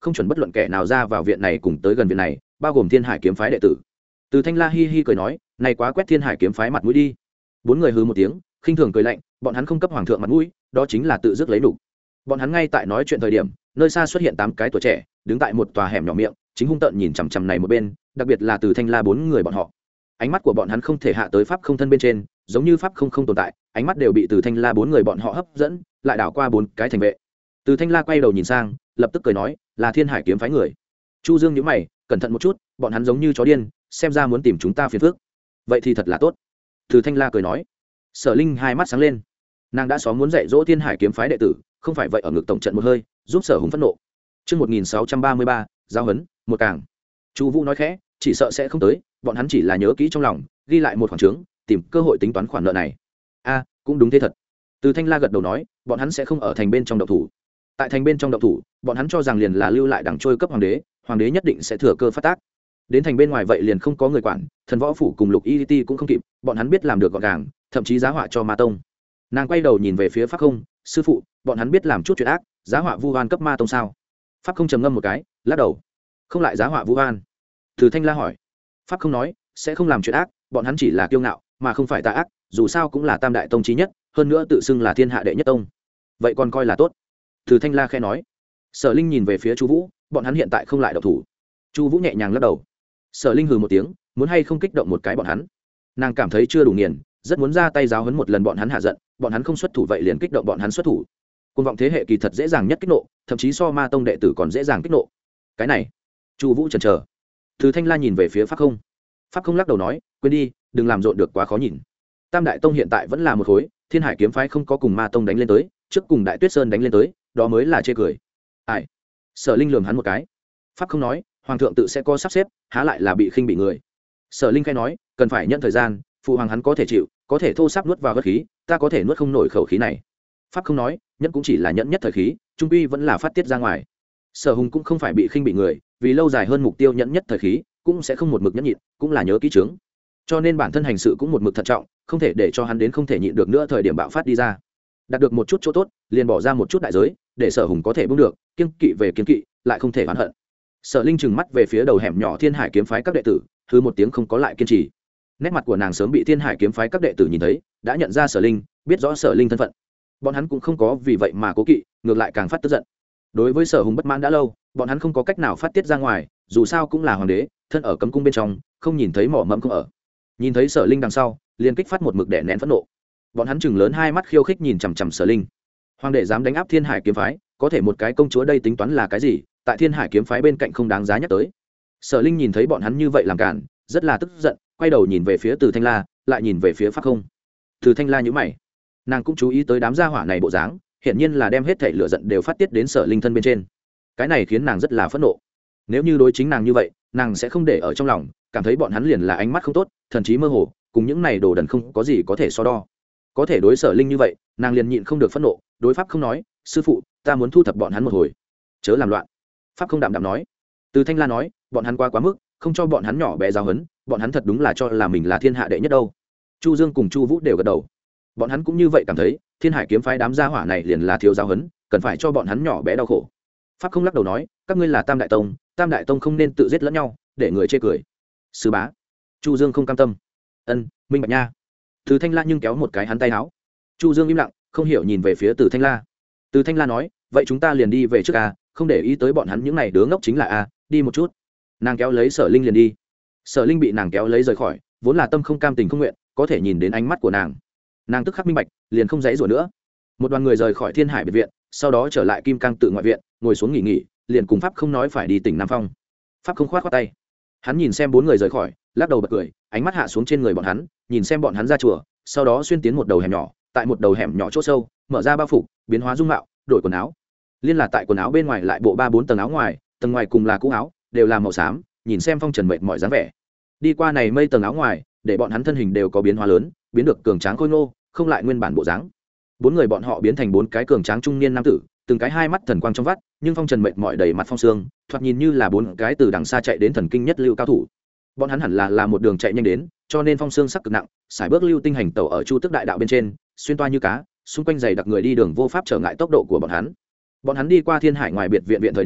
A: không chuẩn bất luận kẻ nào ra vào viện này cùng tới gần viện này, bao gồm Thiên Hải kiếm phái đệ tử. Từ Thanh La hi hi cười nói, này quá quét Thiên Hải kiếm phái mặt mũi đi. Bốn người hừ một tiếng, khinh thường cười lạnh, bọn hắn không cấp hoàng thượng mặt mũi, đó chính là tự dứt lấy đủ. Bọn hắn ngay tại nói chuyện thời điểm, nơi xa xuất hiện tám cái tuổi trẻ, đứng tại một tòa hẻm nhỏ miệng, chính hung tợn nhìn chằm chằm này một bên, đặc biệt là Từ Thanh La bốn người bọn họ. Ánh mắt của bọn hắn không thể hạ tới pháp không thân bên trên, giống như pháp không không tồn tại, ánh mắt đều bị Từ Thanh La bốn người bọn họ hấp dẫn, lại đảo qua bốn cái thành vệ. Từ Thanh La quay đầu nhìn sang, lập tức cười nói, là Thiên Hải kiếm phái người. Chu Dương nhíu mày, cẩn thận một chút, bọn hắn giống như chó điên, xem ra muốn tìm chúng ta phiền phức. Vậy thì thật là tốt. Từ Thanh La cười nói. Sở Linh hai mắt sáng lên, nàng đã xóm muốn dạy dỗ Thiên Hải kiếm phái đệ tử, không phải vậy ở ngực tổng trận một hơi, giúp Sở Hùng phẫn nộ. Trước một nghìn sáu trăm ba mươi ba, giao hấn, một càng. Chu Vũ nói khẽ, chỉ sợ sẽ không tới, bọn hắn chỉ là nhớ kỹ trong lòng, ghi lại một khoản trướng, tìm cơ hội tính toán khoản nợ này. A, cũng đúng thế thật. Từ Thanh La gật đầu nói, bọn hắn sẽ không ở thành bên trong động thủ. Tại thành bên trong động thủ, bọn hắn cho rằng liền là lưu lại đằng trôi cấp hoàng đế, hoàng đế nhất định sẽ thừa cơ phát tác. Đến thành bên ngoài vậy liền không có người quản, thần võ phủ cùng Lục Y Ti cũng không kịp, bọn hắn biết làm được gọn gàng, thậm chí giá họa cho Ma Tông. Nàng quay đầu nhìn về phía Pháp Không, sư phụ, bọn hắn biết làm chút chuyện ác, giá họa vu oan cấp Ma Tông sao? Pháp Không trầm ngâm một cái, lắc đầu. Không lại giá họa vu oan. Từ Thanh La hỏi. Pháp Không nói, sẽ không làm chuyện ác, bọn hắn chỉ là kiêu ngạo, mà không phải tà ác, dù sao cũng là Tam đại tông chí nhất, hơn nữa tự xưng là thiên hạ đệ nhất tông. Vậy còn coi là tốt. Từ Thanh La khẽ nói. Sở Linh nhìn về phía Chu Vũ, bọn hắn hiện tại không lại động thủ. Chu Vũ nhẹ nhàng lắc đầu. Sở Linh hừ một tiếng, muốn hay không kích động một cái bọn hắn. Nàng cảm thấy chưa đủ nghiền, rất muốn ra tay giáo huấn một lần bọn hắn hạ giận, bọn hắn không xuất thủ vậy liền kích động bọn hắn xuất thủ. Cuồng vọng thế hệ kỳ thật dễ dàng nhất kích nộ, thậm chí so Ma Tông đệ tử còn dễ dàng kích nộ. Cái này, Chu Vũ chần chờ. Từ Thanh La nhìn về phía Pháp Không. Pháp Không lắc đầu nói, quên đi, đừng làm rộn được quá khó nhìn. Tam đại tông hiện tại vẫn là một khối, Thiên Hải kiếm phái không có cùng Ma Tông đánh lên tới, trước cùng Đại Tuyết Sơn đánh lên tới, đó mới là chê cười. Ai? Sở Linh lườm hắn một cái. Pháp Không nói, hoàng thượng tự sẽ có sắp xếp, há lại là bị khinh bị người. Sở Linh khai nói, cần phải nhận thời gian, phụ hoàng hắn có thể chịu, có thể thô sáp nuốt vào gất khí, ta có thể nuốt không nổi khẩu khí này. Pháp Không nói, nhẫn cũng chỉ là nhẫn nhất thời khí, trung quy vẫn là phát tiết ra ngoài. Sở Hùng cũng không phải bị khinh bị người, vì lâu dài hơn mục tiêu nhẫn nhất thời khí, cũng sẽ không một mực nhẫn nhịn, cũng là nhớ kỹ trướng. Cho nên bản thân hành sự cũng một mực thận trọng, không thể để cho hắn đến không thể nhịn được nữa thời điểm bạo phát đi ra. Đạt được một chút chỗ tốt, liền bỏ ra một chút đại giới, để Sở Hùng có thể buông được, kiêng kỵ về kiêng kỵ, lại không thể oán hận. Sở Linh trừng mắt về phía đầu hẻm nhỏ Thiên Hải kiếm phái các đệ tử, hừ một tiếng không có lại kiên trì. Nét mặt của nàng sớm bị Thiên Hải kiếm phái các đệ tử nhìn thấy, đã nhận ra Sở Linh, biết rõ Sở Linh thân phận. Bọn hắn cũng không có vì vậy mà cố kỵ, ngược lại càng phát tức giận. Đối với Sở Hùng bất mãn đã lâu, bọn hắn không có cách nào phát tiết ra ngoài, dù sao cũng là hoàng đế, thân ở cấm cung bên trong, không nhìn thấy mỏ mẫm không ở. Nhìn thấy Sở Linh đằng sau, liền kích phát một mực đè nén phẫn nộ. Bọn hắn chừng lớn hai mắt khiêu khích nhìn chằm chằm Sở Linh. Hoàng đệ dám đánh áp Thiên Hải kiếm phái, có thể một cái công chúa đây tính toán là cái gì, tại Thiên Hải kiếm phái bên cạnh không đáng giá nhắc tới. Sở Linh nhìn thấy bọn hắn như vậy làm cản, rất là tức giận, quay đầu nhìn về phía Từ Thanh La, lại nhìn về phía Pháp Không. Từ Thanh La nhíu mày, nàng cũng chú ý tới đám gia hỏa này bộ dáng, hiển nhiên là đem hết thảy lửa giận đều phát tiết đến Sở Linh thân bên trên. Cái này khiến nàng rất là phẫn nộ. Nếu như đối chính nàng như vậy, nàng sẽ không để ở trong lòng, cảm thấy bọn hắn liền là ánh mắt không tốt, thần trí mơ hồ, cùng những này đồ đần không có gì có thể so đo. Có thể đối Sở Linh như vậy, nàng liền nhịn không được phẫn nộ, đối Pháp Không nói, sư phụ, ta muốn thu thập bọn hắn một hồi, chớ làm loạn. Pháp Không đạm đạm nói. Từ Thanh La nói, bọn hắn quá quá mức, không cho bọn hắn nhỏ bé giáo huấn, bọn hắn thật đúng là cho là mình là thiên hạ đệ nhất đâu. Chu Dương cùng Chu Vũ đều gật đầu. Bọn hắn cũng như vậy cảm thấy, Thiên Hải kiếm phái đám gia hỏa này liền là thiếu giáo huấn, cần phải cho bọn hắn nhỏ bé đau khổ. Pháp Không lắc đầu nói, các ngươi là Tam đại tông, Tam đại tông không nên tự giết lẫn nhau, để người chê cười. Sư bá. Chu Dương không cam tâm. Ân, minh bạch nha. Từ Thanh La nhưng kéo một cái hắn tay áo. Chu Dương im lặng, không hiểu nhìn về phía Từ Thanh La. Từ Thanh La nói, vậy chúng ta liền đi về trước a, không để ý tới bọn hắn những này đứa ngốc chính là a, đi một chút. Nàng kéo lấy Sở Linh liền đi. Sở Linh bị nàng kéo lấy rời khỏi, vốn là tâm không cam tình không nguyện, có thể nhìn đến ánh mắt của nàng, nàng tức khắc minh bạch, liền không dãy rủa nữa. Một đoàn người rời khỏi Thiên Hải biệt viện, sau đó trở lại Kim Cang tự ngoại viện, ngồi xuống nghỉ nghỉ, liền cùng Pháp Không nói phải đi tỉnh Nam Phong. Pháp Không khoát khoát tay, hắn nhìn xem bốn người rời khỏi, lắc đầu bật cười, ánh mắt hạ xuống trên người bọn hắn, nhìn xem bọn hắn ra chùa, sau đó xuyên tiến một đầu hẻm nhỏ, tại một đầu hẻm nhỏ chỗ sâu, mở ra bao phục, biến hóa dung mạo, đổi quần áo. Liên là tại quần áo bên ngoài lại bộ ba bốn tầng áo ngoài, tầng ngoài cùng là cũ áo, đều là màu xám, nhìn xem phong trần mệt mỏi dáng vẻ. Đi qua này mây tầng áo ngoài, để bọn hắn thân hình đều có biến hóa lớn, biến được cường tráng khôi ngô, không lại nguyên bản bộ dáng. Bốn người bọn họ biến thành bốn cái cường tráng trung niên nam tử, từng cái hai mắt thần quang trong vắt, nhưng phong trần mệt mỏi đầy mặt phong sương, thoạt nhìn như là bốn cái từ đằng xa chạy đến thần kinh nhất lưu cao thủ. Bọn hắn hẳn là là một đường chạy nhanh đến, cho nên phong sương sắc cực nặng, sải bước lưu tinh hành tẩu ở chu tức đại đạo bên trên, xuyên toa như cá, xung quanh dày đặc người đi đường vô pháp trở ngại tốc độ của bọn hắn. Bọn hắn đi qua Thiên Hải ngoài biệt viện viện thời điểm,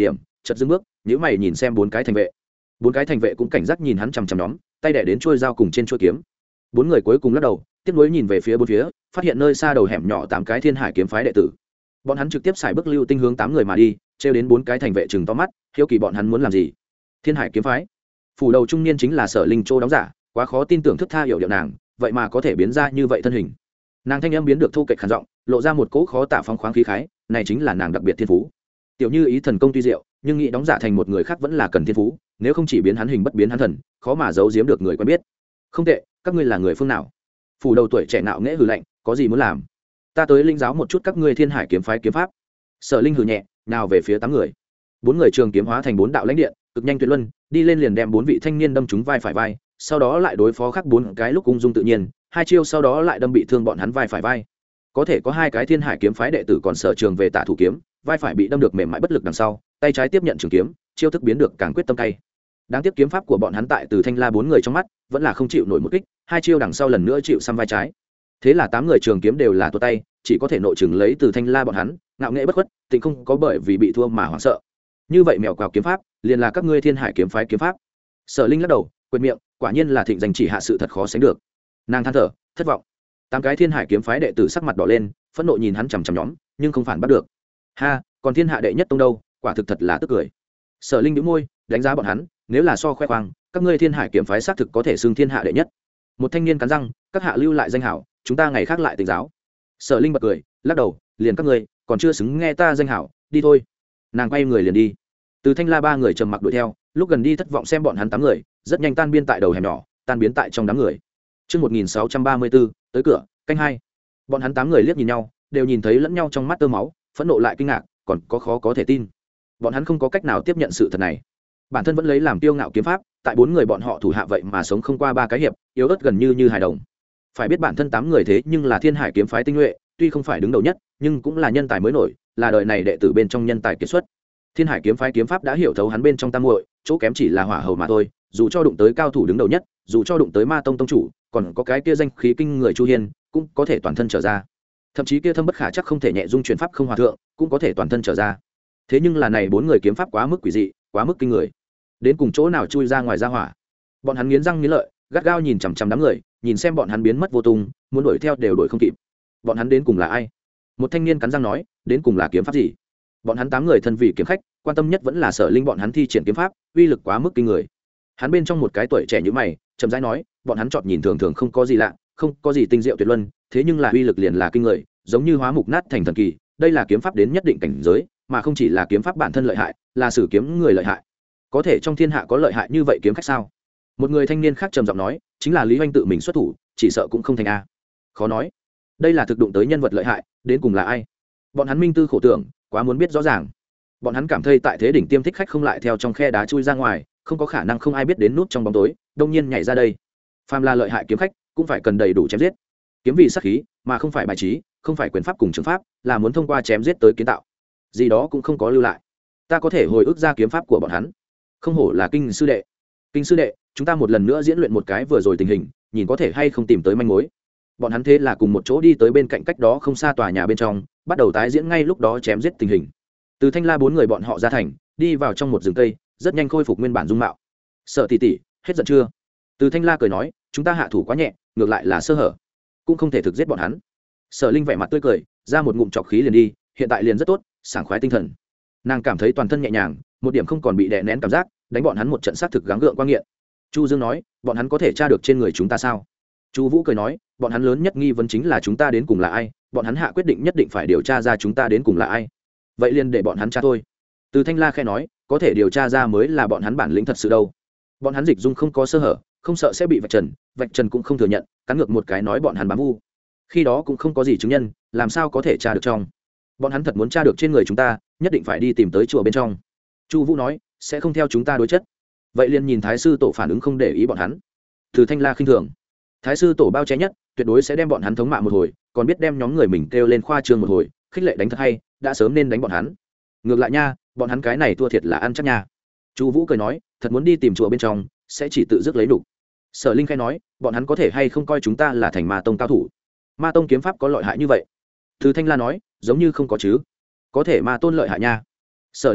A: chợt dưng bước nhữ mày nhìn xem bốn cái thành vệ. Bốn cái thành vệ cũng cảnh giác nhìn hắn chằm chằm nhóm, tay đẻ đến chuôi dao cùng trên chuôi kiếm. Bốn người cuối cùng lắc đầu tiếp nối nhìn về phía bốn phía, phát hiện nơi xa đầu hẻm nhỏ tám cái thiên hải kiếm phái đệ tử. Bọn hắn trực tiếp xài bước lưu tinh hướng tám người mà đi, trêu đến bốn cái thành vệ chừng to mắt, hiếu kỳ bọn hắn muốn làm gì. Thiên hải kiếm phái, phủ đầu trung niên chính là Sở Linh Châu đóng giả, quá khó tin tưởng thức tha hiểu điệu nàng, vậy mà có thể biến ra như vậy thân hình. Nàng thanh âm biến được thu kệch khàn giọng, lộ ra một cỗ khó tả phóng khoáng khí khái, này chính là nàng đặc biệt thiên phú. Tiểu Như ý thần công tuy diệu, nhưng nghĩ đóng giả thành một người khác vẫn là cần thiên phú, nếu không chỉ biến hắn hình bất biến hắn thần, khó mà giấu giếm được người quen biết. Không tệ, các ngươi là người phương nào? Phủ đầu tuổi trẻ nạo nghễ hừ lạnh, có gì muốn làm? Ta tới linh giáo một chút các ngươi thiên hải kiếm phái kiếm pháp. Sở Linh hừ nhẹ, nào về phía tám người. Bốn người trường kiếm hóa thành bốn đạo lãnh điện, cực nhanh tuyệt luân, đi lên liền đem bốn vị thanh niên đâm trúng vai phải vai, sau đó lại đối phó khác bốn cái lúc ung dung tự nhiên, hai chiêu sau đó lại đâm bị thương bọn hắn vai phải vai. Có thể có hai cái thiên hải kiếm phái đệ tử còn sở trường về tả thủ kiếm, vai phải bị đâm được mềm mại bất lực đằng sau, tay trái tiếp nhận trường kiếm, chiêu thức biến được càng quyết tâm cay. Đáng tiếc kiếm pháp của bọn hắn tại Từ Thanh La bốn người trong mắt, vẫn là không chịu nổi một kích, hai chiêu đằng sau lần nữa chịu xăm vai trái. Thế là tám người trường kiếm đều là tuột tay, chỉ có thể nội trường lấy Từ Thanh La bọn hắn, ngạo nghễ bất khuất, tình không có bởi vì bị thua mà hoảng sợ. Như vậy mèo quào kiếm pháp, liền là các ngươi thiên hải kiếm phái kiếm pháp. Sở Linh lắc đầu, quệt miệng, quả nhiên là thịnh danh chỉ hạ sự thật khó sánh được. Nàng than thở, thất vọng. Tám cái thiên hải kiếm phái đệ tử sắc mặt đỏ lên, phẫn nộ nhìn hắn chằm chằm nhóm, nhưng không phản bắt được. Ha, còn thiên hạ đệ nhất tông đâu, quả thực thật là tức cười. Sở Linh nhíu môi, đánh giá bọn hắn, nếu là so khoe khoang, các ngươi thiên hải kiếm phái xác thực có thể xưng thiên hạ đệ nhất. Một thanh niên cắn răng, các hạ lưu lại danh hảo, chúng ta ngày khác lại tỉnh giáo. Sở Linh bật cười, lắc đầu, liền các ngươi còn chưa xứng nghe ta danh hảo, đi thôi. Nàng quay người liền đi. Từ Thanh La ba người trầm mặc đuổi theo, lúc gần đi thất vọng xem bọn hắn tám người, rất nhanh tan biến tại đầu hẻm nhỏ, tan biến tại trong đám người. Chương một nghìn sáu trăm ba mươi bốn, tới cửa, canh hai. Bọn hắn tám người liếc nhìn nhau, đều nhìn thấy lẫn nhau trong mắt tơ máu, phẫn nộ lại kinh ngạc, còn có khó có thể tin. Bọn hắn không có cách nào tiếp nhận sự thật này. Bản thân vẫn lấy làm tiêu ngạo kiếm pháp, tại bốn người bọn họ thủ hạ vậy mà sống không qua ba cái hiệp, yếu ớt gần như như hài đồng. Phải biết bản thân tám người thế nhưng là thiên hải kiếm phái tinh nhuệ, tuy không phải đứng đầu nhất, nhưng cũng là nhân tài mới nổi, là đời này đệ tử bên trong nhân tài kiệt xuất. Thiên hải kiếm phái kiếm pháp đã hiểu thấu hắn bên trong tam muội, chỗ kém chỉ là hỏa hầu mà thôi, dù cho đụng tới cao thủ đứng đầu nhất, dù cho đụng tới ma tông tông chủ, còn có cái kia danh khí kinh người Chu Hiên, cũng có thể toàn thân trở ra. Thậm chí kia thâm bất khả chắc không thể nhẹ dung truyền pháp không hòa thượng, cũng có thể toàn thân trở ra. Thế nhưng là này bốn người kiếm pháp quá mức quỷ dị, quá mức kinh người. Đến cùng chỗ nào chui ra ngoài ra hỏa. Bọn hắn nghiến răng nghiến lợi, gắt gao nhìn chằm chằm đám người, nhìn xem bọn hắn biến mất vô tung, muốn đuổi theo đều đuổi không kịp. Bọn hắn đến cùng là ai? Một thanh niên cắn răng nói, đến cùng là kiếm pháp gì? Bọn hắn tám người thân vị kiếm khách, quan tâm nhất vẫn là Sở Linh bọn hắn thi triển kiếm pháp, uy lực quá mức kinh người. Hắn bên trong một cái tuổi trẻ như mày, chậm rãi nói, bọn hắn chọn nhìn thường thường không có gì lạ, không có gì tinh diệu tuyệt luân, thế nhưng là uy lực liền là kinh người, giống như hóa mục nát thành thần kỳ, đây là kiếm pháp đến nhất định cảnh giới, mà không chỉ là kiếm pháp bản thân lợi hại, là sử kiếm người lợi hại. Có thể trong thiên hạ có lợi hại như vậy kiếm khách sao? Một người thanh niên khác trầm giọng nói, chính là Lý Hoành tự mình xuất thủ, chỉ sợ cũng không thành a. Khó nói. Đây là thực đụng tới nhân vật lợi hại, đến cùng là ai? Bọn hắn minh tư khổ tưởng, quá muốn biết rõ ràng. Bọn hắn cảm thấy tại thế đỉnh tiêm thích khách không lại theo trong khe đá chui ra ngoài, không có khả năng không ai biết đến nút trong bóng tối, đông nhiên nhảy ra đây. Phàm là lợi hại kiếm khách, cũng phải cần đầy đủ chém giết. Kiếm vì sát khí, mà không phải bài trí, không phải quyền pháp cùng trường pháp, là muốn thông qua chém giết tới kiến tạo. Gì đó cũng không có lưu lại. Ta có thể hồi ức ra kiếm pháp của bọn hắn. Không hổ là Kinh sư đệ. Kinh sư đệ, chúng ta một lần nữa diễn luyện một cái vừa rồi tình hình, nhìn có thể hay không tìm tới manh mối. Bọn hắn thế là cùng một chỗ đi tới bên cạnh cách đó không xa tòa nhà bên trong, bắt đầu tái diễn ngay lúc đó chém giết tình hình. Từ Thanh La bốn người bọn họ ra thành, đi vào trong một rừng cây, rất nhanh khôi phục nguyên bản dung mạo. Sợ tỷ tỷ, hết giận chưa? Từ Thanh La cười nói, chúng ta hạ thủ quá nhẹ, ngược lại là sơ hở, cũng không thể thực giết bọn hắn. Sở Linh vẻ mặt tươi cười, ra một ngụm trọc khí liền đi, hiện tại liền rất tốt, sảng khoái tinh thần. Nàng cảm thấy toàn thân nhẹ nhàng, một điểm không còn bị đè nén cảm giác, đánh bọn hắn một trận sát thực gắng gượng quan nghiện. Chu Dương nói, bọn hắn có thể tra được trên người chúng ta sao? Chu Vũ cười nói, bọn hắn lớn nhất nghi vấn chính là chúng ta đến cùng là ai, bọn hắn hạ quyết định nhất định phải điều tra ra chúng ta đến cùng là ai. Vậy liền để bọn hắn tra thôi. Từ Thanh La khẽ nói, có thể điều tra ra mới là bọn hắn bản lĩnh thật sự đâu. Bọn hắn dịch dung không có sơ hở, không sợ sẽ bị vạch trần, vạch trần cũng không thừa nhận, cắn ngược một cái nói bọn hắn bám vu. Khi đó cũng không có gì chứng nhân, làm sao có thể tra được trong. Bọn hắn thật muốn tra được trên người chúng ta, nhất định phải đi tìm tới chùa bên trong. Chu Vũ nói, sẽ không theo chúng ta đối chất. Vậy liền nhìn Thái sư tổ phản ứng không để ý bọn hắn. Từ Thanh La khinh thường. Thái sư tổ bao che nhất, tuyệt đối sẽ đem bọn hắn thống mạ một hồi, còn biết đem nhóm người mình kêu lên khoa trương một hồi, khích lệ đánh thật hay, đã sớm nên đánh bọn hắn. Ngược lại nha, bọn hắn cái này thua thiệt là ăn chắc nha. Chu Vũ cười nói, thật muốn đi tìm chùa bên trong, sẽ chỉ tự dứt lấy đủ. Sở Linh khai nói, bọn hắn có thể hay không coi chúng ta là thành ma tông cao thủ. Ma tông kiếm pháp có lợi hại như vậy? Từ Thanh La nói, giống như không có chứ. Có thể ma tôn lợi hại nha. Sở Linh nói,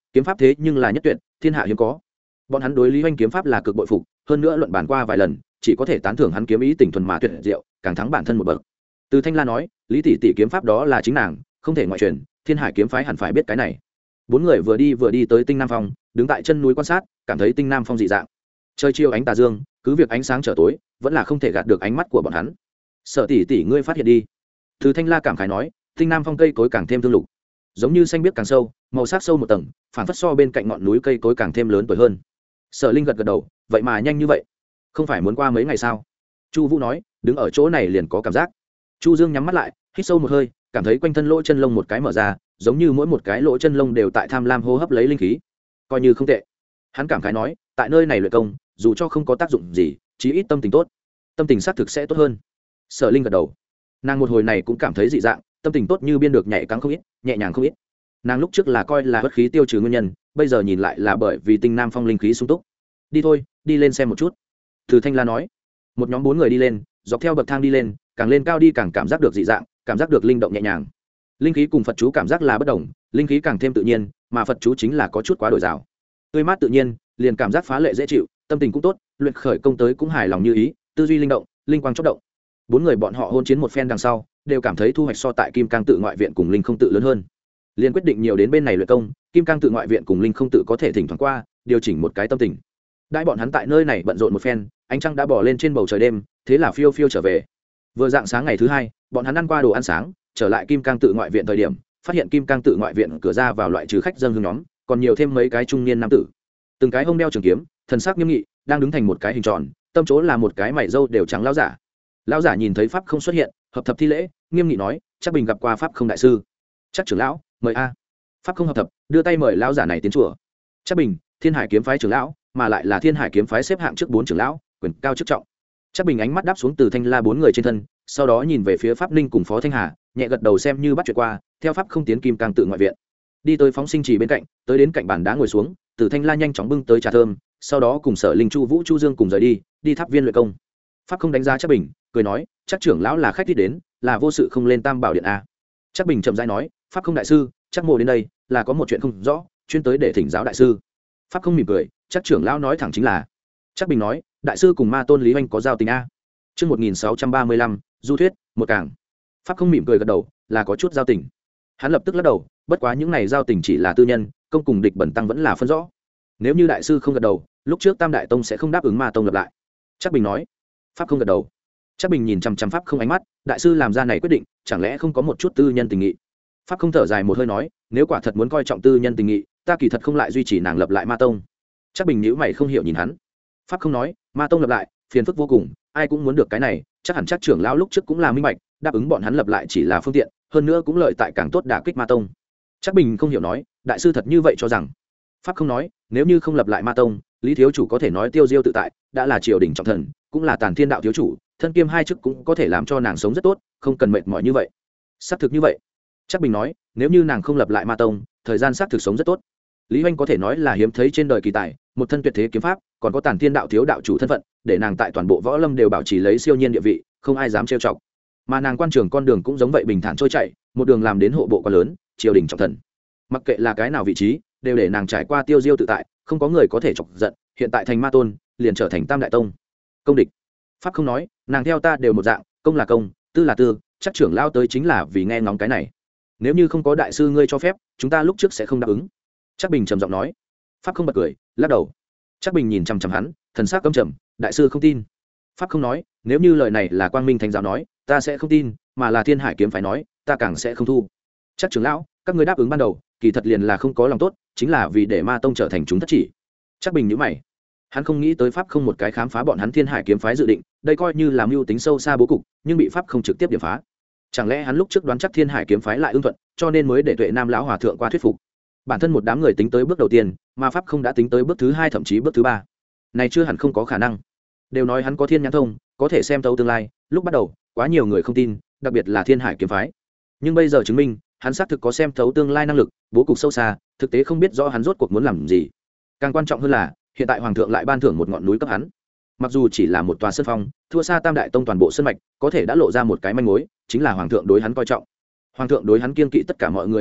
A: kiếm pháp thế nhưng là nhất tuyệt, thiên hạ hiếm có. Bọn hắn đối Lý Hoành kiếm pháp là cực bội phục, hơn nữa luận bàn qua vài lần, chỉ có thể tán thưởng hắn kiếm ý tỉnh thuần mà tuyệt diệu, càng thắng bản thân một bậc. Từ Thanh La nói, Lý tỷ tỷ kiếm pháp đó là chính nàng, không thể ngoại truyền, thiên hải kiếm phái hẳn phải biết cái này. Bốn người vừa đi vừa đi tới Tinh Nam Phong, đứng tại chân núi quan sát, cảm thấy Tinh Nam Phong dị dạng. Trời chiều ánh tà dương, cứ việc ánh sáng trở tối, vẫn là không thể gạt được ánh mắt của bọn hắn. Sở tỷ tỷ ngươi phát hiện đi. Từ Thanh La cảm khái nói, Tinh Nam Phong cây cối càng thêm thương lục, giống như xanh biếc càng sâu, màu sắc sâu một tầng, phản phất so bên cạnh ngọn núi cây cối càng thêm lớn tuổi hơn. Sở Linh gật gật đầu, vậy mà nhanh như vậy, không phải muốn qua mấy ngày sao? Chu Vũ nói, đứng ở chỗ này liền có cảm giác. Chu Dương nhắm mắt lại, hít sâu một hơi, cảm thấy quanh thân lỗ chân lông một cái mở ra, giống như mỗi một cái lỗ chân lông đều tại tham lam hô hấp lấy linh khí, coi như không tệ. Hắn cảm khái nói, tại nơi này luyện công, dù cho không có tác dụng gì, chí ít tâm tình tốt, tâm tình xác thực sẽ tốt hơn. Sở Linh gật đầu, nàng một hồi này cũng cảm thấy dị dạng, tâm tình tốt như biên được nhảy cắn không ít, nhẹ nhàng không ít. Nàng lúc trước là coi là bất khí tiêu trừ nguyên nhân, bây giờ nhìn lại là bởi vì Tinh Nam Phong linh khí sung túc. Đi thôi, đi lên xem một chút. Từ Thanh La nói. Một nhóm bốn người đi lên, dọc theo bậc thang đi lên, càng lên cao đi càng cảm giác được dị dạng, cảm giác được linh động nhẹ nhàng. Linh khí cùng Phật chú cảm giác là bất đồng, linh khí càng thêm tự nhiên, mà Phật chú chính là có chút quá đổi rào. Tươi mát tự nhiên, liền cảm giác phá lệ dễ chịu, tâm tình cũng tốt, luyện khởi công tới cũng hài lòng như ý, tư duy linh động, linh quang chớp động. Bốn người bọn họ hôn chiến một phen đằng sau, đều cảm thấy thu hoạch so tại Kim Cang tự ngoại viện cùng linh không tự lớn hơn. Liền quyết định nhiều đến bên này luyện công, Kim Cang tự ngoại viện cùng linh không tự có thể thỉnh thoảng qua, điều chỉnh một cái tâm tình. Đại bọn hắn tại nơi này bận rộn một phen, ánh trăng đã bỏ lên trên bầu trời đêm, thế là phiêu phiêu trở về. Vừa dạng sáng ngày thứ hai, bọn hắn ăn qua đồ ăn sáng, trở lại Kim Cang tự ngoại viện thời điểm, phát hiện Kim Cang tự ngoại viện cửa ra vào loại trừ khách dân hương nhóm, còn nhiều thêm mấy cái trung niên nam tử. Từng cái hông đeo trường kiếm, thần sắc nghiêm nghị, đang đứng thành một cái hình tròn, tâm chỗ là một cái mày râu đều trắng lão giả. Lão giả nhìn thấy pháp không xuất hiện, hợp thập thi lễ, nghiêm nghị nói, chắc bình gặp qua pháp không đại sư. Chắc trưởng lão, mời a. Pháp không hợp thập, đưa tay mời lão giả này tiến chùa. Chắc bình, Thiên Hải kiếm phái trưởng lão, mà lại là Thiên Hải kiếm phái xếp hạng trước bốn trưởng lão, quyền cao chức trọng. Chắc bình ánh mắt đáp xuống từ Thanh La bốn người trên thân, sau đó nhìn về phía pháp ninh cùng phó thanh hà, nhẹ gật đầu xem như bắt chuyện qua, theo pháp không tiến Kim Cang tự ngoại viện, đi tới phóng sinh trì bên cạnh, tới đến cạnh bàn đá ngồi xuống, từ Thanh La nhanh chóng bưng tới trà thơm, sau đó cùng Sở Linh, Chu Vũ, Chu Dương cùng rời đi, đi tháp viên luyện công. Pháp không đánh giá Chắc bình, cười nói, chắc trưởng lão là khách đi đến, là vô sự không lên Tam Bảo điện a. Chắc bình chậm rãi nói, pháp không đại sư, chắc mộ đến đây là có một chuyện không rõ, chuyên tới để thỉnh giáo đại sư. Pháp không mỉm cười, chắc trưởng lão nói thẳng chính là. Chắc bình nói, đại sư cùng ma tôn Lý Hoành có giao tình a. Chương một nghìn sáu trăm ba mươi lăm, du thuyết, một cảng. Pháp không mỉm cười gật đầu, là có chút giao tình. Hắn lập tức lắc đầu, bất quá những này giao tình chỉ là tư nhân, công cùng địch bẩn tăng vẫn là phân rõ. Nếu như đại sư không gật đầu, lúc trước Tam đại tông sẽ không đáp ứng ma tông lập lại. Chắc bình nói. Pháp không gật đầu. Chắc bình nhìn chằm chằm pháp không ánh mắt, đại sư làm ra này quyết định, chẳng lẽ không có một chút tư nhân tình nghị? Pháp không thở dài một hơi nói, nếu quả thật muốn coi trọng tư nhân tình nghị, ta kỳ thật không lại duy trì nàng lập lại ma tông. Chắc bình nhíu mày không hiểu nhìn hắn. Pháp không nói, ma tông lập lại, phiền phức vô cùng, ai cũng muốn được cái này, chắc hẳn chắc trưởng lão lúc trước cũng là minh bạch, đáp ứng bọn hắn lập lại chỉ là phương tiện, hơn nữa cũng lợi tại càng tốt đả kích ma tông. Chắc bình không hiểu nói, đại sư thật như vậy cho rằng? Pháp không nói, nếu như không lập lại ma tông, Lý thiếu chủ có thể nói tiêu diêu tự tại, đã là triều đình trọng thần, cũng là Tàn Thiên đạo thiếu chủ, thân kiêm hai chức cũng có thể làm cho nàng sống rất tốt, không cần mệt mỏi như vậy. Xác thực như vậy. Chắc bình nói, nếu như nàng không lập lại ma tông, thời gian xác thực sống rất tốt. Lý Hoành có thể nói là hiếm thấy trên đời kỳ tài, một thân tuyệt thế kiếm pháp, còn có Tàn Thiên đạo thiếu đạo chủ thân phận, để nàng tại toàn bộ võ lâm đều bảo trì lấy siêu nhiên địa vị, không ai dám trêu chọc. Mà nàng quan trường con đường cũng giống vậy bình thản trôi chảy, một đường làm đến hộ bộ quá lớn, triều đình trọng thần. Mặc kệ là cái nào vị trí, đều để nàng trải qua tiêu diêu tự tại, không có người có thể chọc giận, hiện tại thành ma tôn, liền trở thành Tam đại tông. Công địch. Pháp không nói, nàng theo ta đều một dạng, công là công, tư là tư, chắc trưởng lao tới chính là vì nghe ngóng cái này. Nếu như không có đại sư ngươi cho phép, chúng ta lúc trước sẽ không đáp ứng. Chắc bình trầm giọng nói. Pháp không bật cười, lắc đầu. Chắc bình nhìn chằm chằm hắn, thần sắc căm trầm, đại sư không tin. Pháp không nói, nếu như lời này là Quang Minh thánh giáo nói, ta sẽ không tin, mà là Thiên Hải kiếm phải nói, ta càng sẽ không thu. Chắc trưởng lão, các ngươi đáp ứng ban đầu, kỳ thật liền là không có lòng tốt, chính là vì để ma tông trở thành chúng thất chỉ. Chắc bình nhíu mày, hắn không nghĩ tới pháp không một cái khám phá bọn hắn Thiên Hải kiếm phái dự định, đây coi như là mưu tính sâu xa bố cục, nhưng bị pháp không trực tiếp điểm phá. Chẳng lẽ hắn lúc trước đoán chắc Thiên Hải kiếm phái lại ưng thuận, cho nên mới để Tuệ Nam lão hòa thượng qua thuyết phục. Bản thân một đám người tính tới bước đầu tiên, mà pháp không đã tính tới bước thứ hai thậm chí bước thứ ba. Này chưa hẳn không có khả năng. Đều nói hắn có thiên nhãn thông, có thể xem thấu tương lai, lúc bắt đầu, quá nhiều người không tin, đặc biệt là Thiên Hải kiếm phái. Nhưng bây giờ chứng minh, hắn xác thực có xem thấu tương lai năng lực, bố cục sâu xa, thực tế không biết rõ hắn rốt cuộc muốn làm gì. Càng quan trọng hơn là, hiện tại hoàng thượng lại ban thưởng một ngọn núi cấp hắn. Mặc dù chỉ là một tòa sơn phong, thua xa Tam đại tông toàn bộ sơn mạch, có thể đã lộ ra một cái manh mối, chính là hoàng thượng đối hắn coi trọng. Hoàng thượng đối hắn kiên kỵ tất cả mọi người biết rõ,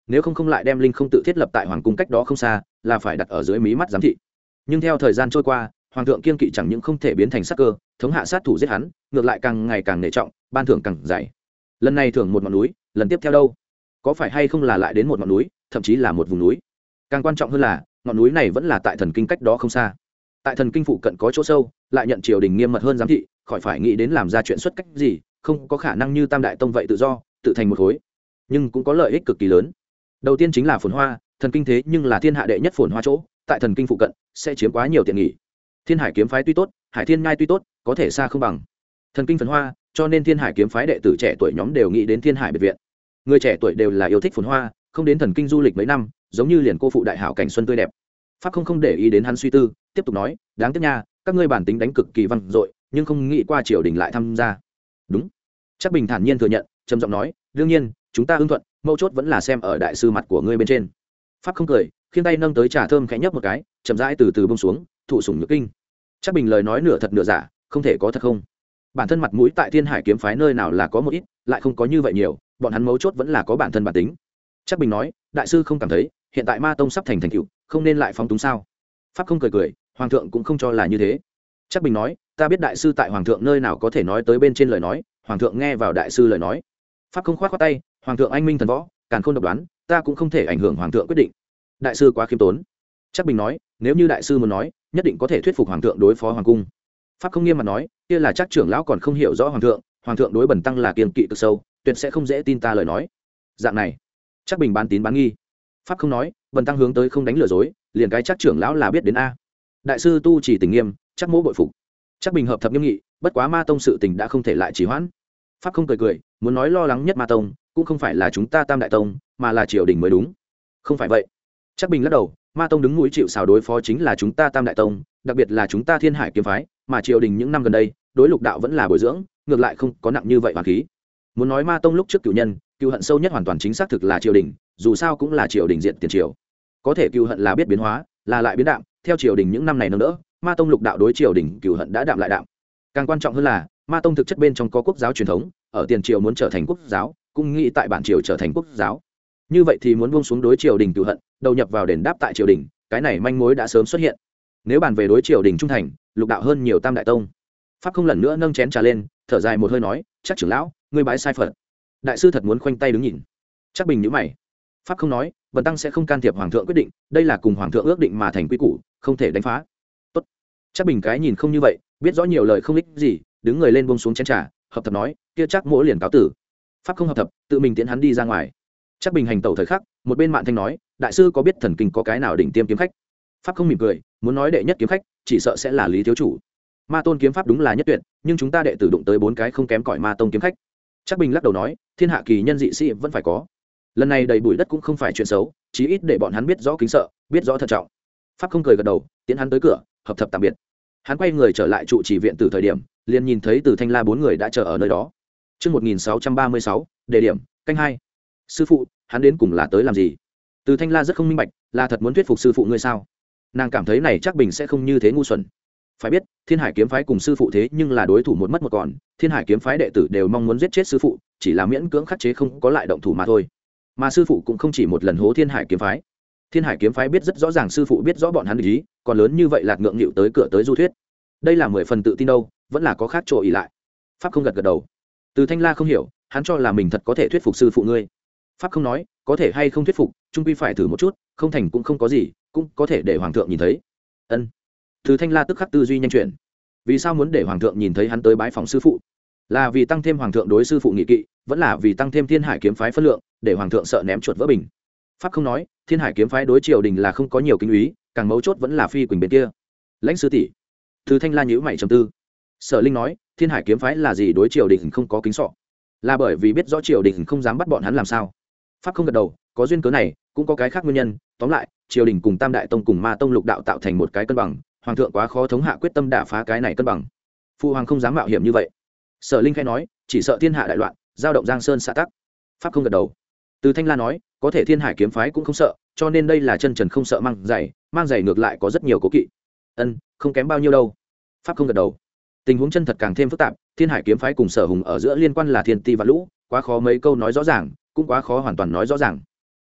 A: nếu không không lại đem linh không tự thiết lập tại hoàng cung cách đó không xa, là phải đặt ở dưới mí mắt giám thị. Nhưng theo thời gian trôi qua, hoàng thượng kiên kỵ chẳng những không thể biến thành sát cơ, thống hạ sát thủ giết hắn, ngược lại càng ngày càng nể trọng, ban thưởng càng dày. Lần này thưởng một ngọn núi, lần tiếp theo đâu? Có phải hay không là lại đến một ngọn núi, thậm chí là một vùng núi? Càng quan trọng hơn là, ngọn núi này vẫn là tại thần kinh cách đó không xa. Tại thần kinh phụ cận có chỗ sâu, lại nhận triều đình nghiêm mật hơn giám thị, khỏi phải nghĩ đến làm ra chuyện xuất cách gì, không có khả năng như Tam Đại Tông vậy tự do, tự thành một khối. Nhưng cũng có lợi ích cực kỳ lớn. Đầu tiên chính là phồn hoa, thần kinh thế nhưng là thiên hạ đệ nhất phồn hoa chỗ, tại thần kinh phụ cận sẽ chiếm quá nhiều tiện nghỉ. Thiên Hải kiếm phái tuy tốt, Hải Thiên Nhai tuy tốt, có thể xa không bằng thần kinh phồn hoa, cho nên Thiên Hải kiếm phái đệ tử trẻ tuổi nhóm đều nghĩ đến Thiên Hải biệt viện. Người trẻ tuổi đều là yêu thích phồn hoa, không đến thần kinh du lịch mấy năm, giống như liền cô phụ đại hảo cảnh xuân tươi đẹp. Pháp không không để ý đến hắn suy tư, tiếp tục nói, đáng tiếc nha, các ngươi bản tính đánh cực kỳ văn dội, nhưng không nghĩ qua triều đình lại tham gia. Đúng. Chắc Bình thản nhiên thừa nhận, trầm giọng nói, đương nhiên, chúng ta ưng thuận, mâu chốt vẫn là xem ở đại sư mặt của ngươi bên trên. Pháp không cười, khiêng tay nâng tới trà thơm khẽ nhấp một cái, chậm rãi từ từ buông xuống, thụ sủng nhược kinh. Chắc Bình lời nói nửa thật nửa giả, không thể có thật không. Bản thân mặt mũi tại Thiên Hải kiếm phái nơi nào là có một ít, lại không có như vậy nhiều, bọn hắn mấu chốt vẫn là có bản thân bản tính. Chắc Bình nói, đại sư không cảm thấy, hiện tại Ma Tông sắp thành thành tựu, không nên lại phóng túng sao? Pháp không cười cười, hoàng thượng cũng không cho là như thế. Chắc Bình nói, ta biết đại sư tại hoàng thượng nơi nào có thể nói tới bên trên lời nói, hoàng thượng nghe vào đại sư lời nói. Pháp không khoát khoát tay, hoàng thượng anh minh thần võ, càn khôn độc đoán, ta cũng không thể ảnh hưởng hoàng thượng quyết định. Đại sư quá khiêm tốn. Chắc Bình nói, nếu như đại sư muốn nói, nhất định có thể thuyết phục hoàng thượng đối phó hoàng cung. Pháp không nghiêm mặt nói, kia là chắc trưởng lão còn không hiểu rõ hoàng thượng, hoàng thượng đối bần tăng là kiên kỵ cực sâu, tuyệt sẽ không dễ tin ta lời nói. Dạng này, chắc Bình bán tín bán nghi. Pháp không nói, bần tăng hướng tới không đánh lừa dối, liền cái chắc trưởng lão là biết đến a. Đại sư tu chỉ tình nghiêm, chắc mỗ bội phục. Chắc Bình hợp thập nghiêm nghị, bất quá Ma Tông sự tình đã không thể lại trì hoãn. Pháp không cười cười, muốn nói lo lắng nhất Ma Tông, cũng không phải là chúng ta Tam Đại Tông, mà là triều đình mới đúng. Không phải vậy. Chắc Bình lắc đầu, Ma Tông đứng mũi chịu sào đối phó chính là chúng ta Tam Đại Tông, đặc biệt là chúng ta Thiên Hải kiếm phái, mà triều đình những năm gần đây, đối lục đạo vẫn là bồi dưỡng, ngược lại không có nặng như vậy hoàn khí. Muốn nói Ma Tông lúc trước cửu nhân, cửu hận sâu nhất hoàn toàn chính xác thực là triều đình, dù sao cũng là triều đình diện tiền triều. Có thể cửu hận là biết biến hóa, là lại biến đạm, theo triều đình những năm này nâng đỡ, Ma Tông lục đạo đối triều đình cửu hận đã đạm lại đạm. Càng quan trọng hơn là, Ma Tông thực chất bên trong có quốc giáo truyền thống, ở tiền triều muốn trở thành quốc giáo, cũng nghĩ tại bản triều trở thành quốc giáo. Như vậy thì muốn buông xuống đối triều đình cửu hận, đầu nhập vào đền đáp tại triều đình, cái này manh mối đã sớm xuất hiện. Nếu bàn về đối triều đình trung thành, lục đạo hơn nhiều Tam Đại Tông. Pháp không lần nữa nâng chén trà lên, thở dài một hơi nói, chắc trưởng lão, ngươi bái sai phật. Đại sư thật muốn khoanh tay đứng nhìn. Chắc Bình nhíu mày. Pháp không nói, bần tăng sẽ không can thiệp hoàng thượng quyết định, đây là cùng hoàng thượng ước định mà thành quy củ, không thể đánh phá. Tốt. Chắc Bình cái nhìn không như vậy, biết rõ nhiều lời không ích gì, đứng người lên buông xuống chén trà, hợp thập nói, kia chắc mỗ liền cáo tử. Pháp không hợp thập, tự mình tiễn hắn đi ra ngoài. Chắc Bình hành tẩu thời khắc, một bên Mạn Thanh nói, đại sư có biết thần kinh có cái nào đỉnh tiêm kiếm khách? Pháp không mỉm cười, muốn nói đệ nhất kiếm khách, chỉ sợ sẽ là Lý thiếu chủ. Ma Tôn kiếm pháp đúng là nhất tuyệt, nhưng chúng ta đệ tử đụng tới bốn cái không kém cỏi Ma Tông kiếm khách. Chắc Bình lắc đầu nói, thiên hạ kỳ nhân dị sĩ vẫn phải có. Lần này đầy bụi đất cũng không phải chuyện xấu, chí ít để bọn hắn biết rõ kính sợ, biết rõ thận trọng. Pháp không cười gật đầu, tiến hắn tới cửa, hợp thập tạm biệt. Hắn quay người trở lại trụ trì viện từ thời điểm, liền nhìn thấy Từ Thanh La bốn người đã chờ ở nơi đó. Chương một nghìn sáu trăm ba mươi sáu, đề điểm, canh hai. Sư phụ, hắn đến cùng là tới làm gì? Từ Thanh La rất không minh bạch, là thật muốn thuyết phục sư phụ ngươi sao? Nàng cảm thấy này chắc Bình sẽ không như thế ngu xuẩn. Phải biết, Thiên Hải kiếm phái cùng sư phụ thế nhưng là đối thủ một mất một còn, Thiên Hải kiếm phái đệ tử đều mong muốn giết chết sư phụ, chỉ là miễn cưỡng khắc chế không có lại động thủ mà thôi. Mà sư phụ cũng không chỉ một lần hố Thiên Hải kiếm phái. Thiên Hải kiếm phái biết rất rõ ràng sư phụ biết rõ bọn hắn ý, còn lớn như vậy lạc ngượng nghịu tới cửa tới du thuyết. Đây là mười phần tự tin đâu, vẫn là có khác chỗ ỷ lại. Pháp không gật gật đầu. Từ Thanh La không hiểu, hắn cho là mình thật có thể thuyết phục sư phụ ngươi. Pháp không nói, có thể hay không thuyết phục, trung quy phải thử một chút, không thành cũng không có gì, cũng có thể để hoàng thượng nhìn thấy. Ân. Từ Thanh La tức khắc tư duy nhanh chuyển. Vì sao muốn để hoàng thượng nhìn thấy hắn tới bái phòng sư phụ? Là vì tăng thêm hoàng thượng đối sư phụ nghị kỵ, vẫn là vì tăng thêm Thiên Hải kiếm phái phân lượng, để hoàng thượng sợ ném chuột vỡ bình. Pháp không nói, Thiên Hải kiếm phái đối triều đình là không có nhiều kính úy, càng mấu chốt vẫn là Phi Quỳnh bên kia. Lãnh sư tỷ. Từ Thanh La nhíu mày trầm tư. Sở Linh nói, Thiên Hải kiếm phái là gì đối triều đình không có kính sọ? Là bởi vì biết rõ triều đình không dám bắt bọn hắn làm sao? Pháp không gật đầu, có duyên cớ này, cũng có cái khác nguyên nhân, tóm lại, triều đình cùng Tam Đại Tông cùng Ma Tông lục đạo tạo thành một cái cân bằng, hoàng thượng quá khó thống hạ quyết tâm đả phá cái này cân bằng. Phụ hoàng không dám mạo hiểm như vậy. Sở Linh khẽ nói, chỉ sợ thiên hạ đại loạn, giao động Giang Sơn xã tắc. Pháp không gật đầu. Từ Thanh La nói, có thể Thiên Hải kiếm phái cũng không sợ, cho nên đây là chân trần không sợ mang giày, mang giày ngược lại có rất nhiều cố kỵ. Ân, không kém bao nhiêu đâu. Pháp không gật đầu. Tình huống chân thật càng thêm phức tạp, Thiên Hải kiếm phái cùng Sở Hùng ở giữa liên quan là thiên ti và lũ, quá khó mấy câu nói rõ ràng, cũng quá khó hoàn toàn nói rõ ràng.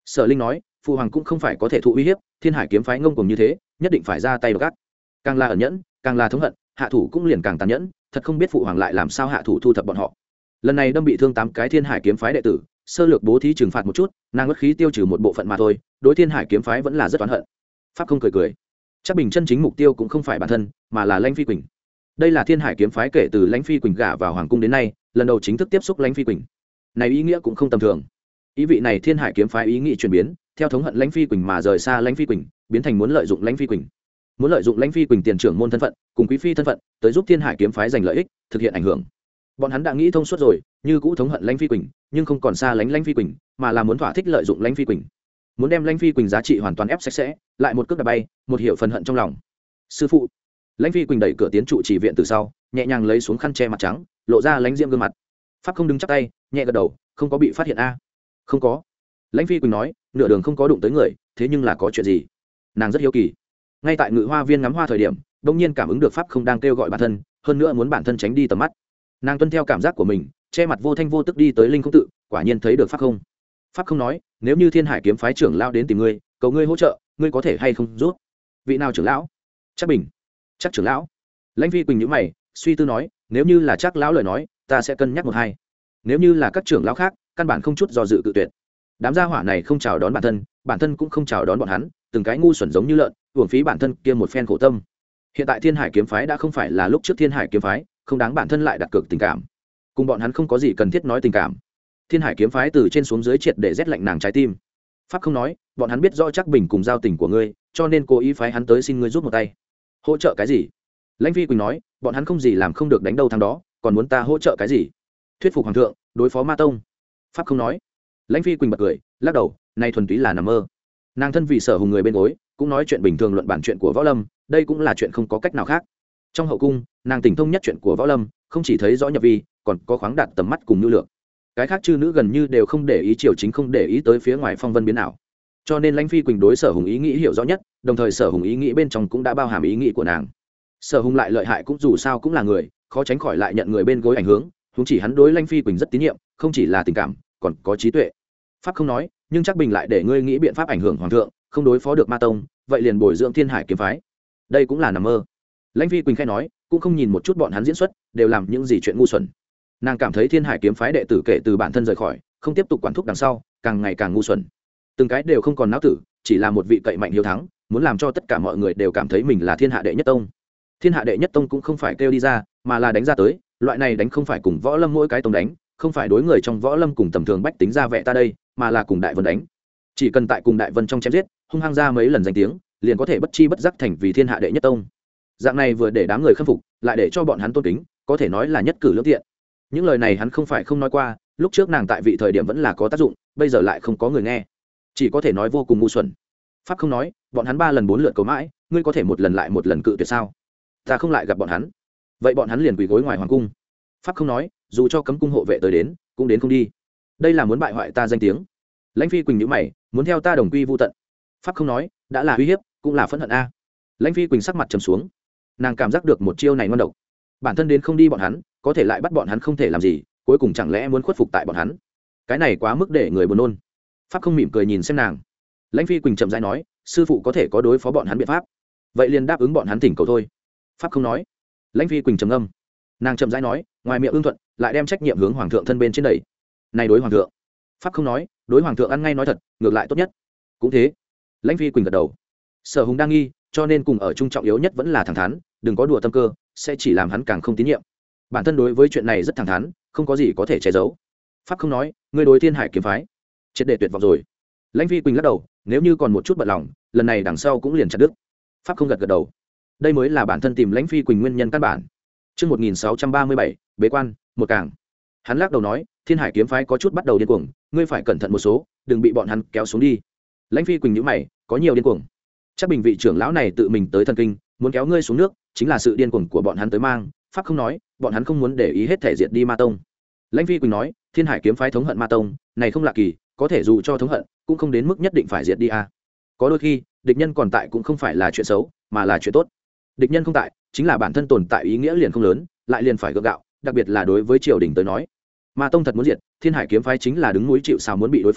A: Sở Linh nói, phụ hoàng cũng không phải có thể thụ uy hiếp, Thiên Hải kiếm phái ngông cuồng như thế, nhất định phải ra tay độc ác. Càng là ẩn nhẫn, càng là thống hận, hạ thủ cũng liền càng tàn nhẫn, thật không biết phụ hoàng lại làm sao hạ thủ thu thập bọn họ. Lần này đâm bị thương tám cái Thiên Hải kiếm phái đệ tử, sơ lược bố thí trừng phạt một chút, nàng ngất khí tiêu trừ một bộ phận mà thôi, đối Thiên Hải kiếm phái vẫn là rất oán hận. Pháp không cười cười. Chắc Bình chân chính mục tiêu cũng không phải bản thân, mà là Lãnh Phi Quỳnh. Đây là Thiên Hải kiếm phái kể từ Lãnh Phi Quỳnh gả vào hoàng cung đến nay, lần đầu chính thức tiếp xúc Lãnh Phi Quỳnh. Này ý nghĩa cũng không tầm thường. Ý vị này Thiên Hải kiếm phái ý nghĩ chuyển biến, theo thống hận Lãnh Phi Quỳnh mà rời xa Lãnh Phi Quỳnh, biến thành muốn lợi dụng Lãnh Phi Quỳnh. Muốn lợi dụng Lãnh Phi Quỳnh tiền trưởng môn thân phận, cùng quý phi thân phận, tới giúp Thiên Hải kiếm phái giành lợi ích, thực hiện ảnh hưởng. Bọn hắn đã nghĩ thông suốt rồi, như cũ thống hận Lãnh Phi Quỳnh, nhưng không còn xa lánh Lãnh Phi Quỳnh, mà là muốn thỏa thích lợi dụng Lãnh Phi Quỳnh. Muốn đem Lãnh Phi Quỳnh giá trị hoàn toàn ép sạch sẽ, lại một cước đạp bay, một hiểu phần hận trong lòng. Sư phụ. Lãnh Phi Quỳnh đẩy cửa tiến trụ chỉ viện từ sau, nhẹ nhàng lấy xuống khăn che mặt trắng, lộ ra lãnh diễm gương mặt. Pháp không đứng chắp tay, nhẹ gật đầu, không có bị phát hiện a. Không có. Lãnh Phi Quỳnh nói, nửa đường không có đụng tới người, thế nhưng là có chuyện gì? Nàng rất hiếu kỳ. Ngay tại Ngự Hoa Viên ngắm hoa thời điểm, đột nhiên cảm ứng được Pháp không đang kêu gọi bản thân, hơn nữa muốn bản thân tránh đi tầm mắt. Nàng tuân theo cảm giác của mình, che mặt vô thanh vô tức đi tới Linh Không tự, quả nhiên thấy được Pháp không. Pháp không nói, nếu như Thiên Hải kiếm phái trưởng lão đến tìm ngươi, cầu ngươi hỗ trợ, ngươi có thể hay không giúp? Vị nào trưởng lão? Chắc Bình. Chắc trưởng lão. Lãnh Phi Quỳnh nhíu mày, suy tư nói, nếu như là Chắc lão lời nói, ta sẽ cân nhắc một hai. Nếu như là các trưởng lão khác, căn bản không chút do dự cự tuyệt. Đám gia hỏa này không chào đón bản thân, bản thân cũng không chào đón bọn hắn, từng cái ngu xuẩn giống như lợn, uổng phí bản thân kia một phen khổ tâm. Hiện tại Thiên Hải kiếm phái đã không phải là lúc trước Thiên Hải kiếm phái, không đáng bản thân lại đặt cược tình cảm. Cùng bọn hắn không có gì cần thiết nói tình cảm. Thiên Hải kiếm phái từ trên xuống dưới triệt để rét lạnh nàng trái tim. Pháp không nói, bọn hắn biết rõ Chắc Bình cùng giao tình của ngươi, cho nên cố ý phái hắn tới xin ngươi giúp một tay. Hỗ trợ cái gì? Lãnh Phi Quỳnh nói, bọn hắn không gì làm không được đánh đâu thằng đó, còn muốn ta hỗ trợ cái gì? Thuyết phục hoàng thượng, đối phó Ma Tông. Pháp không nói. Lãnh Phi Quỳnh bật cười, lắc đầu, này thuần túy là nằm mơ. Nàng thân vì Sở Hùng người bên gối, cũng nói chuyện bình thường luận bản chuyện của Võ Lâm, đây cũng là chuyện không có cách nào khác. Trong hậu cung, nàng tỉnh thông nhất chuyện của Võ Lâm, không chỉ thấy rõ nhập vi, còn có khoáng đạt tầm mắt cùng nhu lượng. Cái khác chư nữ gần như đều không để ý triều chính, không để ý tới phía ngoài phong vân biến ảo. Cho nên Lãnh Phi Quỳnh đối Sở Hùng ý nghĩ hiểu rõ nhất, đồng thời Sở Hùng ý nghĩ bên trong cũng đã bao hàm ý nghĩ của nàng. Sở Hùng lại lợi hại cũng dù sao cũng là người, khó tránh khỏi lại nhận người bên gối ảnh hưởng, huống chỉ hắn đối Lãnh Phi Quỳnh rất tín nhiệm, không chỉ là tình cảm, còn có trí tuệ. Pháp không nói, nhưng Chắc Bình lại để ngươi nghĩ biện pháp ảnh hưởng hoàng thượng, không đối phó được Ma Tông, vậy liền bồi dưỡng Thiên Hải kiếm phái. Đây cũng là nằm mơ. Lãnh Phi Quỳnh khẽ nói, cũng không nhìn một chút bọn hắn diễn xuất, đều làm những gì chuyện ngu xuẩn. Nàng cảm thấy Thiên Hải kiếm phái đệ tử kể từ bản thân rời khỏi, không tiếp tục quản thúc đằng sau, càng ngày càng ngu xuẩn. Từng cái đều không còn não tử, chỉ là một vị cậy mạnh hiếu thắng, muốn làm cho tất cả mọi người đều cảm thấy mình là thiên hạ đệ nhất tông. Thiên hạ đệ nhất tông cũng không phải kêu đi ra, mà là đánh ra tới, loại này đánh không phải cùng Võ Lâm mỗi cái tông đánh, không phải đối người trong Võ Lâm cùng tầm thường bách tính ra vẻ ta đây, mà là cùng Đại Vân đánh. Chỉ cần tại cùng Đại Vân trong chém giết, hung hăng ra mấy lần danh tiếng, liền có thể bất chi bất giác thành vì thiên hạ đệ nhất tông. Dạng này vừa để đám người khâm phục, lại để cho bọn hắn tôn kính, có thể nói là nhất cử lưỡng tiện. Những lời này hắn không phải không nói qua, lúc trước nàng tại vị thời điểm vẫn là có tác dụng, bây giờ lại không có người nghe, chỉ có thể nói vô cùng ngu xuẩn. Pháp không nói, bọn hắn ba lần bốn lượt cầu mãi, ngươi có thể một lần lại một lần cự tuyệt sao? Ta không lại gặp bọn hắn, vậy bọn hắn liền quỳ gối ngoài hoàng cung. Pháp không nói, dù cho cấm cung hộ vệ tới đến, cũng đến không đi. Đây là muốn bại hoại ta danh tiếng. Lãnh Phi Quỳnh nhíu mày, muốn theo ta đồng quy vu tận. Pháp không nói, đã là uy hiếp, cũng là phẫn hận a. Lãnh Phi Quỳnh sắc mặt trầm xuống, nàng cảm giác được một chiêu này ngon độc. Bản thân đến không đi bọn hắn, có thể lại bắt bọn hắn không thể làm gì, cuối cùng chẳng lẽ muốn khuất phục tại bọn hắn? Cái này quá mức để người buồn nôn. Pháp không mỉm cười nhìn xem nàng. Lãnh Phi Quỳnh chậm rãi nói, sư phụ có thể có đối phó bọn hắn biện pháp, vậy liền đáp ứng bọn hắn thỉnh cầu thôi. Pháp không nói. Lãnh Phi Quỳnh trầm ngâm, nàng chậm rãi nói, ngoài miệng ưng thuận, lại đem trách nhiệm hướng hoàng thượng thân bên trên đẩy. Này đối hoàng thượng. Pháp không nói, đối hoàng thượng ăn ngay nói thật, ngược lại tốt nhất. Cũng thế. Lãnh Phi Quỳnh gật đầu. Sở Hùng đang nghi, cho nên cùng ở trung trọng yếu nhất vẫn là thẳng thắn, đừng có đùa tâm cơ, sẽ chỉ làm hắn càng không tín nhiệm. Bản thân đối với chuyện này rất thẳng thắn, không có gì có thể che giấu. Pháp không nói, ngươi đối Thiên Hải kiếm phái triệt để tuyệt vọng rồi. Lãnh Phi Quỳnh lắc đầu, nếu như còn một chút bận lòng, lần này đằng sau cũng liền chặt đứt. Pháp không gật gật đầu. Đây mới là bản thân tìm Lãnh Phi Quỳnh nguyên nhân căn bản. Chương một nghìn sáu trăm ba mươi bảy, bế quan, một càng. Hắn lắc đầu nói, Thiên Hải kiếm phái có chút bắt đầu điên cuồng, ngươi phải cẩn thận một số, đừng bị bọn hắn kéo xuống đi. Lãnh Phi Quỳnh nhíu mày, có nhiều điên cuồng. Chắc Bình vị trưởng lão này tự mình tới thần kinh, muốn kéo ngươi xuống nước, chính là sự điên cuồng của bọn hắn tới mang. Pháp không nói, bọn hắn không muốn để ý hết thể diệt đi Ma Tông. Lãnh Phi Quỳnh nói, Thiên Hải kiếm phái thống hận Ma Tông, này không lạ kỳ, có thể dù cho thống hận, cũng không đến mức nhất định phải diệt đi a. À. Có đôi khi, địch nhân còn tại cũng không phải là chuyện xấu, mà là chuyện tốt. Địch nhân không tại, chính là bản thân tồn tại ý nghĩa liền không lớn, lại liền phải gượng gạo, đặc biệt là đối với triều đình tới nói. Ma Tông thật muốn diệt, Thiên Hải kiếm phái chính là đứng núi chịu sào muốn bị đối phó,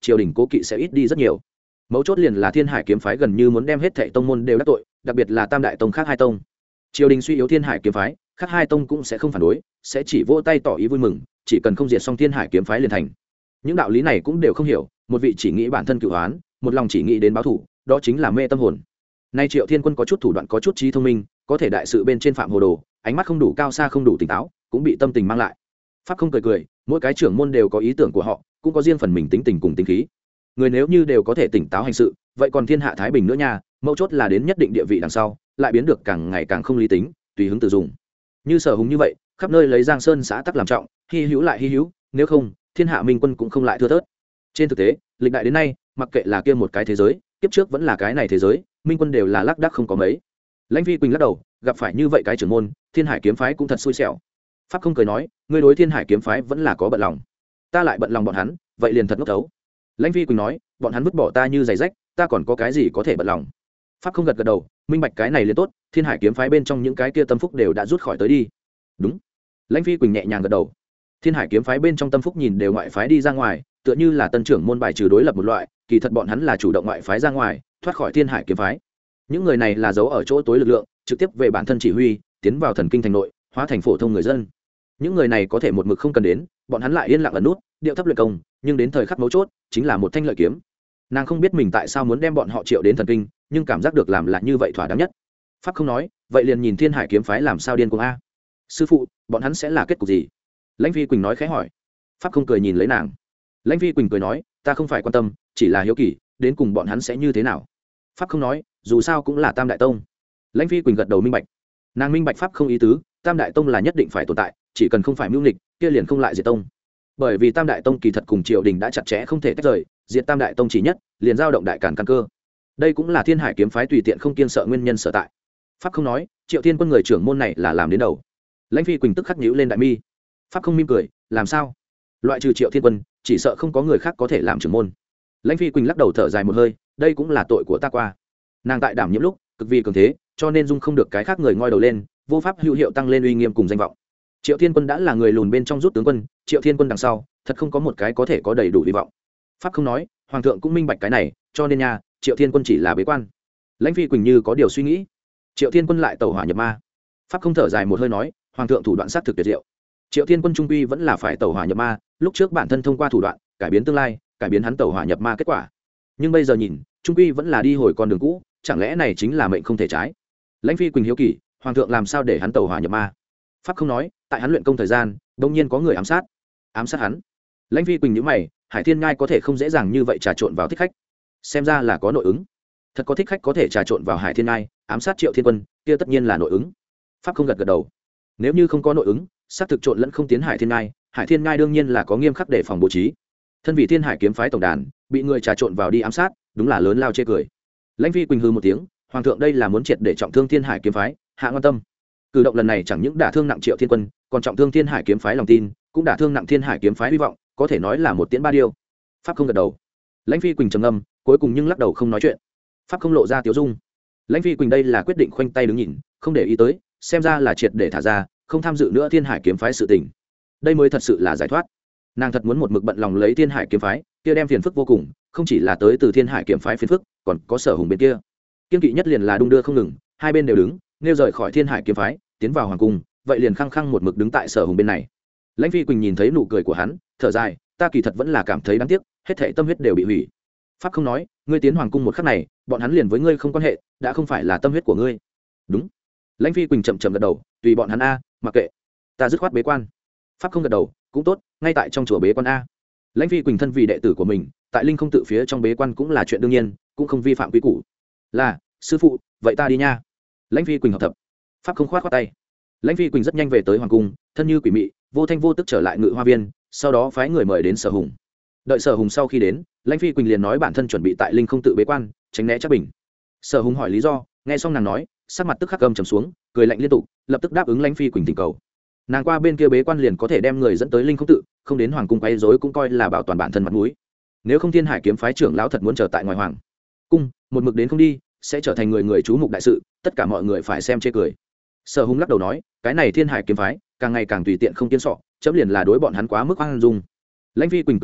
A: triều đình cố kỵ sẽ ít đi rất nhiều. Mấu chốt liền là thiên hải kiếm phái gần như muốn đem hết thệ tông môn đều đắc tội, đặc biệt là tam đại tông khác hai tông. Triều đình suy yếu thiên hải kiếm phái, khác hai tông cũng sẽ không phản đối, sẽ chỉ vỗ tay tỏ ý vui mừng, chỉ cần không diệt xong thiên hải kiếm phái liền thành. Những đạo lý này cũng đều không hiểu, một vị chỉ nghĩ bản thân cửu oán, một lòng chỉ nghĩ đến báo thù, đó chính là mê tâm hồn. Nay Triệu Thiên Quân có chút thủ đoạn, có chút trí thông minh, có thể đại sự bên trên phạm hồ đồ, ánh mắt không đủ cao xa, không đủ tỉnh táo, cũng bị tâm tình mang lại. Pháp không cười cười, mỗi cái trưởng môn đều có ý tưởng của họ, cũng có riêng phần mình tính tình cùng tính khí. Người nếu như đều có thể tỉnh táo hành sự, vậy còn thiên hạ thái bình nữa nha. Mấu chốt là đến nhất định địa vị đằng sau, lại biến được càng ngày càng không lý tính, tùy hứng tự dùng. Như Sở Hùng như vậy, khắp nơi lấy Giang Sơn xã tắc làm trọng, hy hữu lại hy hữu, nếu không, thiên hạ minh quân cũng không lại thưa thớt. Trên thực tế, lịch đại đến nay, mặc kệ là kia một cái thế giới, kiếp trước vẫn là cái này thế giới, minh quân đều là lác đác không có mấy. Lãnh Vi Quỳnh lắc đầu, gặp phải như vậy cái trưởng môn, Thiên Hải kiếm phái cũng thật xui xẻo. Pháp không cười nói, ngươi đối Thiên Hải kiếm phái vẫn là có bận lòng, ta lại bận lòng bọn hắn, vậy liền thật ngốc thấu. Lãnh Vi Quỳnh nói, bọn hắn vứt bỏ ta như giày rách, ta còn có cái gì có thể bận lòng. Pháp không gật gật đầu, minh bạch cái này liền tốt. Thiên Hải kiếm phái bên trong những cái kia tâm phúc đều đã rút khỏi tới đi. Đúng. Lãnh Vi Quỳnh nhẹ nhàng gật đầu. Thiên Hải kiếm phái bên trong tâm phúc nhìn đều ngoại phái đi ra ngoài, tựa như là tân trưởng môn bài trừ đối lập một loại, kỳ thật bọn hắn là chủ động ngoại phái ra ngoài, thoát khỏi Thiên Hải kiếm phái. Những người này là giấu ở chỗ tối lực lượng, trực tiếp về bản thân chỉ huy, tiến vào thần kinh thành nội, hóa thành phổ thông người dân. Những người này có thể một mực không cần đến, bọn hắn lại yên lặng ẩn nút, điệu thấp luyện công, nhưng đến thời khắc mấu chốt, chính là một thanh lợi kiếm. Nàng không biết mình tại sao muốn đem bọn họ triệu đến thần kinh, nhưng cảm giác được làm là như vậy thỏa đáng nhất. Pháp không nói, vậy liền nhìn Thiên Hải kiếm phái làm sao điên cuồng a. Sư phụ, bọn hắn sẽ là kết cục gì? Lãnh Vi Quỳnh nói khẽ hỏi. Pháp không cười nhìn lấy nàng. Lãnh Vi Quỳnh cười nói, ta không phải quan tâm, chỉ là hiếu kỳ, đến cùng bọn hắn sẽ như thế nào. Pháp không nói, dù sao cũng là tam đại tông. Lãnh Vi Quỳnh gật đầu minh bạch. Nàng minh bạch Pháp không ý tứ, tam đại tông là nhất định phải tồn tại, chỉ cần không phải mưu nghịch, kia liền không lại diệt tông. Bởi vì tam đại tông kỳ thật cùng triều đình đã chặt chẽ không thể tách rời, diệt tam đại tông chỉ nhất, liền giao động đại càn căn cơ. Đây cũng là Thiên Hải kiếm phái tùy tiện không kiêng sợ nguyên nhân sở tại. Pháp không nói, Triệu Thiên Quân người trưởng môn này là làm đến đầu. Lãnh Vi Quỳnh tức khắc nhíu lên đại mi. Pháp không mỉm cười, làm sao? Loại trừ Triệu Thiên Quân, chỉ sợ không có người khác có thể làm trưởng môn. Lãnh Vi Quỳnh lắc đầu thở dài một hơi, đây cũng là tội của ta qua. Nàng tại đảm nhiệm lúc cực vì cường thế, cho nên dung không được cái khác người ngoi đầu lên, vô pháp hữu hiệu tăng lên uy nghiêm cùng danh vọng. Triệu Thiên Quân đã là người lùn bên trong rút tướng quân, Triệu Thiên Quân đằng sau, thật không có một cái có thể có đầy đủ hy vọng. Pháp không nói, hoàng thượng cũng minh bạch cái này, cho nên nha, Triệu Thiên Quân chỉ là bế quan. Lãnh Vi Quỳnh như có điều suy nghĩ. Triệu Thiên Quân lại tẩu hỏa nhập ma. Pháp không thở dài một hơi nói, hoàng thượng thủ đoạn sát thực tuyệt diệu. Triệu Thiên Quân trung quy vẫn là phải tẩu hỏa nhập ma, lúc trước bản thân thông qua thủ đoạn cải biến tương lai, cải biến hắn tẩu hỏa nhập ma kết quả. Nhưng bây giờ nhìn, trung quy vẫn là đi hồi con đường cũ, chẳng lẽ này chính là mệnh không thể trái. Lãnh Phi Quỳnh hiếu kỳ, hoàng thượng làm sao để hắn tẩu hỏa nhập ma? Pháp không nói, tại hắn luyện công thời gian, đột nhiên có người ám sát, ám sát hắn. Lãnh Phi Quỳnh nhíu mày, Hải Thiên Ngai có thể không dễ dàng như vậy trà trộn vào thích khách, xem ra là có nội ứng. Thật có thích khách có thể trà trộn vào Hải Thiên Ngai, ám sát Triệu Thiên Quân, kia tất nhiên là nội ứng. Pháp không gật gật đầu. Nếu như không có nội ứng, xác thực trộn lẫn không tiến Hải Thiên Ngai, Hải Thiên Ngai đương nhiên là có nghiêm khắc để phòng bố trí. Thân vị Thiên Hải kiếm phái tổng đàn, bị người trà trộn vào đi ám sát, đúng là lớn lao chê cười. Lãnh Phi Quỳnh hừ một tiếng, hoàng thượng đây là muốn triệt để trọng thương Thiên Hải kiếm phái, hạ quan tâm. Cử động lần này chẳng những đả thương nặng Triệu Thiên Quân, còn trọng thương Thiên Hải kiếm phái lòng tin, cũng đả thương nặng Thiên Hải kiếm phái hy vọng, có thể nói là một tiễn ba điêu. Pháp không gật đầu. Lãnh Phi Quỳnh trầm ngâm, cuối cùng nhưng lắc đầu không nói chuyện. Pháp không lộ ra tiểu dung. Lãnh Phi Quỳnh đây là quyết định khoanh tay đứng nhìn, không để ý tới, xem ra là triệt để thả ra, không tham dự nữa Thiên Hải kiếm phái sự tình. Đây mới thật sự là giải thoát. Nàng thật muốn một mực bận lòng lấy Thiên Hải kiếm phái, kia đem phiền phức vô cùng, không chỉ là tới từ Thiên Hải kiếm phái phiền phức, còn có Sở Hùng bên kia. Kiên kỵ nhất liền là đung đưa không ngừng, hai bên đều đứng, nêu rời khỏi Thiên Hải kiếm phái, tiến vào hoàng cung, vậy liền khăng khăng một mực đứng tại Sở Hùng bên này. Lãnh Phi Quỳnh nhìn thấy nụ cười của hắn, thở dài, ta kỳ thật vẫn là cảm thấy đáng tiếc, hết thảy tâm huyết đều bị hủy. Pháp không nói, ngươi tiến hoàng cung một khắc này, bọn hắn liền với ngươi không quan hệ, đã không phải là tâm huyết của ngươi. Đúng. Lãnh Phi Quỳnh chậm chậm gật đầu, tùy bọn hắn a, mặc kệ, ta dứt khoát bế quan. Pháp không gật đầu, cũng tốt, ngay tại trong chùa bế quan a. Lãnh Phi Quỳnh thân vì đệ tử của mình, tại linh không tự phía trong bế quan cũng là chuyện đương nhiên, cũng không vi phạm quy củ. Là, sư phụ, vậy ta đi nha. Lãnh Phi Quỳnh hợp thập. Pháp không khoát khoát tay. Lãnh Phi Quỳnh rất nhanh về tới hoàng cung, thân như quỷ mị, vô thanh vô tức trở lại Ngự Hoa viên, sau đó phái người mời đến Sở Hùng. Đợi Sở Hùng sau khi đến, Lãnh Phi Quỳnh liền nói bản thân chuẩn bị tại linh không tự bế quan, tránh né Trác Bình. Sở Hùng hỏi lý do, nghe xong nàng nói, sắc mặt tức khắc cầm trầm xuống, cười lạnh liên tục, lập tức đáp ứng Lãnh Phi Quỳnh tình cầu. Nàng qua bên kia bế quan liền có thể đem người dẫn tới linh không tự, không đến hoàng cung quấy rối cũng coi là bảo toàn bản thân mặt mũi. Nếu không Thiên Hải kiếm phái trưởng lão thật muốn chờ tại ngoài hoàng cung, một mực đến không đi, sẽ trở thành người người chú mục đại sự, tất cả mọi người phải xem chê cười. Sở Hùng lắc đầu nói, cái này Thiên Hải kiếm phái càng ngày càng tùy tiện không kiên sọ, chấm liền là đối bọn hắn quá mức hoang dung. Lãnh Phi Quỳnh cười nói,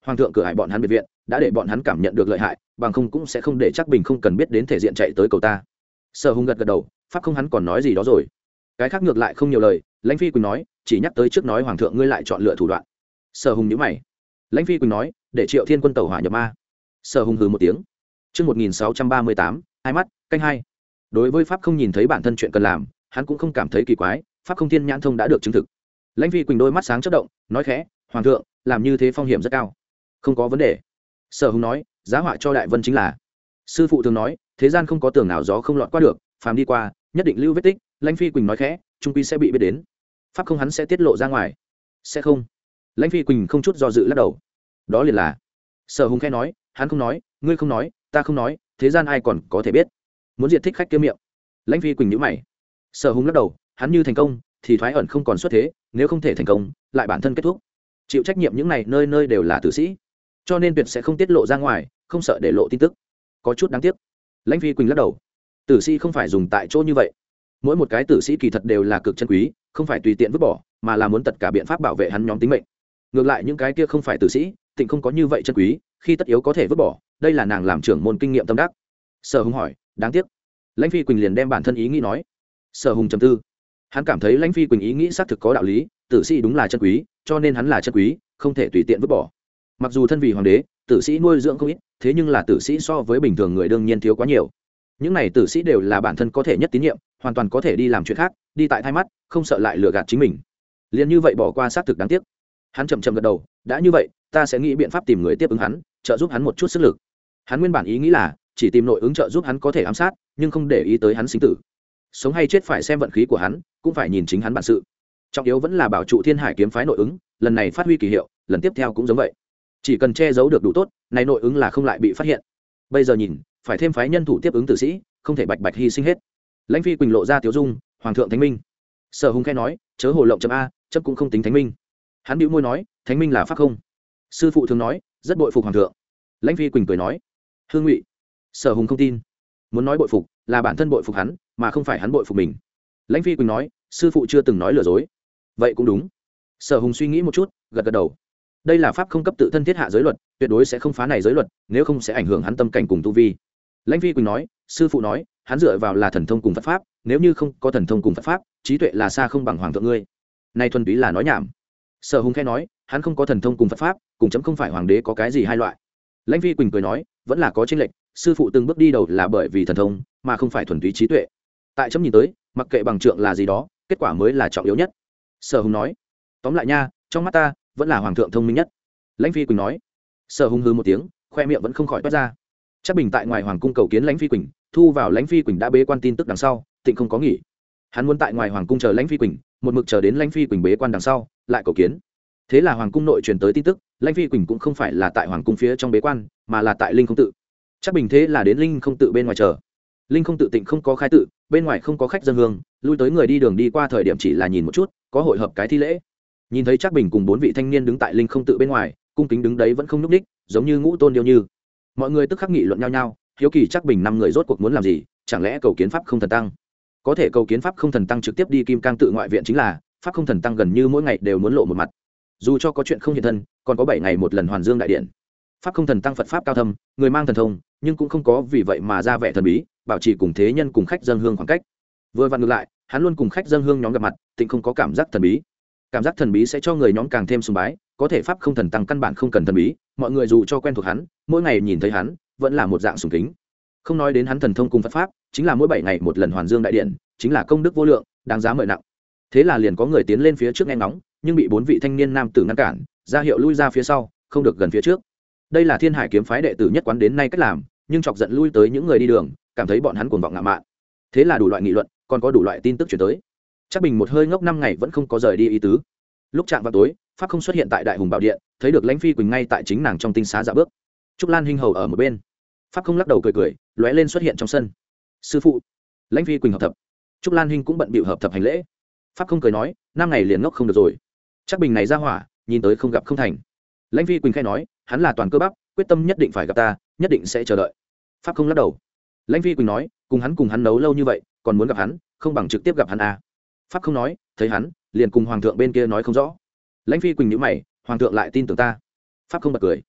A: hoàng thượng cửa hại bọn hắn biệt viện đã để bọn hắn cảm nhận được lợi hại, bằng không cũng sẽ không để chắc bình không cần biết đến thể diện chạy tới cầu ta. Sở Hùng gật gật đầu, pháp không hắn còn nói gì đó rồi. Cái khác ngược lại không nhiều lời, Lãnh Phi Quỳnh nói chỉ nhắc tới trước nói hoàng thượng ngươi lại chọn lựa thủ đoạn. Sở Hùng nhíu mày. Lãnh Phi Quỳnh nói để Triệu Thiên quân tẩu hỏa nhập ma. Sở Hùng hừ một tiếng. Chương một nghìn sáu trăm ba mươi tám, hai mắt, canh hai. Đối với pháp không nhìn thấy bản thân chuyện cần làm, hắn cũng không cảm thấy kỳ quái, pháp không thiên nhãn thông đã được chứng thực. Lãnh Phi Quỳnh đôi mắt sáng chớp động, nói khẽ, "Hoàng thượng, làm như thế phong hiểm rất cao." "Không có vấn đề." Sở Hùng nói, "Giá họa cho đại vân chính là." Sư phụ thường nói, thế gian không có tường nào gió không lọt qua được, phàm đi qua, nhất định lưu vết tích. Lãnh Phi Quỳnh nói khẽ, "Trung quy sẽ bị biết đến." Pháp không hắn sẽ tiết lộ ra ngoài. "Sẽ không." Lãnh Phi Quỳnh không chút do dự lắc đầu. "Đó liền là." Sở Hùng khẽ nói, "Hắn không nói, ngươi không nói, ta không nói, thế gian ai còn có thể biết." Muốn diệt thích khách kia miệng. Lãnh Phi Quỳnh nhíu mày. Sở Hùng lắc đầu, hắn như thành công thì thoái ẩn không còn xuất thế, nếu không thể thành công lại bản thân kết thúc, chịu trách nhiệm những này nơi nơi đều là tử sĩ, cho nên tuyệt sẽ không tiết lộ ra ngoài, không sợ để lộ tin tức. Có chút đáng tiếc. Lãnh Phi Quỳnh lắc đầu. Tử sĩ không phải dùng tại chỗ như vậy, mỗi một cái tử sĩ kỳ thật đều là cực chân quý, không phải tùy tiện vứt bỏ, mà là muốn tất cả biện pháp bảo vệ hắn nhóm tính mệnh. Ngược lại những cái kia không phải tử sĩ tịnh không có như vậy chân quý, khi tất yếu có thể vứt bỏ, đây là nàng làm trưởng môn kinh nghiệm tâm đắc. Sở Hùng hỏi, đáng tiếc. Lãnh Phi Quỳnh liền đem bản thân ý nghĩ nói. Sở Hùng trầm tư, hắn cảm thấy Lãnh Phi Quỳnh ý nghĩ xác thực có đạo lý, tử sĩ đúng là chân quý, cho nên hắn là chân quý, không thể tùy tiện vứt bỏ. Mặc dù thân vì hoàng đế, tử sĩ nuôi dưỡng không ít, thế nhưng là tử sĩ so với bình thường người đương nhiên thiếu quá nhiều. Những này tử sĩ đều là bản thân có thể nhất tín nhiệm, hoàn toàn có thể đi làm chuyện khác, đi tại thay mắt, không sợ lại lừa gạt chính mình. Liên như vậy bỏ qua xác thực đáng tiếc. Hắn chậm chậm gật đầu, đã như vậy, ta sẽ nghĩ biện pháp tìm người tiếp ứng hắn, trợ giúp hắn một chút sức lực. Hắn nguyên bản ý nghĩ là chỉ tìm nội ứng trợ giúp hắn có thể ám sát, nhưng không để ý tới hắn sinh tử. Sống hay chết phải xem vận khí của hắn, cũng phải nhìn chính hắn bản sự. Trọng yếu vẫn là bảo trụ Thiên Hải kiếm phái nội ứng, lần này phát huy kỳ hiệu, lần tiếp theo cũng giống vậy. Chỉ cần che giấu được đủ tốt, này nội ứng là không lại bị phát hiện. Bây giờ nhìn, phải thêm phái nhân thủ tiếp ứng tử sĩ, không thể bạch bạch hy sinh hết. Lãnh Phi Quỳnh lộ ra tiểu dung, hoàng thượng thánh minh. Sở Hùng khẽ nói, chớ hồ lộng chấm a, chấm cũng không tính thánh minh. Hắn bĩu môi nói, thánh minh là pháp không. Sư phụ thường nói, rất bội phục hoàng thượng. Lãnh Phi Quỳnh cười nói, hương ngụy. Sở Hùng không tin, muốn nói bội phục là bản thân bội phục hắn, mà không phải hắn bội phục mình. Lãnh Phi Quỳnh nói, sư phụ chưa từng nói lừa dối. Vậy cũng đúng. Sở Hùng suy nghĩ một chút, gật gật đầu. Đây là pháp không cấp tự thân thiết hạ giới luật, tuyệt đối sẽ không phá này giới luật, nếu không sẽ ảnh hưởng hắn tâm cảnh cùng tu vi. Lãnh Phi Quỳnh nói, sư phụ nói, hắn dựa vào là thần thông cùng Phật pháp, nếu như không có thần thông cùng Phật pháp, trí tuệ là xa không bằng hoàng thượng ngươi. Này thuần túy là nói nhảm. Sở Hùng khẽ nói, hắn không có thần thông cùng Phật pháp, cùng chấm không phải hoàng đế có cái gì hai loại. Lãnh Phi Quỳnh cười nói, vẫn là có chênh lệch, sư phụ từng bước đi đầu là bởi vì thần thông, mà không phải thuần túy trí tuệ. Tại chấm nhìn tới, mặc kệ bằng trượng là gì đó, kết quả mới là trọng yếu nhất. Sở Hùng nói, tóm lại nha, trong mắt ta vẫn là hoàng thượng thông minh nhất. Lãnh Phi Quỳnh nói. Sở Hùng hừ một tiếng, khoe miệng vẫn không khỏi toát ra. Chắc bình tại ngoài hoàng cung cầu kiến Lãnh Phi Quỳnh, thu vào Lãnh Phi Quỳnh đã bế quan tin tức đằng sau, tịnh không có nghỉ. Hắn muốn tại ngoài hoàng cung chờ Lãnh Phi Quỳnh, một mực chờ đến Lãnh Phi Quỳnh bế quan đằng sau, lại cầu kiến. Thế là hoàng cung nội truyền tới tin tức, Lãnh Phi Quỳnh cũng không phải là tại hoàng cung phía trong bế quan, mà là tại Linh Không tự. Chắc bình thế là đến Linh Không tự bên ngoài chờ. Linh Không tự tịnh không có khai tự, bên ngoài không có khách dân hương, lui tới người đi đường đi qua thời điểm chỉ là nhìn một chút, có hội hợp cái thi lễ. Nhìn thấy Chắc bình cùng bốn vị thanh niên đứng tại Linh Không tự bên ngoài, cung kính đứng đấy vẫn không nhúc nhích, giống như ngũ tôn điêu như. Mọi người tức khắc nghị luận nhau nhau, hiếu kỳ Chắc bình năm người rốt cuộc muốn làm gì, chẳng lẽ cầu kiến pháp không thần tăng? Có thể cầu kiến pháp không thần tăng trực tiếp đi Kim Cang tự ngoại viện chính là, pháp không thần tăng gần như mỗi ngày đều muốn lộ một mặt. Dù cho có chuyện không hiện thân, còn có bảy ngày một lần Hoàn Dương đại điện. Pháp không thần tăng Phật pháp cao thâm, người mang thần thông, nhưng cũng không có vì vậy mà ra vẻ thần bí, bảo trì cùng thế nhân cùng khách dân hương khoảng cách. Vừa vặn ngược lại, hắn luôn cùng khách dân hương nhóm gặp mặt, tịnh không có cảm giác thần bí. Cảm giác thần bí sẽ cho người nhóm càng thêm sùng bái, có thể pháp không thần tăng căn bản không cần thần bí, mọi người dù cho quen thuộc hắn, mỗi ngày nhìn thấy hắn, vẫn là một dạng sùng kính. Không nói đến hắn thần thông cùng Phật pháp, chính là mỗi bảy ngày một lần Hoàn Dương đại điện, chính là công đức vô lượng, đáng giá mời nặng. Thế là liền có người tiến lên phía trước nghe ngóng, nhưng bị bốn vị thanh niên nam tử ngăn cản, ra hiệu lui ra phía sau, không được gần phía trước. Đây là Thiên Hải kiếm phái đệ tử nhất quán đến nay cách làm, nhưng chọc giận lui tới những người đi đường, cảm thấy bọn hắn cuồng vọng ngạo mạn. Thế là đủ loại nghị luận, còn có đủ loại tin tức truyền tới. Chắc bình một hơi ngốc năm ngày vẫn không có rời đi ý tứ. Lúc chạm vào tối, pháp không xuất hiện tại Đại Hùng Bảo điện, thấy được Lãnh Phi Quỳnh ngay tại chính nàng trong tinh xá dạo bước. Trúc Lan Hinh hầu ở một bên. Pháp không lắc đầu cười cười, lóe lên xuất hiện trong sân. Sư phụ. Lãnh Phi Quỳnh hợp thập. Trúc Lan Hinh cũng bận bịu hợp thập hành lễ. Pháp không cười nói, năm ngày liền ngốc không được rồi. Chắc bình này ra hỏa, nhìn tới không gặp không thành. Lãnh Phi Quỳnh khai nói, hắn là toàn cơ bắp, quyết tâm nhất định phải gặp ta, nhất định sẽ chờ đợi. Pháp không lắc đầu. Lãnh Phi Quỳnh nói, cùng hắn cùng hắn nấu lâu như vậy, còn muốn gặp hắn, không bằng trực tiếp gặp hắn à. Pháp không nói, thấy hắn, liền cùng hoàng thượng bên kia nói không rõ. Lãnh Phi Quỳnh nhíu mày, hoàng thượng lại tin tưởng ta. Pháp không bật cười.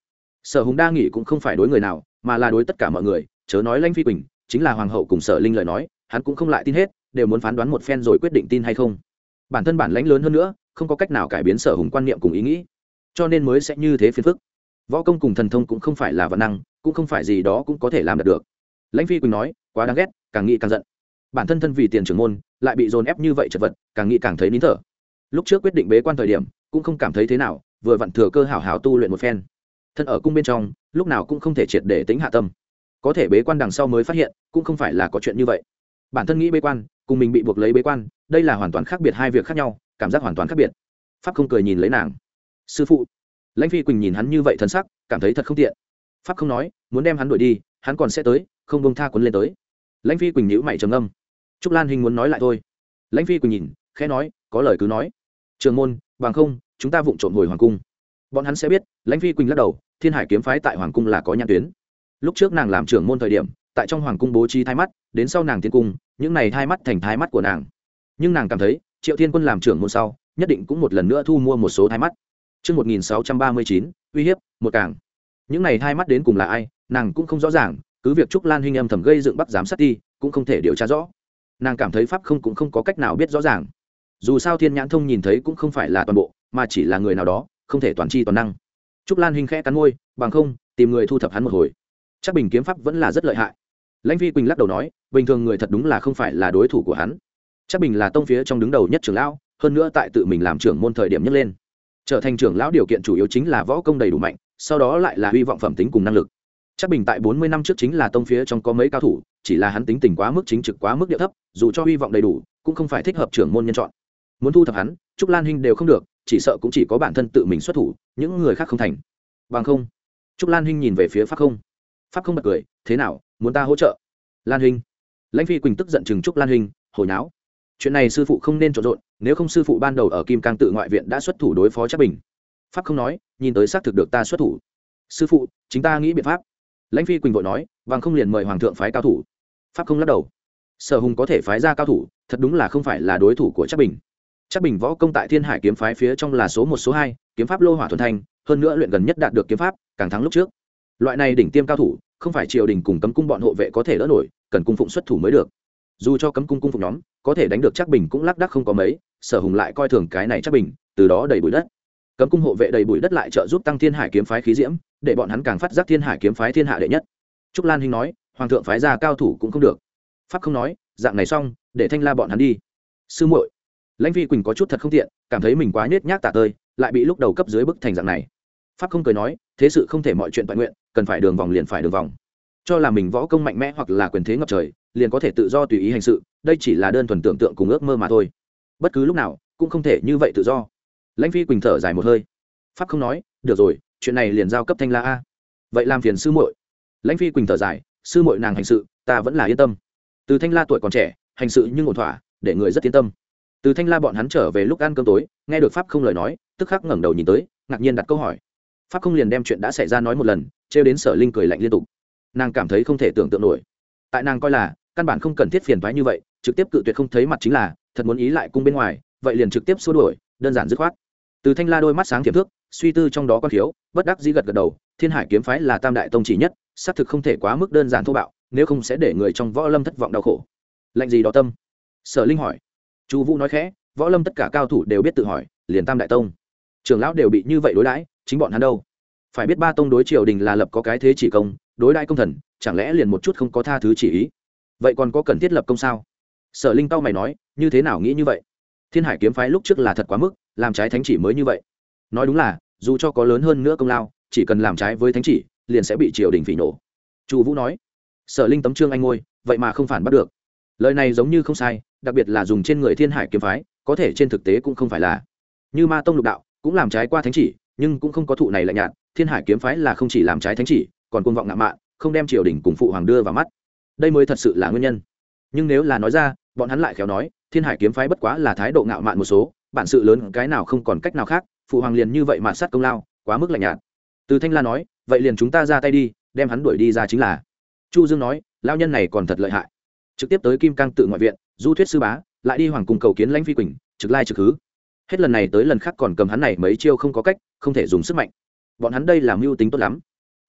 A: Sở hùng đa nghị cũng không phải đối người nào mà là đối tất cả mọi người, chớ nói Lãnh Phi Quỳnh, chính là hoàng hậu cùng Sở Linh lời nói hắn cũng không lại tin hết, đều muốn phán đoán một phen rồi quyết định tin hay không. Bản thân bản lãnh lớn hơn nữa, không có cách nào cải biến Sở hùng quan niệm cùng ý nghĩ, cho nên mới sẽ như thế phiền phức. Võ công cùng thần thông cũng không phải là vạn năng, cũng không phải gì đó cũng có thể làm được. Lãnh Phi Quỳnh nói quá đáng ghét, càng nghĩ càng giận. Bản thân thân vì tiền trưởng môn lại bị dồn ép như vậy chật vật, càng nghĩ càng thấy nín thở. Lúc trước quyết định bế quan thời điểm cũng không cảm thấy thế nào, vừa vặn thừa cơ hảo hảo tu luyện một phen. Thân ở cung bên trong lúc nào cũng không thể triệt để tính hạ tâm, có thể bế quan đằng sau mới phát hiện cũng không phải là có chuyện như vậy. Bản thân nghĩ bế quan cùng mình bị buộc lấy bế quan, đây là hoàn toàn khác biệt hai việc khác nhau, cảm giác hoàn toàn khác biệt. Pháp không cười nhìn lấy nàng. Sư phụ. Lãnh Phi Quỳnh nhìn hắn như vậy thần sắc, cảm thấy thật không tiện. Pháp không nói muốn đem hắn đuổi đi, hắn còn sẽ tới, không buông tha cuốn lên tới. Lãnh Phi Quỳnh nhíu mày trầm ngâm. Trúc Lan Hinh muốn nói lại thôi. Lãnh Phi Quỳnh nhìn khẽ nói có lời cứ nói. Trường môn bằng không chúng ta vụng trộm hồi hoàng cung, bọn hắn sẽ biết. Lãnh Phi Quỳnh lắc đầu, Thiên Hải kiếm phái tại hoàng cung là có nhãn tuyến. Lúc trước nàng làm trưởng môn thời điểm tại trong hoàng cung bố trí thai mắt, đến sau nàng tiến cung những này thai mắt thành thai mắt của nàng, nhưng nàng cảm thấy Triệu Thiên Quân làm trưởng môn sau nhất định cũng một lần nữa thu mua một số thai mắt. Trước một nghìn sáu trăm ba mươi chín, uy hiếp một càng, những này thai mắt đến cùng là ai nàng cũng không rõ ràng, cứ việc Trúc Lan Hinh âm thầm gây dựng bắt giám sát ti cũng không thể điều tra rõ. Nàng cảm thấy pháp không cũng không có cách nào biết rõ ràng, dù sao thiên nhãn thông nhìn thấy cũng không phải là toàn bộ mà chỉ là người nào đó, không thể toàn tri toàn năng. Trúc Lan Hinh khẽ cắn môi, bằng không tìm người thu thập hắn một hồi. Chắc Bình kiếm pháp vẫn là rất lợi hại. Lãnh Phi Quỳnh lắc đầu nói, bình thường người thật đúng là không phải là đối thủ của hắn. Chắc Bình là tông phía trong đứng đầu nhất trưởng lão, hơn nữa tại tự mình làm trưởng môn thời điểm nhất lên, trở thành trưởng lão điều kiện chủ yếu chính là võ công đầy đủ mạnh, sau đó lại là hy vọng phẩm tính cùng năng lực. Chắc Bình tại bốn mươi năm trước chính là tông phía trong có mấy cao thủ, chỉ là hắn tính tình quá mức chính trực quá mức địa thấp, dù cho hy vọng đầy đủ cũng không phải thích hợp trưởng môn nhân chọn. Muốn thu thập hắn, Trúc Lan Hinh đều không được, chỉ sợ cũng chỉ có bản thân tự mình xuất thủ, những người khác không thành. Bằng không. Trúc Lan Hinh nhìn về phía Pháp Không. Pháp Không bật cười, thế nào, muốn ta hỗ trợ? Lan Hinh. Lãnh Phi Quỳnh tức giận chừng Trúc Lan Hinh, hồi náo. Chuyện này sư phụ không nên trộn rộn, nếu không sư phụ ban đầu ở Kim Cang tự ngoại viện đã xuất thủ đối phó Chắc Bình. Pháp Không nói, nhìn tới xác thực được ta xuất thủ. Sư phụ, chính ta nghĩ biện pháp. Lãnh Phi Quỳnh vội nói, bằng không liền mời hoàng thượng phái cao thủ. Pháp Không lắc đầu. Sở Hùng có thể phái ra cao thủ, thật đúng là không phải là đối thủ của Chắc Bình. Chắc Bình võ công tại Thiên Hải kiếm phái phía trong là số một số hai, kiếm pháp lô hỏa thuần thanh, hơn nữa luyện gần nhất đạt được kiếm pháp, càng thắng lúc trước. Loại này đỉnh tiêm cao thủ, không phải triều đình cùng cấm cung bọn hộ vệ có thể đỡ nổi, cần cung phụng xuất thủ mới được. Dù cho cấm cung cung phụng nhóm có thể đánh được Chắc Bình cũng lác đác không có mấy, Sở Hùng lại coi thường cái này Chắc Bình, từ đó đầy bụi đất. Cấm cung hộ vệ đầy bụi đất lại trợ giúp tăng Thiên Hải kiếm phái khí diễm, để bọn hắn càng phát giác Thiên Hải kiếm phái thiên hạ đệ nhất. Trúc Lan Hinh nói, hoàng thượng phái ra cao thủ cũng không được. Pháp Không nói, dạng này xong, để Thanh La bọn hắn đi. Sư muội. Lãnh Phi Quỳnh có chút thật không tiện, cảm thấy mình quá nhếch nhác tả tơi, lại bị lúc đầu cấp dưới bức thành dạng này. Pháp Không cười nói, thế sự không thể mọi chuyện toàn nguyện, cần phải đường vòng liền phải đường vòng. Cho là mình võ công mạnh mẽ hoặc là quyền thế ngập trời, liền có thể tự do tùy ý hành sự, đây chỉ là đơn thuần tưởng tượng cùng ước mơ mà thôi. Bất cứ lúc nào cũng không thể như vậy tự do. Lãnh Phi Quỳnh thở dài một hơi. Pháp Không nói, được rồi, chuyện này liền giao cấp Thanh La a. Vậy làm phiền sư muội. Lãnh Phi Quỳnh thở dài, sư muội nàng hành sự, ta vẫn là yên tâm. Từ Thanh La tuổi còn trẻ, hành sự nhưng ổn thỏa, để người rất yên tâm. Từ Thanh La bọn hắn trở về lúc ăn cơm tối, nghe được Pháp Không lời nói, tức khắc ngẩng đầu nhìn tới, ngạc nhiên đặt câu hỏi. Pháp Không liền đem chuyện đã xảy ra nói một lần, trêu đến Sở Linh cười lạnh liên tục. Nàng cảm thấy không thể tưởng tượng nổi. Tại nàng coi là căn bản không cần thiết phiền toái như vậy, trực tiếp cự tuyệt không thấy mặt chính là, thật muốn ý lại cung bên ngoài, vậy liền trực tiếp xua đuổi, đơn giản dứt khoát. Từ Thanh La đôi mắt sáng tiềm thước, suy tư trong đó có thiếu, bất đắc dĩ gật gật đầu, Thiên Hải kiếm phái là tam đại tông chỉ nhất, xác thực không thể quá mức đơn giản thô bạo, nếu không sẽ để người trong võ lâm thất vọng đau khổ. Lệnh gì đó tâm? Sở Linh hỏi. Chu Vũ nói khẽ, võ lâm tất cả cao thủ đều biết tự hỏi, liền tam đại tông trưởng lão đều bị như vậy đối đãi, chính bọn hắn đâu? Phải biết ba tông đối triều đình là lập có cái thế chỉ công, đối đãi công thần, chẳng lẽ liền một chút không có tha thứ chỉ ý? Vậy còn có cần thiết lập công sao? Sở Linh tao mày nói, như thế nào nghĩ như vậy? Thiên Hải kiếm phái lúc trước là thật quá mức, làm trái thánh chỉ mới như vậy. Nói đúng là, dù cho có lớn hơn nữa công lao, chỉ cần làm trái với thánh chỉ, liền sẽ bị triều đình phỉ nổ. Chu Vũ nói. Sở Linh tấm trương anh ngôi, vậy mà không phản bắt được. Lời này giống như không sai, đặc biệt là dùng trên người Thiên Hải kiếm phái, có thể trên thực tế cũng không phải là. Như Ma tông lục đạo, cũng làm trái qua thánh chỉ, nhưng cũng không có thụ này lạnh nhạt, Thiên Hải kiếm phái là không chỉ làm trái thánh chỉ, còn cuồng vọng ngạo mạn, không đem triều đình cùng phụ hoàng đưa vào mắt. Đây mới thật sự là nguyên nhân. Nhưng nếu là nói ra, bọn hắn lại khéo nói, Thiên Hải kiếm phái bất quá là thái độ ngạo mạn một số, bản sự lớn cái nào không còn cách nào khác, phụ hoàng liền như vậy mà sát công lao, quá mức lạnh nhạt. Từ Thanh La nói, vậy liền chúng ta ra tay đi, đem hắn đuổi đi ra chính là. Chu Dương nói, lao nhân này còn thật lợi hại, trực tiếp tới Kim Cang tự ngoại viện, du thuyết sư bá, lại đi hoàng cung cầu kiến Lãnh Phi Quỳnh, trực lai trực hứ. Hết lần này tới lần khác còn cầm hắn này mấy chiêu không có cách, không thể dùng sức mạnh. Bọn hắn đây làm mưu tính tốt lắm.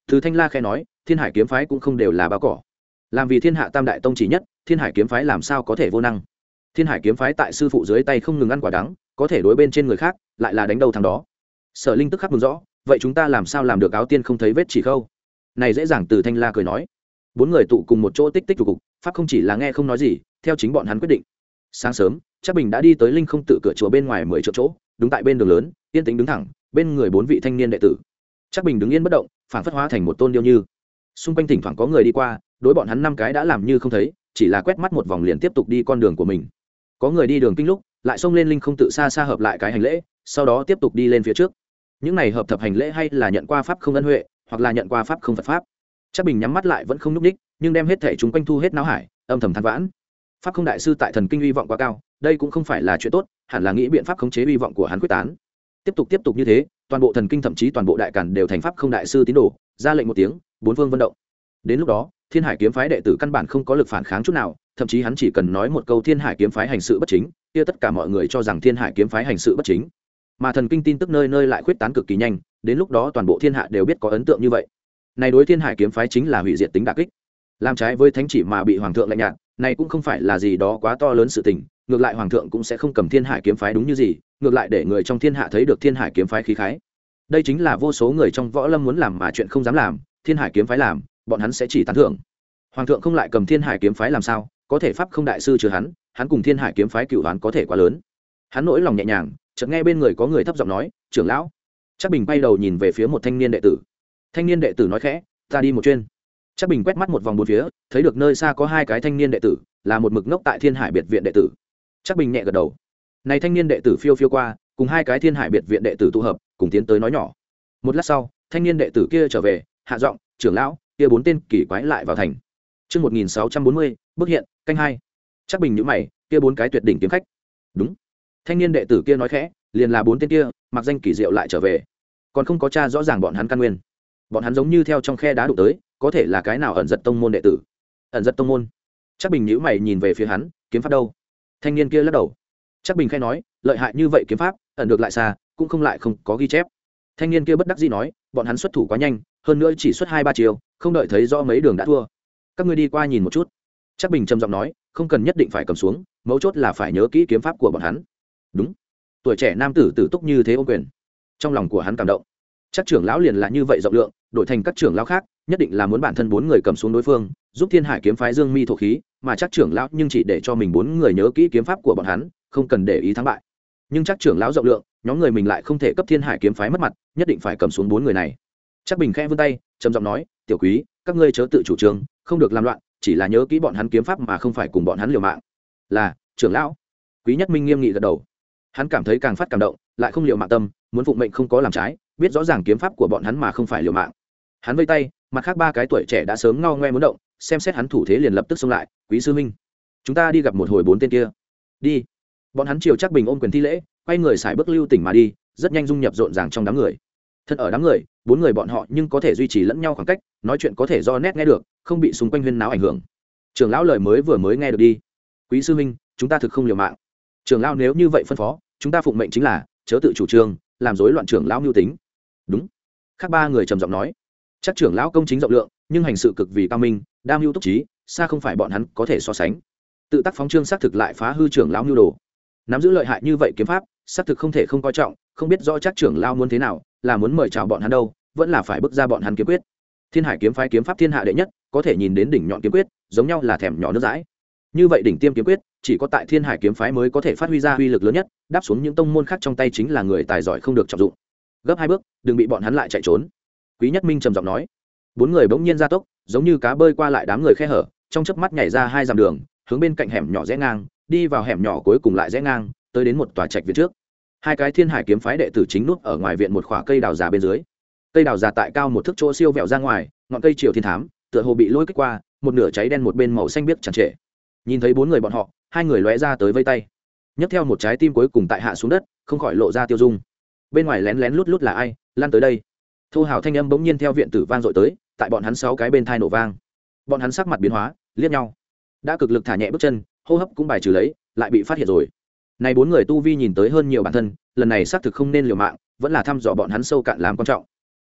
A: Từ Thanh La khẽ nói, Thiên Hải kiếm phái cũng không đều là bao cỏ. Làm vì thiên hạ tam đại tông chỉ nhất, Thiên Hải kiếm phái làm sao có thể vô năng? Thiên Hải kiếm phái tại sư phụ dưới tay không ngừng ăn quả đắng, có thể đối bên trên người khác, lại là đánh đầu thằng đó. Sở Linh tức khắc mừng rõ, vậy chúng ta làm sao làm được áo tiên không thấy vết chỉ khâu? Này dễ dàng. Từ Thanh La cười nói. Bốn người tụ cùng một chỗ tích tích tụ cục, pháp không chỉ là nghe không nói gì, theo chính bọn hắn quyết định. Sáng sớm, Trác Bình đã đi tới Linh Không tự cửa chùa bên ngoài mười triệu chỗ, đứng tại bên đường lớn, yên tĩnh đứng thẳng, bên người bốn vị thanh niên đệ tử. Trác Bình đứng yên bất động, phản phất hóa thành một tôn điêu như. Xung quanh thỉnh thoảng có người đi qua, đối bọn hắn năm cái đã làm như không thấy, chỉ là quét mắt một vòng liền tiếp tục đi con đường của mình. Có người đi đường kinh lúc, lại xông lên Linh Không tự xa xa hợp lại cái hành lễ, sau đó tiếp tục đi lên phía trước. Những này hợp thập hành lễ hay là nhận qua pháp không ân huệ, hoặc là nhận qua pháp không Phật pháp. Trác Bình nhắm mắt lại vẫn không nhúc nhích, nhưng đem hết thể chúng quanh thu hết não hải, âm thầm than vãn. Pháp không đại sư tại thần kinh uy vọng quá cao, đây cũng không phải là chuyện tốt, hẳn là nghĩ biện pháp khống chế uy vọng của hắn quyết tán. Tiếp tục tiếp tục như thế, toàn bộ thần kinh thậm chí toàn bộ đại càn đều thành pháp không đại sư tín đồ, ra lệnh một tiếng, bốn phương vận động. Đến lúc đó, Thiên Hải kiếm phái đệ tử căn bản không có lực phản kháng chút nào, thậm chí hắn chỉ cần nói một câu Thiên Hải kiếm phái hành sự bất chính, kia tất cả mọi người cho rằng Thiên Hải kiếm phái hành sự bất chính. Mà thần kinh tin tức nơi nơi lại khuyết tán cực kỳ nhanh, đến lúc đó toàn bộ thiên hạ đều biết có ấn tượng như vậy. Này đối Thiên Hải kiếm phái chính là hủy diệt tính đả kích. Làm trái với thánh chỉ mà bị hoàng thượng lạnh nhạt, này cũng không phải là gì đó quá to lớn sự tình, ngược lại hoàng thượng cũng sẽ không cầm Thiên Hải kiếm phái đúng như gì, ngược lại để người trong thiên hạ thấy được Thiên Hải kiếm phái khí khái. Đây chính là vô số người trong võ lâm muốn làm mà chuyện không dám làm, Thiên Hải kiếm phái làm, bọn hắn sẽ chỉ tán thưởng. Hoàng thượng không lại cầm Thiên Hải kiếm phái làm sao, có thể pháp không đại sư chứa hắn, hắn cùng Thiên Hải kiếm phái cửu đoán có thể quá lớn. Hắn nỗi lòng nhẹ nhàng, chợt nghe bên người có người thấp giọng nói, "Trưởng lão." Trác Bình quay đầu nhìn về phía một thanh niên đệ tử. Thanh niên đệ tử nói khẽ, "Ta đi một chuyến." Trác Bình quét mắt một vòng bốn phía, thấy được nơi xa có hai cái thanh niên đệ tử, là một mực ngốc tại Thiên Hải biệt viện đệ tử. Trác Bình nhẹ gật đầu. Này thanh niên đệ tử phiêu phiêu qua, cùng hai cái Thiên Hải biệt viện đệ tử tụ hợp, cùng tiến tới nói nhỏ. Một lát sau, thanh niên đệ tử kia trở về, hạ giọng, "Trưởng lão, kia bốn tên kỳ quái lại vào thành." Chương một nghìn sáu trăm bốn mươi, bước hiện, canh hai. Trác Bình nhíu mày, kia bốn cái tuyệt đỉnh kiếm khách. Đúng. Thanh niên đệ tử kia nói khẽ, liền là bốn tên kia, mặc danh kỳ diệu lại trở về. Còn không có tra rõ ràng bọn hắn căn nguyên. Bọn hắn giống như theo trong khe đá đụng tới, có thể là cái nào ẩn giật tông môn đệ tử. Ẩn giật tông môn. Trác Bình nhíu mày nhìn về phía hắn, kiếm pháp đâu? Thanh niên kia lắc đầu. Trác Bình khẽ nói, lợi hại như vậy kiếm pháp, ẩn được lại xa, cũng không lại không có ghi chép. Thanh niên kia bất đắc dĩ nói, bọn hắn xuất thủ quá nhanh, hơn nữa chỉ xuất hai ba chiều, không đợi thấy rõ mấy đường đã thua. Các ngươi đi qua nhìn một chút. Trác Bình trầm giọng nói, không cần nhất định phải cầm xuống, mấu chốt là phải nhớ kỹ kiếm pháp của bọn hắn. Đúng. Tuổi trẻ nam tử tử túc như thế ôm quyền. Trong lòng của hắn cảm động. Chắc trưởng lão liền là như vậy rộng lượng, đổi thành các trưởng lão khác, nhất định là muốn bản thân bốn người cầm xuống đối phương, giúp Thiên Hải kiếm phái dương mi thổ khí, mà chắc trưởng lão nhưng chỉ để cho mình bốn người nhớ kỹ kiếm pháp của bọn hắn, không cần để ý thắng bại. Nhưng chắc trưởng lão rộng lượng, nhóm người mình lại không thể cấp Thiên Hải kiếm phái mất mặt, nhất định phải cầm xuống bốn người này. Chắc Bình khẽ vươn tay, trầm giọng nói, "Tiểu quý, các ngươi chớ tự chủ trương, không được làm loạn, chỉ là nhớ kỹ bọn hắn kiếm pháp mà không phải cùng bọn hắn liều mạng." "Là, trưởng lão." Quý Nhất Minh nghiêm nghị gật đầu. Hắn cảm thấy càng phát cảm động, lại không liều mạng tâm, muốn phụng mệnh không có làm trái, biết rõ ràng kiếm pháp của bọn hắn mà không phải liều mạng. Hắn vây tay, mặt khác ba cái tuổi trẻ đã sớm ngao ngoe muốn động, xem xét hắn thủ thế liền lập tức xông lại, "Quý sư minh, chúng ta đi gặp một hồi bốn tên kia." "Đi." Bọn hắn chiều Trác Bình ôm quyền thi lễ, quay người xài bước lưu tỉnh mà đi, rất nhanh dung nhập rộn ràng trong đám người. Thân ở đám người, bốn người bọn họ nhưng có thể duy trì lẫn nhau khoảng cách, nói chuyện có thể do nét nghe được, không bị xung quanh huyên náo ảnh hưởng. Trưởng lão lời mới vừa mới nghe được đi. "Quý sư minh, chúng ta thực không liều mạng." Trưởng lão nếu như vậy phân phó, chúng ta phụng mệnh chính là chớ tự chủ trương, làm rối loạn trưởng lão mưu tính. Đúng. Khác ba người trầm giọng nói. Chắc trưởng lão công chính rộng lượng, nhưng hành sự cực vì cao minh, đam mưu túc trí, xa không phải bọn hắn có thể so sánh. Tự tác phóng trương xác thực lại phá hư trưởng lão mưu đồ. Nắm giữ lợi hại như vậy kiếm pháp, xác thực không thể không coi trọng, không biết rõ chắc trưởng lão muốn thế nào, là muốn mời chào bọn hắn đâu, vẫn là phải bước ra bọn hắn kiếm quyết. Thiên Hải kiếm phái kiếm pháp thiên hạ đệ nhất, có thể nhìn đến đỉnh nhọn kiếm quyết, giống nhau là thèm nhỏ nước dãi. Như vậy đỉnh tiêm kiếm quyết, chỉ có tại Thiên Hải kiếm phái mới có thể phát huy ra uy lực lớn nhất, đáp xuống những tông môn khác trong tay chính là người tài giỏi không được trọng dụng. Gấp hai bước, đừng bị bọn hắn lại chạy trốn. Quý Nhất Minh trầm giọng nói. Bốn người bỗng nhiên gia tốc, giống như cá bơi qua lại đám người khe hở, trong chớp mắt nhảy ra hai dặm đường, hướng bên cạnh hẻm nhỏ rẽ ngang, đi vào hẻm nhỏ cuối cùng lại rẽ ngang, tới đến một tòa trạch viện trước. Hai cái Thiên Hải kiếm phái đệ tử chính núp ở ngoài viện một khỏa cây đào già bên dưới. Cây đào già tại cao một thước chỗ siêu vẹo ra ngoài, ngọn cây chiều thiên thám, tựa hồ bị lôi kích qua, một nửa cháy đen một bên màu xanh biếc tràn trệ. Nhìn thấy bốn người bọn họ, hai người lóe ra tới vây tay, nhấc theo một trái tim cuối cùng tại hạ xuống đất, không khỏi lộ ra tiêu dung. Bên ngoài lén lén lút lút là ai, lan tới đây. Thô hào thanh âm bỗng nhiên theo viện tử vang dội tới, tại bọn hắn sáu cái bên thai nổ vang. Bọn hắn sắc mặt biến hóa, liếc nhau, đã cực lực thả nhẹ bước chân, hô hấp cũng bài trừ lấy, lại bị phát hiện rồi. Này bốn người tu vi nhìn tới hơn nhiều bản thân, lần này xác thực không nên liều mạng, vẫn là thăm dò bọn hắn sâu cạn làm quan trọng.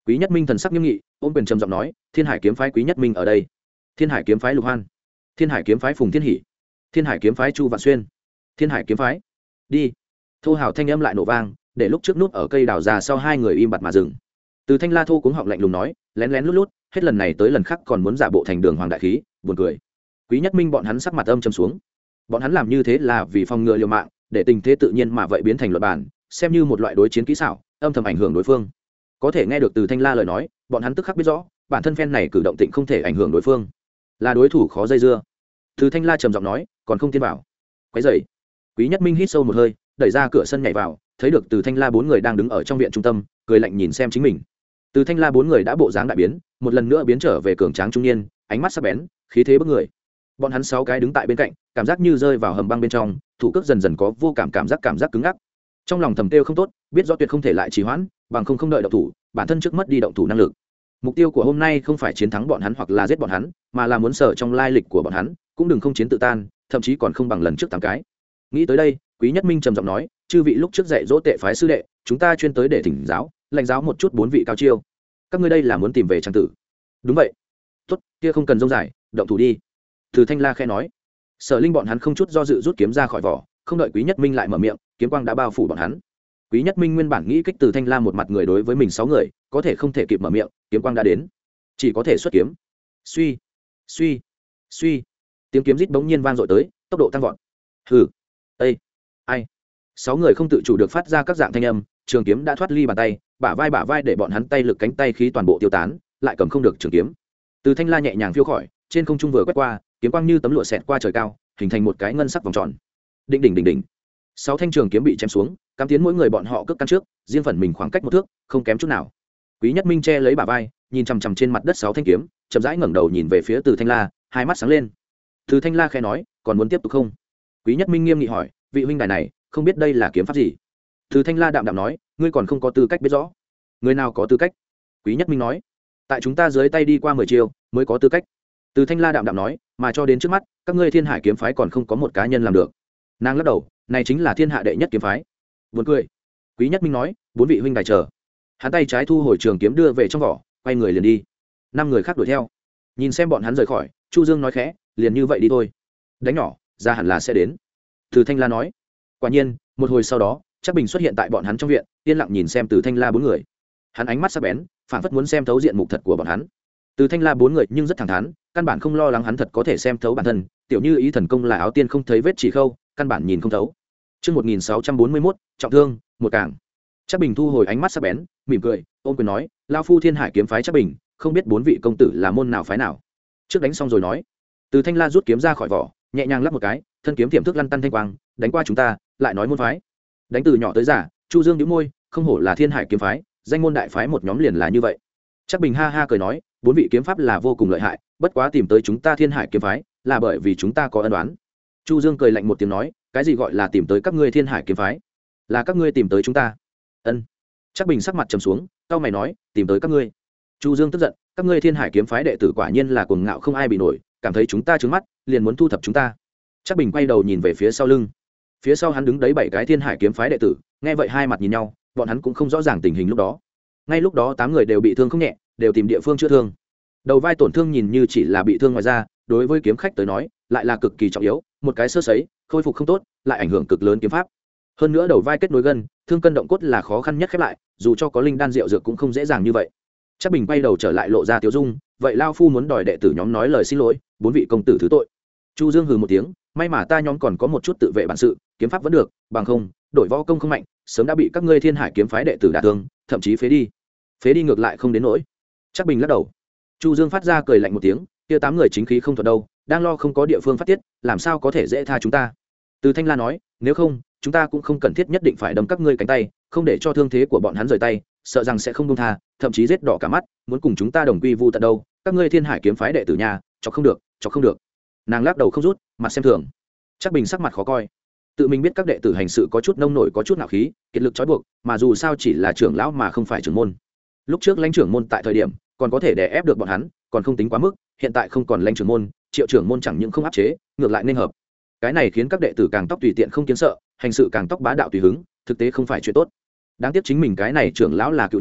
A: Quý Nhất Minh thần sắc nghiêm nghị, ôm quyền trầm giọng nói, Thiên Hải kiếm phái Quý Nhất Minh ở đây. Thiên Hải kiếm phái Lục Hoan, Thiên Hải kiếm phái Phùng Thiên Hỷ, Thiên Hải kiếm phái Chu Vạn Xuyên, Thiên Hải kiếm phái. Đi. Thô hào thanh âm lại nổ vang, để lúc trước nút ở cây đào già sau hai người im bặt mà dừng. Từ Thanh La thô cuống họng lạnh lùng nói, lén lén lút lút, hết lần này tới lần khác còn muốn giả bộ thành đường hoàng đại khí, buồn cười. Quý Nhất Minh bọn hắn sắc mặt âm trầm xuống. Bọn hắn làm như thế là vì phòng ngừa liều mạng, để tình thế tự nhiên mà vậy biến thành luật bản, xem như một loại đối chiến kỹ xảo, âm thầm ảnh hưởng đối phương. Có thể nghe được Từ Thanh La lời nói, bọn hắn tức khắc biết rõ, bản thân phen này cử động tịnh không thể ảnh hưởng đối phương, là đối thủ khó dây dưa. Từ Thanh La trầm giọng nói, còn không tiến vào. Quấy rầy. Quý Nhất Minh hít sâu một hơi, đẩy ra cửa sân nhảy vào, thấy được Từ Thanh La bốn người đang đứng ở trong viện trung tâm, cười lạnh nhìn xem chính mình. Từ Thanh La bốn người đã bộ dáng đại biến, một lần nữa biến trở về cường tráng trung niên, ánh mắt sắc bén, khí thế bức người. Bọn hắn sáu cái đứng tại bên cạnh, cảm giác như rơi vào hầm băng bên trong, thủ cước dần dần có vô cảm cảm giác cảm giác cứng ngắc. Trong lòng thầm tiêu không tốt, biết rõ tuyệt không thể lại trì hoãn, bằng không không đợi động thủ, bản thân trước mất đi động thủ năng lực. Mục tiêu của hôm nay không phải chiến thắng bọn hắn hoặc là giết bọn hắn, mà là muốn sở trong lai lịch của bọn hắn, cũng đừng không chiến tự tan, thậm chí còn không bằng lần trước tám cái. Nghĩ tới đây, Quý Nhất Minh trầm giọng nói, chư vị lúc trước dạy dỗ tệ phái sư đệ, chúng ta chuyên tới để thỉnh giáo, lãnh giáo một chút bốn vị cao chiêu. Các ngươi đây là muốn tìm về trang tử? Đúng vậy. Tốt, kia không cần rông dài, động thủ đi. Từ Thanh La khẽ nói. Sở Linh bọn hắn không chút do dự rút kiếm ra khỏi vỏ, không đợi Quý Nhất Minh lại mở miệng, kiếm quang đã bao phủ bọn hắn. Quý Nhất Minh nguyên bản nghĩ kích Từ Thanh La một mặt người đối với mình sáu người, có thể không thể kịp mở miệng, kiếm quang đã đến, chỉ có thể xuất kiếm. Suy, suy, suy, tiếng kiếm rít bỗng nhiên vang dội tới, tốc độ tăng vọt. Hừ, ê, ai? Sáu người không tự chủ được phát ra các dạng thanh âm, trường kiếm đã thoát ly bàn tay, bả vai bả vai để bọn hắn tay lực cánh tay khí toàn bộ tiêu tán, lại cầm không được trường kiếm. Từ Thanh La nhẹ nhàng phiêu khỏi, trên không trung vừa quét qua, kiếm quang như tấm lụa xẹt qua trời cao, hình thành một cái ngân sắc vòng tròn. Đỉnh đỉnh đỉnh đỉnh. Sáu thanh trường kiếm bị chém xuống, cắm tiến mỗi người bọn họ cước căn trước, riêng phần mình khoảng cách một thước, không kém chút nào. Quý Nhất Minh che lấy bả vai, nhìn chằm chằm trên mặt đất sáu thanh kiếm, chậm rãi ngẩng đầu nhìn về phía Từ Thanh La, hai mắt sáng lên. Từ Thanh La khẽ nói, còn muốn tiếp tục không? Quý Nhất Minh nghiêm nghị hỏi, vị huynh đài này, không biết đây là kiếm pháp gì? Từ Thanh La đạm đạm nói, ngươi còn không có tư cách biết rõ. Người nào có tư cách? Quý Nhất Minh nói, tại chúng ta dưới tay đi qua mười chiêu mới có tư cách. Từ Thanh La đạm đạm nói, mà cho đến trước mắt, các ngươi Thiên Hải kiếm phái còn không có một cá nhân làm được. Nàng lắc đầu, này chính là thiên hạ đệ nhất kiếm phái. Buồn cười. Quý Nhất Minh nói, bốn vị huynh đài chờ. Hắn tay trái thu hồi trường kiếm đưa về trong vỏ, quay người liền đi. Năm người khác đuổi theo. Nhìn xem bọn hắn rời khỏi, Chu Dương nói khẽ, liền như vậy đi thôi. Đánh nhỏ, ra hẳn là sẽ đến. Từ Thanh La nói. Quả nhiên, một hồi sau đó, Trác Bình xuất hiện tại bọn hắn trong viện, yên lặng nhìn xem Từ Thanh La bốn người. Hắn ánh mắt sắc bén, phảng phất muốn xem thấu diện mục thật của bọn hắn. Từ Thanh La bốn người nhưng rất thẳng thắn, căn bản không lo lắng hắn thật có thể xem thấu bản thân, tiểu như ý thần công là áo tiên không thấy vết chỉ khâu, căn bản nhìn không thấu. Chương một nghìn sáu trăm bốn mươi mốt, trọng thương, một càng. Trác Bình thu hồi ánh mắt sắc bén, mỉm cười, ôm quyền nói, lão phu Thiên Hải kiếm phái Trác Bình, không biết bốn vị công tử là môn nào phái nào. Trước đánh xong rồi nói. Từ Thanh La rút kiếm ra khỏi vỏ, nhẹ nhàng lắp một cái, thân kiếm tiềm thức lăn tăn thanh quang, đánh qua chúng ta, lại nói môn phái. Đánh từ nhỏ tới già, Chu Dương nhíu môi, không hổ là Thiên Hải kiếm phái, danh môn đại phái một nhóm liền là như vậy. Trác Bình ha ha cười nói, bốn vị kiếm pháp là vô cùng lợi hại, bất quá tìm tới chúng ta Thiên Hải kiếm phái, là bởi vì chúng ta có ân oán. Chu Dương cười lạnh một tiếng nói, cái gì gọi là tìm tới các ngươi Thiên Hải kiếm phái? Là các ngươi tìm tới chúng ta. Ân. Trác Bình sắc mặt trầm xuống, cau mày nói, tìm tới các ngươi. Chu Dương tức giận, các ngươi Thiên Hải kiếm phái đệ tử quả nhiên là cuồng ngạo không ai bị nổi, cảm thấy chúng ta trướng mắt, liền muốn thu thập chúng ta. Trác Bình quay đầu nhìn về phía sau lưng. Phía sau hắn đứng đấy bảy cái Thiên Hải kiếm phái đệ tử, nghe vậy hai mặt nhìn nhau, bọn hắn cũng không rõ ràng tình hình lúc đó. Ngay lúc đó tám người đều bị thương không nhẹ, đều tìm địa phương chữa thương. Đầu vai tổn thương nhìn như chỉ là bị thương ngoài da, đối với kiếm khách tới nói, lại là cực kỳ trọng yếu, một cái sơ sẩy, khôi phục không tốt, lại ảnh hưởng cực lớn kiếm pháp. Hơn nữa đầu vai kết nối gân, thương cân động cốt là khó khăn nhất khép lại, dù cho có linh đan rượu dược cũng không dễ dàng như vậy. Trác Bình quay đầu trở lại lộ ra Tiếu Dung, vậy lao phu muốn đòi đệ tử nhóm nói lời xin lỗi, bốn vị công tử thứ tội. Chu Dương hừ một tiếng, may mà ta nhóm còn có một chút tự vệ bản sự, kiếm pháp vẫn được, bằng không, đổi võ công không mạnh, sớm đã bị các ngươi Thiên Hải kiếm phái đệ tử đả thương, thậm chí phế đi. Phế đi ngược lại không đến nỗi. Trác Bình lắc đầu. Chu Dương phát ra cười lạnh một tiếng, kia tám người chính khí không thuận đâu, đang lo không có địa phương phát tiết, làm sao có thể dễ tha chúng ta. Từ Thanh La nói, nếu không, chúng ta cũng không cần thiết nhất định phải đâm các ngươi cánh tay, không để cho thương thế của bọn hắn rời tay, sợ rằng sẽ không buông tha, thậm chí giết đỏ cả mắt, muốn cùng chúng ta đồng quy vu tận đâu. Các ngươi Thiên Hải kiếm phái đệ tử nhà, cho không được, cho không được. Nàng lắc đầu không rút, mặt xem thường. Trác Bình sắc mặt khó coi. Tự mình biết các đệ tử hành sự có chút nông nổi, có chút ngạo khí, kiệt lực trói buộc, mà dù sao chỉ là trưởng lão mà không phải trưởng môn. Lúc trước lãnh trưởng môn tại thời điểm, còn có thể đè ép được bọn hắn, còn không tính quá mức, hiện tại không còn lãnh trưởng môn, Triệu trưởng môn chẳng những không áp chế, ngược lại nên hợp. Cái này khiến các đệ tử càng tóc tùy tiện không kiến sợ, hành sự càng tóc bá đạo tùy hứng, thực tế không phải chuyện tốt. Đáng tiếc chính mình cái này trưởng lão là cựu nhân,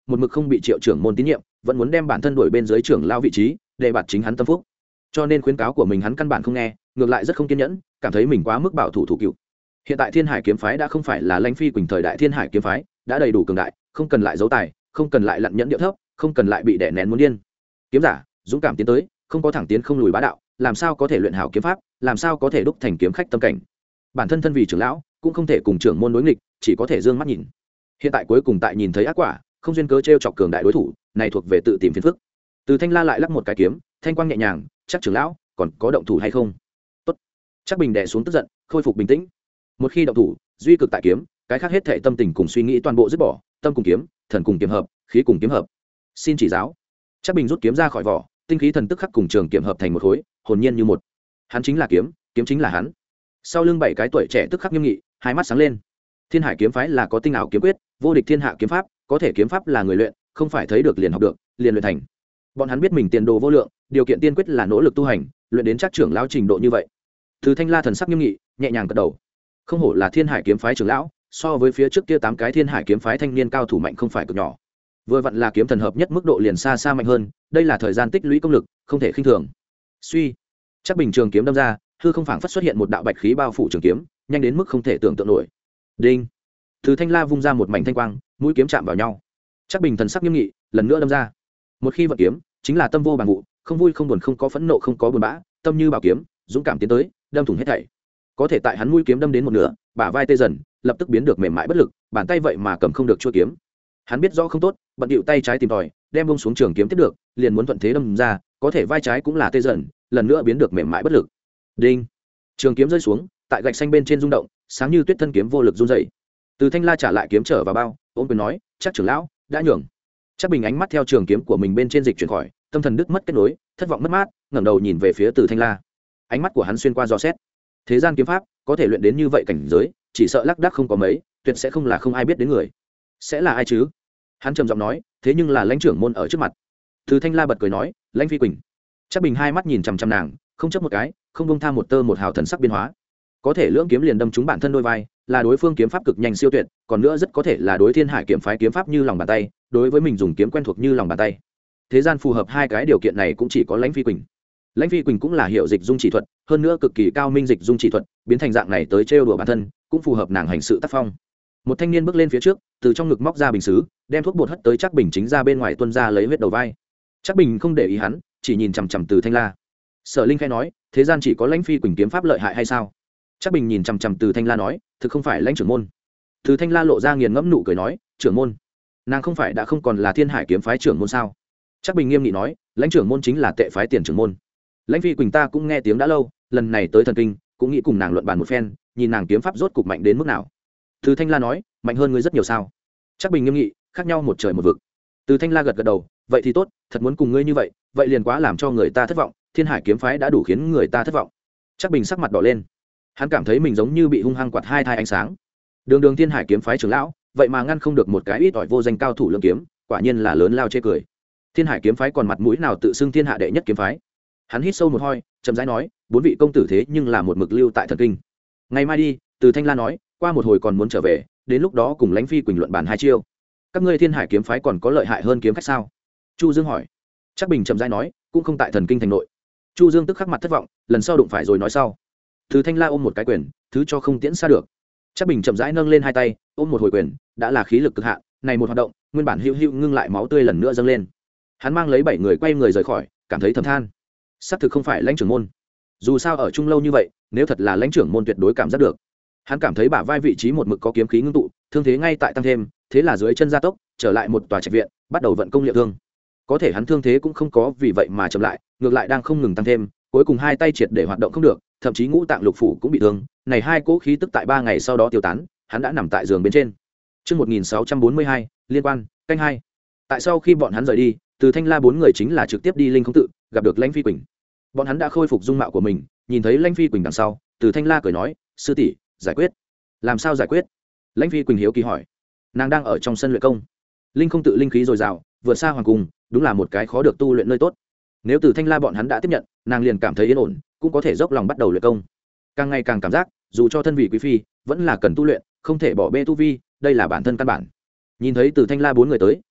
A: một mực không bị triệu trưởng môn tín nhiệm, vẫn muốn đem bản thân đuổi bên dưới trưởng lao vị trí để bạt chính hắn tâm phúc. Cho nên khuyến cáo của mình hắn căn bản không nghe, ngược lại rất không kiên nhẫn, cảm thấy mình quá mức bảo thủ thủ cựu. Hiện tại Thiên Hải kiếm phái đã không phải là Lãnh Phi Quỳnh thời đại Thiên Hải kiếm phái, đã đầy đủ cường đại, không cần lại giấu tài, không cần lại lặn nhẫn điệu thấp, không cần lại bị đè nén muốn điên. Kiếm giả dũng cảm tiến tới, không có thẳng tiến không lùi bá đạo, làm sao có thể luyện hảo kiếm pháp, làm sao có thể đúc thành kiếm khách tâm cảnh. Bản thân thân vì trưởng lão, cũng không thể cùng trưởng môn đối nghịch, chỉ có thể dương mắt nhìn. Hiện tại cuối cùng tại nhìn thấy ác quả, không duyên cớ trêu chọc cường đại đối thủ, này thuộc về tự tìm phiền phức. Từ Thanh La lại lắc một cái kiếm, thanh quang nhẹ nhàng, chắc trưởng lão còn có động thủ hay không? Tốt. Chắc Bình đè xuống tức giận, khôi phục bình tĩnh. Một khi động thủ, duy cực tại kiếm, cái khác hết thảy tâm tình cùng suy nghĩ toàn bộ dứt bỏ, tâm cùng kiếm, thần cùng kiếm hợp, khí cùng kiếm hợp. Xin chỉ giáo. Chắc Bình rút kiếm ra khỏi vỏ, tinh khí thần tức khắc cùng trường kiếm hợp thành một khối, hồn nhiên như một. Hắn chính là kiếm, kiếm chính là hắn. Sau lưng bảy cái tuổi trẻ tức khắc nghiêm nghị, hai mắt sáng lên. Thiên Hải kiếm phái là có tinh ảo kiếm quyết, vô địch thiên hạ kiếm pháp, có thể kiếm pháp là người luyện, không phải thấy được liền học được, liền luyện thành. Bọn hắn biết mình tiền đồ vô lượng, điều kiện tiên quyết là nỗ lực tu hành, luyện đến chắc trưởng lão trình độ như vậy. Từ Thanh La thần sắc nghiêm nghị, nhẹ nhàng gật đầu. Không hổ là Thiên Hải kiếm phái trưởng lão, so với phía trước kia tám cái Thiên Hải kiếm phái thanh niên cao thủ mạnh không phải cực nhỏ. Vừa vặn là kiếm thần hợp nhất mức độ liền xa xa mạnh hơn, đây là thời gian tích lũy công lực, không thể khinh thường. Suy, chắc Bình trường kiếm đâm ra, hư không phảng phất xuất hiện một đạo bạch khí bao phủ trường kiếm, nhanh đến mức không thể tưởng tượng nổi. Đinh. Từ Thanh La vung ra một mảnh thanh quang, mũi kiếm chạm vào nhau. Chắc Bình thần sắc nghiêm nghị, lần nữa đâm ra. Một khi vận kiếm, chính là tâm vô bằng vụ, không vui không buồn không có phẫn nộ không có buồn bã, tâm như bảo kiếm, dũng cảm tiến tới, đâm thủng hết thảy. Có thể tại hắn mũi kiếm đâm đến một nửa, bả vai tê dần, lập tức biến được mềm mại bất lực, bàn tay vậy mà cầm không được chuôi kiếm. Hắn biết rõ không tốt, bận điệu tay trái tìm tòi, đem bông xuống trường kiếm tiếp được, liền muốn thuận thế đâm ra, có thể vai trái cũng là tê dần, lần nữa biến được mềm mại bất lực. Đinh. Trường kiếm rơi xuống, tại gạch xanh bên trên rung động, sáng như tuyết thân kiếm vô lực run rẩy. Từ Thanh La trả lại kiếm trở vào bao, ôm quyền nói, chắc trưởng lão đã nhường. Chắc Bình ánh mắt theo trường kiếm của mình bên trên dịch chuyển khỏi, tâm thần đứt mất kết nối, thất vọng mất mát, ngẩng đầu nhìn về phía Từ Thanh La. Ánh mắt của hắn xuyên qua dò xét. Thế gian kiếm pháp có thể luyện đến như vậy cảnh giới, chỉ sợ lác đác không có mấy, tuyệt sẽ không là không ai biết đến người. Sẽ là ai chứ? Hắn trầm giọng nói, thế nhưng là lãnh trưởng môn ở trước mặt. Từ Thanh La bật cười nói, Lãnh Phi Quỳnh. Chắc Bình hai mắt nhìn chằm chằm nàng, không chấp một cái, không buông tha một tơ một hào thần sắc biến hóa. Có thể lưỡng kiếm liền đâm trúng bản thân đôi vai, là đối phương kiếm pháp cực nhanh siêu tuyệt, còn nữa rất có thể là đối Thiên Hải kiếm phái kiếm pháp như lòng bàn tay, đối với mình dùng kiếm quen thuộc như lòng bàn tay. Thế gian phù hợp hai cái điều kiện này cũng chỉ có Lãnh Phi Quỳnh. Lãnh Phi Quỳnh cũng là hiệu dịch dung chỉ thuật, hơn nữa cực kỳ cao minh dịch dung chỉ thuật, biến thành dạng này tới trêu đùa bản thân, cũng phù hợp nàng hành sự tác phong. Một thanh niên bước lên phía trước, từ trong ngực móc ra bình sứ, đem thuốc bột hất tới Chắc Bình chính ra bên ngoài tuôn ra lấy huyết đầu vai. Chắc Bình không để ý hắn, chỉ nhìn chằm chằm Từ Thanh La. Sở Linh khai nói, thế gian chỉ có Lãnh Phi Quỳnh kiếm pháp lợi hại hay sao? Chắc Bình nhìn chằm chằm Từ Thanh La nói, thực không phải Lãnh trưởng môn. Từ Thanh La lộ ra nghiền ngẫm nụ cười nói, trưởng môn, nàng không phải đã không còn là Thiên Hải kiếm phái trưởng môn sao? Chắc Bình nghiêm nghị nói, Lãnh trưởng môn chính là tệ phái tiền trưởng môn. Lãnh Phi Quỳnh ta cũng nghe tiếng đã lâu, lần này tới thần kinh, cũng nghĩ cùng nàng luận bàn một phen, nhìn nàng kiếm pháp rốt cục mạnh đến mức nào. Từ Thanh La nói, mạnh hơn ngươi rất nhiều sao? Chắc Bình nghiêm nghị, khác nhau một trời một vực. Từ Thanh La gật gật đầu, vậy thì tốt, thật muốn cùng ngươi như vậy, vậy liền quá làm cho người ta thất vọng, Thiên Hải kiếm phái đã đủ khiến người ta thất vọng. Chắc Bình sắc mặt đỏ lên, hắn cảm thấy mình giống như bị hung hăng quạt hai thai ánh sáng. Đường Đường Thiên Hải kiếm phái trưởng lão, vậy mà ngăn không được một cái ít ỏi vô danh cao thủ lưỡng kiếm, quả nhiên là lớn lao chê cười. Thiên Hải kiếm phái còn mặt mũi nào tự xưng thiên hạ đệ nhất kiếm phái? Hắn hít sâu một hơi, chậm rãi nói, bốn vị công tử thế nhưng là một mực lưu tại thần kinh. Ngày mai đi. Từ Thanh La nói, qua một hồi còn muốn trở về, đến lúc đó cùng Lãnh Phi Quỳnh luận bàn hai chiêu. Các ngươi Thiên Hải kiếm phái còn có lợi hại hơn kiếm khách sao? Chu Dương hỏi. Chắc Bình chậm rãi nói, cũng không tại thần kinh thành nội. Chu Dương tức khắc mặt thất vọng, lần sau đụng phải rồi nói sau. Từ Thanh La ôm một cái quyền, thứ cho không tiễn xa được. Chắc Bình chậm rãi nâng lên hai tay, ôm một hồi quyền, đã là khí lực cực hạn, này một hoạt động, nguyên bản hữu hữu ngưng lại máu tươi lần nữa dâng lên. Hắn mang lấy bảy người quay người rời khỏi, cảm thấy thầm than, xác thực không phải Lãnh trưởng môn. Dù sao ở chung lâu như vậy, nếu thật là Lãnh trưởng môn tuyệt đối cảm giác được. Hắn cảm thấy bả vai vị trí một mực có kiếm khí ngưng tụ, thương thế ngay tại tăng thêm, thế là dưới chân gia tốc, trở lại một tòa trạch viện, bắt đầu vận công liệu thương. Có thể hắn thương thế cũng không có vì vậy mà chậm lại, ngược lại đang không ngừng tăng thêm, cuối cùng hai tay triệt để hoạt động không được, thậm chí ngũ tạng lục phủ cũng bị thương. Này hai cỗ khí tức tại ba ngày sau đó tiêu tán, hắn đã nằm tại giường bên trên. Chương một nghìn sáu trăm bốn mươi hai, liên quan, canh hai. Tại sau khi bọn hắn rời đi, Từ Thanh La bốn người chính là trực tiếp đi Linh Không Tự, gặp được Lãnh Phi Quỳnh. Bọn hắn đã khôi phục dung mạo của mình, nhìn thấy Lãnh Phi Quỳnh đằng sau, Từ Thanh La cười nói, sư tỷ, giải quyết. Làm sao giải quyết? Lãnh Phi Quỳnh hiếu kỳ hỏi. Nàng đang ở trong sân luyện công. Linh Không Tự linh khí dồi dào, vượt xa hoàng cung, đúng là một cái khó được tu luyện nơi tốt. Nếu Từ Thanh La bọn hắn đã tiếp nhận, nàng liền cảm thấy yên ổn, cũng có thể dốc lòng bắt đầu luyện công. Càng ngày càng cảm giác, dù cho thân vị quý phi, vẫn là cần tu luyện, không thể bỏ bê tu vi, đây là bản thân căn bản. Nhìn thấy Từ Thanh La bốn người tới,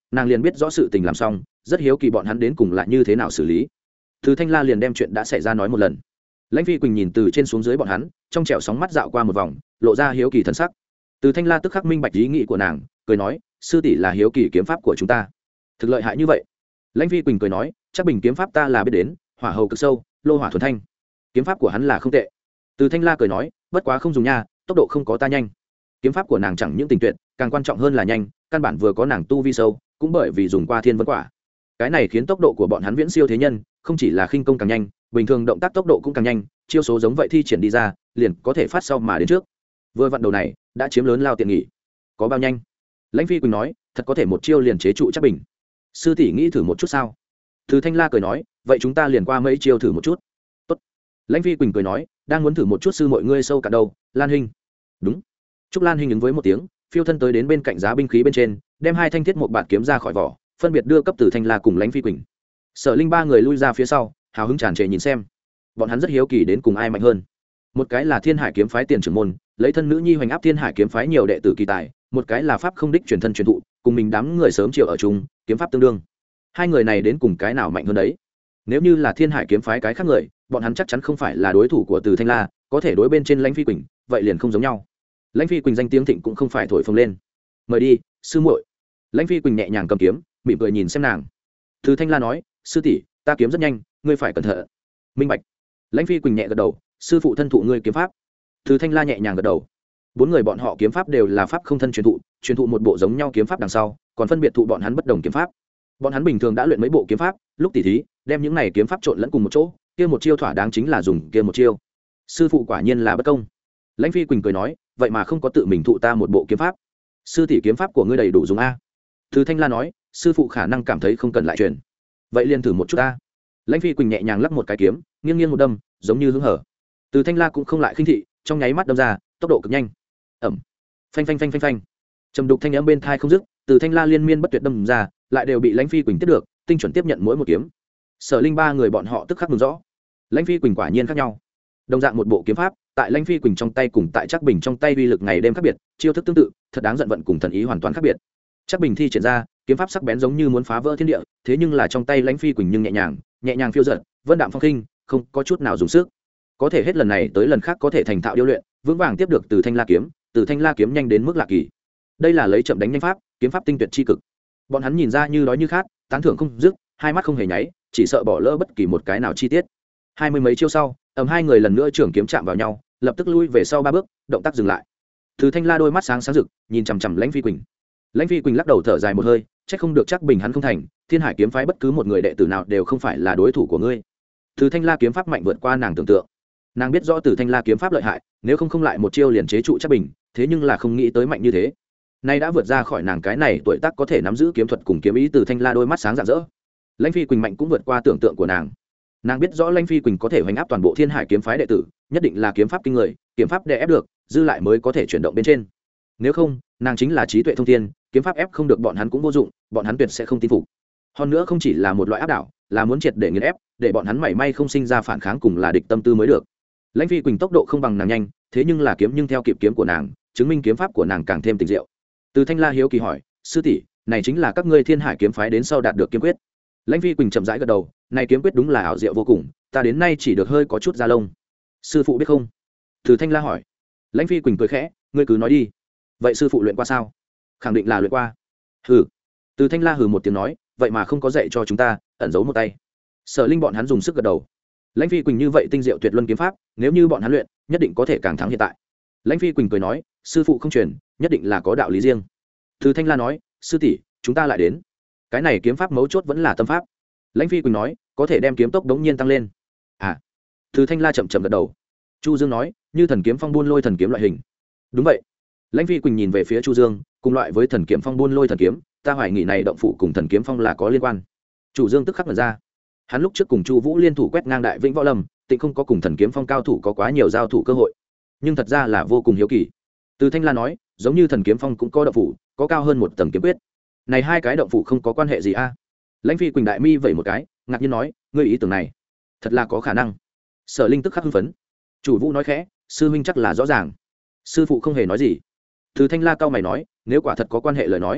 A: nàng liền biết rõ sự tình làm xong, rất hiếu kỳ bọn hắn đến cùng là như thế nào xử lý. Từ Thanh La liền đem chuyện đã xảy ra nói một lần. Lãnh Phi Quỳnh nhìn từ trên xuống dưới bọn hắn, trong trẻo sóng mắt dạo qua một vòng, lộ ra hiếu kỳ thần sắc. Từ Thanh La tức khắc minh bạch ý nghĩ của nàng, cười nói, sư tỷ là hiếu kỳ kiếm pháp của chúng ta, thực lợi hại như vậy. Lãnh Phi Quỳnh cười nói, chắc bình kiếm pháp ta là biết đến, hỏa hầu cực sâu, lô hỏa thuần thanh, kiếm pháp của hắn là không tệ. Từ Thanh La cười nói, bất quá không dùng nha, tốc độ không có ta nhanh. Kiếm pháp của nàng chẳng những tình tuyệt, càng quan trọng hơn là nhanh, căn bản vừa có nàng tu vi sâu, cũng bởi vì dùng qua thiên vấn quả, cái này khiến tốc độ của bọn hắn viễn siêu thế nhân, không chỉ là khinh công càng nhanh, bình thường động tác tốc độ cũng càng nhanh, chiêu số giống vậy thi triển đi ra liền có thể phát sau mà đến trước. Vừa vặn đầu này đã chiếm lớn lao tiện nghỉ. Có bao nhanh? Lãnh Phi Quỳnh nói, thật có thể một chiêu liền chế trụ chắc bình. Sư tỷ nghĩ thử một chút sao? Từ Thanh La cười nói, vậy chúng ta liền qua mấy chiêu thử một chút. Tốt. Lãnh Phi Quỳnh cười nói, đang muốn thử một chút sư mọi ngươi sâu cả đâu, Lan Hinh. Đúng. Trúc Lan Hinh ứng với một tiếng, phiêu thân tới đến bên cạnh giá binh khí bên trên, đem hai thanh thiết một bạt kiếm ra khỏi vỏ, phân biệt đưa cấp Từ Thanh La cùng Lãnh Phi Quỳnh. Sở Linh ba người lui ra phía sau, hào hứng tràn trề nhìn xem. Bọn hắn rất hiếu kỳ đến cùng ai mạnh hơn. Một cái là Thiên Hải kiếm phái tiền trưởng môn, lấy thân nữ nhi hoành áp Thiên Hải kiếm phái nhiều đệ tử kỳ tài, một cái là pháp không đích truyền thân truyền thụ, cùng mình đám người sớm chiều ở chung, kiếm pháp tương đương. Hai người này đến cùng cái nào mạnh hơn đấy? Nếu như là Thiên Hải kiếm phái cái khác người, bọn hắn chắc chắn không phải là đối thủ của Từ Thanh La, có thể đối bên trên Lãnh Phi Quỳnh, vậy liền không giống nhau. Lãnh Phi Quỳnh danh tiếng thịnh cũng không phải thổi phồng lên. Mời đi, sư muội. Lãnh Phi Quỳnh nhẹ nhàng cầm kiếm, mỉm cười nhìn xem nàng. Từ Thanh La nói, sư tỷ, ta kiếm rất nhanh, ngươi phải cẩn thận. Minh bạch. Lãnh Phi Quỳnh nhẹ gật đầu, sư phụ thân thụ ngươi kiếm pháp. Từ Thanh La nhẹ nhàng gật đầu. Bốn người bọn họ kiếm pháp đều là pháp không thân truyền thụ, truyền thụ một bộ giống nhau kiếm pháp đằng sau, còn phân biệt thụ bọn hắn bất đồng kiếm pháp. Bọn hắn bình thường đã luyện mấy bộ kiếm pháp, lúc tỉ thí, đem những này kiếm pháp trộn lẫn cùng một chỗ, kia một chiêu thỏa đáng chính là dùng kia một chiêu. Sư phụ quả nhiên là bất công. Lãnh Phi Quỳnh cười nói, vậy mà không có tự mình thụ ta một bộ kiếm pháp. Sư tỷ kiếm pháp của ngươi đầy đủ dùng a. Từ Thanh La nói, sư phụ khả năng cảm thấy không cần lại truyền. Vậy liền thử một chút ta. Lãnh Phi Quỳnh nhẹ nhàng lắc một cái kiếm, nghiêng nghiêng một đâm, giống như hứng hở. Từ Thanh La cũng không lại khinh thị, trong nháy mắt đâm ra, tốc độ cực nhanh. Ẩm. Phanh phanh phanh phanh phanh. Trầm đục thanh âm bên tai không dứt, Từ Thanh La liên miên bất tuyệt đâm ra, lại đều bị Lãnh Phi Quỳnh tiếp được, tinh chuẩn tiếp nhận mỗi một kiếm. Sở Linh ba người bọn họ tức khắc mừng rõ. Lãnh Phi Quỳnh quả nhiên khác nhau. Đồng dạng một bộ kiếm pháp, tại Lãnh Phi Quỳnh trong tay cùng tại Trác Bình trong tay uy lực ngày đêm khác biệt, chiêu thức tương tự, thật đáng giận vận cùng thần ý hoàn toàn khác biệt. Trác Bình thi triển ra, kiếm pháp sắc bén giống như muốn phá vỡ thiên địa, thế nhưng là trong tay Lãnh Phi Quỳnh nhưng nhẹ nhàng, nhẹ nhàng phiêu dật, vân đạm phong khinh, không có chút nào dùng sức. Có thể hết lần này tới lần khác có thể thành thạo điêu luyện, vững vàng tiếp được Từ Thanh La kiếm, Từ Thanh La kiếm nhanh đến mức lạ kỳ. Đây là lấy chậm đánh nhanh pháp, kiếm pháp tinh tuyệt chi cực. Bọn hắn nhìn ra như đói như khát, tán thưởng không dứt, hai mắt không hề nháy, chỉ sợ bỏ lỡ bất kỳ một cái nào chi tiết. Hai mươi mấy chiêu sau, ầm hai người lần nữa trưởng kiếm chạm vào nhau, lập tức lui về sau ba bước, động tác dừng lại. Từ Thanh La đôi mắt sáng sáng rực, nhìn chằm chằm Lãnh Phi Quỳnh. Lãnh Phi Quỳnh lắc đầu thở dài một hơi, chắc không được Trác Bình hắn không thành, Thiên Hải kiếm phái bất cứ một người đệ tử nào đều không phải là đối thủ của ngươi. Từ Thanh La kiếm pháp mạnh vượt qua nàng tưởng tượng. Nàng biết rõ Từ Thanh La kiếm pháp lợi hại, nếu không không lại một chiêu liền chế trụ Trác Bình, thế nhưng là không nghĩ tới mạnh như thế. Nay đã vượt ra khỏi nàng cái này tuổi tác có thể nắm giữ kiếm thuật cùng kiếm ý. Từ Thanh La đôi mắt sáng rạng rỡ. Lãnh Phi Quỳnh mạnh cũng vượt qua tưởng tượng của nàng. Nàng biết rõ Lãnh Phi Quỳnh có thể hoành áp toàn bộ Thiên Hải kiếm phái đệ tử, nhất định là kiếm pháp kinh người, kiếm pháp đè ép được, dư lại mới có thể chuyển động bên trên. Nếu không, nàng chính là trí tuệ thông thiên, kiếm pháp ép không được bọn hắn cũng vô dụng, bọn hắn tuyệt sẽ không tin phục. Hơn nữa không chỉ là một loại áp đảo, là muốn triệt để nghiền ép, để bọn hắn mảy may không sinh ra phản kháng cùng là địch tâm tư mới được. Lãnh Phi Quỳnh tốc độ không bằng nàng nhanh, thế nhưng là kiếm nhưng theo kịp kiếm của nàng, chứng minh kiếm pháp của nàng càng thêm tinh diệu. Từ Thanh La hiếu kỳ hỏi, sư tỷ, này chính là các ngươi Thiên Hải kiếm phái đến sau đạt được kiếm quyết? Lãnh Phi Quỳnh chậm rãi gật đầu, này kiếm quyết đúng là ảo diệu vô cùng, ta đến nay chỉ được hơi có chút da lông. Sư phụ biết không? Từ Thanh La hỏi. Lãnh Phi Quỳnh cười khẽ, ngươi cứ nói đi. Vậy sư phụ luyện qua sao? Khẳng định là luyện qua. Hừ. Từ Thanh La hừ một tiếng nói, vậy mà không có dạy cho chúng ta, ẩn giấu một tay. Sở Linh bọn hắn dùng sức gật đầu. Lãnh Phi Quỳnh như vậy tinh diệu tuyệt luân kiếm pháp, nếu như bọn hắn luyện, nhất định có thể càng thắng hiện tại. Lãnh Phi Quỳnh cười nói, sư phụ không truyền, nhất định là có đạo lý riêng. Từ Thanh La nói, sư tỷ, chúng ta lại đến. Cái này kiếm pháp mấu chốt vẫn là tâm pháp. Lãnh Phi Quỳnh nói, có thể đem kiếm tốc đống nhiên tăng lên. À. Từ Thanh La chậm chậm gật đầu. Chu Dương nói, như thần kiếm phong buôn lôi thần kiếm loại hình. Đúng vậy. Lãnh Phi Quỳnh nhìn về phía Chu Dương, cùng loại với thần kiếm phong buôn lôi thần kiếm, ta hoài nghĩ này động phủ cùng thần kiếm phong là có liên quan. Chu Dương tức khắc mở ra. Hắn lúc trước cùng Chu Vũ liên thủ quét ngang đại vĩnh võ lâm, tịnh không có cùng thần kiếm phong cao thủ có quá nhiều giao thủ cơ hội, nhưng thật ra là vô cùng hiếu kỳ. Từ Thanh La nói, giống như thần kiếm phong cũng có động phủ, có cao hơn một tầng kiếm quyết. Này hai cái động phủ không có quan hệ gì a? Lãnh Phi Quỳnh đại mi vẩy một cái, ngạc nhiên nói, ngươi ý tưởng này, thật là có khả năng. Sở Linh tức khắc hưng phấn. Chủ Vũ nói khẽ, sư huynh chắc là rõ ràng. Sư phụ không hề nói gì. Từ Thanh La cao mày nói, nếu quả thật có quan hệ lời nói,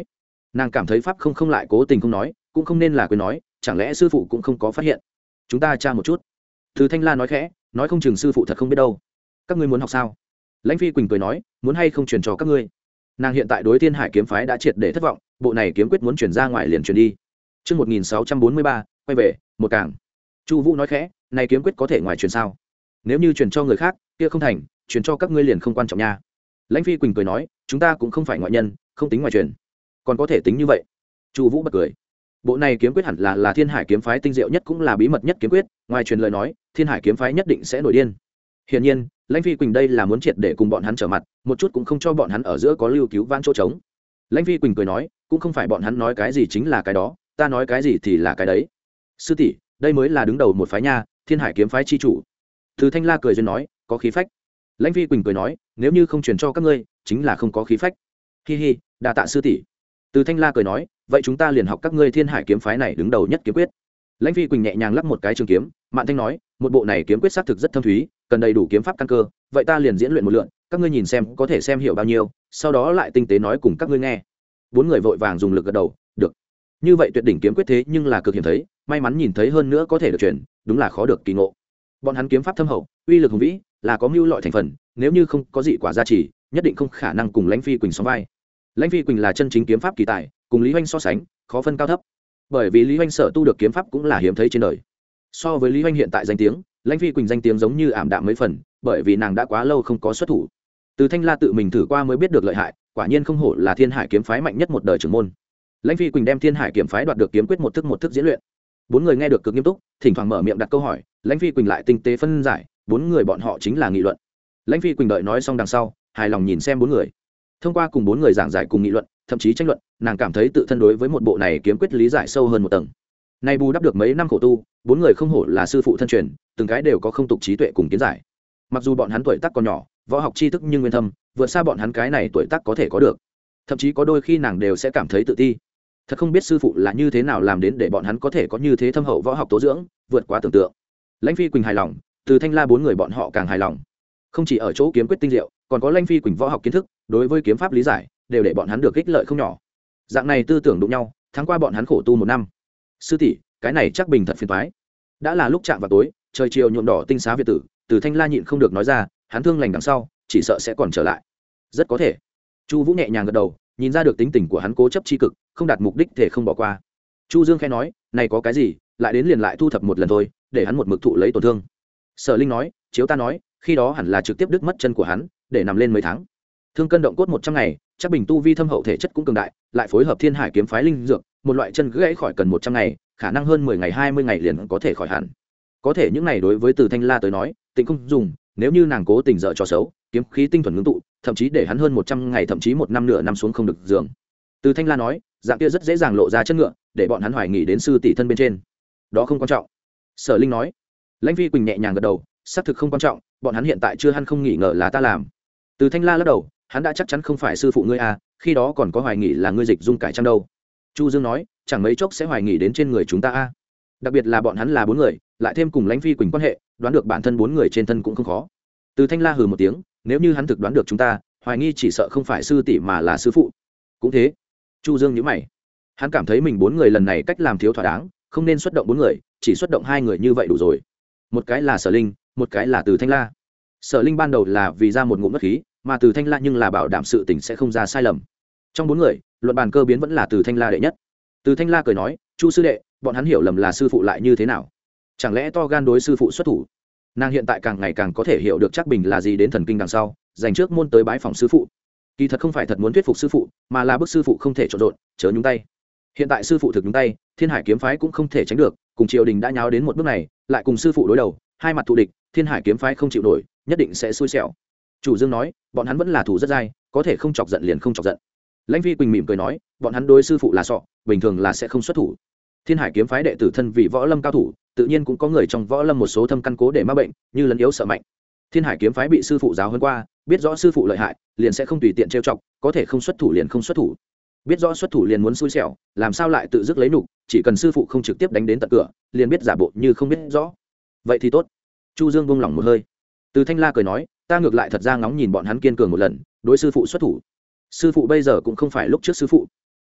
A: nàng cảm thấy pháp không không lại cố tình không nói, cũng không nên là quên nói, chẳng lẽ sư phụ cũng không có phát hiện. Chúng ta tra một chút. Từ Thanh La nói khẽ, nói không chừng sư phụ thật không biết đâu. Các ngươi muốn học sao? Lãnh Phi Quỳnh cười nói, muốn hay không truyền cho các ngươi. Nàng hiện tại đối Thiên Hải kiếm phái đã triệt để thất vọng, bộ này kiếm quyết muốn truyền ra ngoài liền truyền đi. Chương một nghìn sáu trăm bốn mươi ba, quay về, một cảng. Chu Vũ nói khẽ, này kiếm quyết có thể ngoài truyền sao? Nếu như truyền cho người khác, kia không thành, truyền cho các ngươi liền không quan trọng nha. Lãnh Phi Quỳnh cười nói, chúng ta cũng không phải ngoại nhân, không tính ngoài truyền, còn có thể tính như vậy. Chu Vũ bật cười. Bộ này kiếm quyết hẳn là là Thiên Hải kiếm phái tinh diệu nhất cũng là bí mật nhất kiếm quyết, ngoài truyền lời nói, Thiên Hải kiếm phái nhất định sẽ nổi điên. Hiển nhiên, Lãnh Phi Quỳnh đây là muốn triệt để cùng bọn hắn trở mặt, một chút cũng không cho bọn hắn ở giữa có lưu cứu vãn chỗ trống. Lãnh Phi Quỳnh cười nói, cũng không phải bọn hắn nói cái gì chính là cái đó, ta nói cái gì thì là cái đấy. Sư tỷ, đây mới là đứng đầu một phái nha, Thiên Hải kiếm phái chi chủ. Từ Thanh La cười duyên nói, có khí phách. Lãnh Phi Quỳnh cười nói, nếu như không truyền cho các ngươi, chính là không có khí phách. Hi hi, đa tạ sư tỷ. Từ Thanh La cười nói, vậy chúng ta liền học các ngươi Thiên Hải kiếm phái này đứng đầu nhất kiếm quyết. Lãnh Phi Quỳnh nhẹ nhàng lắc một cái trường kiếm, Mạn Thanh nói, một bộ này kiếm quyết xác thực rất thâm thúy, cần đầy đủ kiếm pháp căn cơ, vậy ta liền diễn luyện một lượt, các ngươi nhìn xem có thể xem hiểu bao nhiêu, sau đó lại tinh tế nói cùng các ngươi nghe. Bốn người vội vàng dùng lực gật đầu, được. Như vậy tuyệt đỉnh kiếm quyết thế nhưng là cực hiếm thấy, may mắn nhìn thấy hơn nữa có thể được truyền, đúng là khó được kỳ ngộ. Bọn hắn kiếm pháp thâm hậu, uy lực hùng vĩ, là có mưu lọi thành phần, nếu như không có dị quả gia trì, nhất định không khả năng cùng Lãnh Phi Quỳnh sóng vai. Lãnh Phi Quỳnh là chân chính kiếm pháp kỳ tài, cùng Lý Hoành so sánh, khó phân cao thấp. Bởi vì Lý Hoành sở tu được kiếm pháp cũng là hiếm thấy trên đời. So với Lý Hoành hiện tại danh tiếng, Lãnh Phi Quỳnh danh tiếng giống như ảm đạm mấy phần, bởi vì nàng đã quá lâu không có xuất thủ. Từ Thanh La tự mình thử qua mới biết được lợi hại, quả nhiên không hổ là Thiên Hải kiếm phái mạnh nhất một đời trưởng môn. Lãnh Phi Quỳnh đem Thiên Hải kiếm phái đoạt được kiếm quyết một thức một thức diễn luyện. Bốn người nghe được cực nghiêm túc, thỉnh thoảng mở miệng đặt câu hỏi, Lãnh Phi Quỳnh lại tinh tế phân giải, bốn người bọn họ chính là nghị luận. Lãnh Phi Quỳnh đợi nói xong đằng sau, hài lòng nhìn xem bốn người. Thông qua cùng bốn người giảng giải cùng nghị luận, thậm chí tranh luận, nàng cảm thấy tự thân đối với một bộ này kiếm quyết lý giải sâu hơn một tầng. Nay bù đắp được mấy năm khổ tu, bốn người không hổ là sư phụ thân truyền, từng cái đều có không tục trí tuệ cùng kiến giải. Mặc dù bọn hắn tuổi tác còn nhỏ, võ học tri thức nhưng nguyên thâm, vượt xa bọn hắn cái này tuổi tác có thể có được. Thậm chí có đôi khi nàng đều sẽ cảm thấy tự ti. Thật không biết sư phụ là như thế nào làm đến để bọn hắn có thể có như thế thâm hậu võ học tố dưỡng, vượt quá tưởng tượng. Lãnh Phi Quỳnh hài lòng, Từ Thanh La bốn người bọn họ càng hài lòng. Không chỉ ở chỗ kiếm quyết tinh diệu, còn có Lãnh Phi Quỳnh võ học kiến thức, đối với kiếm pháp lý giải, đều để bọn hắn được ích lợi không nhỏ. Dạng này tư tưởng đụng nhau, tháng qua bọn hắn khổ tu một năm. Sư tỷ, cái này chắc bình thật phiền toái. Đã là lúc chạm vào tối, trời chiều nhuộm đỏ tinh xá việt tử, Từ Thanh La nhịn không được nói ra, hắn thương lành đằng sau, chỉ sợ sẽ còn trở lại. Rất có thể. Chu Vũ nhẹ nhàng gật đầu, nhìn ra được tính tình của hắn cố chấp chi cực, không đạt mục đích thể không bỏ qua. Chu Dương khẽ nói, này có cái gì, lại đến liền lại thu thập một lần thôi, để hắn một mực thụ lấy tổn thương. Sở Linh nói, chiếu ta nói, khi đó hẳn là trực tiếp đứt mất chân của hắn, để nằm lên mấy tháng. Thương cân động cốt một trăm ngày, chắc bình tu vi thâm hậu thể chất cũng cường đại, lại phối hợp Thiên Hải kiếm phái linh dược, một loại chân gãy khỏi cần một trăm ngày, khả năng hơn mười ngày hai mươi ngày liền có thể khỏi hẳn. Có thể những này đối với Từ Thanh La tới nói, tịnh không dùng, nếu như nàng cố tình dở trò xấu, kiếm khí tinh thuần ngưng tụ, thậm chí để hắn hơn một trăm ngày thậm chí một năm nửa năm xuống không được giường. Từ Thanh La nói, dạng kia rất dễ dàng lộ ra chất ngựa, để bọn hắn hoài nghi đến sư tỷ thân bên trên. Đó không quan trọng. Sở Linh nói. Lãnh Phi Quỳnh nhẹ nhàng gật đầu, xác thực không quan trọng, bọn hắn hiện tại chưa hẳn không nghĩ ngờ là ta làm. Từ Thanh La lắc đầu, hắn đã chắc chắn không phải sư phụ ngươi à, khi đó còn có hoài nghi là ngươi dịch dung cải trang đâu. Chu Dương nói, chẳng mấy chốc sẽ hoài nghi đến trên người chúng ta a. À. Đặc biệt là bọn hắn là bốn người, lại thêm cùng Lãnh Phi Quỳnh quan hệ, đoán được bản thân bốn người trên thân cũng không khó. Từ Thanh La hừ một tiếng, nếu như hắn thực đoán được chúng ta, hoài nghi chỉ sợ không phải sư tỷ mà là sư phụ. Cũng thế. Chu Dương nhíu mày. Hắn cảm thấy mình bốn người lần này cách làm thiếu thỏa đáng, không nên xuất động bốn người, chỉ xuất động hai người như vậy đủ rồi. Một cái là Sở Linh, một cái là Từ Thanh La. Sở Linh ban đầu là vì ra một ngụm mất khí, mà Từ Thanh La nhưng là bảo đảm sự tình sẽ không ra sai lầm. Trong bốn người, luận bàn cơ biến vẫn là Từ Thanh La đệ nhất. Từ Thanh La cười nói, Chu sư đệ, bọn hắn hiểu lầm là sư phụ lại như thế nào? Chẳng lẽ to gan đối sư phụ xuất thủ? Nàng hiện tại càng ngày càng có thể hiểu được chắc bình là gì đến thần kinh đằng sau, dành trước môn tới bái phòng sư phụ. Kỳ thật không phải thật muốn thuyết phục sư phụ, mà là bức sư phụ không thể trộn rộn, chớ nhúng tay. Hiện tại sư phụ thực nhúng tay, Thiên Hải kiếm phái cũng không thể tránh được, cùng triều đình đã nháo đến một bước này, lại cùng sư phụ đối đầu, hai mặt thù địch, Thiên Hải kiếm phái không chịu nổi, nhất định sẽ xui xẻo. Chủ Dương nói, bọn hắn vẫn là thủ rất dai, có thể không chọc giận liền không chọc giận. Lãnh Phi Quỳnh mỉm cười nói, bọn hắn đối sư phụ là sọ, bình thường là sẽ không xuất thủ. Thiên Hải kiếm phái đệ tử thân vị võ lâm cao thủ, tự nhiên cũng có người trong võ lâm một số thâm căn cố để ma bệnh, như lấn yếu sợ mạnh. Thiên Hải kiếm phái bị sư phụ giáo huấn qua, biết rõ sư phụ lợi hại, liền sẽ không tùy tiện trêu chọc, có thể không xuất thủ liền không xuất thủ. Biết rõ xuất thủ liền muốn xui xẻo, làm sao lại tự dứt lấy nục, chỉ cần sư phụ không trực tiếp đánh đến tận cửa, liền biết giả bộ như không biết rõ. Vậy thì tốt. Chu Dương buông lỏng một hơi. Từ Thanh La cười nói, ta ngược lại thật ra ngóng nhìn bọn hắn kiên cường một lần, đối sư phụ xuất thủ. Sư phụ bây giờ cũng không phải lúc trước sư phụ.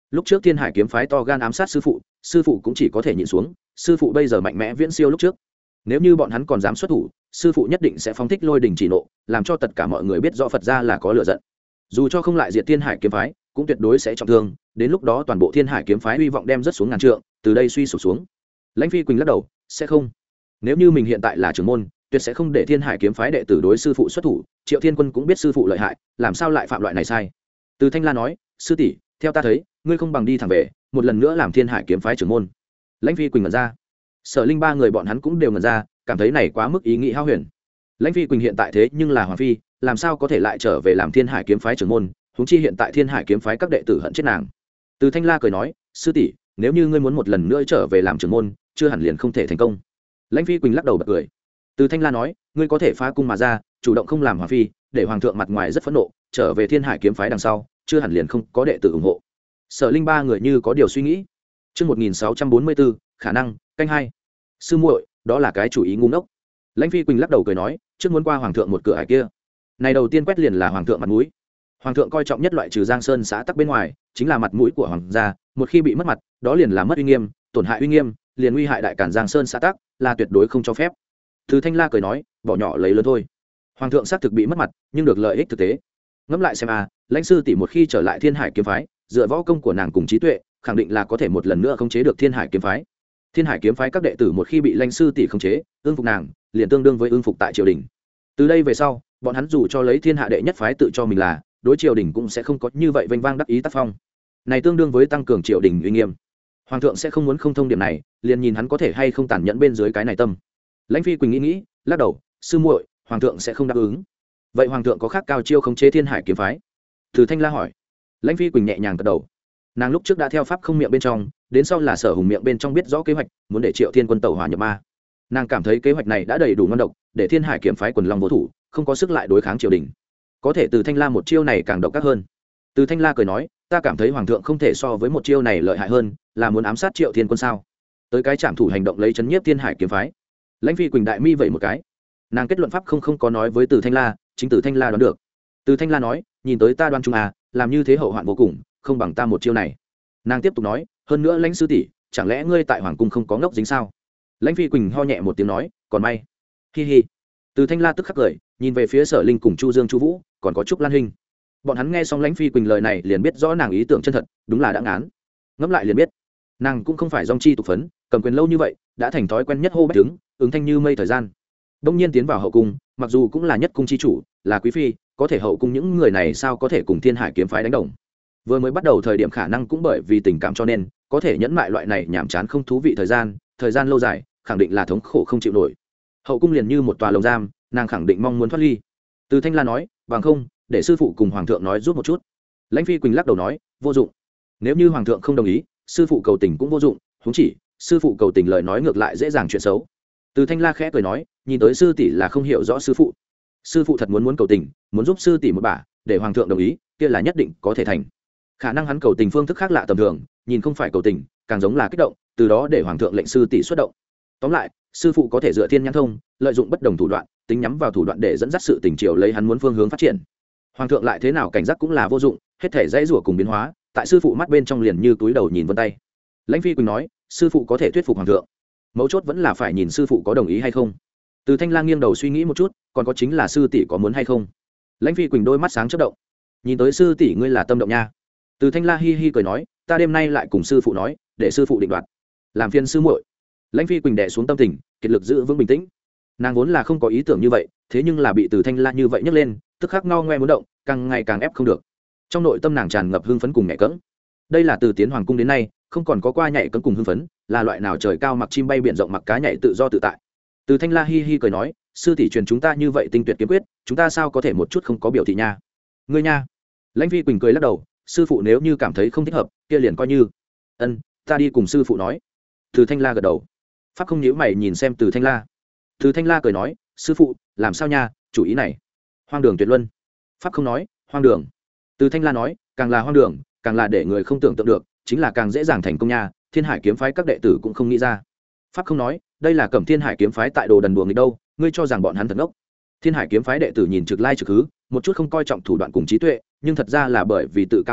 A: lúc trước thiên hải kiếm phái to gan ám sát sư phụ, sư phụ cũng chỉ có thể nhịn xuống, sư phụ bây giờ mạnh mẽ viễn siêu lúc trước, nếu như bọn hắn còn dám xuất thủ, sư phụ nhất định sẽ phóng thích lôi đình chỉ nộ, làm cho tất cả mọi người biết rõ Phật gia là có lửa giận, dù cho không lại diệt thiên hải kiếm phái cũng tuyệt đối sẽ trọng thương, đến lúc đó toàn bộ thiên hải kiếm phái hy vọng đem rất xuống ngàn trượng, từ đây suy sụp xuống. Lãnh Phi Quỳnh lắc đầu, sẽ không, nếu như mình hiện tại là trưởng môn, tuyệt sẽ không để thiên hải kiếm phái đệ tử đối sư phụ xuất thủ. Triệu Thiên Quân cũng biết sư phụ lợi hại, làm sao lại phạm loại này sai. Từ Thanh La nói, sư tỷ, theo ta thấy ngươi không bằng đi thẳng về, một lần nữa làm thiên hải kiếm phái trưởng môn. Lãnh Phi Quỳnh ngẩn ra, Sở Linh ba người bọn hắn cũng đều ngẩn ra, cảm thấy này quá mức ý nghĩ hao huyền. Lãnh Phi Quỳnh hiện tại thế nhưng là hoàng phi, làm sao có thể lại trở về làm thiên hải kiếm phái trưởng môn, huống chi hiện tại thiên hải kiếm phái các đệ tử hận chết nàng. Từ Thanh La cười nói, sư tỷ, nếu như ngươi muốn một lần nữa trở về làm trưởng môn, chưa hẳn liền không thể thành công. Lãnh Phi Quỳnh lắc đầu bật cười. Từ Thanh La nói, ngươi có thể phá cung mà ra, chủ động không làm hoàng phi, để hoàng thượng mặt ngoài rất phẫn nộ, trở về thiên hải kiếm phái đằng sau, chưa hẳn liền không có đệ tử ủng hộ. Sở Linh ba người như có điều suy nghĩ. Chương một nghìn sáu trăm bốn mươi bốn, khả năng, canh hai. Sư muội, đó là cái chủ ý ngu ngốc. Lãnh Phi Quỳnh lắc đầu cười nói, trước muốn qua hoàng thượng một cửa ải kia. Này đầu tiên quét liền là hoàng thượng mặt mũi. Hoàng thượng coi trọng nhất loại trừ Giang Sơn xã tắc bên ngoài, chính là mặt mũi của hoàng gia, một khi bị mất mặt, đó liền là mất uy nghiêm, tổn hại uy nghiêm, liền uy hại đại cản Giang Sơn xã tắc, là tuyệt đối không cho phép. Từ Thanh La cười nói, bỏ nhỏ lấy lớn thôi. Hoàng thượng xác thực bị mất mặt, nhưng được lợi ích thực tế. Ngẫm lại xem a, lãnh sư tỷ một khi trở lại thiên hải kiếm phái, dựa võ công của nàng cùng trí tuệ, khẳng định là có thể một lần nữa khống chế được thiên hải kiếm phái. Thiên hải kiếm phái các đệ tử một khi bị lãnh sư tỷ khống chế, ương phục nàng, liền tương đương với ương phục tại triều đình. Từ đây về sau, bọn hắn dù cho lấy thiên hạ đệ nhất phái tự cho mình là, đối triều đình cũng sẽ không có như vậy vênh vang đắc ý tác phong. Này tương đương với tăng cường triều đình uy nghiêm. Hoàng thượng sẽ không muốn không thông điểm này, liền nhìn hắn có thể hay không tàn nhẫn bên dưới cái này tâm. Lãnh Phi Quỳnh nghĩ nghĩ, lắc đầu, sư muội, hoàng thượng sẽ không đáp ứng. Vậy hoàng thượng có khác cao chiêu khống chế thiên hải kiếm phái? Từ Thanh La hỏi. Lãnh Phi Quỳnh nhẹ nhàng gật đầu. Nàng lúc trước đã theo pháp không miệng bên trong, đến sau là Sở Hùng miệng bên trong biết rõ kế hoạch, muốn để Triệu Thiên Quân tẩu hỏa nhập ma. Nàng cảm thấy kế hoạch này đã đầy đủ ngon độc, để thiên hải kiếm phái quần long vô thủ, không có sức lại đối kháng triều đình. Có thể Từ Thanh La một chiêu này càng độc ác hơn. Từ Thanh La cười nói, ta cảm thấy hoàng thượng không thể so với một chiêu này lợi hại hơn, là muốn ám sát Triệu Thiên Quân sao? Tới cái trảm thủ hành động lấy chấn nhiếp thiên hải kiếm phái. Lãnh Phi Quỳnh đại mi vậy một cái, nàng kết luận pháp không không có nói với Từ Thanh La, chính Từ Thanh La đoán được. Từ Thanh La nói, nhìn tới ta đoan trung à, làm như thế hậu hoạn vô cùng, không bằng ta một chiêu này. Nàng tiếp tục nói, hơn nữa lãnh sư tỷ, chẳng lẽ ngươi tại hoàng cung không có ngốc dính sao? Lãnh Phi Quỳnh ho nhẹ một tiếng nói, còn may. Hi hi. Từ Thanh La tức khắc cười, nhìn về phía Sở Linh cùng Chu Dương Chu Vũ, còn có Trúc Lan Hinh. Bọn hắn nghe xong Lãnh Phi Quỳnh lời này liền biết rõ nàng ý tưởng chân thật, đúng là đã ngán. Ngẫm lại liền biết, nàng cũng không phải dòng chi tục phấn, cầm quyền lâu như vậy, đã thành thói quen nhất hô bách đứng, ứng thanh như mây thời gian. Đông nhiên tiến vào hậu cung, mặc dù cũng là nhất cung chi chủ, là quý phi, có thể hậu cung những người này sao có thể cùng thiên hải kiếm phái đánh đồng. Vừa mới bắt đầu thời điểm khả năng cũng bởi vì tình cảm cho nên có thể nhẫn mại loại này nhàm chán không thú vị thời gian, thời gian lâu dài khẳng định là thống khổ không chịu nổi. Hậu cung liền như một tòa lồng giam, nàng khẳng định mong muốn thoát ly. Từ Thanh La nói, bằng không để sư phụ cùng hoàng thượng nói giúp một chút. Lãnh Phi Quỳnh lắc đầu nói, vô dụng. Nếu như hoàng thượng không đồng ý, sư phụ cầu tình cũng vô dụng, huống chỉ sư phụ cầu tình lời nói ngược lại dễ dàng chuyện xấu. Từ Thanh La khẽ cười nói, nhìn tới sư tỷ là không hiểu rõ sư phụ. Sư phụ thật muốn muốn cầu tình, muốn giúp sư tỷ một bả, để hoàng thượng đồng ý, kia là nhất định có thể thành. Khả năng hắn cầu tình phương thức khác lạ tầm thường, nhìn không phải cầu tình, càng giống là kích động, từ đó để hoàng thượng lệnh sư tỷ xuất động. Tóm lại, sư phụ có thể dựa thiên nhãn thông, lợi dụng bất đồng thủ đoạn, tính nhắm vào thủ đoạn để dẫn dắt sự tình triều lấy hắn muốn phương hướng phát triển. Hoàng thượng lại thế nào cảnh giác cũng là vô dụng, hết thể dãy rủa cùng biến hóa, tại sư phụ mắt bên trong liền như túi đầu nhìn vân tay. Lãnh Phi Quỳnh nói, sư phụ có thể thuyết phục hoàng thượng, mấu chốt vẫn là phải nhìn sư phụ có đồng ý hay không. Từ Thanh Lang nghiêng đầu suy nghĩ một chút, còn có chính là sư tỷ có muốn hay không. Lãnh Phi Quỳnh đôi mắt sáng chớp động, nhìn tới sư tỷ ngươi là tâm động nha. Từ Thanh La hi hi cười nói, ta đêm nay lại cùng sư phụ nói, để sư phụ định đoạt, làm phiền sư muội. Lãnh Phi Quỳnh đè xuống tâm tình, kiệt lực giữ vững bình tĩnh. Nàng vốn là không có ý tưởng như vậy, thế nhưng là bị Từ Thanh La như vậy nhấc lên, tức khắc ngao ngoe muốn động, càng ngày càng ép không được. Trong nội tâm nàng tràn ngập hưng phấn cùng nhẹ cẫng. Đây là từ tiến hoàng cung đến nay không còn có qua nhảy cẫng cùng hưng phấn, là loại nào trời cao mặc chim bay biển rộng mặc cá nhảy tự do tự tại. Từ Thanh La hi hi cười nói, sư tỷ truyền chúng ta như vậy tinh tuyệt kiếm quyết, chúng ta sao có thể một chút không có biểu thị nha. Ngươi nha. Lãnh Phi Quỳnh cười lắc đầu, sư phụ nếu như cảm thấy không thích hợp, kia liền coi như. Ân, ta đi cùng sư phụ nói. Từ Thanh La gật đầu. Pháp không nhíu mày nhìn xem Từ Thanh La. Từ Thanh La cười nói, sư phụ, làm sao nha, chủ ý này. Hoang đường tuyệt luân. Pháp không nói, hoang đường. Từ Thanh La nói, càng là hoang đường, càng là để người không tưởng tượng được, chính là càng dễ dàng thành công nha, Thiên Hải kiếm phái các đệ tử cũng không nghĩ ra. Pháp không nói, đây là Cẩm Thiên Hải kiếm phái tại đồ đần đùa nghịch đâu, ngươi cho rằng bọn hắn thật ngốc. Thiên Hải kiếm phái đệ tử nhìn trực lai trực hứ, một chút không coi trọng thủ đoạn cùng trí tuệ, nhưng thật ra là bởi vì tự cao cường đại,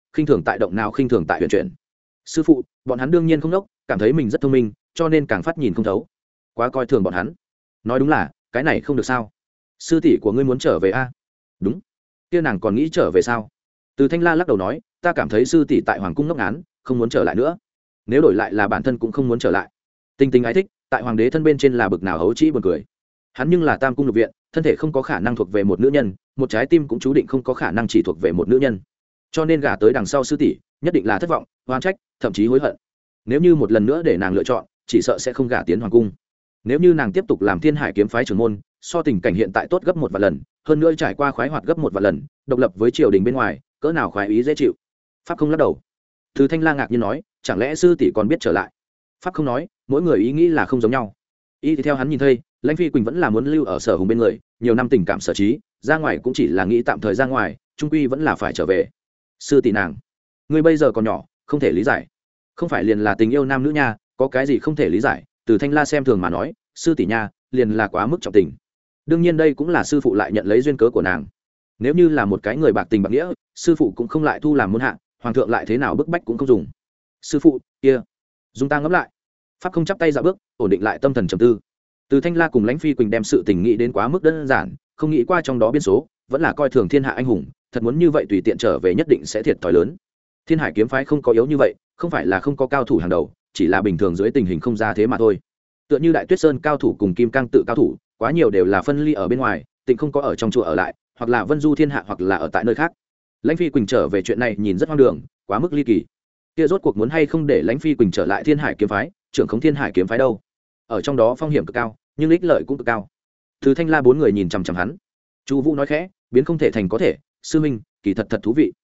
A: khinh thường tại động nào khinh thường tại huyền chuyển. Sư phụ, bọn hắn đương nhiên không đốc, cảm thấy mình rất thông minh, cho nên càng phát nhìn không thấu, quá coi thường bọn hắn. Nói đúng là cái này không được sao? Sư tỷ của ngươi muốn trở về a? Đúng. Kia nàng còn nghĩ trở về sao? Từ Thanh La lắc đầu nói, ta cảm thấy sư tỷ tại hoàng cung ngốc ngán, không muốn trở lại nữa. Nếu đổi lại là bản thân cũng không muốn trở lại. Tình tình ái thích, tại hoàng đế thân bên trên là bực nào hấu trĩ buồn cười. Hắn nhưng là tam cung lục viện, thân thể không có khả năng thuộc về một nữ nhân, một trái tim cũng chú định không có khả năng chỉ thuộc về một nữ nhân. Cho nên gả tới đằng sau sư tỷ, nhất định là thất vọng, oan trách, thậm chí hối hận. Nếu như một lần nữa để nàng lựa chọn, chỉ sợ sẽ không gả tiến hoàng cung. Nếu như nàng tiếp tục làm Thiên Hải kiếm phái trưởng môn, so tình cảnh hiện tại tốt gấp một vạn lần, hơn nữa trải qua khoái hoạt gấp một vạn lần, độc lập với triều đình bên ngoài, cỡ nào khoái ý dễ chịu. Pháp không lắc đầu. Từ Thanh La ngạc nhiên nói, chẳng lẽ sư tỷ còn biết trở lại? Pháp không nói, mỗi người ý nghĩ là không giống nhau. Ý thì theo hắn nhìn thấy, Lãnh Phi Quỳnh vẫn là muốn lưu ở Sở Hùng bên người, nhiều năm tình cảm sở trí, ra ngoài cũng chỉ là nghĩ tạm thời ra ngoài, trung quy vẫn là phải trở về. Sư tỷ nàng, ngươi bây giờ còn nhỏ, không thể lý giải. Không phải liền là tình yêu nam nữ nha, có cái gì không thể lý giải? Từ Thanh La xem thường mà nói, sư tỷ nha, liền là quá mức trọng tình. Đương nhiên đây cũng là sư phụ lại nhận lấy duyên cớ của nàng. Nếu như là một cái người bạc tình bạc nghĩa, sư phụ cũng không lại thu làm môn hạ, hoàng thượng lại thế nào bức bách cũng không dùng. Sư phụ kia, dùng ta ngẫm lại. Pháp không chắp tay dạo bước, ổn định lại tâm thần trầm tư. Từ Thanh La cùng Lãnh Phi Quỳnh đem sự tình nghĩ đến quá mức đơn giản, không nghĩ qua trong đó biên số, vẫn là coi thường thiên hạ anh hùng, thật muốn như vậy tùy tiện trở về nhất định sẽ thiệt thòi lớn. Thiên Hải kiếm phái không có yếu như vậy, không phải là không có cao thủ hàng đầu, chỉ là bình thường dưới tình hình không ra thế mà thôi. Tựa như Đại Tuyết Sơn cao thủ cùng Kim Cang tự cao thủ, quá nhiều đều là phân ly ở bên ngoài, tịnh không có ở trong chùa ở lại, hoặc là vân du thiên hạ hoặc là ở tại nơi khác. Lãnh Phi Quỳnh trở về chuyện này nhìn rất hoang đường, quá mức ly kỳ. Kia rốt cuộc muốn hay không để Lãnh Phi Quỳnh trở lại Thiên Hải kiếm phái, trưởng khống Thiên Hải kiếm phái đâu? Ở trong đó phong hiểm cực cao, nhưng ích lợi cũng cực cao. Từ Thanh La bốn người nhìn chằm chằm hắn. Chu Vũ nói khẽ, biến không thể thành có thể, sư minh, kỳ thật thật thú vị.